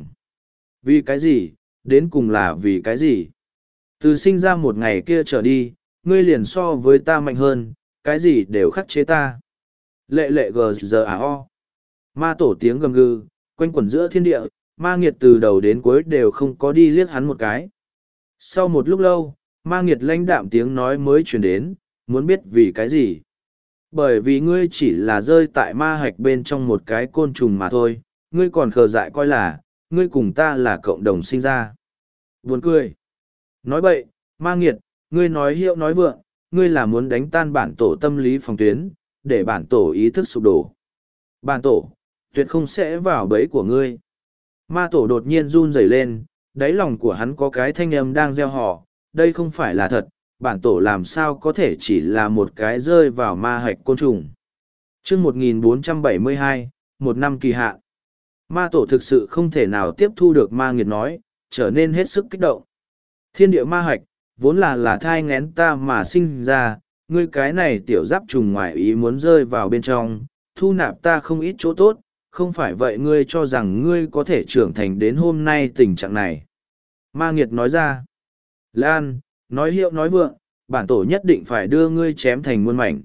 Vì cái gì, đến cùng là vì cái gì? Từ sinh ra một ngày kia trở đi, ngươi liền so với ta mạnh hơn, cái gì đều khắc chế ta. Lệ lệ gờ giờ à o. Ma tổ tiếng gầm gừ, quanh quẩn giữa thiên địa, ma nghiệt từ đầu đến cuối đều không có đi liếc hắn một cái. Sau một lúc lâu, ma nghiệt lãnh đạm tiếng nói mới truyền đến, muốn biết vì cái gì? Bởi vì ngươi chỉ là rơi tại ma hạch bên trong một cái côn trùng mà thôi, ngươi còn khờ dại coi là, ngươi cùng ta là cộng đồng sinh ra. Buồn cười. Nói bậy, ma nghiệt, ngươi nói hiệu nói vượng, ngươi là muốn đánh tan bản tổ tâm lý phòng tuyến, để bản tổ ý thức sụp đổ. Bản tổ, tuyệt không sẽ vào bẫy của ngươi. Ma tổ đột nhiên run rẩy lên, đáy lòng của hắn có cái thanh âm đang gieo họ, đây không phải là thật, bản tổ làm sao có thể chỉ là một cái rơi vào ma hạch côn trùng. chương một nghìn bốn trăm bảy mươi hai, một năm kỳ hạn. Ma tổ thực sự không thể nào tiếp thu được ma nghiệt nói, trở nên hết sức kích động. Thiên địa ma hạch, vốn là là thai ngén ta mà sinh ra, ngươi cái này tiểu giáp trùng ngoài ý muốn rơi vào bên trong, thu nạp ta không ít chỗ tốt, không phải vậy ngươi cho rằng ngươi có thể trưởng thành đến hôm nay tình trạng này. Ma nghiệt nói ra, Lan, nói hiệu nói vượng, bản tổ nhất định phải đưa ngươi chém thành muôn mảnh.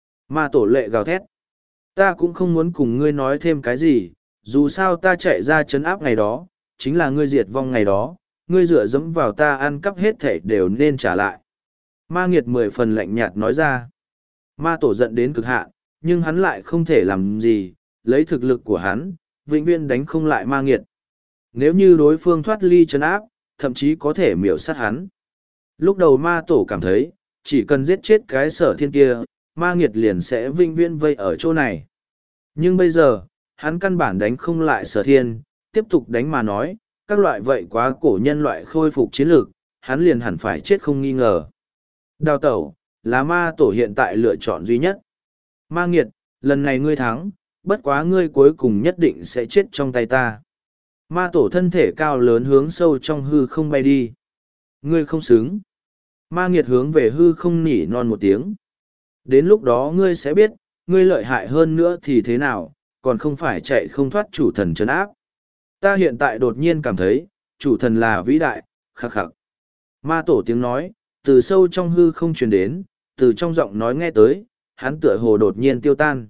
Ma tổ lệ gào thét, ta cũng không muốn cùng ngươi nói thêm cái gì, dù sao ta chạy ra chấn áp ngày đó, chính là ngươi diệt vong ngày đó, ngươi dựa dẫm vào ta ăn cắp hết thảy đều nên trả lại. Ma nghiệt mười phần lạnh nhạt nói ra. Ma tổ giận đến cực hạn, nhưng hắn lại không thể làm gì, lấy thực lực của hắn, vĩnh viễn đánh không lại ma nghiệt. Nếu như đối phương thoát ly trấn áp, thậm chí có thể miểu sát hắn. Lúc đầu ma tổ cảm thấy, chỉ cần giết chết cái sở thiên kia, ma nghiệt liền sẽ vĩnh viễn vây ở chỗ này. Nhưng bây giờ, hắn căn bản đánh không lại sở thiên, tiếp tục đánh mà nói, các loại vậy quá cổ nhân loại khôi phục chiến lược, hắn liền hẳn phải chết không nghi ngờ. Đào tẩu, là ma tổ hiện tại lựa chọn duy nhất. Ma nghiệt, lần này ngươi thắng, bất quá ngươi cuối cùng nhất định sẽ chết trong tay ta. Ma tổ thân thể cao lớn hướng sâu trong hư không bay đi. Ngươi không xứng. Ma nghiệt hướng về hư không nỉ non một tiếng. Đến lúc đó ngươi sẽ biết, ngươi lợi hại hơn nữa thì thế nào, còn không phải chạy không thoát chủ thần trấn áp. Ta hiện tại đột nhiên cảm thấy, chủ thần là vĩ đại, khắc khắc. Ma tổ tiếng nói, từ sâu trong hư không truyền đến, từ trong giọng nói nghe tới, hắn tựa hồ đột nhiên tiêu tan.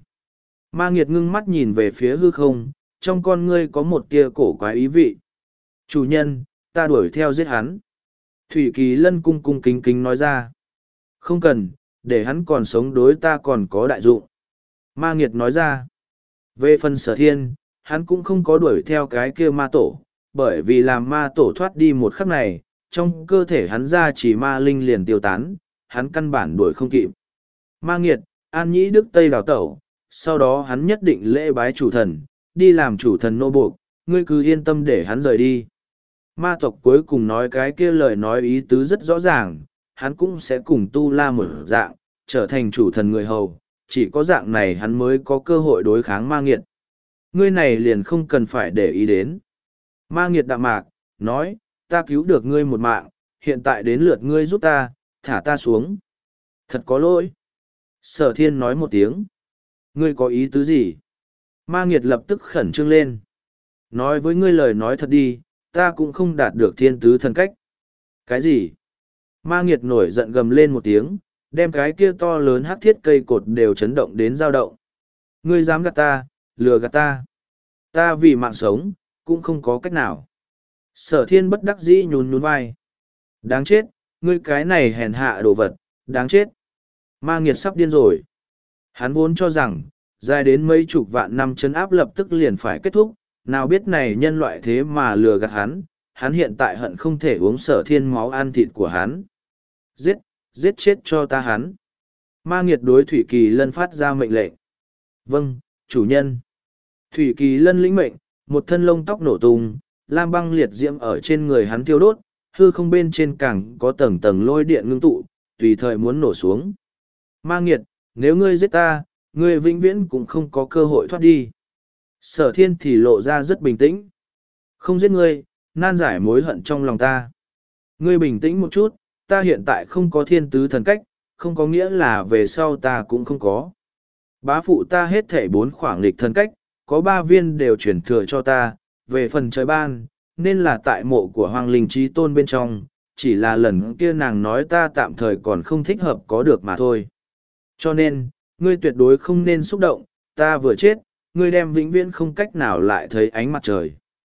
Ma nghiệt ngưng mắt nhìn về phía hư không, trong con ngươi có một tia cổ quái ý vị. Chủ nhân, ta đuổi theo giết hắn. Thủy Kỳ Lân cung cung kính kính nói ra. Không cần, để hắn còn sống đối ta còn có đại dụng. Ma nghiệt nói ra. Về phần sở thiên, hắn cũng không có đuổi theo cái kia ma tổ, bởi vì làm ma tổ thoát đi một khắc này, trong cơ thể hắn ra chỉ ma linh liền tiêu tán, hắn căn bản đuổi không kịp. Ma nghiệt, an nhĩ đức Tây đào tẩu, sau đó hắn nhất định lễ bái chủ thần, đi làm chủ thần nô buộc, ngươi cứ yên tâm để hắn rời đi. Ma tộc cuối cùng nói cái kia lời nói ý tứ rất rõ ràng, hắn cũng sẽ cùng tu la một dạng, trở thành chủ thần người hầu, chỉ có dạng này hắn mới có cơ hội đối kháng ma nghiệt. Ngươi này liền không cần phải để ý đến. Ma nghiệt đạm mạc, nói, ta cứu được ngươi một mạng, hiện tại đến lượt ngươi giúp ta, thả ta xuống. Thật có lỗi. Sở thiên nói một tiếng. Ngươi có ý tứ gì? Ma nghiệt lập tức khẩn trương lên. Nói với ngươi lời nói thật đi, ta cũng không đạt được thiên tứ thần cách. Cái gì? Ma nghiệt nổi giận gầm lên một tiếng, đem cái kia to lớn hắc thiết cây cột đều chấn động đến dao động. Ngươi dám gạt ta, lừa gạt ta. Ta vì mạng sống, cũng không có cách nào. Sở thiên bất đắc dĩ nhún nhún vai. Đáng chết, ngươi cái này hèn hạ đồ vật, đáng chết. Ma nghiệt sắp điên rồi. Hắn vốn cho rằng, dài đến mấy chục vạn năm chấn áp lập tức liền phải kết thúc, nào biết này nhân loại thế mà lừa gạt hắn, hắn hiện tại hận không thể uống sở thiên máu ăn thịt của hắn. Giết, giết chết cho ta hắn. Ma nghiệt đối Thủy Kỳ Lân phát ra mệnh lệnh. Vâng, chủ nhân. Thủy Kỳ Lân lĩnh mệnh, một thân lông tóc nổ tung, lam băng liệt diễm ở trên người hắn thiêu đốt, hư không bên trên càng có tầng tầng lôi điện ngưng tụ, tùy thời muốn nổ xuống. Ma nghiệt, nếu ngươi giết ta, ngươi vĩnh viễn cũng không có cơ hội thoát đi. Sở thiên thì lộ ra rất bình tĩnh. Không giết ngươi, nan giải mối hận trong lòng ta. Ngươi bình tĩnh một chút, ta hiện tại không có thiên tứ thần cách, không có nghĩa là về sau ta cũng không có. Bá phụ ta hết thể bốn khoảng lịch thần cách, có ba viên đều chuyển thừa cho ta, về phần trời ban, nên là tại mộ của Hoàng Linh Trí Tôn bên trong, chỉ là lần kia nàng nói ta tạm thời còn không thích hợp có được mà thôi. Cho nên, ngươi tuyệt đối không nên xúc động, ta vừa chết, ngươi đem vĩnh viễn không cách nào lại thấy ánh mặt trời.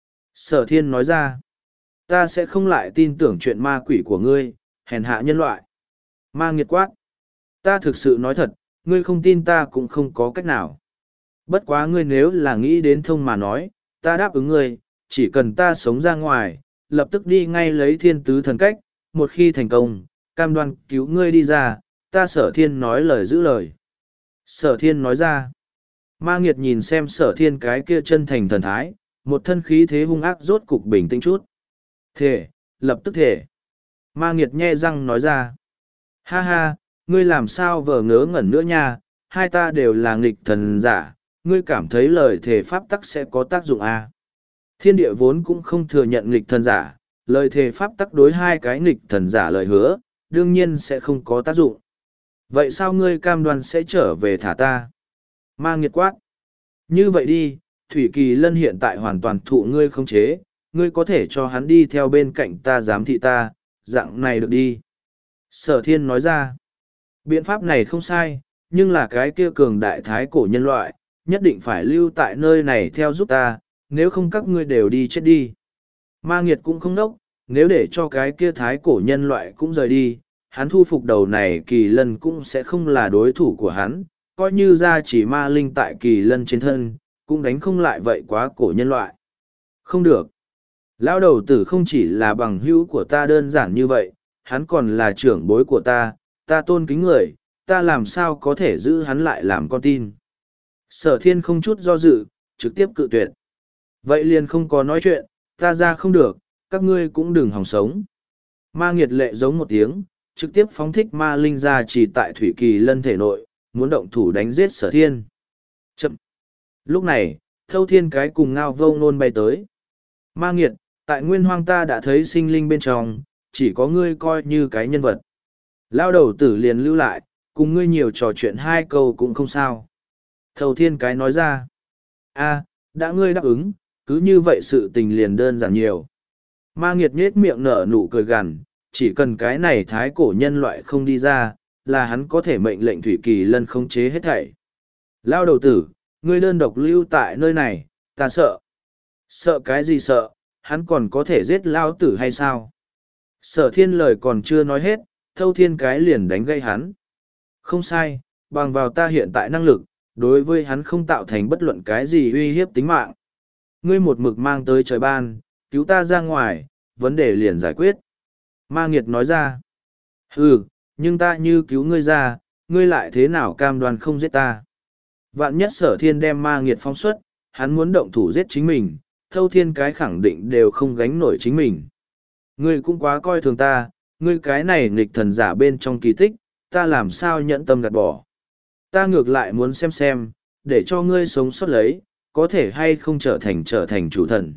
Sở thiên nói ra, ta sẽ không lại tin tưởng chuyện ma quỷ của ngươi, hèn hạ nhân loại. Ma nghiệt quát, ta thực sự nói thật, ngươi không tin ta cũng không có cách nào. Bất quá ngươi nếu là nghĩ đến thông mà nói, ta đáp ứng ngươi, chỉ cần ta sống ra ngoài, lập tức đi ngay lấy thiên tứ thần cách, một khi thành công, cam đoan cứu ngươi đi ra, ta sở thiên nói lời giữ lời. Sở thiên nói ra, ma nghiệt nhìn xem sở thiên cái kia chân thành thần thái, một thân khí thế hung ác rốt cục bình tĩnh chút. Thể, lập tức thể. Ma nghiệt nhe răng nói ra, ha ha, ngươi làm sao vờ ngớ ngẩn nữa nha, hai ta đều là nghịch thần giả, ngươi cảm thấy lời thề pháp tắc sẽ có tác dụng à? Thiên địa vốn cũng không thừa nhận nghịch thần giả, lời thề pháp tắc đối hai cái nghịch thần giả lời hứa, đương nhiên sẽ không có tác dụng. Vậy sao ngươi cam đoan sẽ trở về thả ta? Ma nghiệt quát. Như vậy đi, Thủy Kỳ Lân hiện tại hoàn toàn thụ ngươi khống chế, ngươi có thể cho hắn đi theo bên cạnh ta giám thị ta, dạng này được đi. Sở thiên nói ra, biện pháp này không sai, nhưng là cái kia cường đại thái cổ nhân loại, nhất định phải lưu tại nơi này theo giúp ta, nếu không các ngươi đều đi chết đi. Ma nghiệt cũng không nốc, nếu để cho cái kia thái cổ nhân loại cũng rời đi, hắn thu phục đầu này Kỳ Lân cũng sẽ không là đối thủ của hắn, coi như ra chỉ ma linh tại Kỳ Lân trên thân, cũng đánh không lại vậy quá cổ nhân loại. Không được. Lão đầu tử không chỉ là bằng hữu của ta đơn giản như vậy, hắn còn là trưởng bối của ta, ta tôn kính người, ta làm sao có thể giữ hắn lại làm con tin. Sở thiên không chút do dự, trực tiếp cự tuyệt. Vậy liền không có nói chuyện, ta ra không được, các ngươi cũng đừng hòng sống. Ma nghiệt lệ giống một tiếng, trực tiếp phóng thích ma linh ra chỉ tại Thủy Kỳ Lân thể nội, muốn động thủ đánh giết sở thiên. Chậm. Lúc này, thâu thiên cái cùng ngao vô nôn bay tới. Ma nghiệt, tại nguyên hoang ta đã thấy sinh linh bên trong, chỉ có ngươi coi như cái nhân vật. Lao đầu tử liền lưu lại, cùng ngươi nhiều trò chuyện hai câu cũng không sao. Thâu thiên cái nói ra. a đã ngươi đáp ứng, cứ như vậy sự tình liền đơn giản nhiều. Ma nghiệt nhết miệng nở nụ cười gằn, chỉ cần cái này thái cổ nhân loại không đi ra, là hắn có thể mệnh lệnh Thủy Kỳ Lân khống chế hết thảy. Lao đầu tử, ngươi đơn độc lưu tại nơi này, ta sợ. Sợ cái gì sợ, hắn còn có thể giết Lao tử hay sao? Sở thiên lời còn chưa nói hết, thâu thiên cái liền đánh gây hắn. Không sai, bằng vào ta hiện tại năng lực, đối với hắn không tạo thành bất luận cái gì uy hiếp tính mạng. Ngươi một mực mang tới trời ban, cứu ta ra ngoài, vấn đề liền giải quyết. Ma nghiệt nói ra. Ừ, nhưng ta như cứu ngươi ra, ngươi lại thế nào cam đoan không giết ta. Vạn nhất sở thiên đem ma nghiệt phóng xuất, hắn muốn động thủ giết chính mình, thâu thiên cái khẳng định đều không gánh nổi chính mình. Ngươi cũng quá coi thường ta, ngươi cái này nghịch thần giả bên trong kỳ tích, ta làm sao nhẫn tâm gạt bỏ. Ta ngược lại muốn xem xem, để cho ngươi sống sót lấy, có thể hay không trở thành trở thành chủ thần.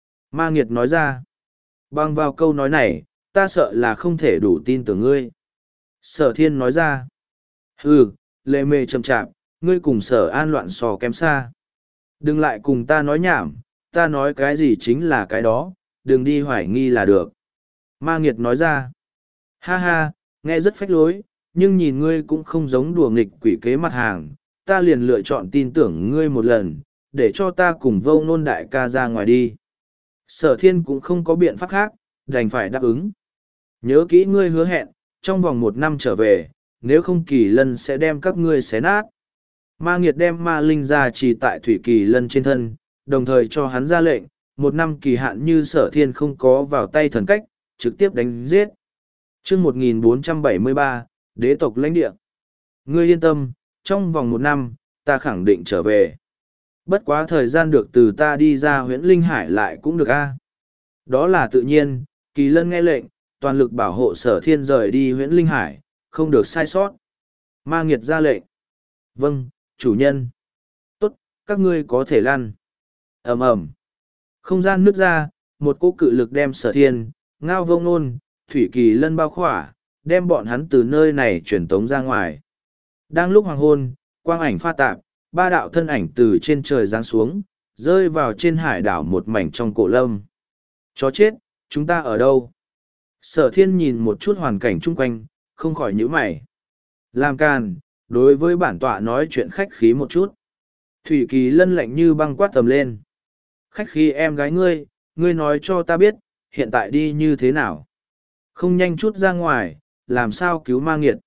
Ma nghiệt nói ra. Bằng vào câu nói này, ta sợ là không thể đủ tin tưởng ngươi. Sở thiên nói ra. Ừ, lệ mề chậm chạp, ngươi cùng sở an loạn sò kém xa. Đừng lại cùng ta nói nhảm, ta nói cái gì chính là cái đó, đừng đi hoài nghi là được. Ma nghiệt nói ra. Ha ha, nghe rất phách lối, nhưng nhìn ngươi cũng không giống đùa nghịch quỷ kế mặt hàng, ta liền lựa chọn tin tưởng ngươi một lần, để cho ta cùng vô nôn đại ca ra ngoài đi. Sở thiên cũng không có biện pháp khác, đành phải đáp ứng. Nhớ kỹ ngươi hứa hẹn, trong vòng một năm trở về, nếu không Kỳ Lân sẽ đem các ngươi xé nát. Ma nghiệt đem ma linh ra chỉ tại Thủy Kỳ Lân trên thân, đồng thời cho hắn ra lệnh, một năm kỳ hạn như sở thiên không có vào tay thần cách, trực tiếp đánh giết. chương một nghìn bốn trăm bảy mươi ba, đế tộc lãnh địa. Ngươi yên tâm, trong vòng một năm, ta khẳng định trở về. Bất quá thời gian được từ ta đi ra huyễn linh hải lại cũng được a. Đó là tự nhiên, Kỳ Lân nghe lệnh, toàn lực bảo hộ sở thiên rời đi huyễn linh hải, không được sai sót. Ma nghiệt ra lệnh. Vâng, chủ nhân. Tốt, các ngươi có thể lăn. Ầm ầm. Không gian nứt ra, một cỗ cự lực đem sở thiên, ngao vông nôn, Thủy Kỳ Lân bao khỏa, đem bọn hắn từ nơi này chuyển tống ra ngoài. Đang lúc hoàng hôn, quang ảnh pha tạp, ba đạo thân ảnh từ trên trời giáng xuống, rơi vào trên hải đảo một mảnh trong cổ lâm. Chó chết, chúng ta ở đâu? Sở thiên nhìn một chút hoàn cảnh chung quanh, không khỏi nhíu mày. Làm càn, đối với bản tọa nói chuyện khách khí một chút. Thủy Kỳ Lân lạnh như băng quát tầm lên. Khách khí em gái ngươi, ngươi nói cho ta biết, hiện tại đi như thế nào? Không nhanh chút ra ngoài, làm sao cứu ma nghiệt?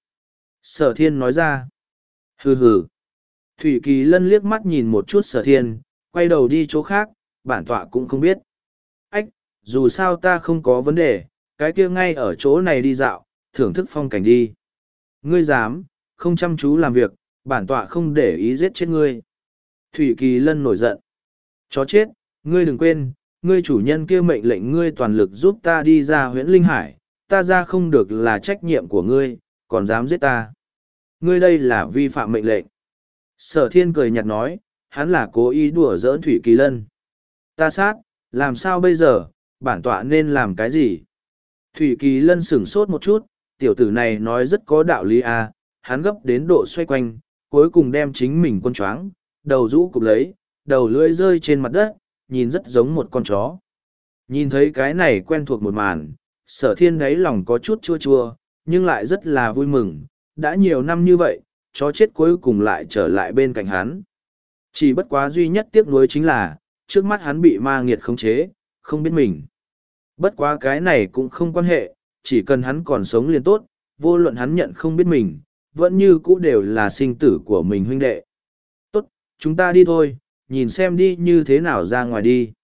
Sở thiên nói ra. Hừ hừ. Thủy Kỳ Lân liếc mắt nhìn một chút sở thiên, quay đầu đi chỗ khác, bản tọa cũng không biết. Ách, dù sao ta không có vấn đề, cái kia ngay ở chỗ này đi dạo, thưởng thức phong cảnh đi. Ngươi dám, không chăm chú làm việc, bản tọa không để ý giết chết ngươi. Thủy Kỳ Lân nổi giận. Chó chết, ngươi đừng quên, ngươi chủ nhân kia mệnh lệnh ngươi toàn lực giúp ta đi ra huyễn linh hải, ta ra không được là trách nhiệm của ngươi, còn dám giết ta. Ngươi đây là vi phạm mệnh lệnh. Sở thiên cười nhạt nói, hắn là cố ý đùa giỡn Thủy Kỳ Lân. Ta sát, làm sao bây giờ, bản tọa nên làm cái gì? Thủy Kỳ Lân sửng sốt một chút, tiểu tử này nói rất có đạo lý à, hắn gấp đến độ xoay quanh, cuối cùng đem chính mình quân choáng, đầu rũ cụp lấy, đầu lưỡi rơi trên mặt đất, nhìn rất giống một con chó. Nhìn thấy cái này quen thuộc một màn, sở thiên đáy lòng có chút chua chua, nhưng lại rất là vui mừng, đã nhiều năm như vậy, chó chết cuối cùng lại trở lại bên cạnh hắn. Chỉ bất quá duy nhất tiếc nuối chính là, trước mắt hắn bị ma nghiệt khống chế, không biết mình. Bất quá cái này cũng không quan hệ, chỉ cần hắn còn sống liền tốt, vô luận hắn nhận không biết mình, vẫn như cũ đều là sinh tử của mình huynh đệ. Tốt, chúng ta đi thôi, nhìn xem đi như thế nào ra ngoài đi.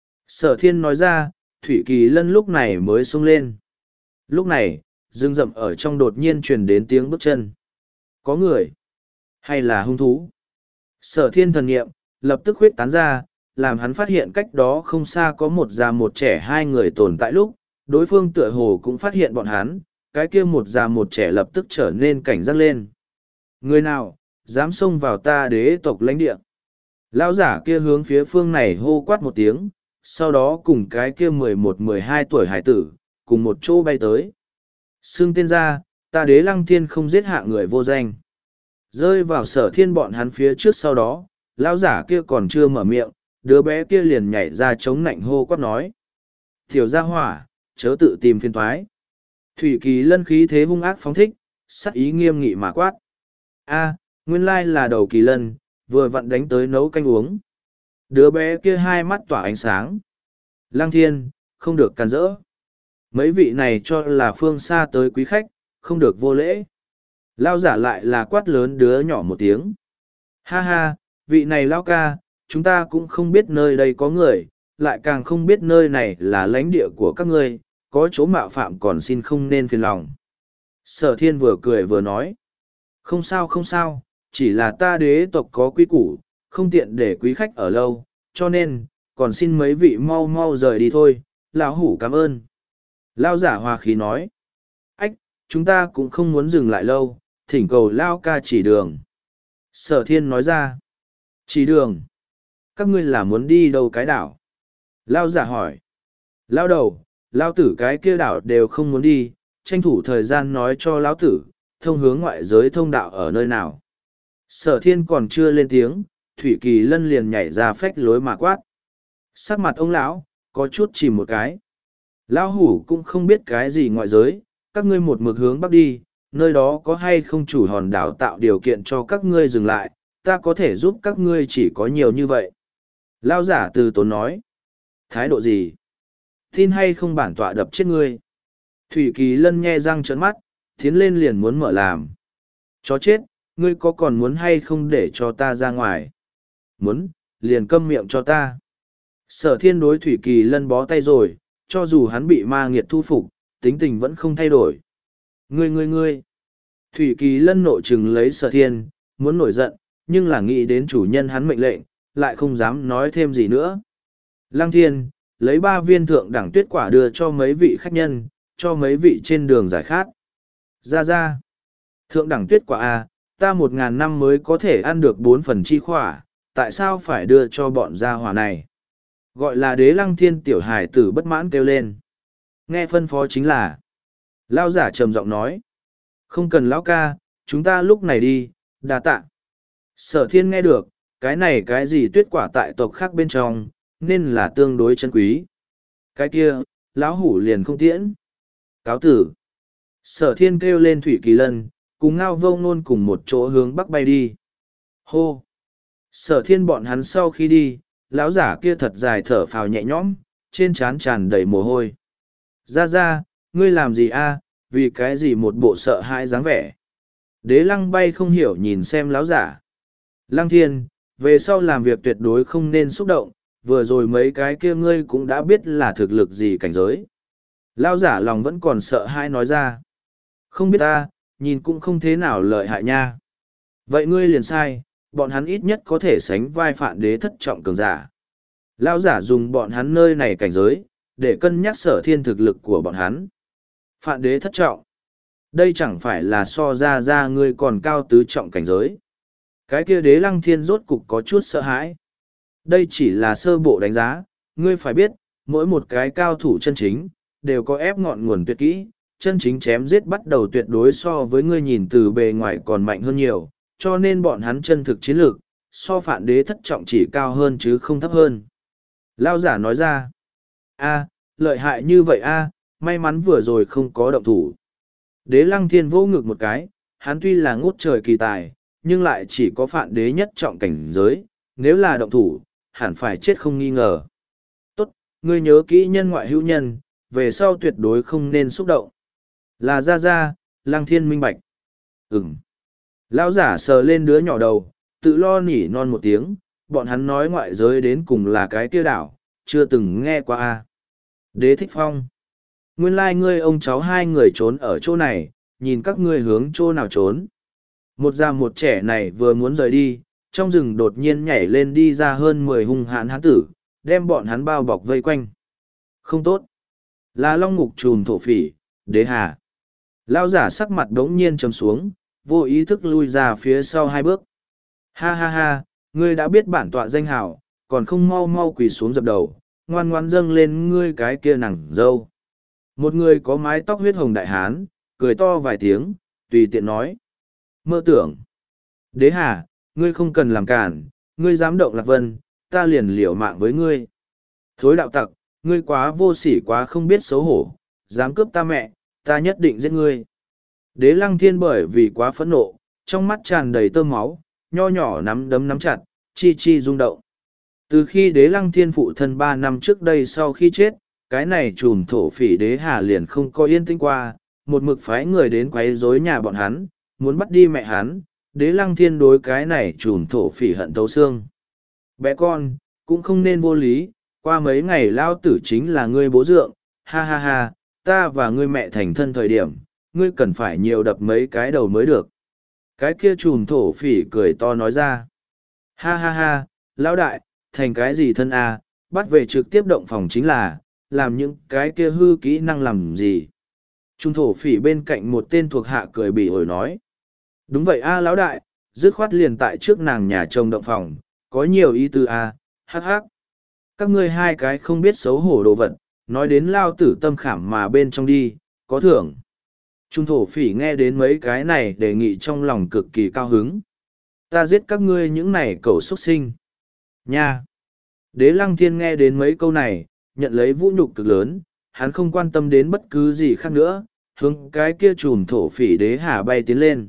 Sở thiên nói ra, Thủy Kỳ Lân lúc này mới xông lên. Lúc này, rừng rậm ở trong đột nhiên truyền đến tiếng bước chân. Có người, hay là hung thú? Sở thiên thần nghiệm, lập tức huyết tán ra, làm hắn phát hiện cách đó không xa có một già một trẻ hai người tồn tại lúc, đối phương tựa hồ cũng phát hiện bọn hắn, cái kia một già một trẻ lập tức trở nên cảnh giác lên. Người nào, dám xông vào ta đế tộc lãnh địa? Lão giả kia hướng phía phương này hô quát một tiếng, sau đó cùng cái kia mười một mười hai tuổi hải tử, cùng một chỗ bay tới. Xưng tên ra, ta đế lăng thiên không giết hạ người vô danh. Rơi vào sở thiên bọn hắn phía trước sau đó, lão giả kia còn chưa mở miệng, đứa bé kia liền nhảy ra chống nạnh hô quát nói. Tiểu gia hỏa, chớ tự tìm phiền toái. Thủy Kỳ Lân khí thế hung ác phóng thích, sắc ý nghiêm nghị mà quát. A, nguyên lai là đầu Kỳ Lân, vừa vặn đánh tới nấu canh uống. Đứa bé kia hai mắt tỏa ánh sáng. Lăng thiên, không được càn rỡ. Mấy vị này cho là phương xa tới quý khách, không được vô lễ. Lao giả lại là quát lớn đứa nhỏ một tiếng. Ha ha, vị này lao ca, chúng ta cũng không biết nơi đây có người, lại càng không biết nơi này là lãnh địa của các ngươi, có chỗ mạo phạm còn xin không nên phiền lòng. Sở thiên vừa cười vừa nói. Không sao không sao, chỉ là ta đế tộc có quý củ, không tiện để quý khách ở lâu, cho nên, còn xin mấy vị mau mau rời đi thôi, lão hủ cảm ơn. Lao giả hòa khí nói. Ách, chúng ta cũng không muốn dừng lại lâu, thỉnh cầu Lao ca chỉ đường. Sở thiên nói ra. Chỉ đường. Các ngươi là muốn đi đâu cái đảo? Lao giả hỏi. Lao đầu, Lao tử cái kia đảo đều không muốn đi, tranh thủ thời gian nói cho Lão tử, thông hướng ngoại giới thông đạo ở nơi nào. Sở thiên còn chưa lên tiếng, Thủy Kỳ Lân liền nhảy ra phách lối mà quát. Sắc mặt ông lão có chút chìm một cái. Lão hủ cũng không biết cái gì ngoại giới, các ngươi một mực hướng bắc đi, nơi đó có hay không chủ hòn đảo tạo điều kiện cho các ngươi dừng lại, ta có thể giúp các ngươi chỉ có nhiều như vậy. Lão giả từ tốn nói. Thái độ gì? Tin hay không bản tọa đập chết ngươi? Thủy Kỳ Lân nhe răng trợn mắt, tiến lên liền muốn mở làm. Chó chết, ngươi có còn muốn hay không để cho ta ra ngoài? Muốn, liền câm miệng cho ta. Sở thiên đối Thủy Kỳ Lân bó tay rồi, cho dù hắn bị ma nghiệt thu phục, tính tình vẫn không thay đổi. Ngươi ngươi ngươi. Thủy Kỳ Lân nội trừng lấy sở thiên, muốn nổi giận, nhưng là nghĩ đến chủ nhân hắn mệnh lệnh, lại không dám nói thêm gì nữa. Lăng thiên, lấy ba viên thượng đẳng tuyết quả đưa cho mấy vị khách nhân, cho mấy vị trên đường giải khát. Ra ra. Thượng đẳng tuyết quả à, ta một ngàn năm mới có thể ăn được bốn phần chi khỏa, tại sao phải đưa cho bọn gia hỏa này? Gọi là đế lăng thiên tiểu hải tử bất mãn kêu lên. Nghe phân phó chính là. Lao giả trầm giọng nói. Không cần lão ca, chúng ta lúc này đi, đa tạ. Sở thiên nghe được, cái này cái gì tuyết quả tại tộc khác bên trong, nên là tương đối chân quý. Cái kia, lão hủ liền không tiễn. Cáo tử. Sở thiên kêu lên Thủy Kỳ Lân, cùng ngao vô ngôn cùng một chỗ hướng bắc bay đi. Hô! Sở thiên bọn hắn sau khi đi, lão giả kia thật dài thở phào nhẹ nhõm, trên trán tràn đầy mồ hôi. Ra ra, ngươi làm gì a? Vì cái gì một bộ sợ hãi dáng vẻ? Đế lăng bay không hiểu nhìn xem lão giả. Lăng thiên, về sau làm việc tuyệt đối không nên xúc động, vừa rồi mấy cái kia ngươi cũng đã biết là thực lực gì cảnh giới. Lão giả lòng vẫn còn sợ hãi nói ra. Không biết ta, nhìn cũng không thế nào lợi hại nha. Vậy ngươi liền sai, bọn hắn ít nhất có thể sánh vai phản đế thất trọng cường giả. Lão giả dùng bọn hắn nơi này cảnh giới, để cân nhắc sở thiên thực lực của bọn hắn. Phản đế thất trọng. Đây chẳng phải là so ra ra ngươi còn cao tứ trọng cảnh giới. Cái kia Đế Lăng Thiên rốt cục có chút sợ hãi. Đây chỉ là sơ bộ đánh giá, ngươi phải biết, mỗi một cái cao thủ chân chính, đều có ép ngọn nguồn tuyệt kỹ, chân chính chém giết bắt đầu tuyệt đối so với ngươi nhìn từ bề ngoài còn mạnh hơn nhiều, cho nên bọn hắn chân thực chiến lược, so Phạn Đế thất trọng chỉ cao hơn chứ không thấp hơn. Lao giả nói ra, a lợi hại như vậy a may mắn vừa rồi không có động thủ. Đế Lăng Thiên vô ngực một cái, hắn tuy là ngút trời kỳ tài, nhưng lại chỉ có Phạn Đế nhất trọng cảnh giới, nếu là động thủ, hẳn phải chết không nghi ngờ. Tốt, ngươi nhớ kỹ nhân ngoại hữu nhân, về sau tuyệt đối không nên xúc động. Là ra ra, Lăng Thiên minh bạch. Ừm. Lão giả sờ lên đứa nhỏ đầu, tự lo nỉ non một tiếng, bọn hắn nói ngoại giới đến cùng là cái kia đảo, chưa từng nghe qua a. Đế Thích Phong. Nguyên lai like ngươi ông cháu hai người trốn ở chỗ này, nhìn các ngươi hướng chỗ nào trốn. Một già một trẻ này vừa muốn rời đi, trong rừng đột nhiên nhảy lên đi ra hơn mười hung hãn hán tử, đem bọn hắn bao bọc vây quanh. Không tốt. Là long ngục trùm thổ phỉ, Đế Hà. Lao giả sắc mặt đống nhiên trầm xuống, vô ý thức lui ra phía sau hai bước. Ha ha ha, ngươi đã biết bản tọa danh hảo, còn không mau mau quỳ xuống dập đầu, ngoan ngoan dâng lên ngươi cái kia nàng dâu. Một người có mái tóc huyết hồng đại hán, cười to vài tiếng, tùy tiện nói. Mơ tưởng. Đế Hà, ngươi không cần làm cản, ngươi dám động Lạc Vân, ta liền liều mạng với ngươi. Thối đạo tặc, ngươi quá vô sỉ quá không biết xấu hổ, dám cướp ta mẹ, ta nhất định giết ngươi. Đế Lăng Thiên bởi vì quá phẫn nộ, trong mắt tràn đầy tơ máu, nho nhỏ nắm đấm nắm chặt, chi chi rung động. Từ khi Đế Lăng Thiên phụ thân ba năm trước đây sau khi chết, cái này trùm thổ phỉ Đế Hà liền không có yên tĩnh qua, một mực phái người đến quấy rối nhà bọn hắn, muốn bắt đi mẹ hắn. Đế Lăng Thiên đối cái này trùm thổ phỉ hận thấu xương. Bé con, cũng không nên vô lý, qua mấy ngày lao tử chính là ngươi bố dượng, ha ha ha, ta và ngươi mẹ thành thân thời điểm, ngươi cần phải nhiều đập mấy cái đầu mới được. Cái kia trùm thổ phỉ cười to nói ra. Ha ha ha, lão đại, thành cái gì thân a, bắt về trực tiếp động phòng chính là, làm những cái kia hư kỹ năng làm gì. Trùm thổ phỉ bên cạnh một tên thuộc hạ cười bỉ ổi nói. Đúng vậy a lão đại, dứt khoát liền tại trước nàng nhà chồng động phòng, có nhiều ý tư a, hắc hắc. Các ngươi hai cái không biết xấu hổ đồ vật, nói đến lao tử tâm khảm mà bên trong đi, có thưởng. Trung thổ phỉ nghe đến mấy cái này đề nghị trong lòng cực kỳ cao hứng. Ta giết các ngươi những này cẩu xuất sinh. Nha! Đế Lăng Thiên nghe đến mấy câu này, nhận lấy vũ nhục cực lớn, hắn không quan tâm đến bất cứ gì khác nữa, hướng cái kia trùm thổ phỉ Đế Hà bay tiến lên.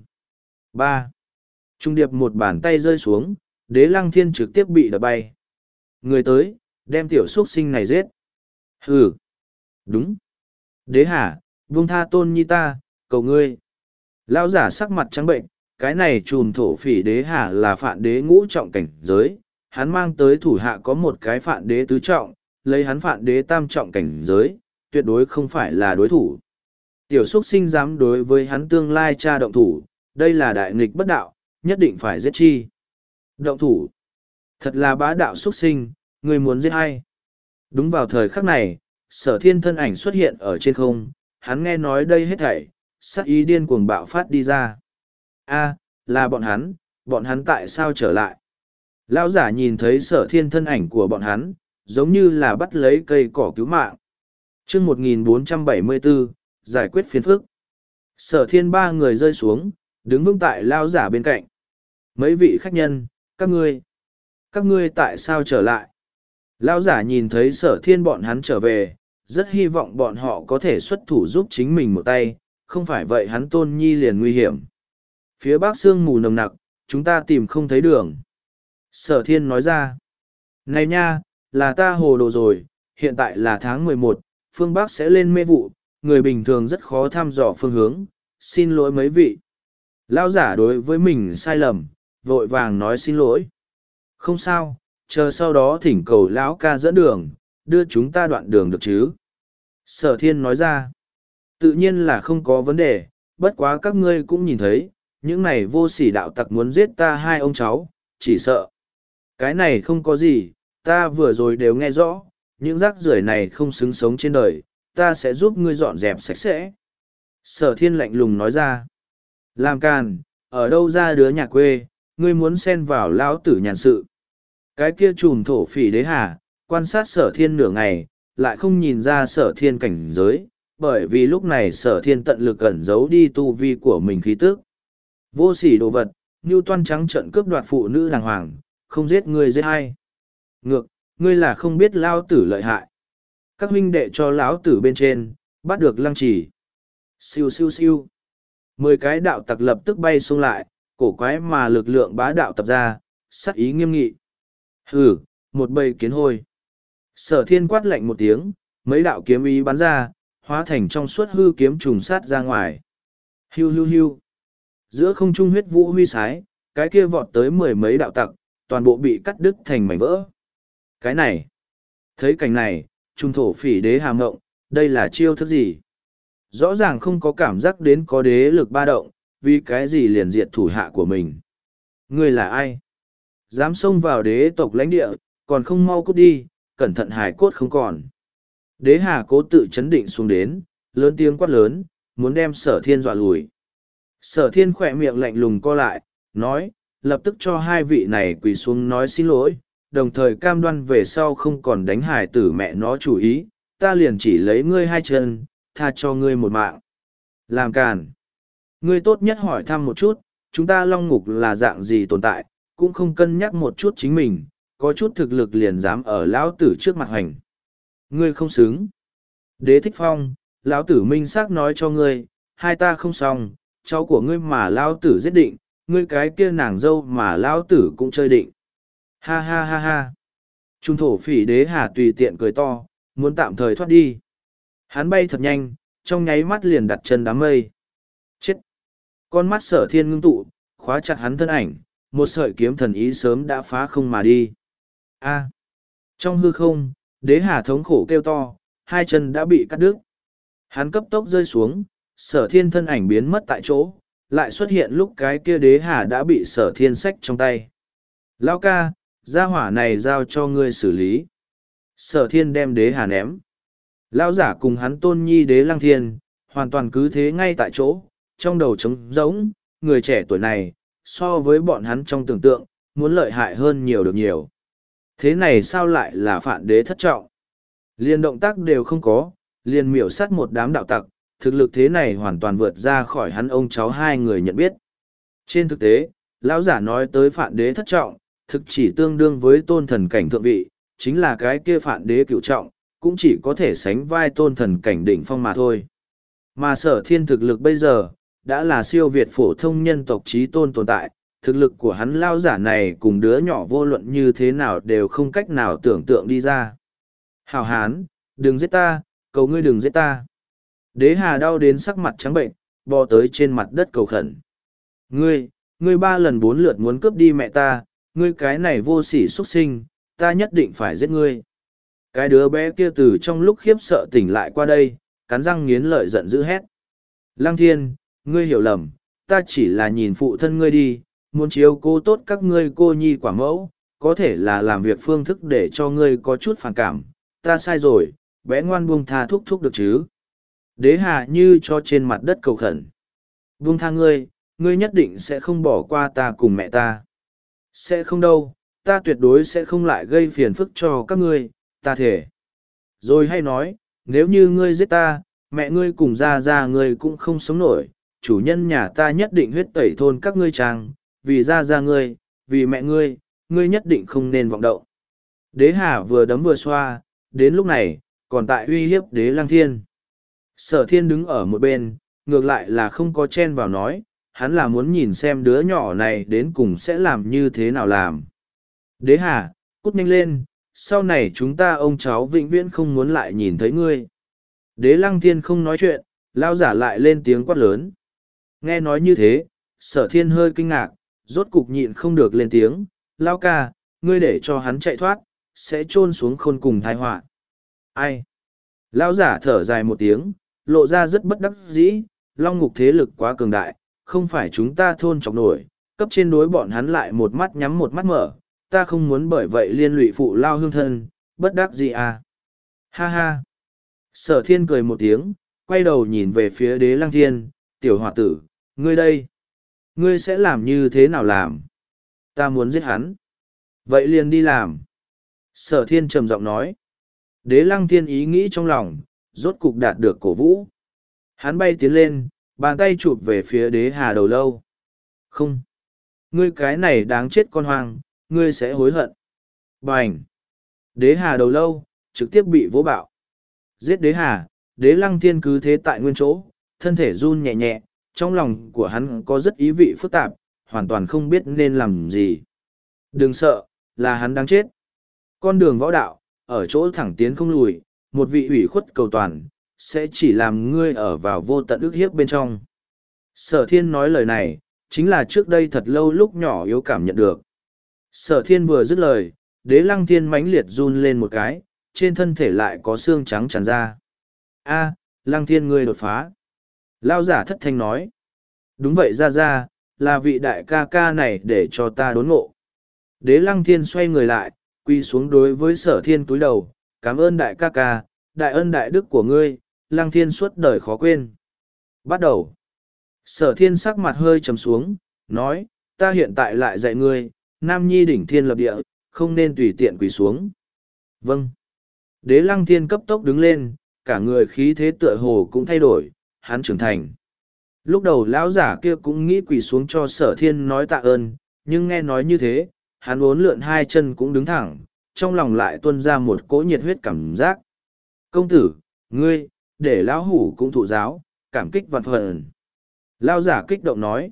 ba. Trung điệp một bàn tay rơi xuống, Đế Lăng Thiên trực tiếp bị đập bay. Người tới, đem tiểu xuất sinh này giết. Hừ! Đúng! Đế Hà, buông tha tôn nhi ta, cầu ngươi. Lão giả sắc mặt trắng bệnh, cái này trùm thổ phỉ Đế Hà là Phạn Đế ngũ trọng cảnh giới, hắn mang tới thủ hạ có một cái Phạn Đế tứ trọng, lấy hắn Phạn Đế tam trọng cảnh giới, tuyệt đối không phải là đối thủ. Tiểu xuất sinh dám đối với hắn tương lai cha động thủ, đây là đại nghịch bất đạo, nhất định phải giết chi. Động thủ. Thật là bá đạo xuất sinh, người muốn giết hay. Đúng vào thời khắc này, Sở Thiên thân ảnh xuất hiện ở trên không, hắn nghe nói đây hết thảy, sát ý điên cuồng bạo phát đi ra. A, là bọn hắn, bọn hắn tại sao trở lại? Lão giả nhìn thấy Sở Thiên thân ảnh của bọn hắn, giống như là bắt lấy cây cỏ cứu mạng. Chương một nghìn bốn trăm bảy mươi bốn, giải quyết phiền phức. Sở Thiên ba người rơi xuống, đứng vững tại lão giả bên cạnh. Mấy vị khách nhân, các ngươi, các ngươi tại sao trở lại? Lão giả nhìn thấy Sở Thiên bọn hắn trở về, rất hy vọng bọn họ có thể xuất thủ giúp chính mình một tay, không phải vậy hắn tôn nhi liền nguy hiểm. Phía bắc sương mù nồng nặc, chúng ta tìm không thấy đường. Sở Thiên nói ra. Này nha, là ta hồ đồ rồi, hiện tại là tháng mười một, phương bắc sẽ lên mê vụ, người bình thường rất khó thăm dò phương hướng, xin lỗi mấy vị. Lão giả đối với mình sai lầm, vội vàng nói xin lỗi. Không sao, chờ sau đó thỉnh cầu lão ca dẫn đường, đưa chúng ta đoạn đường được chứ. Sở Thiên nói ra. Tự nhiên là không có vấn đề, bất quá các ngươi cũng nhìn thấy, những này vô sỉ đạo tặc muốn giết ta hai ông cháu, chỉ sợ. Cái này không có gì, ta vừa rồi đều nghe rõ, những rác rưởi này không xứng sống trên đời, ta sẽ giúp ngươi dọn dẹp sạch sẽ. Sở Thiên lạnh lùng nói ra. Làm càn, ở đâu ra đứa nhà quê, ngươi muốn xen vào lão tử nhàn sự. Cái kia trùm thổ phỉ đế hà, quan sát sở thiên nửa ngày, lại không nhìn ra sở thiên cảnh giới, bởi vì lúc này sở thiên tận lực ẩn giấu đi tu vi của mình khí tức. Vô sỉ đồ vật, như toan trắng trận cướp đoạt phụ nữ đàng hoàng, không giết ngươi giết hay. Ngược, ngươi là không biết lao tử lợi hại. Các huynh đệ cho lão tử bên trên, bắt được lăng trì. Siêu siêu siêu. Mười cái đạo tặc lập tức bay xuống lại, cổ quái mà lực lượng bá đạo tập ra, sắc ý nghiêm nghị. Hừ, một bầy kiến hôi. Sở thiên quát lạnh một tiếng, mấy đạo kiếm ý bắn ra, hóa thành trong suốt hư kiếm trùng sát ra ngoài. Hiu hiu hiu. Giữa không trung huyết vũ huy sái, cái kia vọt tới mười mấy đạo tặc, toàn bộ bị cắt đứt thành mảnh vỡ. Cái này. Thấy cảnh này, trung thổ phỉ đế hàm ngộng, đây là chiêu thức gì? Rõ ràng không có cảm giác đến có đế lực ba động, vì cái gì liền diệt thủ hạ của mình. Ngươi là ai? Dám xông vào đế tộc lãnh địa, còn không mau cút đi, cẩn thận hài cốt không còn. Đế hà cố tự chấn định xuống đến, lớn tiếng quát lớn, muốn đem sở thiên dọa lùi. Sở thiên khỏe miệng lạnh lùng co lại, nói, lập tức cho hai vị này quỳ xuống nói xin lỗi, đồng thời cam đoan về sau không còn đánh hài tử mẹ nó chủ ý, ta liền chỉ lấy ngươi hai chân, tha cho ngươi một mạng. Làm càn. Ngươi tốt nhất hỏi thăm một chút, chúng ta long ngục là dạng gì tồn tại, cũng không cân nhắc một chút chính mình, có chút thực lực liền dám ở lão tử trước mặt hành. Ngươi không xứng. Đế thích phong, lão tử minh xác nói cho ngươi, hai ta không xong, cháu của ngươi mà lão tử giết định, ngươi cái kia nàng dâu mà lão tử cũng chơi định. Ha ha ha ha. Trung thổ phỉ đế hà tùy tiện cười to, muốn tạm thời thoát đi. Hắn bay thật nhanh, trong nháy mắt liền đặt chân đám mây. Chết! Con mắt sở thiên ngưng tụ, khóa chặt hắn thân ảnh, một sợi kiếm thần ý sớm đã phá không mà đi. A! Trong hư không, đế hà thống khổ kêu to, hai chân đã bị cắt đứt. Hắn cấp tốc rơi xuống, sở thiên thân ảnh biến mất tại chỗ, lại xuất hiện lúc cái kia đế hà đã bị sở thiên xách trong tay. Lao ca, gia hỏa này giao cho ngươi xử lý. Sở thiên đem đế hà ném. Lão giả cùng hắn tôn nhi đế lăng thiên, hoàn toàn cứ thế ngay tại chỗ, trong đầu trống rỗng, người trẻ tuổi này, so với bọn hắn trong tưởng tượng, muốn lợi hại hơn nhiều được nhiều. Thế này sao lại là phản đế thất trọng? Liên động tác đều không có, liền miểu sát một đám đạo tặc, thực lực thế này hoàn toàn vượt ra khỏi hắn ông cháu hai người nhận biết. Trên thực tế, lão giả nói tới phản đế thất trọng, thực chỉ tương đương với tôn thần cảnh thượng vị, chính là cái kia phản đế cửu trọng, cũng chỉ có thể sánh vai tôn thần cảnh đỉnh phong mà thôi. Mà sở thiên thực lực bây giờ, đã là siêu việt phổ thông nhân tộc trí tôn tồn tại, thực lực của hắn lao giả này cùng đứa nhỏ vô luận như thế nào đều không cách nào tưởng tượng đi ra. Hảo hán, đừng giết ta, cầu ngươi đừng giết ta. Đế hà đau đến sắc mặt trắng bệnh, bò tới trên mặt đất cầu khẩn. Ngươi, ngươi ba lần bốn lượt muốn cướp đi mẹ ta, ngươi cái này vô sỉ xuất sinh, ta nhất định phải giết ngươi. Cái đứa bé kia từ trong lúc khiếp sợ tỉnh lại qua đây, cắn răng nghiến lợi giận dữ hét. Lăng thiên, ngươi hiểu lầm, ta chỉ là nhìn phụ thân ngươi đi, muốn chiếu cố tốt các ngươi cô nhi quả mẫu, có thể là làm việc phương thức để cho ngươi có chút phản cảm, ta sai rồi, bé ngoan buông tha thúc thúc được chứ. Đế hà như cho trên mặt đất cầu khẩn. Buông tha ngươi, ngươi nhất định sẽ không bỏ qua ta cùng mẹ ta. Sẽ không đâu, ta tuyệt đối sẽ không lại gây phiền phức cho các ngươi, ta thể. Rồi hay nói, nếu như ngươi giết ta, mẹ ngươi cùng ra ra ngươi cũng không sống nổi, chủ nhân nhà ta nhất định huyết tẩy thôn các ngươi trang, vì ra ra ngươi, vì mẹ ngươi, ngươi nhất định không nên vọng động. Đế hà vừa đấm vừa xoa, đến lúc này, còn tại uy hiếp đế lăng thiên. Sở thiên đứng ở một bên, ngược lại là không có chen vào nói, hắn là muốn nhìn xem đứa nhỏ này đến cùng sẽ làm như thế nào làm. Đế hà, cút nhanh lên, sau này chúng ta ông cháu vĩnh viễn không muốn lại nhìn thấy ngươi. Đế lăng thiên không nói chuyện, lao giả lại lên tiếng quát lớn. Nghe nói như thế, sở thiên hơi kinh ngạc, rốt cục nhịn không được lên tiếng, lao ca, ngươi để cho hắn chạy thoát, sẽ chôn xuống khôn cùng tai họa. Ai? Lao giả thở dài một tiếng, lộ ra rất bất đắc dĩ, long ngục thế lực quá cường đại, không phải chúng ta thôn chọc nổi, cấp trên đối bọn hắn lại một mắt nhắm một mắt mở, ta không muốn bởi vậy liên lụy phụ lao hương thân, bất đắc dĩ à. Ha ha. Sở thiên cười một tiếng, quay đầu nhìn về phía đế lăng thiên, tiểu hòa tử, ngươi đây. Ngươi sẽ làm như thế nào làm? Ta muốn giết hắn. Vậy liền đi làm. Sở thiên trầm giọng nói. Đế lăng thiên ý nghĩ trong lòng, rốt cục đạt được cổ vũ. Hắn bay tiến lên, bàn tay chụp về phía đế hà đầu lâu. Không. Ngươi cái này đáng chết con hoang, ngươi sẽ hối hận. Bành. Đế hà đầu lâu, trực tiếp bị vỗ bạo. Giết đế hà, đế lăng thiên cứ thế tại nguyên chỗ, thân thể run nhẹ nhẹ, trong lòng của hắn có rất ý vị phức tạp, hoàn toàn không biết nên làm gì. Đừng sợ, là hắn đáng chết. Con đường võ đạo, ở chỗ thẳng tiến không lùi, một vị ủy khuất cầu toàn, sẽ chỉ làm ngươi ở vào vô tận ức hiếp bên trong. Sở thiên nói lời này, chính là trước đây thật lâu lúc nhỏ yếu cảm nhận được. Sở thiên vừa dứt lời, đế lăng thiên mãnh liệt run lên một cái, trên thân thể lại có xương trắng tràn ra. A, lăng thiên ngươi đột phá. Lao giả thất thanh nói. Đúng vậy ra ra, là vị đại ca ca này để cho ta đốn ngộ. Đế lăng thiên xoay người lại, quy xuống đối với sở thiên túi đầu, cảm ơn đại ca ca, đại ân đại đức của ngươi, lăng thiên suốt đời khó quên. Bắt đầu. Sở thiên sắc mặt hơi trầm xuống, nói, ta hiện tại lại dạy ngươi, nam nhi đỉnh thiên lập địa, không nên tùy tiện quỳ xuống. Vâng. Đế lăng thiên cấp tốc đứng lên, cả người khí thế tựa hồ cũng thay đổi, hắn trưởng thành. Lúc đầu lão giả kia cũng nghĩ quỳ xuống cho sở thiên nói tạ ơn, nhưng nghe nói như thế, hắn uốn lượn hai chân cũng đứng thẳng, trong lòng lại tuôn ra một cỗ nhiệt huyết cảm giác. Công tử, ngươi, để lão hủ cũng thụ giáo, cảm kích vạn phần. Lão giả kích động nói.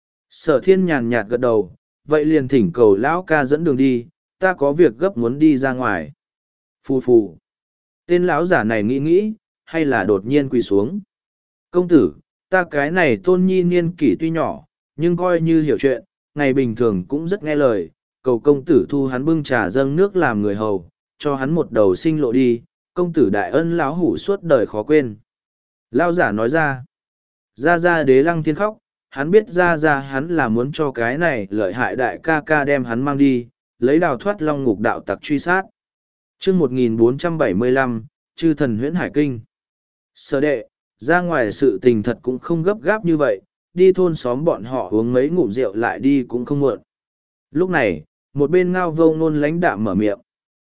Sở thiên nhàn nhạt gật đầu, vậy liền thỉnh cầu lão ca dẫn đường đi, ta có việc gấp muốn đi ra ngoài. Phù phù. Tên lão giả này nghĩ nghĩ, hay là đột nhiên quỳ xuống. Công tử, ta cái này tôn nhi niên kỷ tuy nhỏ, nhưng coi như hiểu chuyện, ngày bình thường cũng rất nghe lời, cầu công tử thu hắn bưng trà dâng nước làm người hầu, cho hắn một đầu sinh lộ đi, công tử đại ân lão hủ suốt đời khó quên. Lão giả nói ra, ra ra đế lăng thiên khóc, hắn biết ra ra hắn là muốn cho cái này lợi hại đại ca ca đem hắn mang đi, lấy đào thoát long ngục đạo tặc truy sát. chương một nghìn bốn trăm bảy mươi lăm, chư thần huyễn hải kinh. Sở đệ, ra ngoài sự tình thật cũng không gấp gáp như vậy, đi thôn xóm bọn họ uống mấy ngụm rượu lại đi cũng không muộn. Lúc này, một bên ngao vô ngôn lãnh đạm mở miệng.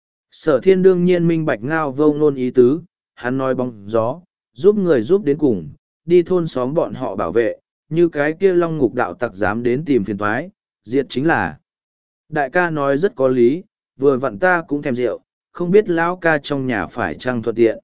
Sở thiên đương nhiên minh bạch ngao vô ngôn ý tứ, hắn nói bóng gió, giúp người giúp đến cùng, đi thôn xóm bọn họ bảo vệ, như cái kia long ngục đạo tặc dám đến tìm phiền toái, diệt chính là. Đại ca nói rất có lý, vừa vặn ta cũng thèm rượu, không biết lão ca trong nhà phải chăng thuận tiện.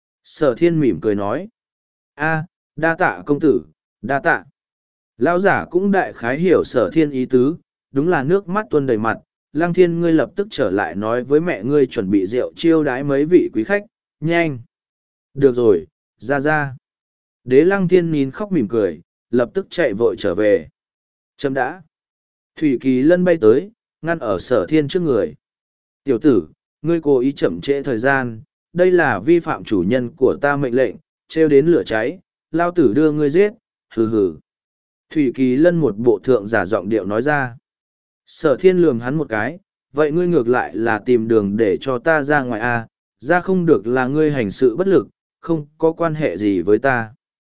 Sở thiên mỉm cười nói. A, đa tạ công tử, đa tạ. Lão giả cũng đại khái hiểu sở thiên ý tứ, đúng là nước mắt tuôn đầy mặt. Lăng thiên ngươi lập tức trở lại nói với mẹ ngươi chuẩn bị rượu chiêu đái mấy vị quý khách, nhanh. Được rồi, ra ra. Đế lăng thiên nín khóc mỉm cười, lập tức chạy vội trở về. Chấm đã. Thủy Kỳ Lân bay tới, ngăn ở sở thiên trước người. Tiểu tử, ngươi cố ý chậm trễ thời gian, đây là vi phạm chủ nhân của ta mệnh lệnh, trêu đến lửa cháy, lao tử đưa ngươi giết, hừ hừ. Thủy Kỳ Lân một bộ thượng giả giọng điệu nói ra. Sở thiên lườm hắn một cái, vậy ngươi ngược lại là tìm đường để cho ta ra ngoài a, à, ra không được là ngươi hành sự bất lực, không có quan hệ gì với ta.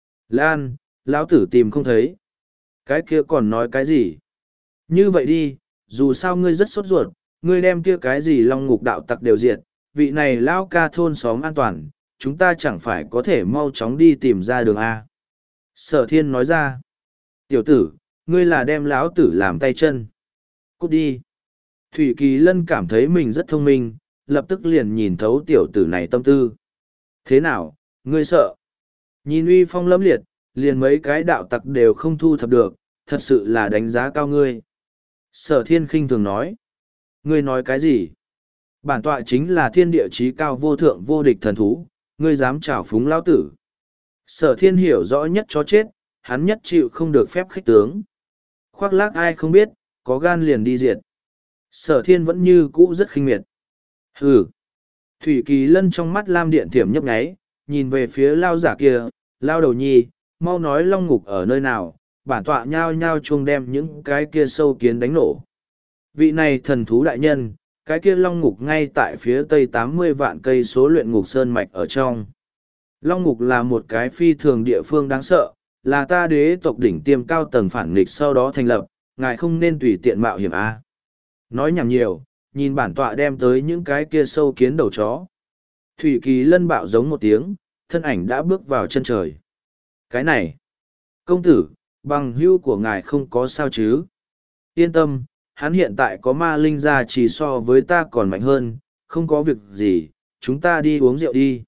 Lan, lão tử tìm không thấy. Cái kia còn nói cái gì? Như vậy đi, dù sao ngươi rất sốt ruột, ngươi đem kia cái gì long ngục đạo tặc đều diệt, vị này lão ca thôn xóm an toàn, chúng ta chẳng phải có thể mau chóng đi tìm ra đường A. Sở thiên nói ra. Tiểu tử, ngươi là đem lão tử làm tay chân. Cút đi. Thủy Kỳ Lân cảm thấy mình rất thông minh, lập tức liền nhìn thấu tiểu tử này tâm tư. Thế nào, ngươi sợ? Nhìn uy phong lẫm liệt, liền mấy cái đạo tặc đều không thu thập được, thật sự là đánh giá cao ngươi. Sở thiên khinh thường nói. Ngươi nói cái gì? Bản tọa chính là thiên địa chí cao vô thượng vô địch thần thú, ngươi dám trào phúng lão tử. Sở thiên hiểu rõ nhất chó chết, hắn nhất chịu không được phép khích tướng. Khoác lác ai không biết, có gan liền đi diệt. Sở thiên vẫn như cũ rất khinh miệt. Hừ. Thủy Kỳ Lân trong mắt lam điện thiểm nhấp nháy, nhìn về phía lao giả kia, lao đầu nhi, mau nói long ngục ở nơi nào, bản tọa nhao nhao chuông đem những cái kia sâu kiến đánh nổ. Vị này thần thú đại nhân, cái kia long ngục ngay tại phía tây tám mươi vạn cây số luyện ngục sơn mạch ở trong. Long ngục là một cái phi thường địa phương đáng sợ, là ta đế tộc đỉnh tiêm cao tầng phản nghịch sau đó thành lập, ngài không nên tùy tiện mạo hiểm a. Nói nhảm nhiều, nhìn bản tọa đem tới những cái kia sâu kiến đầu chó. Thủy Kỳ Lân bạo giống một tiếng, thân ảnh đã bước vào chân trời. Cái này, công tử, bằng hữu của ngài không có sao chứ? Yên tâm, hắn hiện tại có ma linh gia chỉ so với ta còn mạnh hơn, không có việc gì, chúng ta đi uống rượu đi.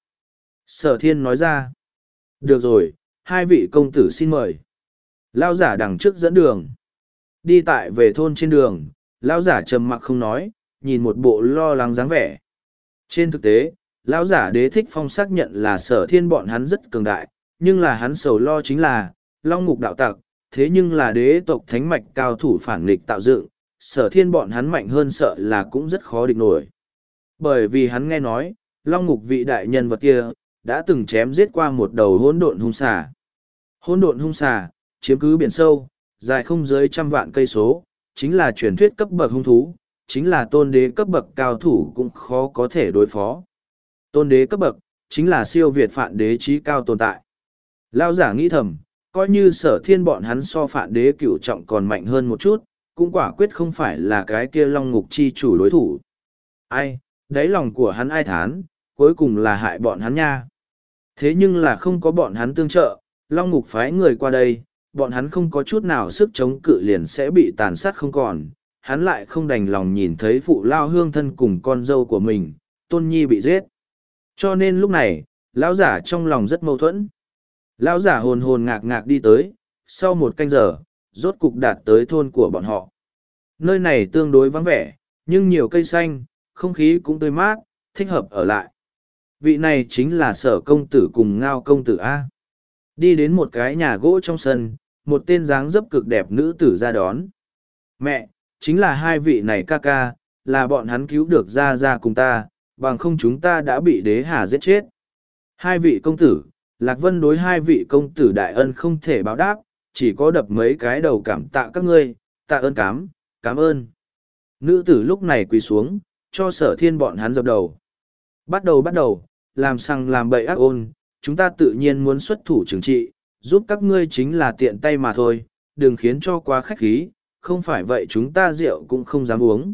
Sở thiên nói ra. Được rồi, hai vị công tử xin mời. Lao giả đằng trước dẫn đường. Đi tại về thôn trên đường, lão giả trầm mặc không nói, nhìn một bộ lo lắng dáng vẻ. Trên thực tế, lão giả Đế Thích Phong xác nhận là sở thiên bọn hắn rất cường đại, nhưng là hắn sầu lo chính là, long ngục đạo tặc, thế nhưng là đế tộc thánh mạch cao thủ phản nghịch tạo dựng, sở thiên bọn hắn mạnh hơn sợ là cũng rất khó địch nổi. Bởi vì hắn nghe nói, long ngục vị đại nhân vật kia, đã từng chém giết qua một đầu hỗn độn hung xà. Hỗn độn hung xà, chiếm cứ biển sâu, dài không dưới trăm vạn cây số, chính là truyền thuyết cấp bậc hung thú, chính là tôn đế cấp bậc cao thủ cũng khó có thể đối phó. Tôn đế cấp bậc, chính là siêu việt phạn đế trí cao tồn tại. Lao giả nghĩ thầm, coi như sở thiên bọn hắn so phạn đế cửu trọng còn mạnh hơn một chút, cũng quả quyết không phải là cái kia long ngục chi chủ đối thủ. Ai, đáy lòng của hắn ai thán, cuối cùng là hại bọn hắn nha. Thế nhưng là không có bọn hắn tương trợ, long ngục phái người qua đây, bọn hắn không có chút nào sức chống cự liền sẽ bị tàn sát không còn. Hắn lại không đành lòng nhìn thấy phụ lao hương thân cùng con dâu của mình, tôn nhi bị giết. Cho nên lúc này, lão giả trong lòng rất mâu thuẫn. Lão giả hồn hồn ngạc ngạc đi tới, sau một canh giờ, rốt cục đạt tới thôn của bọn họ. Nơi này tương đối vắng vẻ, nhưng nhiều cây xanh, không khí cũng tươi mát, thích hợp ở lại. Vị này chính là sở công tử cùng ngao công tử A. Đi đến một cái nhà gỗ trong sân, một tên dáng dấp cực đẹp nữ tử ra đón. Mẹ, chính là hai vị này ca ca, là bọn hắn cứu được ra ra cùng ta, bằng không chúng ta đã bị đế hà giết chết. Hai vị công tử, Lạc Vân đối hai vị công tử đại ân không thể báo đáp, chỉ có đập mấy cái đầu cảm tạ các ngươi, tạ ơn cám, cảm ơn. Nữ tử lúc này quỳ xuống, cho sở thiên bọn hắn dập đầu. Bắt đầu bắt đầu, làm sằng làm bậy ác ôn, chúng ta tự nhiên muốn xuất thủ trừng trị, giúp các ngươi chính là tiện tay mà thôi, đừng khiến cho quá khách khí, không phải vậy chúng ta rượu cũng không dám uống.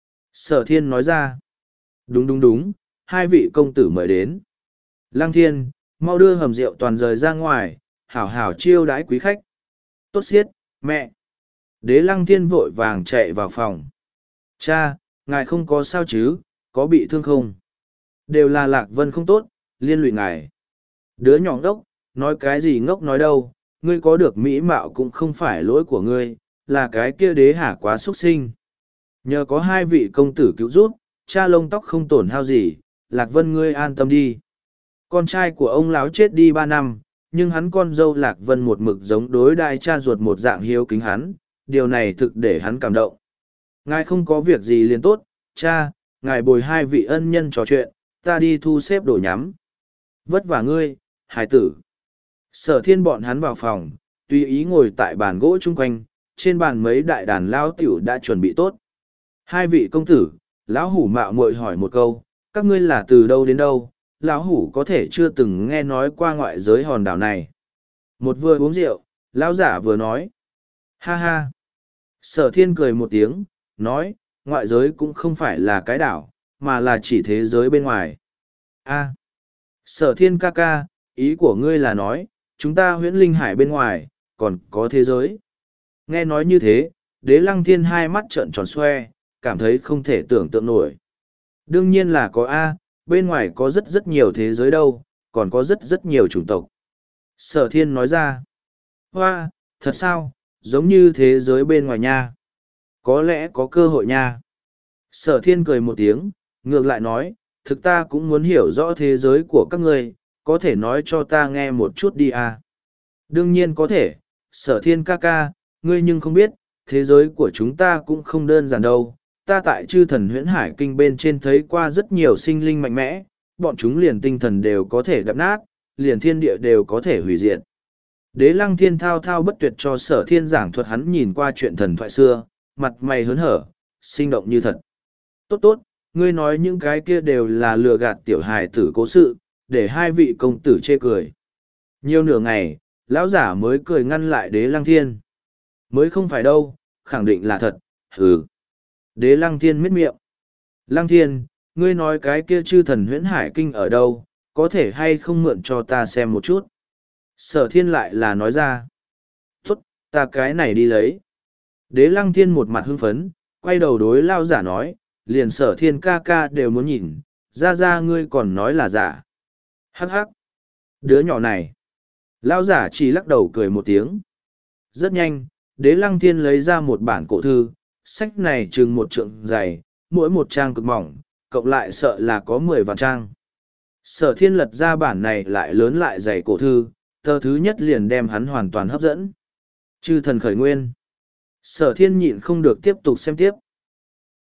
Sở thiên nói ra. Đúng đúng đúng, hai vị công tử mời đến. Lăng thiên, mau đưa hầm rượu toàn rời ra ngoài, hảo hảo chiêu đãi quý khách. Tốt xiết, mẹ. Đế lăng thiên vội vàng chạy vào phòng. Cha, ngài không có sao chứ, có bị thương không? Đều là Lạc Vân không tốt, liên lụy ngài. Đứa nhỏ ngốc, nói cái gì ngốc nói đâu, ngươi có được mỹ mạo cũng không phải lỗi của ngươi, là cái kia đế hả quá xuất sinh. Nhờ có hai vị công tử cứu giúp, cha lông tóc không tổn hao gì, Lạc Vân ngươi an tâm đi. Con trai của ông lão chết đi ba năm, nhưng hắn con dâu Lạc Vân một mực giống đối đai cha ruột một dạng hiếu kính hắn, điều này thực để hắn cảm động. Ngài không có việc gì liền tốt, cha, ngài bồi hai vị ân nhân trò chuyện, ta đi thu xếp đồ nhắm. Vất vả ngươi, hải tử. Sở thiên bọn hắn vào phòng, tùy ý ngồi tại bàn gỗ chung quanh, trên bàn mấy đại đàn lao tiểu đã chuẩn bị tốt. Hai vị công tử, lão hủ mạo muội hỏi một câu, các ngươi là từ đâu đến đâu, lão hủ có thể chưa từng nghe nói qua ngoại giới hòn đảo này. Một vừa uống rượu, lão giả vừa nói. Ha ha. Sở thiên cười một tiếng, nói, ngoại giới cũng không phải là cái đảo, mà là chỉ thế giới bên ngoài. A. Sở thiên ca ca, ý của ngươi là nói, chúng ta huyễn linh hải bên ngoài, còn có thế giới. Nghe nói như thế, đế lăng thiên hai mắt trợn tròn xoe, cảm thấy không thể tưởng tượng nổi. Đương nhiên là có A, bên ngoài có rất rất nhiều thế giới đâu, còn có rất rất nhiều chủng tộc. Sở thiên nói ra. Hoa, thật sao, giống như thế giới bên ngoài nha. Có lẽ có cơ hội nha. Sở thiên cười một tiếng, ngược lại nói, thực ta cũng muốn hiểu rõ thế giới của các ngươi, có thể nói cho ta nghe một chút đi à. Đương nhiên có thể, sở thiên ca ca, ngươi nhưng không biết, thế giới của chúng ta cũng không đơn giản đâu. Ta tại chư thần huyễn hải kinh bên trên thấy qua rất nhiều sinh linh mạnh mẽ, bọn chúng liền tinh thần đều có thể đập nát, liền thiên địa đều có thể hủy diệt. Đế lăng thiên thao thao bất tuyệt cho sở thiên giảng thuật hắn nhìn qua chuyện thần thoại xưa, mặt mày hớn hở, sinh động như thật. Tốt tốt, ngươi nói những cái kia đều là lừa gạt tiểu hài tử cố sự, để hai vị công tử chê cười. Nhiều nửa ngày, lão giả mới cười ngăn lại đế lăng thiên. Mới không phải đâu, khẳng định là thật, hừ. Đế Lăng Thiên miết miệng. Lăng Thiên, ngươi nói cái kia chư thần huyễn hải kinh ở đâu, có thể hay không mượn cho ta xem một chút. Sở thiên lại là nói ra. Tốt, ta cái này đi lấy. Đế Lăng Thiên một mặt hưng phấn, quay đầu đối lao giả nói, liền sở thiên ca ca đều muốn nhìn, ra ra ngươi còn nói là giả. Hắc hắc. Đứa nhỏ này. Lao giả chỉ lắc đầu cười một tiếng. Rất nhanh, Đế Lăng Thiên lấy ra một bản cổ thư, sách này chừng một trượng dày, mỗi một trang cực mỏng, cộng lại sợ là có mười vạn trang. Sở thiên lật ra bản này lại lớn lại dày cổ thư, tờ thứ nhất liền đem hắn hoàn toàn hấp dẫn. Chư thần khởi nguyên. Sở thiên nhịn không được tiếp tục xem tiếp.